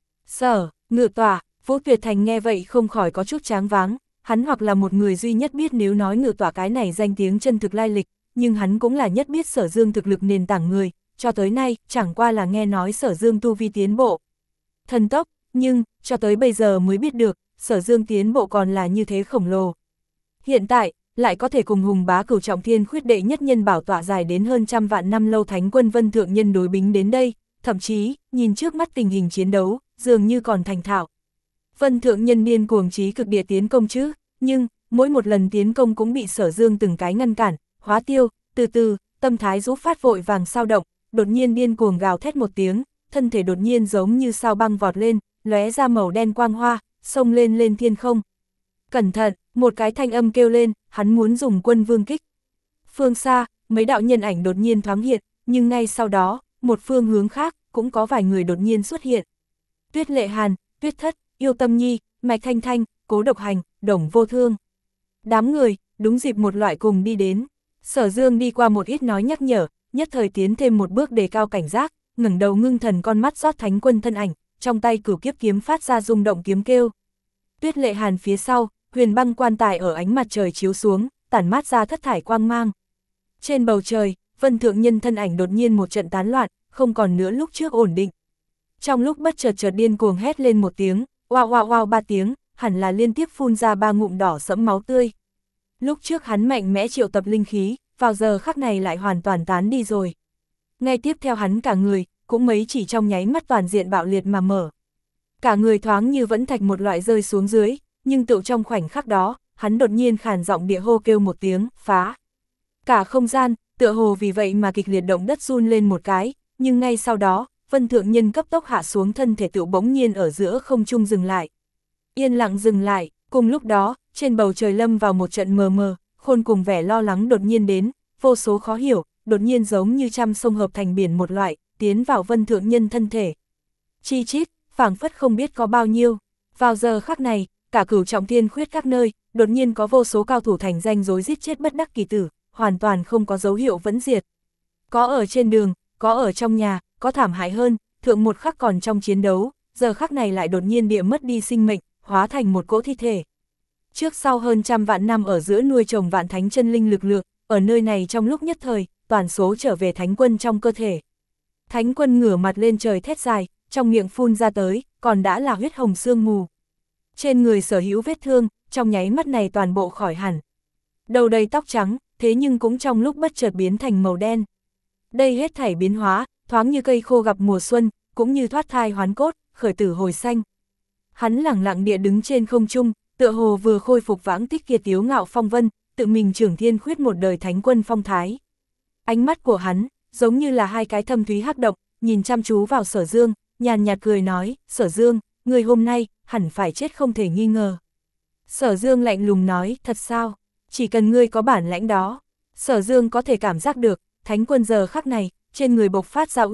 Sở, Ngự Tọa, Vũ Tuyệt Thành nghe vậy không khỏi có chút tráng váng, hắn hoặc là một người duy nhất biết nếu nói Ngự Tọa cái này danh tiếng chân thực lai lịch, nhưng hắn cũng là nhất biết Sở Dương thực lực nền tảng người, cho tới nay, chẳng qua là nghe nói Sở Dương tu vi tiến bộ. Thần tốc, nhưng, cho tới bây giờ mới biết được, Sở Dương tiến bộ còn là như thế khổng lồ. Hiện tại, lại có thể cùng hùng bá cửu trọng thiên khuyết đệ nhất nhân bảo tọa dài đến hơn trăm vạn năm lâu thánh quân Vân Thượng Nhân đối bính đến đây, thậm chí, nhìn trước mắt tình hình chiến đấu, dường như còn thành thạo. Vân Thượng Nhân điên cuồng trí cực địa tiến công chứ, nhưng, mỗi một lần tiến công cũng bị Sở Dương từng cái ngăn cản, hóa tiêu, từ từ, tâm thái rũ phát vội vàng sao động, đột nhiên điên cuồng gào thét một tiếng, thân thể đột nhiên giống như sao băng vọt lên, lóe ra màu đen quang hoa, xông lên lên thiên không. Cẩn thận, một cái thanh âm kêu lên, hắn muốn dùng quân vương kích. Phương xa, mấy đạo nhân ảnh đột nhiên thoáng hiện, nhưng ngay sau đó, một phương hướng khác, cũng có vài người đột nhiên xuất hiện. Tuyết Lệ Hàn, Tuyết Thất, Yêu Tâm Nhi, Mạch Thanh Thanh, Cố Độc Hành, Đồng Vô Thương. Đám người, đúng dịp một loại cùng đi đến. Sở Dương đi qua một ít nói nhắc nhở, nhất thời tiến thêm một bước đề cao cảnh giác, ngẩng đầu ngưng thần con mắt rót thánh quân thân ảnh, trong tay cửu kiếp kiếm phát ra rung động kiếm kêu. Tuyết Lệ Hàn phía sau, huyền băng quan tài ở ánh mặt trời chiếu xuống, tản mát ra thất thải quang mang. Trên bầu trời, Vân Thượng Nhân thân ảnh đột nhiên một trận tán loạn, không còn nữa lúc trước ổn định. Trong lúc bất chợt chợt điên cuồng hét lên một tiếng, oao oao oao ba tiếng, hẳn là liên tiếp phun ra ba ngụm đỏ sẫm máu tươi. Lúc trước hắn mạnh mẽ triệu tập linh khí, vào giờ khắc này lại hoàn toàn tán đi rồi. Ngay tiếp theo hắn cả người, cũng mấy chỉ trong nháy mắt toàn diện bạo liệt mà mở. Cả người thoáng như vẫn thạch một loại rơi xuống dưới, nhưng tự trong khoảnh khắc đó, hắn đột nhiên khàn giọng địa hô kêu một tiếng, phá. Cả không gian, tựa hồ vì vậy mà kịch liệt động đất run lên một cái, nhưng ngay sau đó, Vân Thượng Nhân cấp tốc hạ xuống thân thể tựu bỗng nhiên ở giữa không trung dừng lại. Yên lặng dừng lại, cùng lúc đó, trên bầu trời lâm vào một trận mờ mờ, khôn cùng vẻ lo lắng đột nhiên đến, vô số khó hiểu, đột nhiên giống như trăm sông hợp thành biển một loại, tiến vào Vân Thượng Nhân thân thể. Chi chít, phảng phất không biết có bao nhiêu. Vào giờ khắc này, cả cửu trọng thiên khuyết các nơi, đột nhiên có vô số cao thủ thành danh rối giết chết bất đắc kỳ tử, hoàn toàn không có dấu hiệu vẫn diệt. Có ở trên đường, có ở trong nhà, có thảm hại hơn, thượng một khắc còn trong chiến đấu, giờ khắc này lại đột nhiên địa mất đi sinh mệnh, hóa thành một cỗ thi thể. Trước sau hơn trăm vạn năm ở giữa nuôi trồng vạn thánh chân linh lực lượng, ở nơi này trong lúc nhất thời, toàn số trở về thánh quân trong cơ thể. Thánh quân ngửa mặt lên trời thét dài, trong miệng phun ra tới, còn đã là huyết hồng sương mù. Trên người sở hữu vết thương, trong nháy mắt này toàn bộ khỏi hẳn. Đầu đầy tóc trắng, thế nhưng cũng trong lúc bất chợt biến thành màu đen. Đây hết thảy biến hóa, thoáng như cây khô gặp mùa xuân, cũng như thoát thai hoán cốt, khởi tử hồi xanh. Hắn lẳng lặng địa đứng trên không trung, tựa hồ vừa khôi phục vãng tích kia tiếu ngạo phong vân, tự mình trưởng thiên khuyết một đời thánh quân phong thái. Ánh mắt của hắn, giống như là hai cái thâm thúy hắc động, nhìn chăm chú vào Sở Dương, nhàn nhạt cười nói, Sở Dương, người hôm nay, hẳn phải chết không thể nghi ngờ. Sở Dương lạnh lùng nói, thật sao, chỉ cần ngươi có bản lãnh đó. Sở Dương có thể cảm giác được, thánh quân giờ khắc này, trên người bộc phát ra uy lực,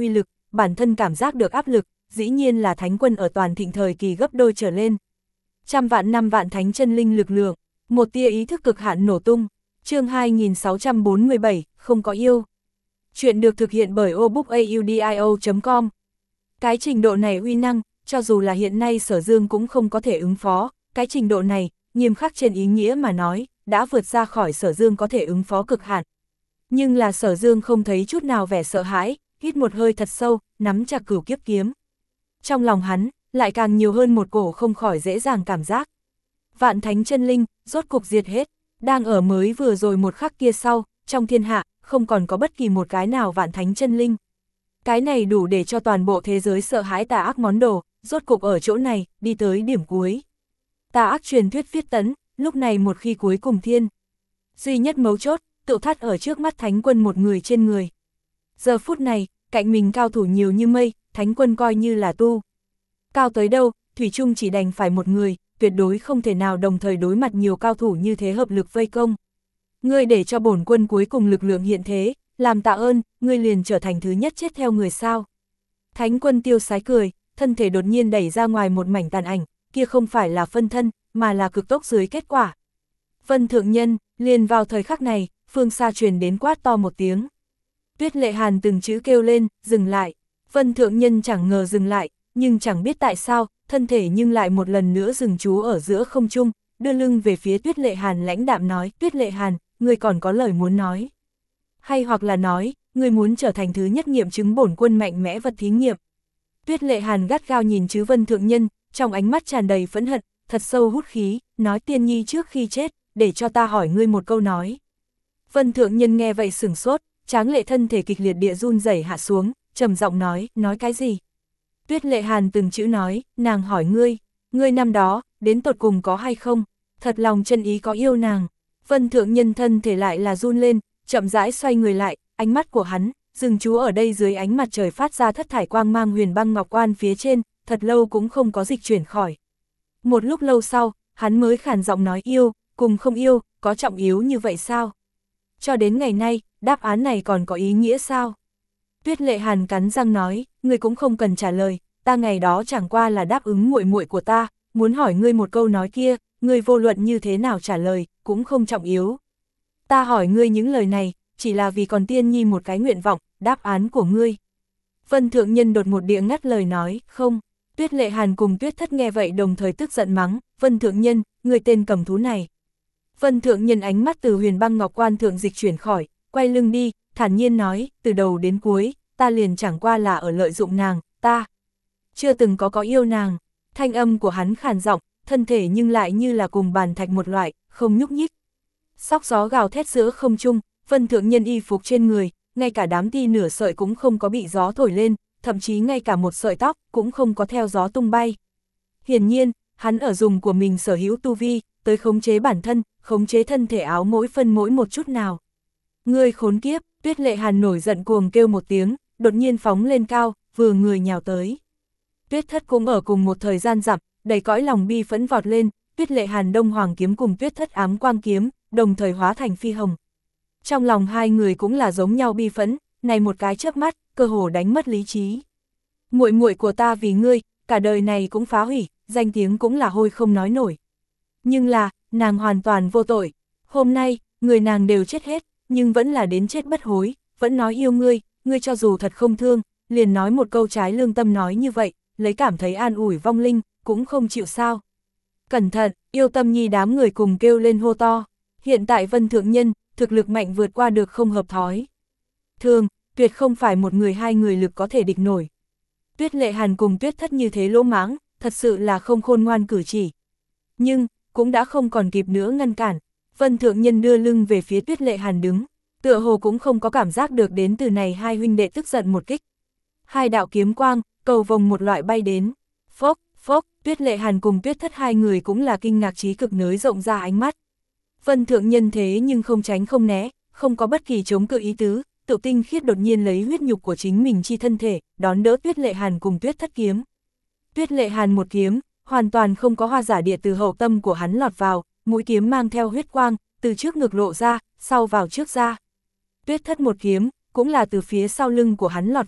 bản thân cảm giác được áp lực, dĩ nhiên là thánh quân ở toàn thịnh thời kỳ gấp đôi trở lên. Trăm vạn năm vạn thánh chân linh lực lượng, một tia ý thức cực hạn nổ tung. Chương hai nghìn sáu trăm bốn mươi bảy, không có yêu. Chuyện được thực hiện bởi obookaudio chấm com. Cái trình độ này uy năng, cho dù là hiện nay Sở Dương cũng không có thể ứng phó, cái trình độ này, nghiêm khắc trên ý nghĩa mà nói, đã vượt ra khỏi Sở Dương có thể ứng phó cực hạn. Nhưng là Sở Dương không thấy chút nào vẻ sợ hãi, hít một hơi thật sâu, nắm chặt cửu kiếp kiếm. Trong lòng hắn, lại càng nhiều hơn một cổ không khỏi dễ dàng cảm giác. Vạn thánh chân linh, rốt cục diệt hết, đang ở mới vừa rồi một khắc kia sau, trong thiên hạ, không còn có bất kỳ một cái nào vạn thánh chân linh. Cái này đủ để cho toàn bộ thế giới sợ hãi tà ác món đồ, rốt cục ở chỗ này, đi tới điểm cuối. Tà ác truyền thuyết viết tấn, lúc này một khi cuối cùng thiên. Duy nhất mấu chốt, tự thắt ở trước mắt thánh quân một người trên người. Giờ phút này, cạnh mình cao thủ nhiều như mây, thánh quân coi như là tu. Cao tới đâu, thủy chung chỉ đành phải một người, tuyệt đối không thể nào đồng thời đối mặt nhiều cao thủ như thế hợp lực vây công. Ngươi để cho bổn quân cuối cùng lực lượng hiện thế, làm tạ ơn, ngươi liền trở thành thứ nhất chết theo người sao. Thánh quân tiêu sái cười, thân thể đột nhiên đẩy ra ngoài một mảnh tàn ảnh, kia không phải là phân thân, mà là cực tốc dưới kết quả. Vân thượng nhân, liền vào thời khắc này, phương xa truyền đến quát to một tiếng. Tuyết Lệ Hàn từng chữ kêu lên, dừng lại. Vân thượng nhân chẳng ngờ dừng lại, nhưng chẳng biết tại sao, thân thể nhưng lại một lần nữa dừng trú ở giữa không trung, đưa lưng về phía Tuyết Lệ Hàn lãnh đạm nói, Tuyết Lệ Hàn, ngươi còn có lời muốn nói. Hay hoặc là nói, ngươi muốn trở thành thứ nhất nghiệm chứng bổn quân mạnh mẽ vật thí nghiệm. Tuyết Lệ Hàn gắt gao nhìn chứ Vân thượng nhân, trong ánh mắt tràn đầy phẫn hận, thật sâu hút khí, nói tiên nhi trước khi chết, để cho ta hỏi ngươi một câu nói. Vân thượng nhân nghe vậy sửng sốt, tráng lệ thân thể kịch liệt địa run rẩy hạ xuống, trầm giọng nói, nói cái gì? Tuyết Lệ Hàn từng chữ nói, nàng hỏi ngươi, ngươi năm đó, đến tột cùng có hay không, thật lòng chân ý có yêu nàng. Vân thượng nhân thân thể lại là run lên, chậm rãi xoay người lại, ánh mắt của hắn, dừng chú ở đây dưới ánh mặt trời phát ra thất thải quang mang huyền băng ngọc quan phía trên, thật lâu cũng không có dịch chuyển khỏi. Một lúc lâu sau, hắn mới khàn giọng nói yêu, cùng không yêu, có trọng yếu như vậy sao? Cho đến ngày nay, đáp án này còn có ý nghĩa sao? Tuyết Lệ Hàn cắn răng nói, ngươi cũng không cần trả lời, ta ngày đó chẳng qua là đáp ứng muội muội của ta, muốn hỏi ngươi một câu nói kia, ngươi vô luận như thế nào trả lời, cũng không trọng yếu. Ta hỏi ngươi những lời này, chỉ là vì còn tiên nhi một cái nguyện vọng, đáp án của ngươi. Vân thượng nhân đột một địa ngắt lời nói, không. Tuyết Lệ Hàn cùng Tuyết Thất nghe vậy đồng thời tức giận mắng, Vân thượng nhân, ngươi tên cầm thú này. Vân thượng nhân ánh mắt từ huyền băng ngọc quan thượng dịch chuyển khỏi, quay lưng đi, thản nhiên nói, từ đầu đến cuối, ta liền chẳng qua là ở lợi dụng nàng, ta chưa từng có có yêu nàng. Thanh âm của hắn khàn giọng, thân thể nhưng lại như là cùng bàn thạch một loại, không nhúc nhích. Sóc gió gào thét giữa không trung, Vân thượng nhân y phục trên người, ngay cả đám ti nửa sợi cũng không có bị gió thổi lên, thậm chí ngay cả một sợi tóc cũng không có theo gió tung bay. Hiển nhiên, hắn ở dùng của mình sở hữu tu vi, tới khống chế bản thân, khống chế thân thể áo mỗi phân mỗi một chút nào. Ngươi khốn kiếp, Tuyết Lệ Hàn nổi giận cuồng kêu một tiếng, đột nhiên phóng lên cao, vừa người nhào tới. Tuyết Thất cũng ở cùng một thời gian dặm, đầy cõi lòng bi phẫn vọt lên, Tuyết Lệ Hàn đông hoàng kiếm cùng Tuyết Thất ám quang kiếm, đồng thời hóa thành phi hồng. Trong lòng hai người cũng là giống nhau bi phẫn, này một cái chớp mắt, cơ hồ đánh mất lý trí. Muội muội của ta vì ngươi, cả đời này cũng phá hủy, danh tiếng cũng là hôi không nói nổi. Nhưng là, nàng hoàn toàn vô tội. Hôm nay, người nàng đều chết hết, nhưng vẫn là đến chết bất hối, vẫn nói yêu ngươi, ngươi cho dù thật không thương, liền nói một câu trái lương tâm nói như vậy, lấy cảm thấy an ủi vong linh, cũng không chịu sao. Cẩn thận, yêu tâm nhi đám người cùng kêu lên hô to. Hiện tại Vân thượng nhân, thực lực mạnh vượt qua được không hợp thói. Thường, tuyệt không phải một người hai người lực có thể địch nổi. Tuyết Lệ Hàn cùng Tuyết Thất như thế lỗ mãng, thật sự là không khôn ngoan cử chỉ. Nhưng, cũng đã không còn kịp nữa ngăn cản. Vân thượng nhân đưa lưng về phía Tuyết Lệ Hàn đứng, tựa hồ cũng không có cảm giác được đến từ này hai huynh đệ tức giận một kích. Hai đạo kiếm quang, cầu vồng một loại bay đến. Phốc, phốc, Tuyết Lệ Hàn cùng Tuyết Thất hai người cũng là kinh ngạc trí cực nới rộng ra ánh mắt. Vân thượng nhân thế nhưng không tránh không né, không có bất kỳ chống cự ý tứ, tự tinh khiết đột nhiên lấy huyết nhục của chính mình chi thân thể, đón đỡ Tuyết Lệ Hàn cùng Tuyết Thất kiếm. Tuyết Lệ Hàn một kiếm, hoàn toàn không có hoa giả địa từ hậu tâm của hắn lọt vào, mũi kiếm mang theo huyết quang, từ trước ngực lộ ra, sau vào trước ra. Tuyết Thất một kiếm, cũng là từ phía sau lưng của hắn lọt vào,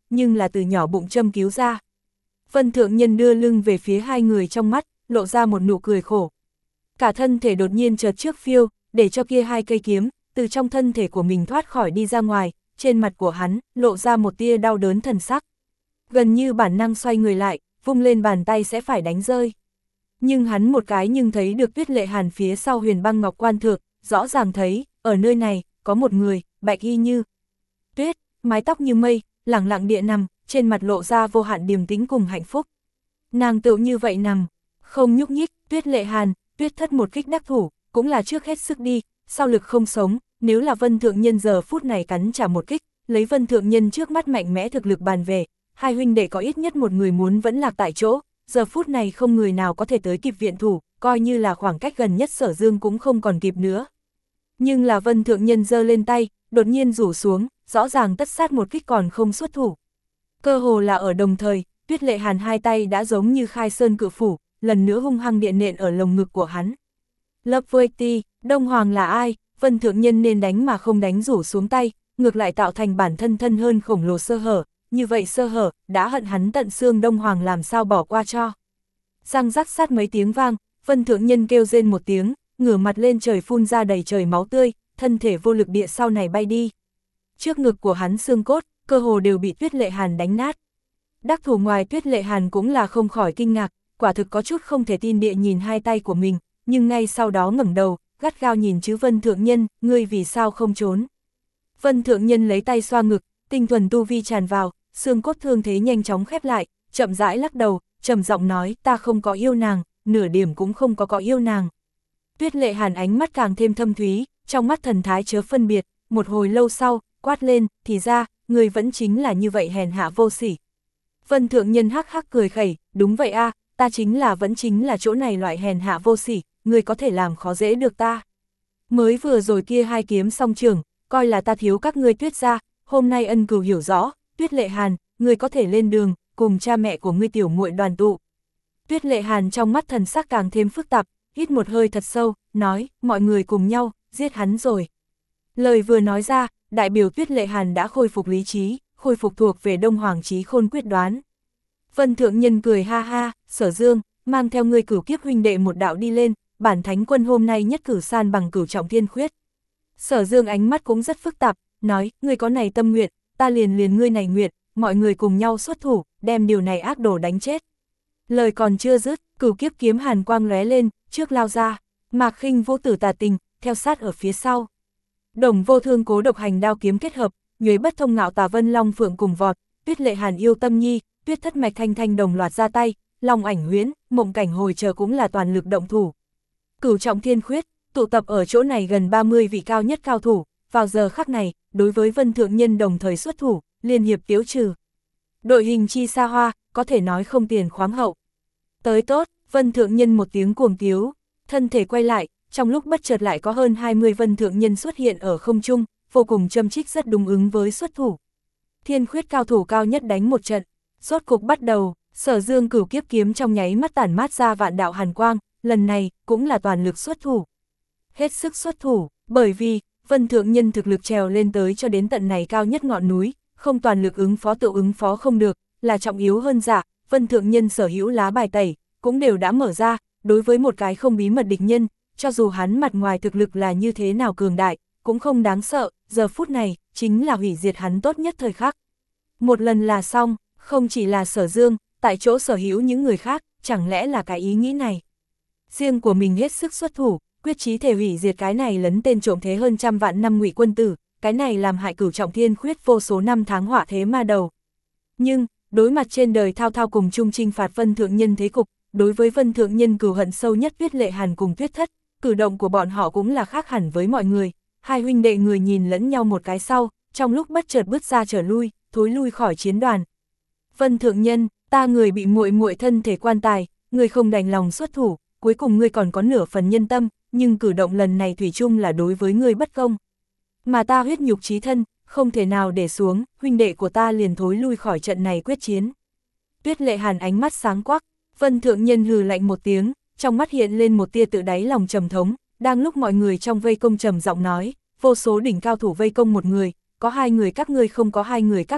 nhưng là từ nhỏ bụng châm cứu ra. Vân Thượng Nhân đưa lưng về phía hai người trong mắt, lộ ra một nụ cười khổ. Cả thân thể đột nhiên chợt trước phiêu, để cho kia hai cây kiếm, từ trong thân thể của mình thoát khỏi đi ra ngoài, trên mặt của hắn, lộ ra một tia đau đớn thần sắc. Gần như bản năng xoay người lại, vung lên bàn tay sẽ phải đánh rơi. Nhưng hắn một cái nhưng thấy được Tuyết Lệ Hàn phía sau Huyền Băng Ngọc Quan Thượng, rõ ràng thấy, ở nơi này, có một người, bạch y như tuyết, mái tóc như mây, lẳng lặng địa nằm, trên mặt lộ ra vô hạn điềm tĩnh cùng hạnh phúc. Nàng tựu như vậy nằm, không nhúc nhích. Tuyết Lệ Hàn, Tuyết Thất một kích đắc thủ, cũng là trước hết sức đi, sau lực không sống, nếu là Vân Thượng Nhân giờ phút này cắn trả một kích, lấy Vân Thượng Nhân trước mắt mạnh mẽ thực lực bàn về, hai huynh đệ có ít nhất một người muốn vẫn lạc tại chỗ, giờ phút này không người nào có thể tới kịp viện thủ, coi như là khoảng cách gần nhất Sở Dương cũng không còn kịp nữa. Nhưng là Vân Thượng Nhân giơ lên tay, đột nhiên rủ xuống, rõ ràng tất sát một kích còn không xuất thủ. Cơ hồ là ở đồng thời, Tuyết Lệ Hàn hai tay đã giống như khai sơn cự phủ, lần nữa hung hăng điện nện ở lồng ngực của hắn. Lấp vơi ti, Đông Hoàng là ai, Vân Thượng Nhân nên đánh mà không đánh rủ xuống tay, ngược lại tạo thành bản thân thân hơn khổng lồ sơ hở, như vậy sơ hở, đã hận hắn tận xương Đông Hoàng làm sao bỏ qua cho. Răng rắc sát mấy tiếng vang, Vân Thượng Nhân kêu rên một tiếng, ngửa mặt lên trời phun ra đầy trời máu tươi, thân thể vô lực địa sau này bay đi. Trước ngực của hắn xương cốt, cơ hồ đều bị Tuyết Lệ Hàn đánh nát. Đắc thủ ngoài Tuyết Lệ Hàn cũng là không khỏi kinh ngạc, quả thực có chút không thể tin địa nhìn hai tay của mình, nhưng ngay sau đó ngẩng đầu, gắt gao nhìn chứ Vân Thượng Nhân, ngươi vì sao không trốn. Vân Thượng Nhân lấy tay xoa ngực, tinh thuần tu vi tràn vào, xương cốt thương thế nhanh chóng khép lại, chậm rãi lắc đầu, trầm giọng nói, ta không có yêu nàng, nửa điểm cũng không có có yêu nàng. Tuyết Lệ Hàn ánh mắt càng thêm thâm thúy, trong mắt thần thái chớ phân biệt, một hồi lâu sau, quát lên, thì ra, người vẫn chính là như vậy hèn hạ vô sỉ. Vân Thượng Nhân hắc hắc cười khẩy, đúng vậy a, ta chính là vẫn chính là chỗ này loại hèn hạ vô sỉ, người có thể làm khó dễ được ta. Mới vừa rồi kia hai kiếm song trường, coi là ta thiếu các ngươi Tuyết gia, hôm nay ân cừu hiểu rõ, Tuyết Lệ Hàn, người có thể lên đường, cùng cha mẹ của ngươi tiểu muội đoàn tụ. Tuyết Lệ Hàn trong mắt thần sắc càng thêm phức tạp, hít một hơi thật sâu, nói, mọi người cùng nhau, giết hắn rồi. Lời vừa nói ra, đại biểu Tuyết Lệ Hàn đã khôi phục lý trí, khôi phục thuộc về Đông Hoàng Chí Khôn quyết đoán. Vân Thượng Nhân cười ha ha, Sở Dương, mang theo ngươi cửu kiếp huynh đệ một đạo đi lên, bản thánh quân hôm nay nhất cử san bằng cửu trọng thiên khuyết. Sở Dương ánh mắt cũng rất phức tạp, nói, ngươi có này tâm nguyện, ta liền liền ngươi này nguyện, mọi người cùng nhau xuất thủ, đem điều này ác đồ đánh chết. Lời còn chưa dứt, cửu kiếp kiếm hàn quang lóe lên, trước lao ra, Mạc Khinh Vũ Tử Tà Tình, theo sát ở phía sau. Đồng Vô Thương Cố Độc Hành đao kiếm kết hợp, nhuế bất thông ngạo Tà Vân Long Phượng cùng vọt, Tuyết Lệ Hàn yêu tâm nhi, Tuyết Thất Mạch Thanh Thanh đồng loạt ra tay, Long Ảnh Huyễn, Mộng Cảnh Hồi chờ cũng là toàn lực động thủ. Cửu trọng thiên khuyết, tụ tập ở chỗ này gần ba mươi vị cao nhất cao thủ, vào giờ khắc này, đối với Vân Thượng Nhân đồng thời xuất thủ, liên hiệp tiêu trừ. Đội hình chi xa hoa, có thể nói không tiền khoáng hậu. Tới tốt, Vân Thượng Nhân một tiếng cuồng tiếu, thân thể quay lại, trong lúc bất chợt lại có hơn hai mươi Vân Thượng Nhân xuất hiện ở không trung, vô cùng châm trích rất đúng ứng với xuất thủ. Thiên khuyết cao thủ cao nhất đánh một trận, rốt cục bắt đầu, Sở Dương cửu kiếp kiếm trong nháy mắt tản mát ra vạn đạo hàn quang, lần này cũng là toàn lực xuất thủ. Hết sức xuất thủ, bởi vì Vân Thượng Nhân thực lực trèo lên tới cho đến tận này cao nhất ngọn núi, không toàn lực ứng phó tự ứng phó không được, là trọng yếu hơn giả, Vân Thượng Nhân sở hữu lá bài tẩy, cũng đều đã mở ra, đối với một cái không bí mật địch nhân, cho dù hắn mặt ngoài thực lực là như thế nào cường đại, cũng không đáng sợ, giờ phút này, chính là hủy diệt hắn tốt nhất thời khắc. Một lần là xong, không chỉ là Sở Dương, tại chỗ sở hữu những người khác, chẳng lẽ là cái ý nghĩ này. Riêng của mình hết sức xuất thủ, quyết chí thể hủy diệt cái này lấn tên trộm thế hơn trăm vạn năm Ngụy quân tử, cái này làm hại cửu trọng thiên khuyết vô số năm tháng họa thế ma đầu. Nhưng, đối mặt trên đời thao thao cùng chung chinh phạt Vân Thượng Nhân thế cục, đối với Vân Thượng Nhân cừu hận sâu nhất Tuyết Lệ Hàn cùng Tuyết Thất, cử động của bọn họ cũng là khác hẳn với mọi người. Hai huynh đệ người nhìn lẫn nhau một cái sau, trong lúc bất chợt bước ra trở lui, thối lui khỏi chiến đoàn. Vân Thượng Nhân, ta người bị muội muội thân thể quan tài, người không đành lòng xuất thủ, cuối cùng ngươi còn có nửa phần nhân tâm, nhưng cử động lần này thủy chung là đối với ngươi bất công. Mà ta huyết nhục chí thân, không thể nào để xuống, huynh đệ của ta liền thối lui khỏi trận này quyết chiến. Tuyết Lệ Hàn ánh mắt sáng quắc, Vân Thượng Nhân hừ lạnh một tiếng, trong mắt hiện lên một tia tự đáy lòng trầm thống, đang lúc mọi người trong vây công trầm giọng nói, vô số đỉnh cao thủ vây công một người, có hai người các ngươi không có hai người các ngươi,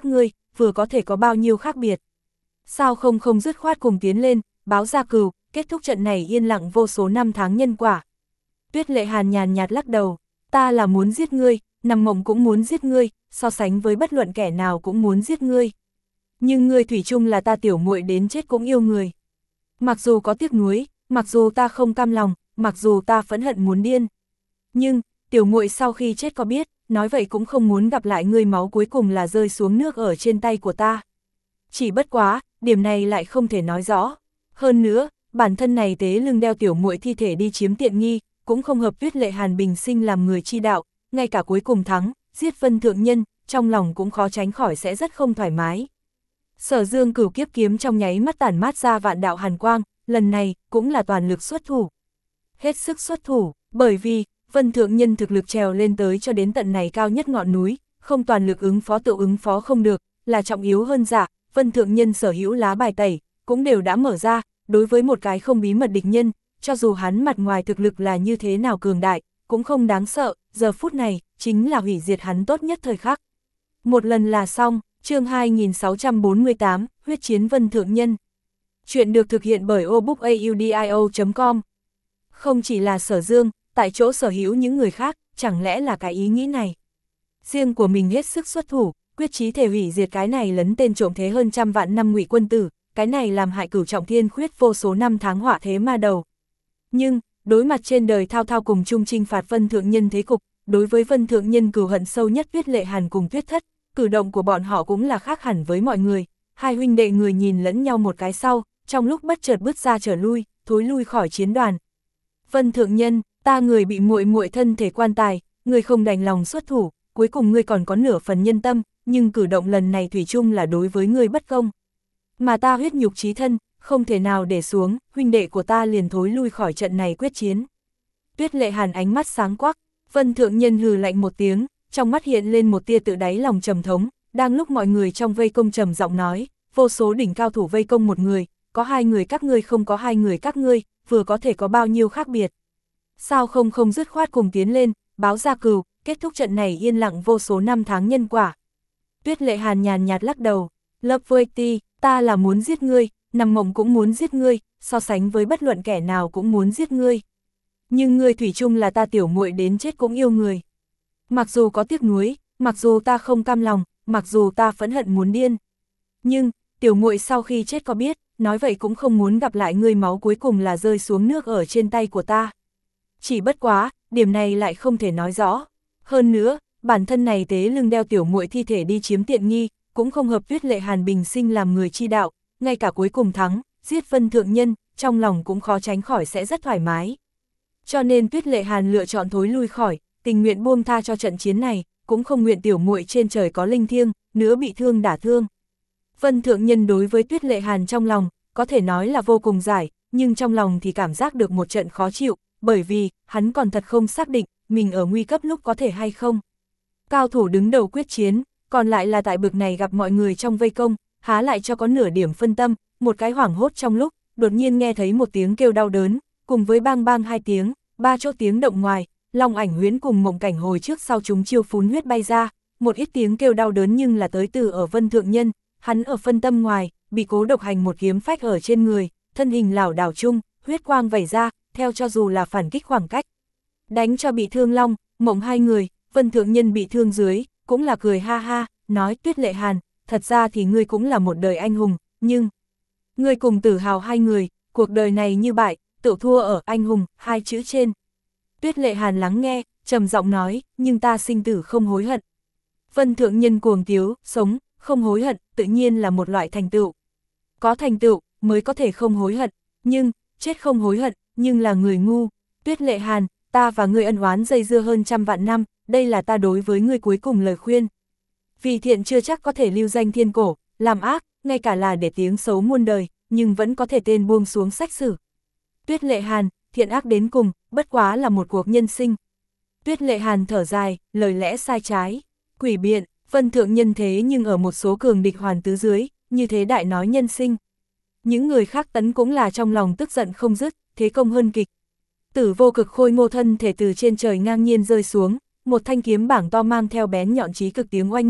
vừa có thể có bao nhiêu khác biệt. Sao không không dứt khoát cùng tiến lên, báo ra cừu, kết thúc trận này yên lặng vô số năm tháng nhân quả. Tuyết Lệ Hàn nhàn nhạt lắc đầu, ta là muốn giết ngươi, nằm mộng cũng muốn giết ngươi, so sánh với bất luận kẻ nào cũng muốn giết ngươi. Nhưng ngươi thủy chung là ta tiểu muội đến chết cũng yêu người. Mặc dù có tiếc nuối, mặc dù ta không cam lòng, mặc dù ta phẫn hận muốn điên. Nhưng, tiểu muội sau khi chết có biết, nói vậy cũng không muốn gặp lại ngươi, máu cuối cùng là rơi xuống nước ở trên tay của ta. Chỉ bất quá, điểm này lại không thể nói rõ. Hơn nữa, bản thân này tế lưng đeo tiểu muội thi thể đi chiếm tiện nghi, cũng không hợp Tuyết Lệ Hàn bình sinh làm người chi đạo, ngay cả cuối cùng thắng, giết Vân Thượng Nhân, trong lòng cũng khó tránh khỏi sẽ rất không thoải mái. Sở Dương Cửu kiếp kiếm trong nháy mắt tản mát ra vạn đạo hàn quang, lần này cũng là toàn lực xuất thủ. Hết sức xuất thủ, bởi vì Vân Thượng Nhân thực lực trèo lên tới cho đến tận này cao nhất ngọn núi, không toàn lực ứng phó tự ứng phó không được, là trọng yếu hơn giả, Vân Thượng Nhân sở hữu lá bài tẩy, cũng đều đã mở ra, đối với một cái không bí mật địch nhân, cho dù hắn mặt ngoài thực lực là như thế nào cường đại, cũng không đáng sợ, giờ phút này, chính là hủy diệt hắn tốt nhất thời khắc. Một lần là xong, chương hai nghìn sáu trăm bốn mươi tám, huyết chiến Vân Thượng Nhân. Chuyện được thực hiện bởi obookaudio chấm com. Không chỉ là Sở Dương, tại chỗ sở hữu những người khác, chẳng lẽ là cái ý nghĩ này. Riêng của mình hết sức xuất thủ, quyết chí thể hủy diệt cái này lấn tên trộm thế hơn trăm vạn năm Ngụy quân tử, cái này làm hại Cửu Trọng Thiên Khuyết vô số năm tháng họa thế ma đầu. Nhưng, đối mặt trên đời thao thao cùng chung trinh phạt Vân Thượng Nhân thế cục, đối với Vân Thượng Nhân cừu hận sâu nhất Tuyết Lệ Hàn cùng Tuyết Thất, cử động của bọn họ cũng là khác hẳn với mọi người. Hai huynh đệ người nhìn lẫn nhau một cái sau, trong lúc bất chợt bước ra trở lui, thối lui khỏi chiến đoàn. Vân Thượng Nhân, ta người bị muội muội thân thể quan tài, người không đành lòng xuất thủ, cuối cùng ngươi còn có nửa phần nhân tâm, nhưng cử động lần này thủy chung là đối với ngươi bất công. Mà ta huyết nhục chí thân, không thể nào để xuống, huynh đệ của ta liền thối lui khỏi trận này quyết chiến. Tuyết Lệ Hàn ánh mắt sáng quắc, Vân Thượng Nhân hừ lạnh một tiếng, trong mắt hiện lên một tia tự đáy lòng trầm thống, đang lúc mọi người trong vây công trầm giọng nói, vô số đỉnh cao thủ vây công một người, có hai người các ngươi không có hai người các ngươi, vừa có thể có bao nhiêu khác biệt. Sao không không dứt khoát cùng tiến lên, báo ra cừu, kết thúc trận này yên lặng vô số năm tháng nhân quả. Tuyết Lệ Hàn nhàn nhạt lắc đầu, Loveweighty, ta là muốn giết ngươi, nằm mộng cũng muốn giết ngươi, so sánh với bất luận kẻ nào cũng muốn giết ngươi. Nhưng ngươi thủy chung là ta tiểu muội đến chết cũng yêu người. Mặc dù có tiếc nuối, mặc dù ta không cam lòng, mặc dù ta phẫn hận muốn điên. Nhưng, tiểu muội sau khi chết có biết, nói vậy cũng không muốn gặp lại ngươi, máu cuối cùng là rơi xuống nước ở trên tay của ta. Chỉ bất quá, điểm này lại không thể nói rõ. Hơn nữa, bản thân này tế lưng đeo tiểu muội thi thể đi chiếm tiện nghi, cũng không hợp Tuyết Lệ Hàn bình sinh làm người chi đạo, ngay cả cuối cùng thắng, giết Vân Thượng Nhân, trong lòng cũng khó tránh khỏi sẽ rất thoải mái. Cho nên Tuyết Lệ Hàn lựa chọn thối lui khỏi, tình nguyện buông tha cho trận chiến này, cũng không nguyện tiểu muội trên trời có linh thiêng, nữa bị thương đả thương. Vân Thượng Nhân đối với Tuyết Lệ Hàn trong lòng, có thể nói là vô cùng giải, nhưng trong lòng thì cảm giác được một trận khó chịu, bởi vì, hắn còn thật không xác định, mình ở nguy cấp lúc có thể hay không. Cao thủ đứng đầu quyết chiến, còn lại là tại bực này gặp mọi người trong vây công, há lại cho có nửa điểm phân tâm, một cái hoảng hốt trong lúc, đột nhiên nghe thấy một tiếng kêu đau đớn, cùng với bang bang hai tiếng, ba chỗ tiếng động ngoài, Long Ảnh Huyễn cùng Mộng Cảnh hồi trước sau chúng chiêu phún huyết bay ra, một ít tiếng kêu đau đớn nhưng là tới từ ở Vân Thượng Nhân, hắn ở phân tâm ngoài, bị Cố Độc Hành một kiếm phách ở trên người, thân hình lảo đảo chung, huyết quang vẩy ra, theo cho dù là phản kích khoảng cách. Đánh cho bị thương Long, Mộng hai người, Vân Thượng Nhân bị thương dưới, cũng là cười ha ha, nói Tuyết Lệ Hàn, thật ra thì ngươi cũng là một đời anh hùng, nhưng ngươi cùng Tử Hào hai người, cuộc đời này như bại, tự thua ở anh hùng, hai chữ trên. Tuyết Lệ Hàn lắng nghe, trầm giọng nói, nhưng ta sinh tử không hối hận. Vân Thượng Nhân cuồng tiếu, sống, không hối hận, tự nhiên là một loại thành tựu. Có thành tựu, mới có thể không hối hận, nhưng, chết không hối hận, nhưng là người ngu. Tuyết Lệ Hàn, ta và ngươi ân oán dây dưa hơn trăm vạn năm, đây là ta đối với ngươi cuối cùng lời khuyên. Vì thiện chưa chắc có thể lưu danh thiên cổ, làm ác, ngay cả là để tiếng xấu muôn đời, nhưng vẫn có thể tên buông xuống sách sử. Tuyết Lệ Hàn, thiện ác đến cùng, bất quá là một cuộc nhân sinh. Tuyết Lệ Hàn thở dài, lời lẽ sai trái, quỷ biện, Vân Thượng Nhân thế nhưng ở một số cường địch hoàn tứ dưới, như thế đại nói nhân sinh. Những người khác tấn cũng là trong lòng tức giận không dứt, thế công hơn kịch. Tử Vô Cực khôi ngô thân thể từ trên trời ngang nhiên rơi xuống, một thanh kiếm bảng to mang theo bén nhọn chí cực tiếng oanh minh,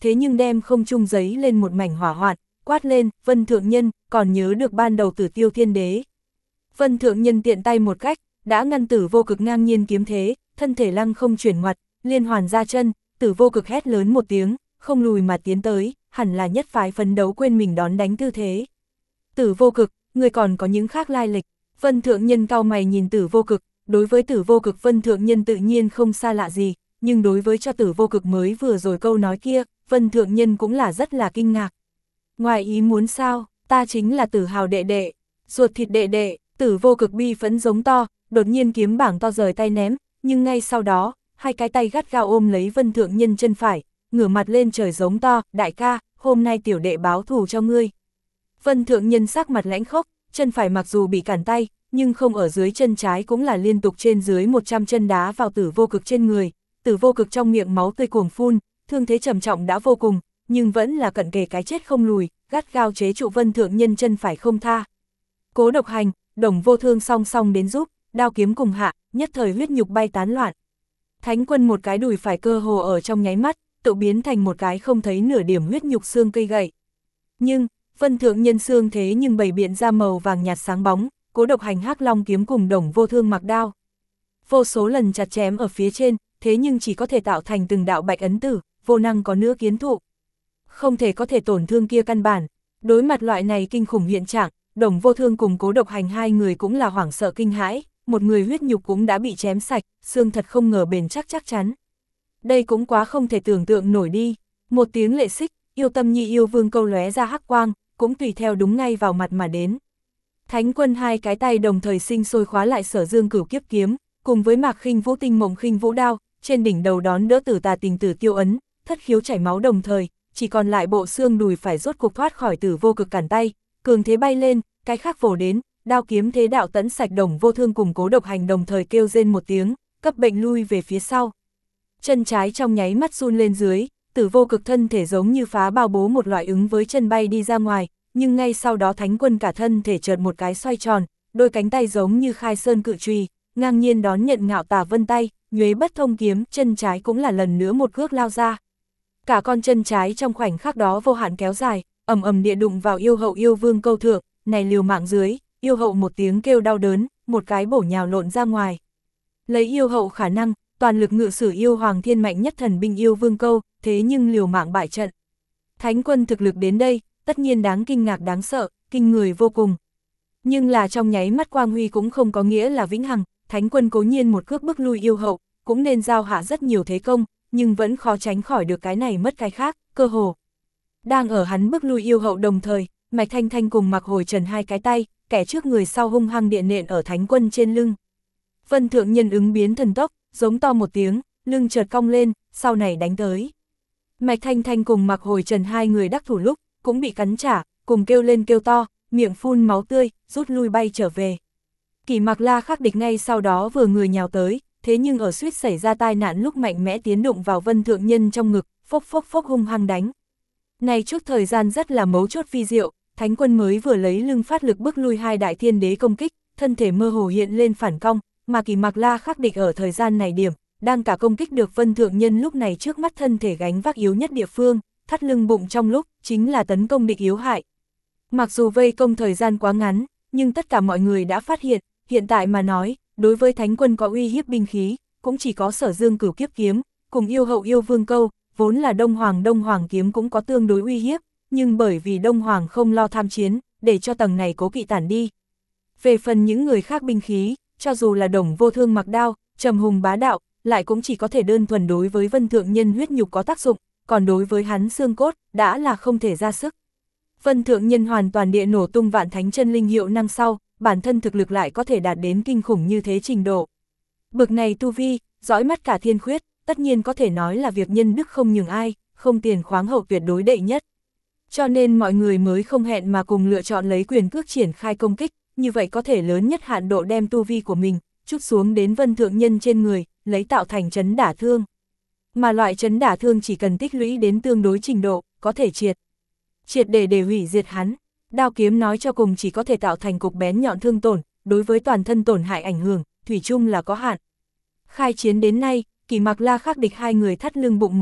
thế nhưng đem không trung giấy lên một mảnh hỏa hoạn, quát lên, Vân Thượng Nhân, còn nhớ được ban đầu Tử Tiêu Thiên Đế. Vân Thượng Nhân tiện tay một cách, đã ngăn Tử Vô Cực ngang nhiên kiếm thế, thân thể lăng không chuyển ngoặt, liên hoàn ra chân, Tử Vô Cực hét lớn một tiếng, không lùi mà tiến tới, hẳn là nhất phái phấn đấu quên mình đón đánh tư thế. Tử Vô Cực, người còn có những khác lai lịch. Vân Thượng Nhân cau mày nhìn Tử Vô Cực, đối với Tử Vô Cực Vân Thượng Nhân tự nhiên không xa lạ gì, nhưng đối với cho Tử Vô Cực mới vừa rồi câu nói kia, Vân Thượng Nhân cũng là rất là kinh ngạc. Ngoài ý muốn sao, ta chính là Tử Hào đệ đệ, ruột thịt đệ đệ. Tử Vô Cực bi phẫn giống to, đột nhiên kiếm bảng to rời tay ném, nhưng ngay sau đó, hai cái tay gắt gao ôm lấy Vân Thượng Nhân chân phải, ngửa mặt lên trời giống to, đại ca, hôm nay tiểu đệ báo thù cho ngươi. Vân Thượng Nhân sắc mặt lãnh khốc, chân phải mặc dù bị cản tay, nhưng không ở dưới chân trái cũng là liên tục trên dưới một trăm chân đá vào Tử Vô Cực trên người, Tử Vô Cực trong miệng máu tươi cuồng phun, thương thế trầm trọng đã vô cùng, nhưng vẫn là cận kề cái chết không lùi, gắt gao chế trụ Vân Thượng Nhân chân phải không tha. Cố Độc Hành, Đồng Vô Thương song song đến giúp, đao kiếm cùng hạ, nhất thời huyết nhục bay tán loạn. Thánh Quân một cái đùi phải cơ hồ ở trong nháy mắt, tự biến thành một cái không thấy nửa điểm huyết nhục xương cây gậy. Nhưng, Vân Thượng Nhân xương thế nhưng bày biện ra màu vàng nhạt sáng bóng, Cố Độc Hành hắc long kiếm cùng Đồng Vô Thương mặc đao. Vô số lần chặt chém ở phía trên, thế nhưng chỉ có thể tạo thành từng đạo bạch ấn tử, vô năng có nữa kiến thụ. Không thể có thể tổn thương kia căn bản. Đối mặt loại này kinh khủng hiện trạng, Đồng Vô Thương cùng Cố Độc Hành hai người cũng là hoảng sợ kinh hãi, một người huyết nhục cũng đã bị chém sạch, xương thật không ngờ bền chắc chắc chắn. Đây cũng quá không thể tưởng tượng nổi đi. Một tiếng lệ xích, Yêu Tâm Nhi yêu vương câu lóe ra hắc quang, cũng tùy theo đúng ngay vào mặt mà đến. Thánh Quân hai cái tay đồng thời sinh sôi khóa lại Sở Dương Cửu Kiếp kiếm, cùng với Mạc Khinh Vũ Tinh Mộng Khinh Vũ đao, trên đỉnh đầu đón đỡ Tử Tà Tình Tử Tiêu ấn, thất khiếu chảy máu đồng thời, chỉ còn lại bộ xương đùi phải rốt cục thoát khỏi Tử Vô Cực cản tay, cường thế bay lên, cái khác vồ đến, đao kiếm thế đạo tẫn sạch. Đồng Vô Thương cùng Cố Độc Hành đồng thời kêu rên một tiếng, cấp bệnh lui về phía sau. Chân trái trong nháy mắt run lên dưới, Tử Vô Cực thân thể giống như phá bao bố một loại ứng với chân bay đi ra ngoài, nhưng ngay sau đó Thánh Quân cả thân thể chợt một cái xoay tròn, đôi cánh tay giống như khai sơn cự chùy, ngang nhiên đón nhận Ngạo Tà Vân tay, nhuế bất thông kiếm, chân trái cũng là lần nữa một cước lao ra. Cả con chân trái trong khoảnh khắc đó vô hạn kéo dài, ầm ầm địa đụng vào yêu hậu yêu vương câu thượng, này liều mạng dưới, yêu hậu một tiếng kêu đau đớn, một cái bổ nhào lộn ra ngoài. Lấy yêu hậu khả năng, toàn lực ngự sử yêu hoàng thiên mạnh nhất thần binh yêu vương câu, thế nhưng liều mạng bại trận. Thánh Quân thực lực đến đây, tất nhiên đáng kinh ngạc đáng sợ, kinh người vô cùng. Nhưng là trong nháy mắt quang huy cũng không có nghĩa là vĩnh hằng, Thánh Quân cố nhiên một cước bức lui yêu hậu, cũng nên giao hạ rất nhiều thế công, nhưng vẫn khó tránh khỏi được cái này mất cái khác, cơ hồ. Đang ở hắn bức lui yêu hậu đồng thời, Mạch Thanh Thanh cùng Mạc Hồi Trần hai cái tay, kẻ trước người sau hung hăng điện nện ở Thánh Quân trên lưng. Vân Thượng Nhân ứng biến thần tốc, giống to một tiếng, lưng chợt cong lên, sau này đánh tới. Mạch Thanh Thanh cùng Mạc Hồi Trần hai người đắc thủ lúc, cũng bị cắn trả, cùng kêu lên kêu to, miệng phun máu tươi, rút lui bay trở về. Kỷ Mạc La khắc địch ngay sau đó vừa người nhào tới, thế nhưng ở suýt xảy ra tai nạn lúc mạnh mẽ tiến đụng vào Vân Thượng Nhân trong ngực, phốc phốc phốc hung hăng đánh. Này chút thời gian rất là mấu chốt vi diệu, Thánh Quân mới vừa lấy lưng phát lực bức lui hai đại thiên đế công kích, thân thể mơ hồ hiện lên phản công, mà Kỷ Mạc La khắc địch ở thời gian này điểm, đang cả công kích được Vân Thượng Nhân lúc này trước mắt thân thể gánh vác yếu nhất địa phương, thắt lưng bụng trong lúc, chính là tấn công địch yếu hại. Mặc dù vây công thời gian quá ngắn, nhưng tất cả mọi người đã phát hiện, hiện tại mà nói, đối với Thánh Quân có uy hiếp binh khí, cũng chỉ có Sở Dương Cửu Kiếp kiếm, cùng yêu hậu yêu vương câu, vốn là Đông Hoàng Đông Hoàng kiếm cũng có tương đối uy hiếp, nhưng bởi vì Đông Hoàng không lo tham chiến, để cho tầng này cố kỵ tản đi. Về phần những người khác binh khí, cho dù là Đồng Vô Thương mặc đao, trầm hùng bá đạo, lại cũng chỉ có thể đơn thuần đối với Vân Thượng Nhân huyết nhục có tác dụng, còn đối với hắn xương cốt, đã là không thể ra sức. Vân Thượng Nhân hoàn toàn địa nổ tung vạn thánh chân linh hiệu năng sau, bản thân thực lực lại có thể đạt đến kinh khủng như thế trình độ. Bực này tu vi, dõi mắt cả thiên khuyết, tất nhiên có thể nói là việc nhân đức không nhường ai, không tiền khoáng hậu tuyệt đối đệ nhất. Cho nên mọi người mới không hẹn mà cùng lựa chọn lấy quyền cước triển khai công kích, như vậy có thể lớn nhất hạn độ đem tu vi của mình, chút xuống đến Vân Thượng Nhân trên người, lấy tạo thành chấn đả thương. Mà loại chấn đả thương chỉ cần tích lũy đến tương đối trình độ, có thể triệt. Triệt để để hủy diệt hắn, đao kiếm nói cho cùng chỉ có thể tạo thành cục bén nhọn thương tổn, đối với toàn thân tổn hại ảnh hưởng, thủy chung là có hạn. Khai chiến đến nay, Kỷ Mạc La khắc địch hai người thắt lưng bụng một kích,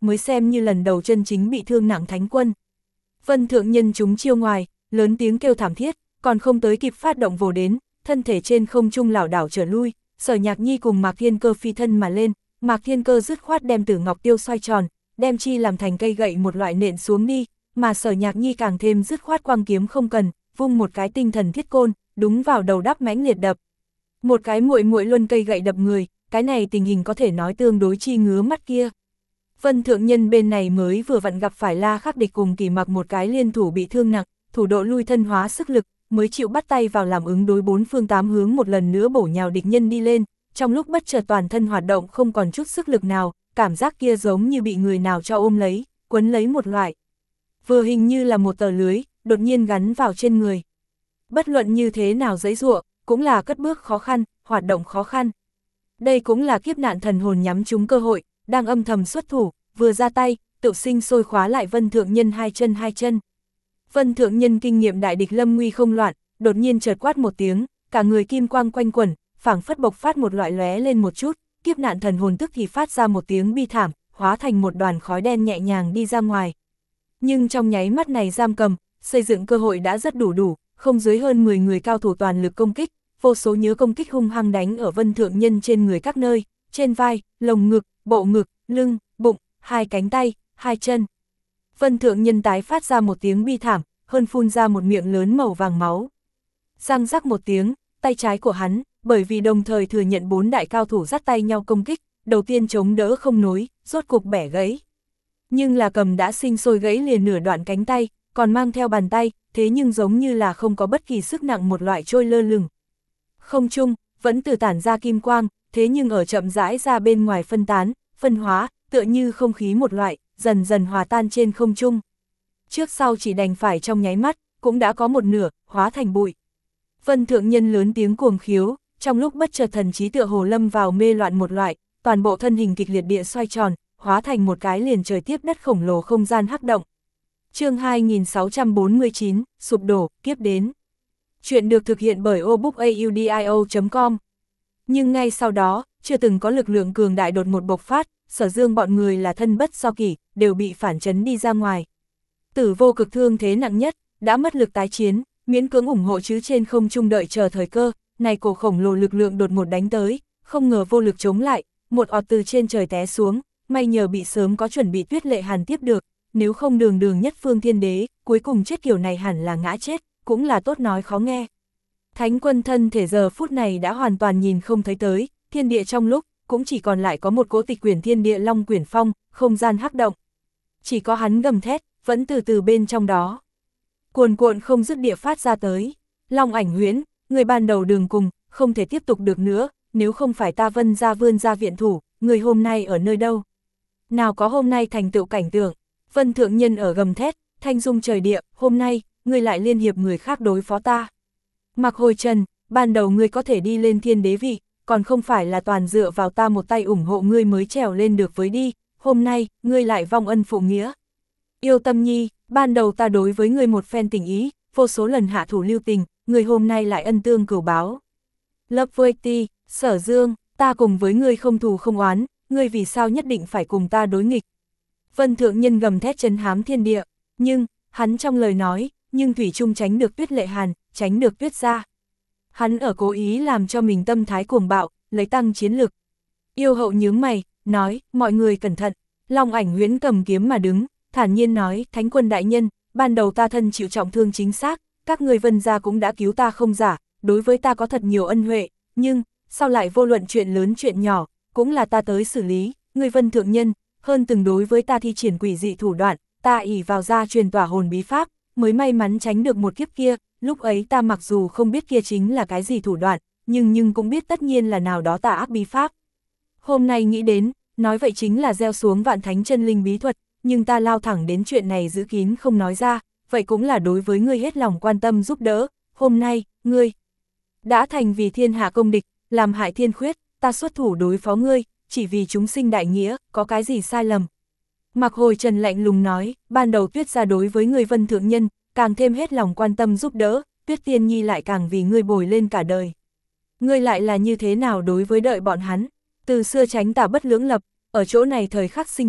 mới xem như lần đầu chân chính bị thương nặng thánh quân. Vân Thượng Nhân chúng chiêu ngoài, lớn tiếng kêu thảm thiết, còn không tới kịp phát động vồ đến, thân thể trên không trung lảo đảo trở lui, Sở Nhạc Nhi cùng Mạc Thiên Cơ phi thân mà lên, Mạc Thiên Cơ dứt khoát đem Tử Ngọc Tiêu xoay tròn, đem chi làm thành cây gậy một loại nện xuống đi, mà Sở Nhạc Nhi càng thêm dứt khoát quang kiếm không cần, vung một cái tinh thần thiết côn, đúng vào đầu đắp mãnh liệt đập. Một cái muội muội luân cây gậy đập người, cái này tình hình có thể nói tương đối chi ngứa mắt kia. Vân Thượng Nhân bên này mới vừa vặn gặp phải La Khắc Địch cùng Kỳ Mặc một cái liên thủ bị thương nặng, thủ độ lui thân hóa sức lực, mới chịu bắt tay vào làm ứng đối bốn phương tám hướng một lần nữa bổ nhào địch nhân đi lên, trong lúc bất chợt toàn thân hoạt động không còn chút sức lực nào, cảm giác kia giống như bị người nào cho ôm lấy, quấn lấy một loại. Vừa hình như là một tờ lưới, đột nhiên gắn vào trên người. Bất luận như thế nào giãy giụa, cũng là cất bước khó khăn, hoạt động khó khăn. Đây cũng là kiếp nạn thần hồn nhắm trúng cơ hội, đang âm thầm xuất thủ, vừa ra tay, tự sinh sôi khóa lại Vân Thượng Nhân hai chân hai chân. Vân Thượng Nhân kinh nghiệm đại địch lâm nguy không loạn, đột nhiên chợt quát một tiếng, cả người kim quang quanh quẩn, phảng phất bộc phát một loại lóe lên một chút, kiếp nạn thần hồn tức thì phát ra một tiếng bi thảm, hóa thành một đoàn khói đen nhẹ nhàng đi ra ngoài. Nhưng trong nháy mắt này giam cầm, xây dựng cơ hội đã rất đủ đủ, không dưới hơn mười người cao thủ toàn lực công kích, vô số nhớ công kích hung hăng đánh ở Vân Thượng Nhân trên người các nơi, trên vai, lồng ngực, bộ ngực, lưng, bụng, hai cánh tay, hai chân. Vân Thượng Nhân tái phát ra một tiếng bi thảm, hơn phun ra một miệng lớn màu vàng máu. Răng rắc một tiếng, tay trái của hắn, bởi vì đồng thời thừa nhận bốn đại cao thủ dắt tay nhau công kích, đầu tiên chống đỡ không nối, rốt cục bẻ gãy. Nhưng là cầm đã sinh sôi gãy liền nửa đoạn cánh tay, còn mang theo bàn tay, thế nhưng giống như là không có bất kỳ sức nặng một loại trôi lơ lửng. Không trung, vẫn từ tản ra kim quang, thế nhưng ở chậm rãi ra bên ngoài phân tán, phân hóa, tựa như không khí một loại, dần dần hòa tan trên không trung. Trước sau chỉ đành phải trong nháy mắt, cũng đã có một nửa, hóa thành bụi. Vân Thượng Nhân lớn tiếng cuồng khiếu, trong lúc bất chợt thần trí tựa hồ lâm vào mê loạn một loại, toàn bộ thân hình kịch liệt địa xoay tròn, hóa thành một cái liền trời tiếp đất khổng lồ không gian hắc động. Chương hai nghìn sáu trăm bốn mươi chín, sụp đổ, kiếp đến. Chuyện được thực hiện bởi obookaudio chấm com. Nhưng ngay sau đó, chưa từng có lực lượng cường đại đột một bộc phát, Sở Dương bọn người là thân bất do kỷ, đều bị phản chấn đi ra ngoài. Tử Vô Cực thương thế nặng nhất, đã mất lực tái chiến, miễn cưỡng ủng hộ chứ trên không trung đợi chờ thời cơ, này cổ khổng lồ lực lượng đột một đánh tới, không ngờ vô lực chống lại, một ọt từ trên trời té xuống, may nhờ bị sớm có chuẩn bị Tuyết Lệ Hàn tiếp được, nếu không đường đường nhất phương thiên đế, cuối cùng chết kiểu này hẳn là ngã chết, cũng là tốt nói khó nghe. Thánh quân thân thể giờ phút này đã hoàn toàn nhìn không thấy tới, thiên địa trong lúc, cũng chỉ còn lại có một cỗ tịch quyển thiên địa long quyển phong, không gian hắc động. Chỉ có hắn gầm thét, vẫn từ từ bên trong đó. Cuồn cuộn không dứt địa phát ra tới. Long Ảnh Huyễn, người ban đầu đường cùng, không thể tiếp tục được nữa, nếu không phải ta Vân gia vươn ra viện thủ, người hôm nay ở nơi đâu? Nào có hôm nay thành tựu cảnh tượng, Vân Thượng Nhân ở gầm thét, thanh dung trời địa, hôm nay, ngươi lại liên hiệp người khác đối phó ta. Mặc Hồi Trần, ban đầu ngươi có thể đi lên thiên đế vị, còn không phải là toàn dựa vào ta một tay ủng hộ ngươi mới trèo lên được với đi, hôm nay, ngươi lại vong ân phụ nghĩa. Yêu Tâm Nhi, ban đầu ta đối với ngươi một phen tình ý, vô số lần hạ thủ lưu tình, ngươi hôm nay lại ân tương cửu báo. Love Voity, Sở Dương, ta cùng với ngươi không thù không oán, ngươi vì sao nhất định phải cùng ta đối nghịch. Vân Thượng Nhân gầm thét trấn hám thiên địa, nhưng, hắn trong lời nói, nhưng thủy chung tránh được Tuyết Lệ Hàn, tránh được Tuyết gia. Hắn ở cố ý làm cho mình tâm thái cuồng bạo, lấy tăng chiến lực. Yêu Hậu nhướng mày, nói, mọi người cẩn thận. Long Ảnh Huyễn cầm kiếm mà đứng, thản nhiên nói, Thánh quân đại nhân, ban đầu ta thân chịu trọng thương chính xác, các người Vân gia cũng đã cứu ta không giả, đối với ta có thật nhiều ân huệ, nhưng, sau lại vô luận chuyện lớn chuyện nhỏ, cũng là ta tới xử lý, người Vân thượng nhân, hơn từng đối với ta thi triển quỷ dị thủ đoạn, ta ỷ vào gia truyền tỏa hồn bí pháp, mới may mắn tránh được một kiếp kia, lúc ấy ta mặc dù không biết kia chính là cái gì thủ đoạn, nhưng nhưng cũng biết tất nhiên là nào đó tà ác bí pháp. Hôm nay nghĩ đến, nói vậy chính là gieo xuống vạn thánh chân linh bí thuật, nhưng ta lao thẳng đến chuyện này giữ kín không nói ra, vậy cũng là đối với ngươi hết lòng quan tâm giúp đỡ, hôm nay, ngươi đã thành vì thiên hạ công địch, làm hại thiên khuyết, ta xuất thủ đối phó ngươi, chỉ vì chúng sinh đại nghĩa, có cái gì sai lầm. Mặc Hồi Trần lạnh lùng nói, ban đầu Tuyết gia đối với ngươi Vân thượng nhân, càng thêm hết lòng quan tâm giúp đỡ, Tuyết Tiên Nhi lại càng vì ngươi bồi lên cả đời. Ngươi lại là như thế nào đối với đợi bọn hắn, từ xưa tránh tà bất lưỡng lập, ở chỗ này thời khắc sinh tử,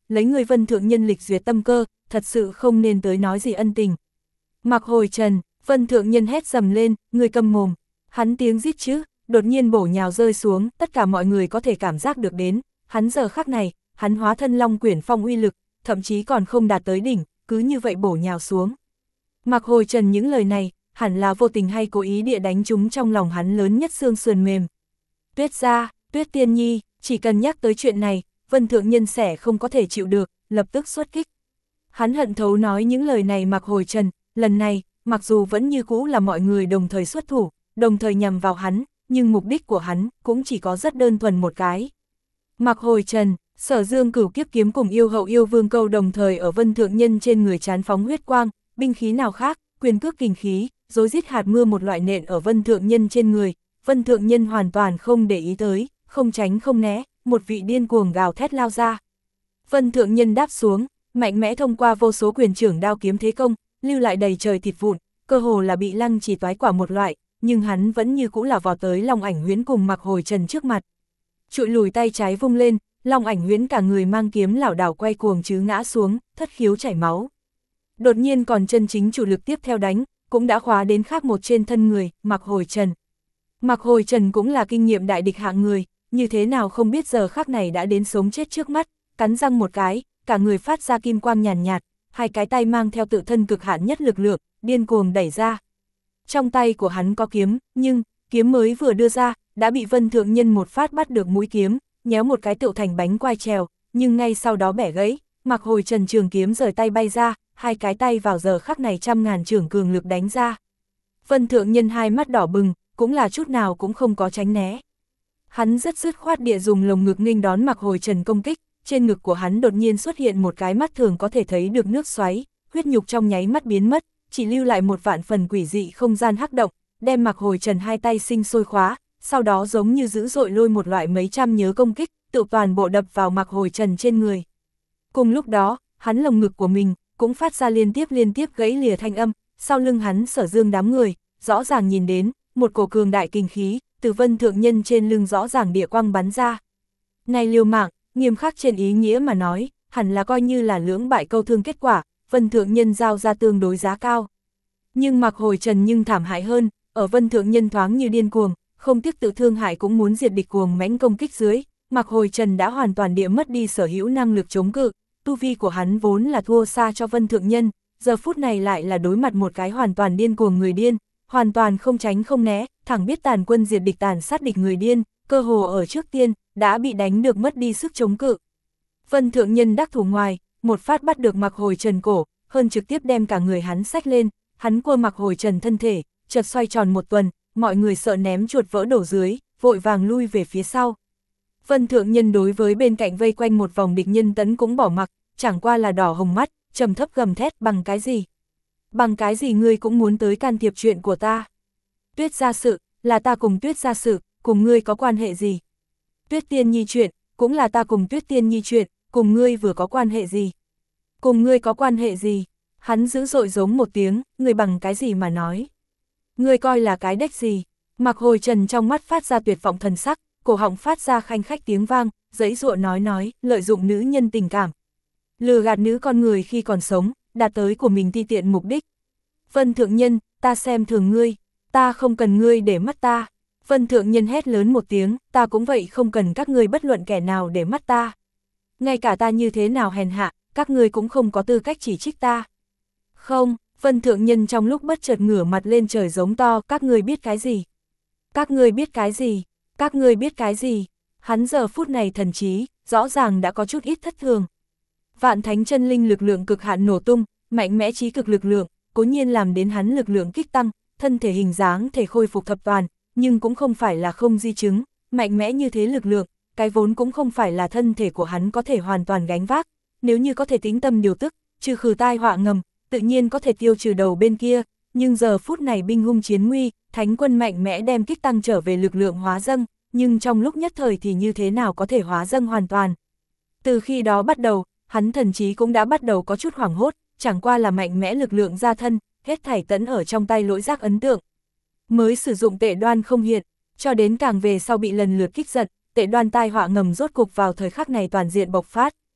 lấy người Vân Thượng Nhân lịch duyệt tâm cơ, thật sự không nên tới nói gì ân tình. Mặc Hồi Trần, Vân Thượng Nhân hét dầm lên, người câm mồm. Hắn tiếng rít chứ, đột nhiên bổ nhào rơi xuống, tất cả mọi người có thể cảm giác được đến, hắn giờ khắc này, hắn hóa thân Long Quyển Phong uy lực, thậm chí còn không đạt tới đỉnh, cứ như vậy bổ nhào xuống. Mặc Hồi Trần những lời này, hẳn là vô tình hay cố ý địa đánh trúng trong lòng hắn lớn nhất xương sườn mềm. Tuyết gia, Tuyết Tiên Nhi, chỉ cần nhắc tới chuyện này, Vân Thượng Nhân sẽ không có thể chịu được, lập tức xuất kích. Hắn hận thấu nói những lời này Mặc Hồi Trần, lần này, mặc dù vẫn như cũ là mọi người đồng thời xuất thủ, đồng thời nhằm vào hắn, nhưng mục đích của hắn cũng chỉ có rất đơn thuần một cái. Mặc Hồi Trần, Sở Dương Cửu Kiếp Kiếm cùng Yêu Hậu Yêu Vương Câu đồng thời ở Vân Thượng Nhân trên người chán phóng huyết quang, binh khí nào khác, quyền cước kình khí, rối rít hạt mưa một loại nện ở Vân Thượng Nhân trên người, Vân Thượng Nhân hoàn toàn không để ý tới, không tránh không né, một vị điên cuồng gào thét lao ra. Vân Thượng Nhân đáp xuống, mạnh mẽ thông qua vô số quyền trưởng đao kiếm thế công, lưu lại đầy trời thịt vụn, cơ hồ là bị lăng trì toái quả một loại, nhưng hắn vẫn như cũ là vào tới Long Ảnh Huyễn cùng Mặc Hồi Trần trước mặt. Trụi lùi tay trái vung lên, Long Ảnh Huyễn cả người mang kiếm lảo đảo quay cuồng chứ ngã xuống, thất khiếu chảy máu. Đột nhiên còn chân chính chủ lực tiếp theo đánh, cũng đã khóa đến khác một trên thân người, Mặc Hồi Trần. Mặc Hồi Trần cũng là kinh nghiệm đại địch hạng người, như thế nào không biết giờ khắc này đã đến sống chết trước mắt, cắn răng một cái, cả người phát ra kim quang nhàn nhạt, nhạt, hai cái tay mang theo tự thân cực hạn nhất lực lượng, điên cuồng đẩy ra. Trong tay của hắn có kiếm, nhưng, kiếm mới vừa đưa ra, đã bị Vân Thượng Nhân một phát bắt được mũi kiếm, nhéo một cái tựu thành bánh quai trèo, nhưng ngay sau đó bẻ gãy, Mặc Hồi Trần trường kiếm rời tay bay ra, hai cái tay vào giờ khắc này trăm ngàn chưởng cường lực đánh ra. Vân Thượng Nhân hai mắt đỏ bừng, cũng là chút nào cũng không có tránh né. Hắn rất dứt khoát địa dùng lồng ngực nghênh đón Mặc Hồi Trần công kích, trên ngực của hắn đột nhiên xuất hiện một cái mắt thường có thể thấy được nước xoáy, huyết nhục trong nháy mắt biến mất, chỉ lưu lại một vạn phần quỷ dị không gian hắc động, đem Mặc Hồi Trần hai tay sinh sôi khóa, sau đó giống như dữ dội lôi một loại mấy trăm nhớ công kích, tự toàn bộ đập vào Mặc Hồi Trần trên người. Cùng lúc đó, hắn lồng ngực của mình cũng phát ra liên tiếp liên tiếp gãy lìa thanh âm, sau lưng hắn Sở Dương đám người, rõ ràng nhìn đến, một cổ cường đại kinh khí, từ Vân Thượng Nhân trên lưng rõ ràng địa quang bắn ra. Này liều mạng, nghiêm khắc trên ý nghĩa mà nói, hẳn là coi như là lưỡng bại câu thương kết quả, Vân Thượng Nhân giao ra tương đối giá cao. Nhưng Mặc Hồi Trần nhưng thảm hại hơn, ở Vân Thượng Nhân thoáng như điên cuồng, không tiếc tự thương hại cũng muốn diệt địch cuồng mãnh công kích dưới, Mặc Hồi Trần đã hoàn toàn địa mất đi sở hữu năng lực chống cự, tu vi của hắn vốn là thua xa cho Vân Thượng Nhân, giờ phút này lại là đối mặt một cái hoàn toàn điên cuồng người điên, hoàn toàn không tránh không né, thẳng biết tàn quân diệt địch tàn sát địch người điên, cơ hồ ở trước tiên, đã bị đánh được mất đi sức chống cự. Vân Thượng Nhân đắc thủ ngoài, một phát bắt được Mặc Hồi Trần cổ, hơn trực tiếp đem cả người hắn xách lên, hắn cua Mặc Hồi Trần thân thể, chợt xoay tròn một tuần, mọi người sợ ném chuột vỡ đổ dưới, vội vàng lui về phía sau. Vân Thượng Nhân đối với bên cạnh vây quanh một vòng địch nhân tấn cũng bỏ mặc, chẳng qua là đỏ hồng mắt, trầm thấp gầm thét, bằng cái gì? Bằng cái gì ngươi cũng muốn tới can thiệp chuyện của ta? Tuyết gia sự, là ta cùng Tuyết gia sự, cùng ngươi có quan hệ gì? Tuyết Tiên Nhi chuyện, cũng là ta cùng Tuyết Tiên Nhi chuyện, cùng ngươi vừa có quan hệ gì? Cùng ngươi có quan hệ gì? Hắn dữ dội giống một tiếng, ngươi bằng cái gì mà nói? Ngươi coi là cái đếch gì? Mặc Hồi Trần trong mắt phát ra tuyệt vọng thần sắc, cổ họng phát ra khanh khách tiếng vang, giãy giụa nói nói, lợi dụng nữ nhân tình cảm. Lừa gạt nữ con người khi còn sống, đạt tới của mình ti tiện mục đích. Vân Thượng Nhân, ta xem thường ngươi, ta không cần ngươi để mắt ta. Vân Thượng Nhân hét lớn một tiếng, ta cũng vậy không cần các ngươi bất luận kẻ nào để mắt ta. Ngay cả ta như thế nào hèn hạ, các ngươi cũng không có tư cách chỉ trích ta. Không, Vân Thượng Nhân trong lúc bất chợt ngửa mặt lên trời giống to, các ngươi biết cái gì? Các ngươi biết cái gì? Các ngươi biết cái gì? Hắn giờ phút này thần trí, rõ ràng đã có chút ít thất thường. Vạn thánh chân linh lực lượng cực hạn nổ tung, mạnh mẽ trí cực lực lượng, cố nhiên làm đến hắn lực lượng kích tăng, thân thể hình dáng thể khôi phục thập toàn, nhưng cũng không phải là không di chứng, mạnh mẽ như thế lực lượng, cái vốn cũng không phải là thân thể của hắn có thể hoàn toàn gánh vác, nếu như có thể tĩnh tâm điều tức, trừ khử tai họa ngầm, tự nhiên có thể tiêu trừ đầu bên kia, nhưng giờ phút này binh hung chiến nguy, thánh quân mạnh mẽ đem kích tăng trở về lực lượng hóa dâng, nhưng trong lúc nhất thời thì như thế nào có thể hóa dâng hoàn toàn. Từ khi đó bắt đầu, hắn thần trí cũng đã bắt đầu có chút hoảng hốt, chẳng qua là mạnh mẽ lực lượng ra thân, hết thảy tẫn ở trong tay lỗi giác ấn tượng. Mới sử dụng tệ đoan không hiện, cho đến càng về sau bị lần lượt kích giật, tệ đoan tai họa ngầm rốt cục vào thời khắc này toàn diện bộc phát.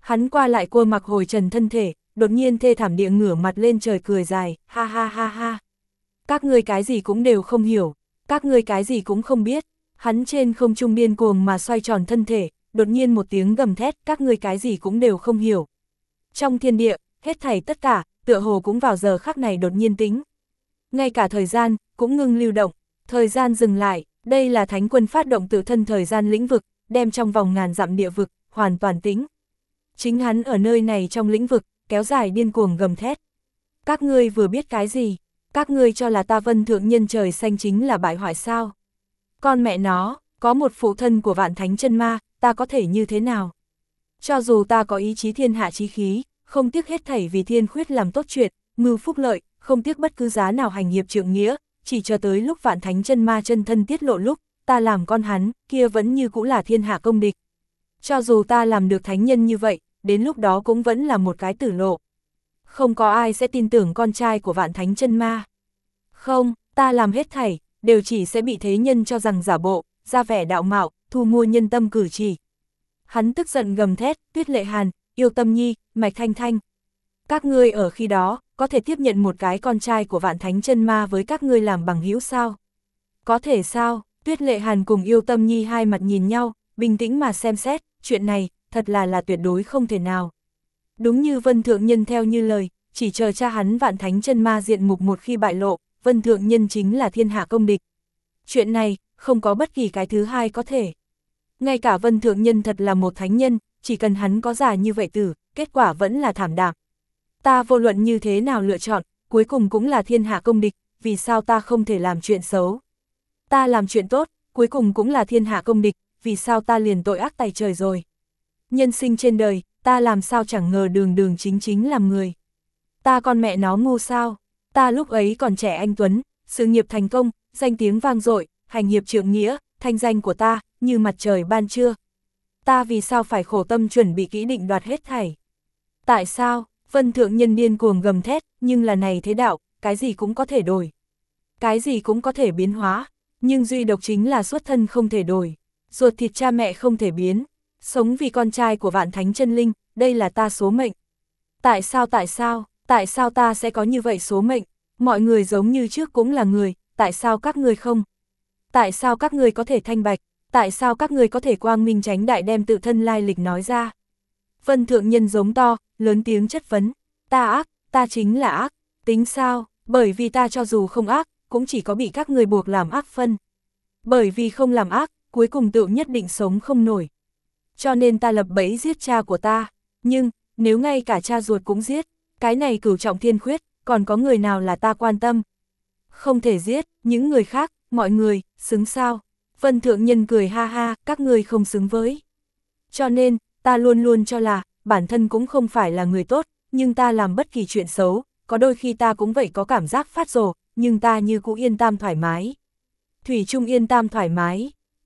Hắn qua lại cua mặc hồi trần thân thể, đột nhiên thê thảm địa ngửa mặt lên trời cười dài, ha ha ha ha. Các ngươi cái gì cũng đều không hiểu, các ngươi cái gì cũng không biết. Hắn trên không trung điên cuồng mà xoay tròn thân thể, đột nhiên một tiếng gầm thét, các ngươi cái gì cũng đều không hiểu. Trong thiên địa, hết thảy tất cả, tựa hồ cũng vào giờ khắc này đột nhiên tĩnh. Ngay cả thời gian, cũng ngưng lưu động, thời gian dừng lại, đây là thánh quân phát động tự thân thời gian lĩnh vực, đem trong vòng ngàn dặm địa vực, hoàn toàn tĩnh. Chính hắn ở nơi này trong lĩnh vực, kéo dài điên cuồng gầm thét. Các ngươi vừa biết cái gì? Các ngươi cho là ta Vân Thượng Nhân trời xanh chính là bại hoại sao? Con mẹ nó, có một phụ thân của vạn thánh chân ma, ta có thể như thế nào? Cho dù ta có ý chí thiên hạ chí khí, không tiếc hết thảy vì thiên khuyết làm tốt chuyện, mưu phúc lợi, không tiếc bất cứ giá nào hành hiệp trượng nghĩa, chỉ cho tới lúc vạn thánh chân ma chân thân tiết lộ lúc, ta làm con hắn, kia vẫn như cũ là thiên hạ công địch. Cho dù ta làm được thánh nhân như vậy, đến lúc đó cũng vẫn là một cái tử lộ. Không có ai sẽ tin tưởng con trai của vạn thánh chân ma. Không, ta làm hết thảy, đều chỉ sẽ bị thế nhân cho rằng giả bộ, ra vẻ đạo mạo, thu mua nhân tâm cử chỉ. Hắn tức giận gầm thét, Tuyết Lệ Hàn, Yêu Tâm Nhi, Mạch Thanh Thanh. Các ngươi ở khi đó, có thể tiếp nhận một cái con trai của vạn thánh chân ma với các ngươi làm bằng hữu sao? Có thể sao? Tuyết Lệ Hàn cùng Yêu Tâm Nhi hai mặt nhìn nhau, bình tĩnh mà xem xét, chuyện này, thật là là tuyệt đối không thể nào. Đúng như Vân Thượng Nhân theo như lời, chỉ chờ cha hắn vạn thánh chân ma diện mục một khi bại lộ, Vân Thượng Nhân chính là thiên hạ công địch. Chuyện này, không có bất kỳ cái thứ hai có thể. Ngay cả Vân Thượng Nhân thật là một thánh nhân, chỉ cần hắn có già như vậy tử, kết quả vẫn là thảm đạm. Ta vô luận như thế nào lựa chọn, cuối cùng cũng là thiên hạ công địch, vì sao ta không thể làm chuyện xấu? Ta làm chuyện tốt, cuối cùng cũng là thiên hạ công địch, vì sao ta liền tội ác tày trời rồi? Nhân sinh trên đời, ta làm sao chẳng ngờ đường đường chính chính làm người. Ta con mẹ nó ngu sao? Ta lúc ấy còn trẻ anh tuấn, sự nghiệp thành công, danh tiếng vang dội, hành hiệp trượng nghĩa, thanh danh của ta, như mặt trời ban trưa. Ta vì sao phải khổ tâm chuẩn bị kỹ định đoạt hết thảy? Tại sao? Vân Thượng Nhân điên cuồng gầm thét, nhưng là này thế đạo, cái gì cũng có thể đổi. Cái gì cũng có thể biến hóa, nhưng duy độc chính là xuất thân không thể đổi. Ruột thịt cha mẹ không thể biến. Sống vì con trai của vạn thánh chân linh, đây là ta số mệnh. Tại sao tại sao, tại sao ta sẽ có như vậy số mệnh? Mọi người giống như trước cũng là người, tại sao các ngươi không? Tại sao các ngươi có thể thanh bạch? Tại sao các ngươi có thể quang minh chánh đại đem tự thân lai lịch nói ra? Vân Thượng Nhân giống to, lớn tiếng chất vấn. Ta ác, ta chính là ác. Tính sao? Bởi vì ta cho dù không ác, cũng chỉ có bị các ngươi buộc làm ác phân. Bởi vì không làm ác, cuối cùng tự nhất định sống không nổi. Cho nên ta lập bẫy giết cha của ta. Nhưng, nếu ngay cả cha ruột cũng giết, cái này cửu trọng thiên khuyết, còn có người nào là ta quan tâm? Không thể giết, những người khác, mọi người, xứng sao? Vân Thượng Nhân cười ha ha, các ngươi không xứng với. Cho nên, ta luôn luôn cho là, bản thân cũng không phải là người tốt, nhưng ta làm bất kỳ chuyện xấu, có đôi khi ta cũng vậy có cảm giác phát rồ, nhưng ta như cũ yên tam thoải mái. Thủy chung yên tam thoải mái.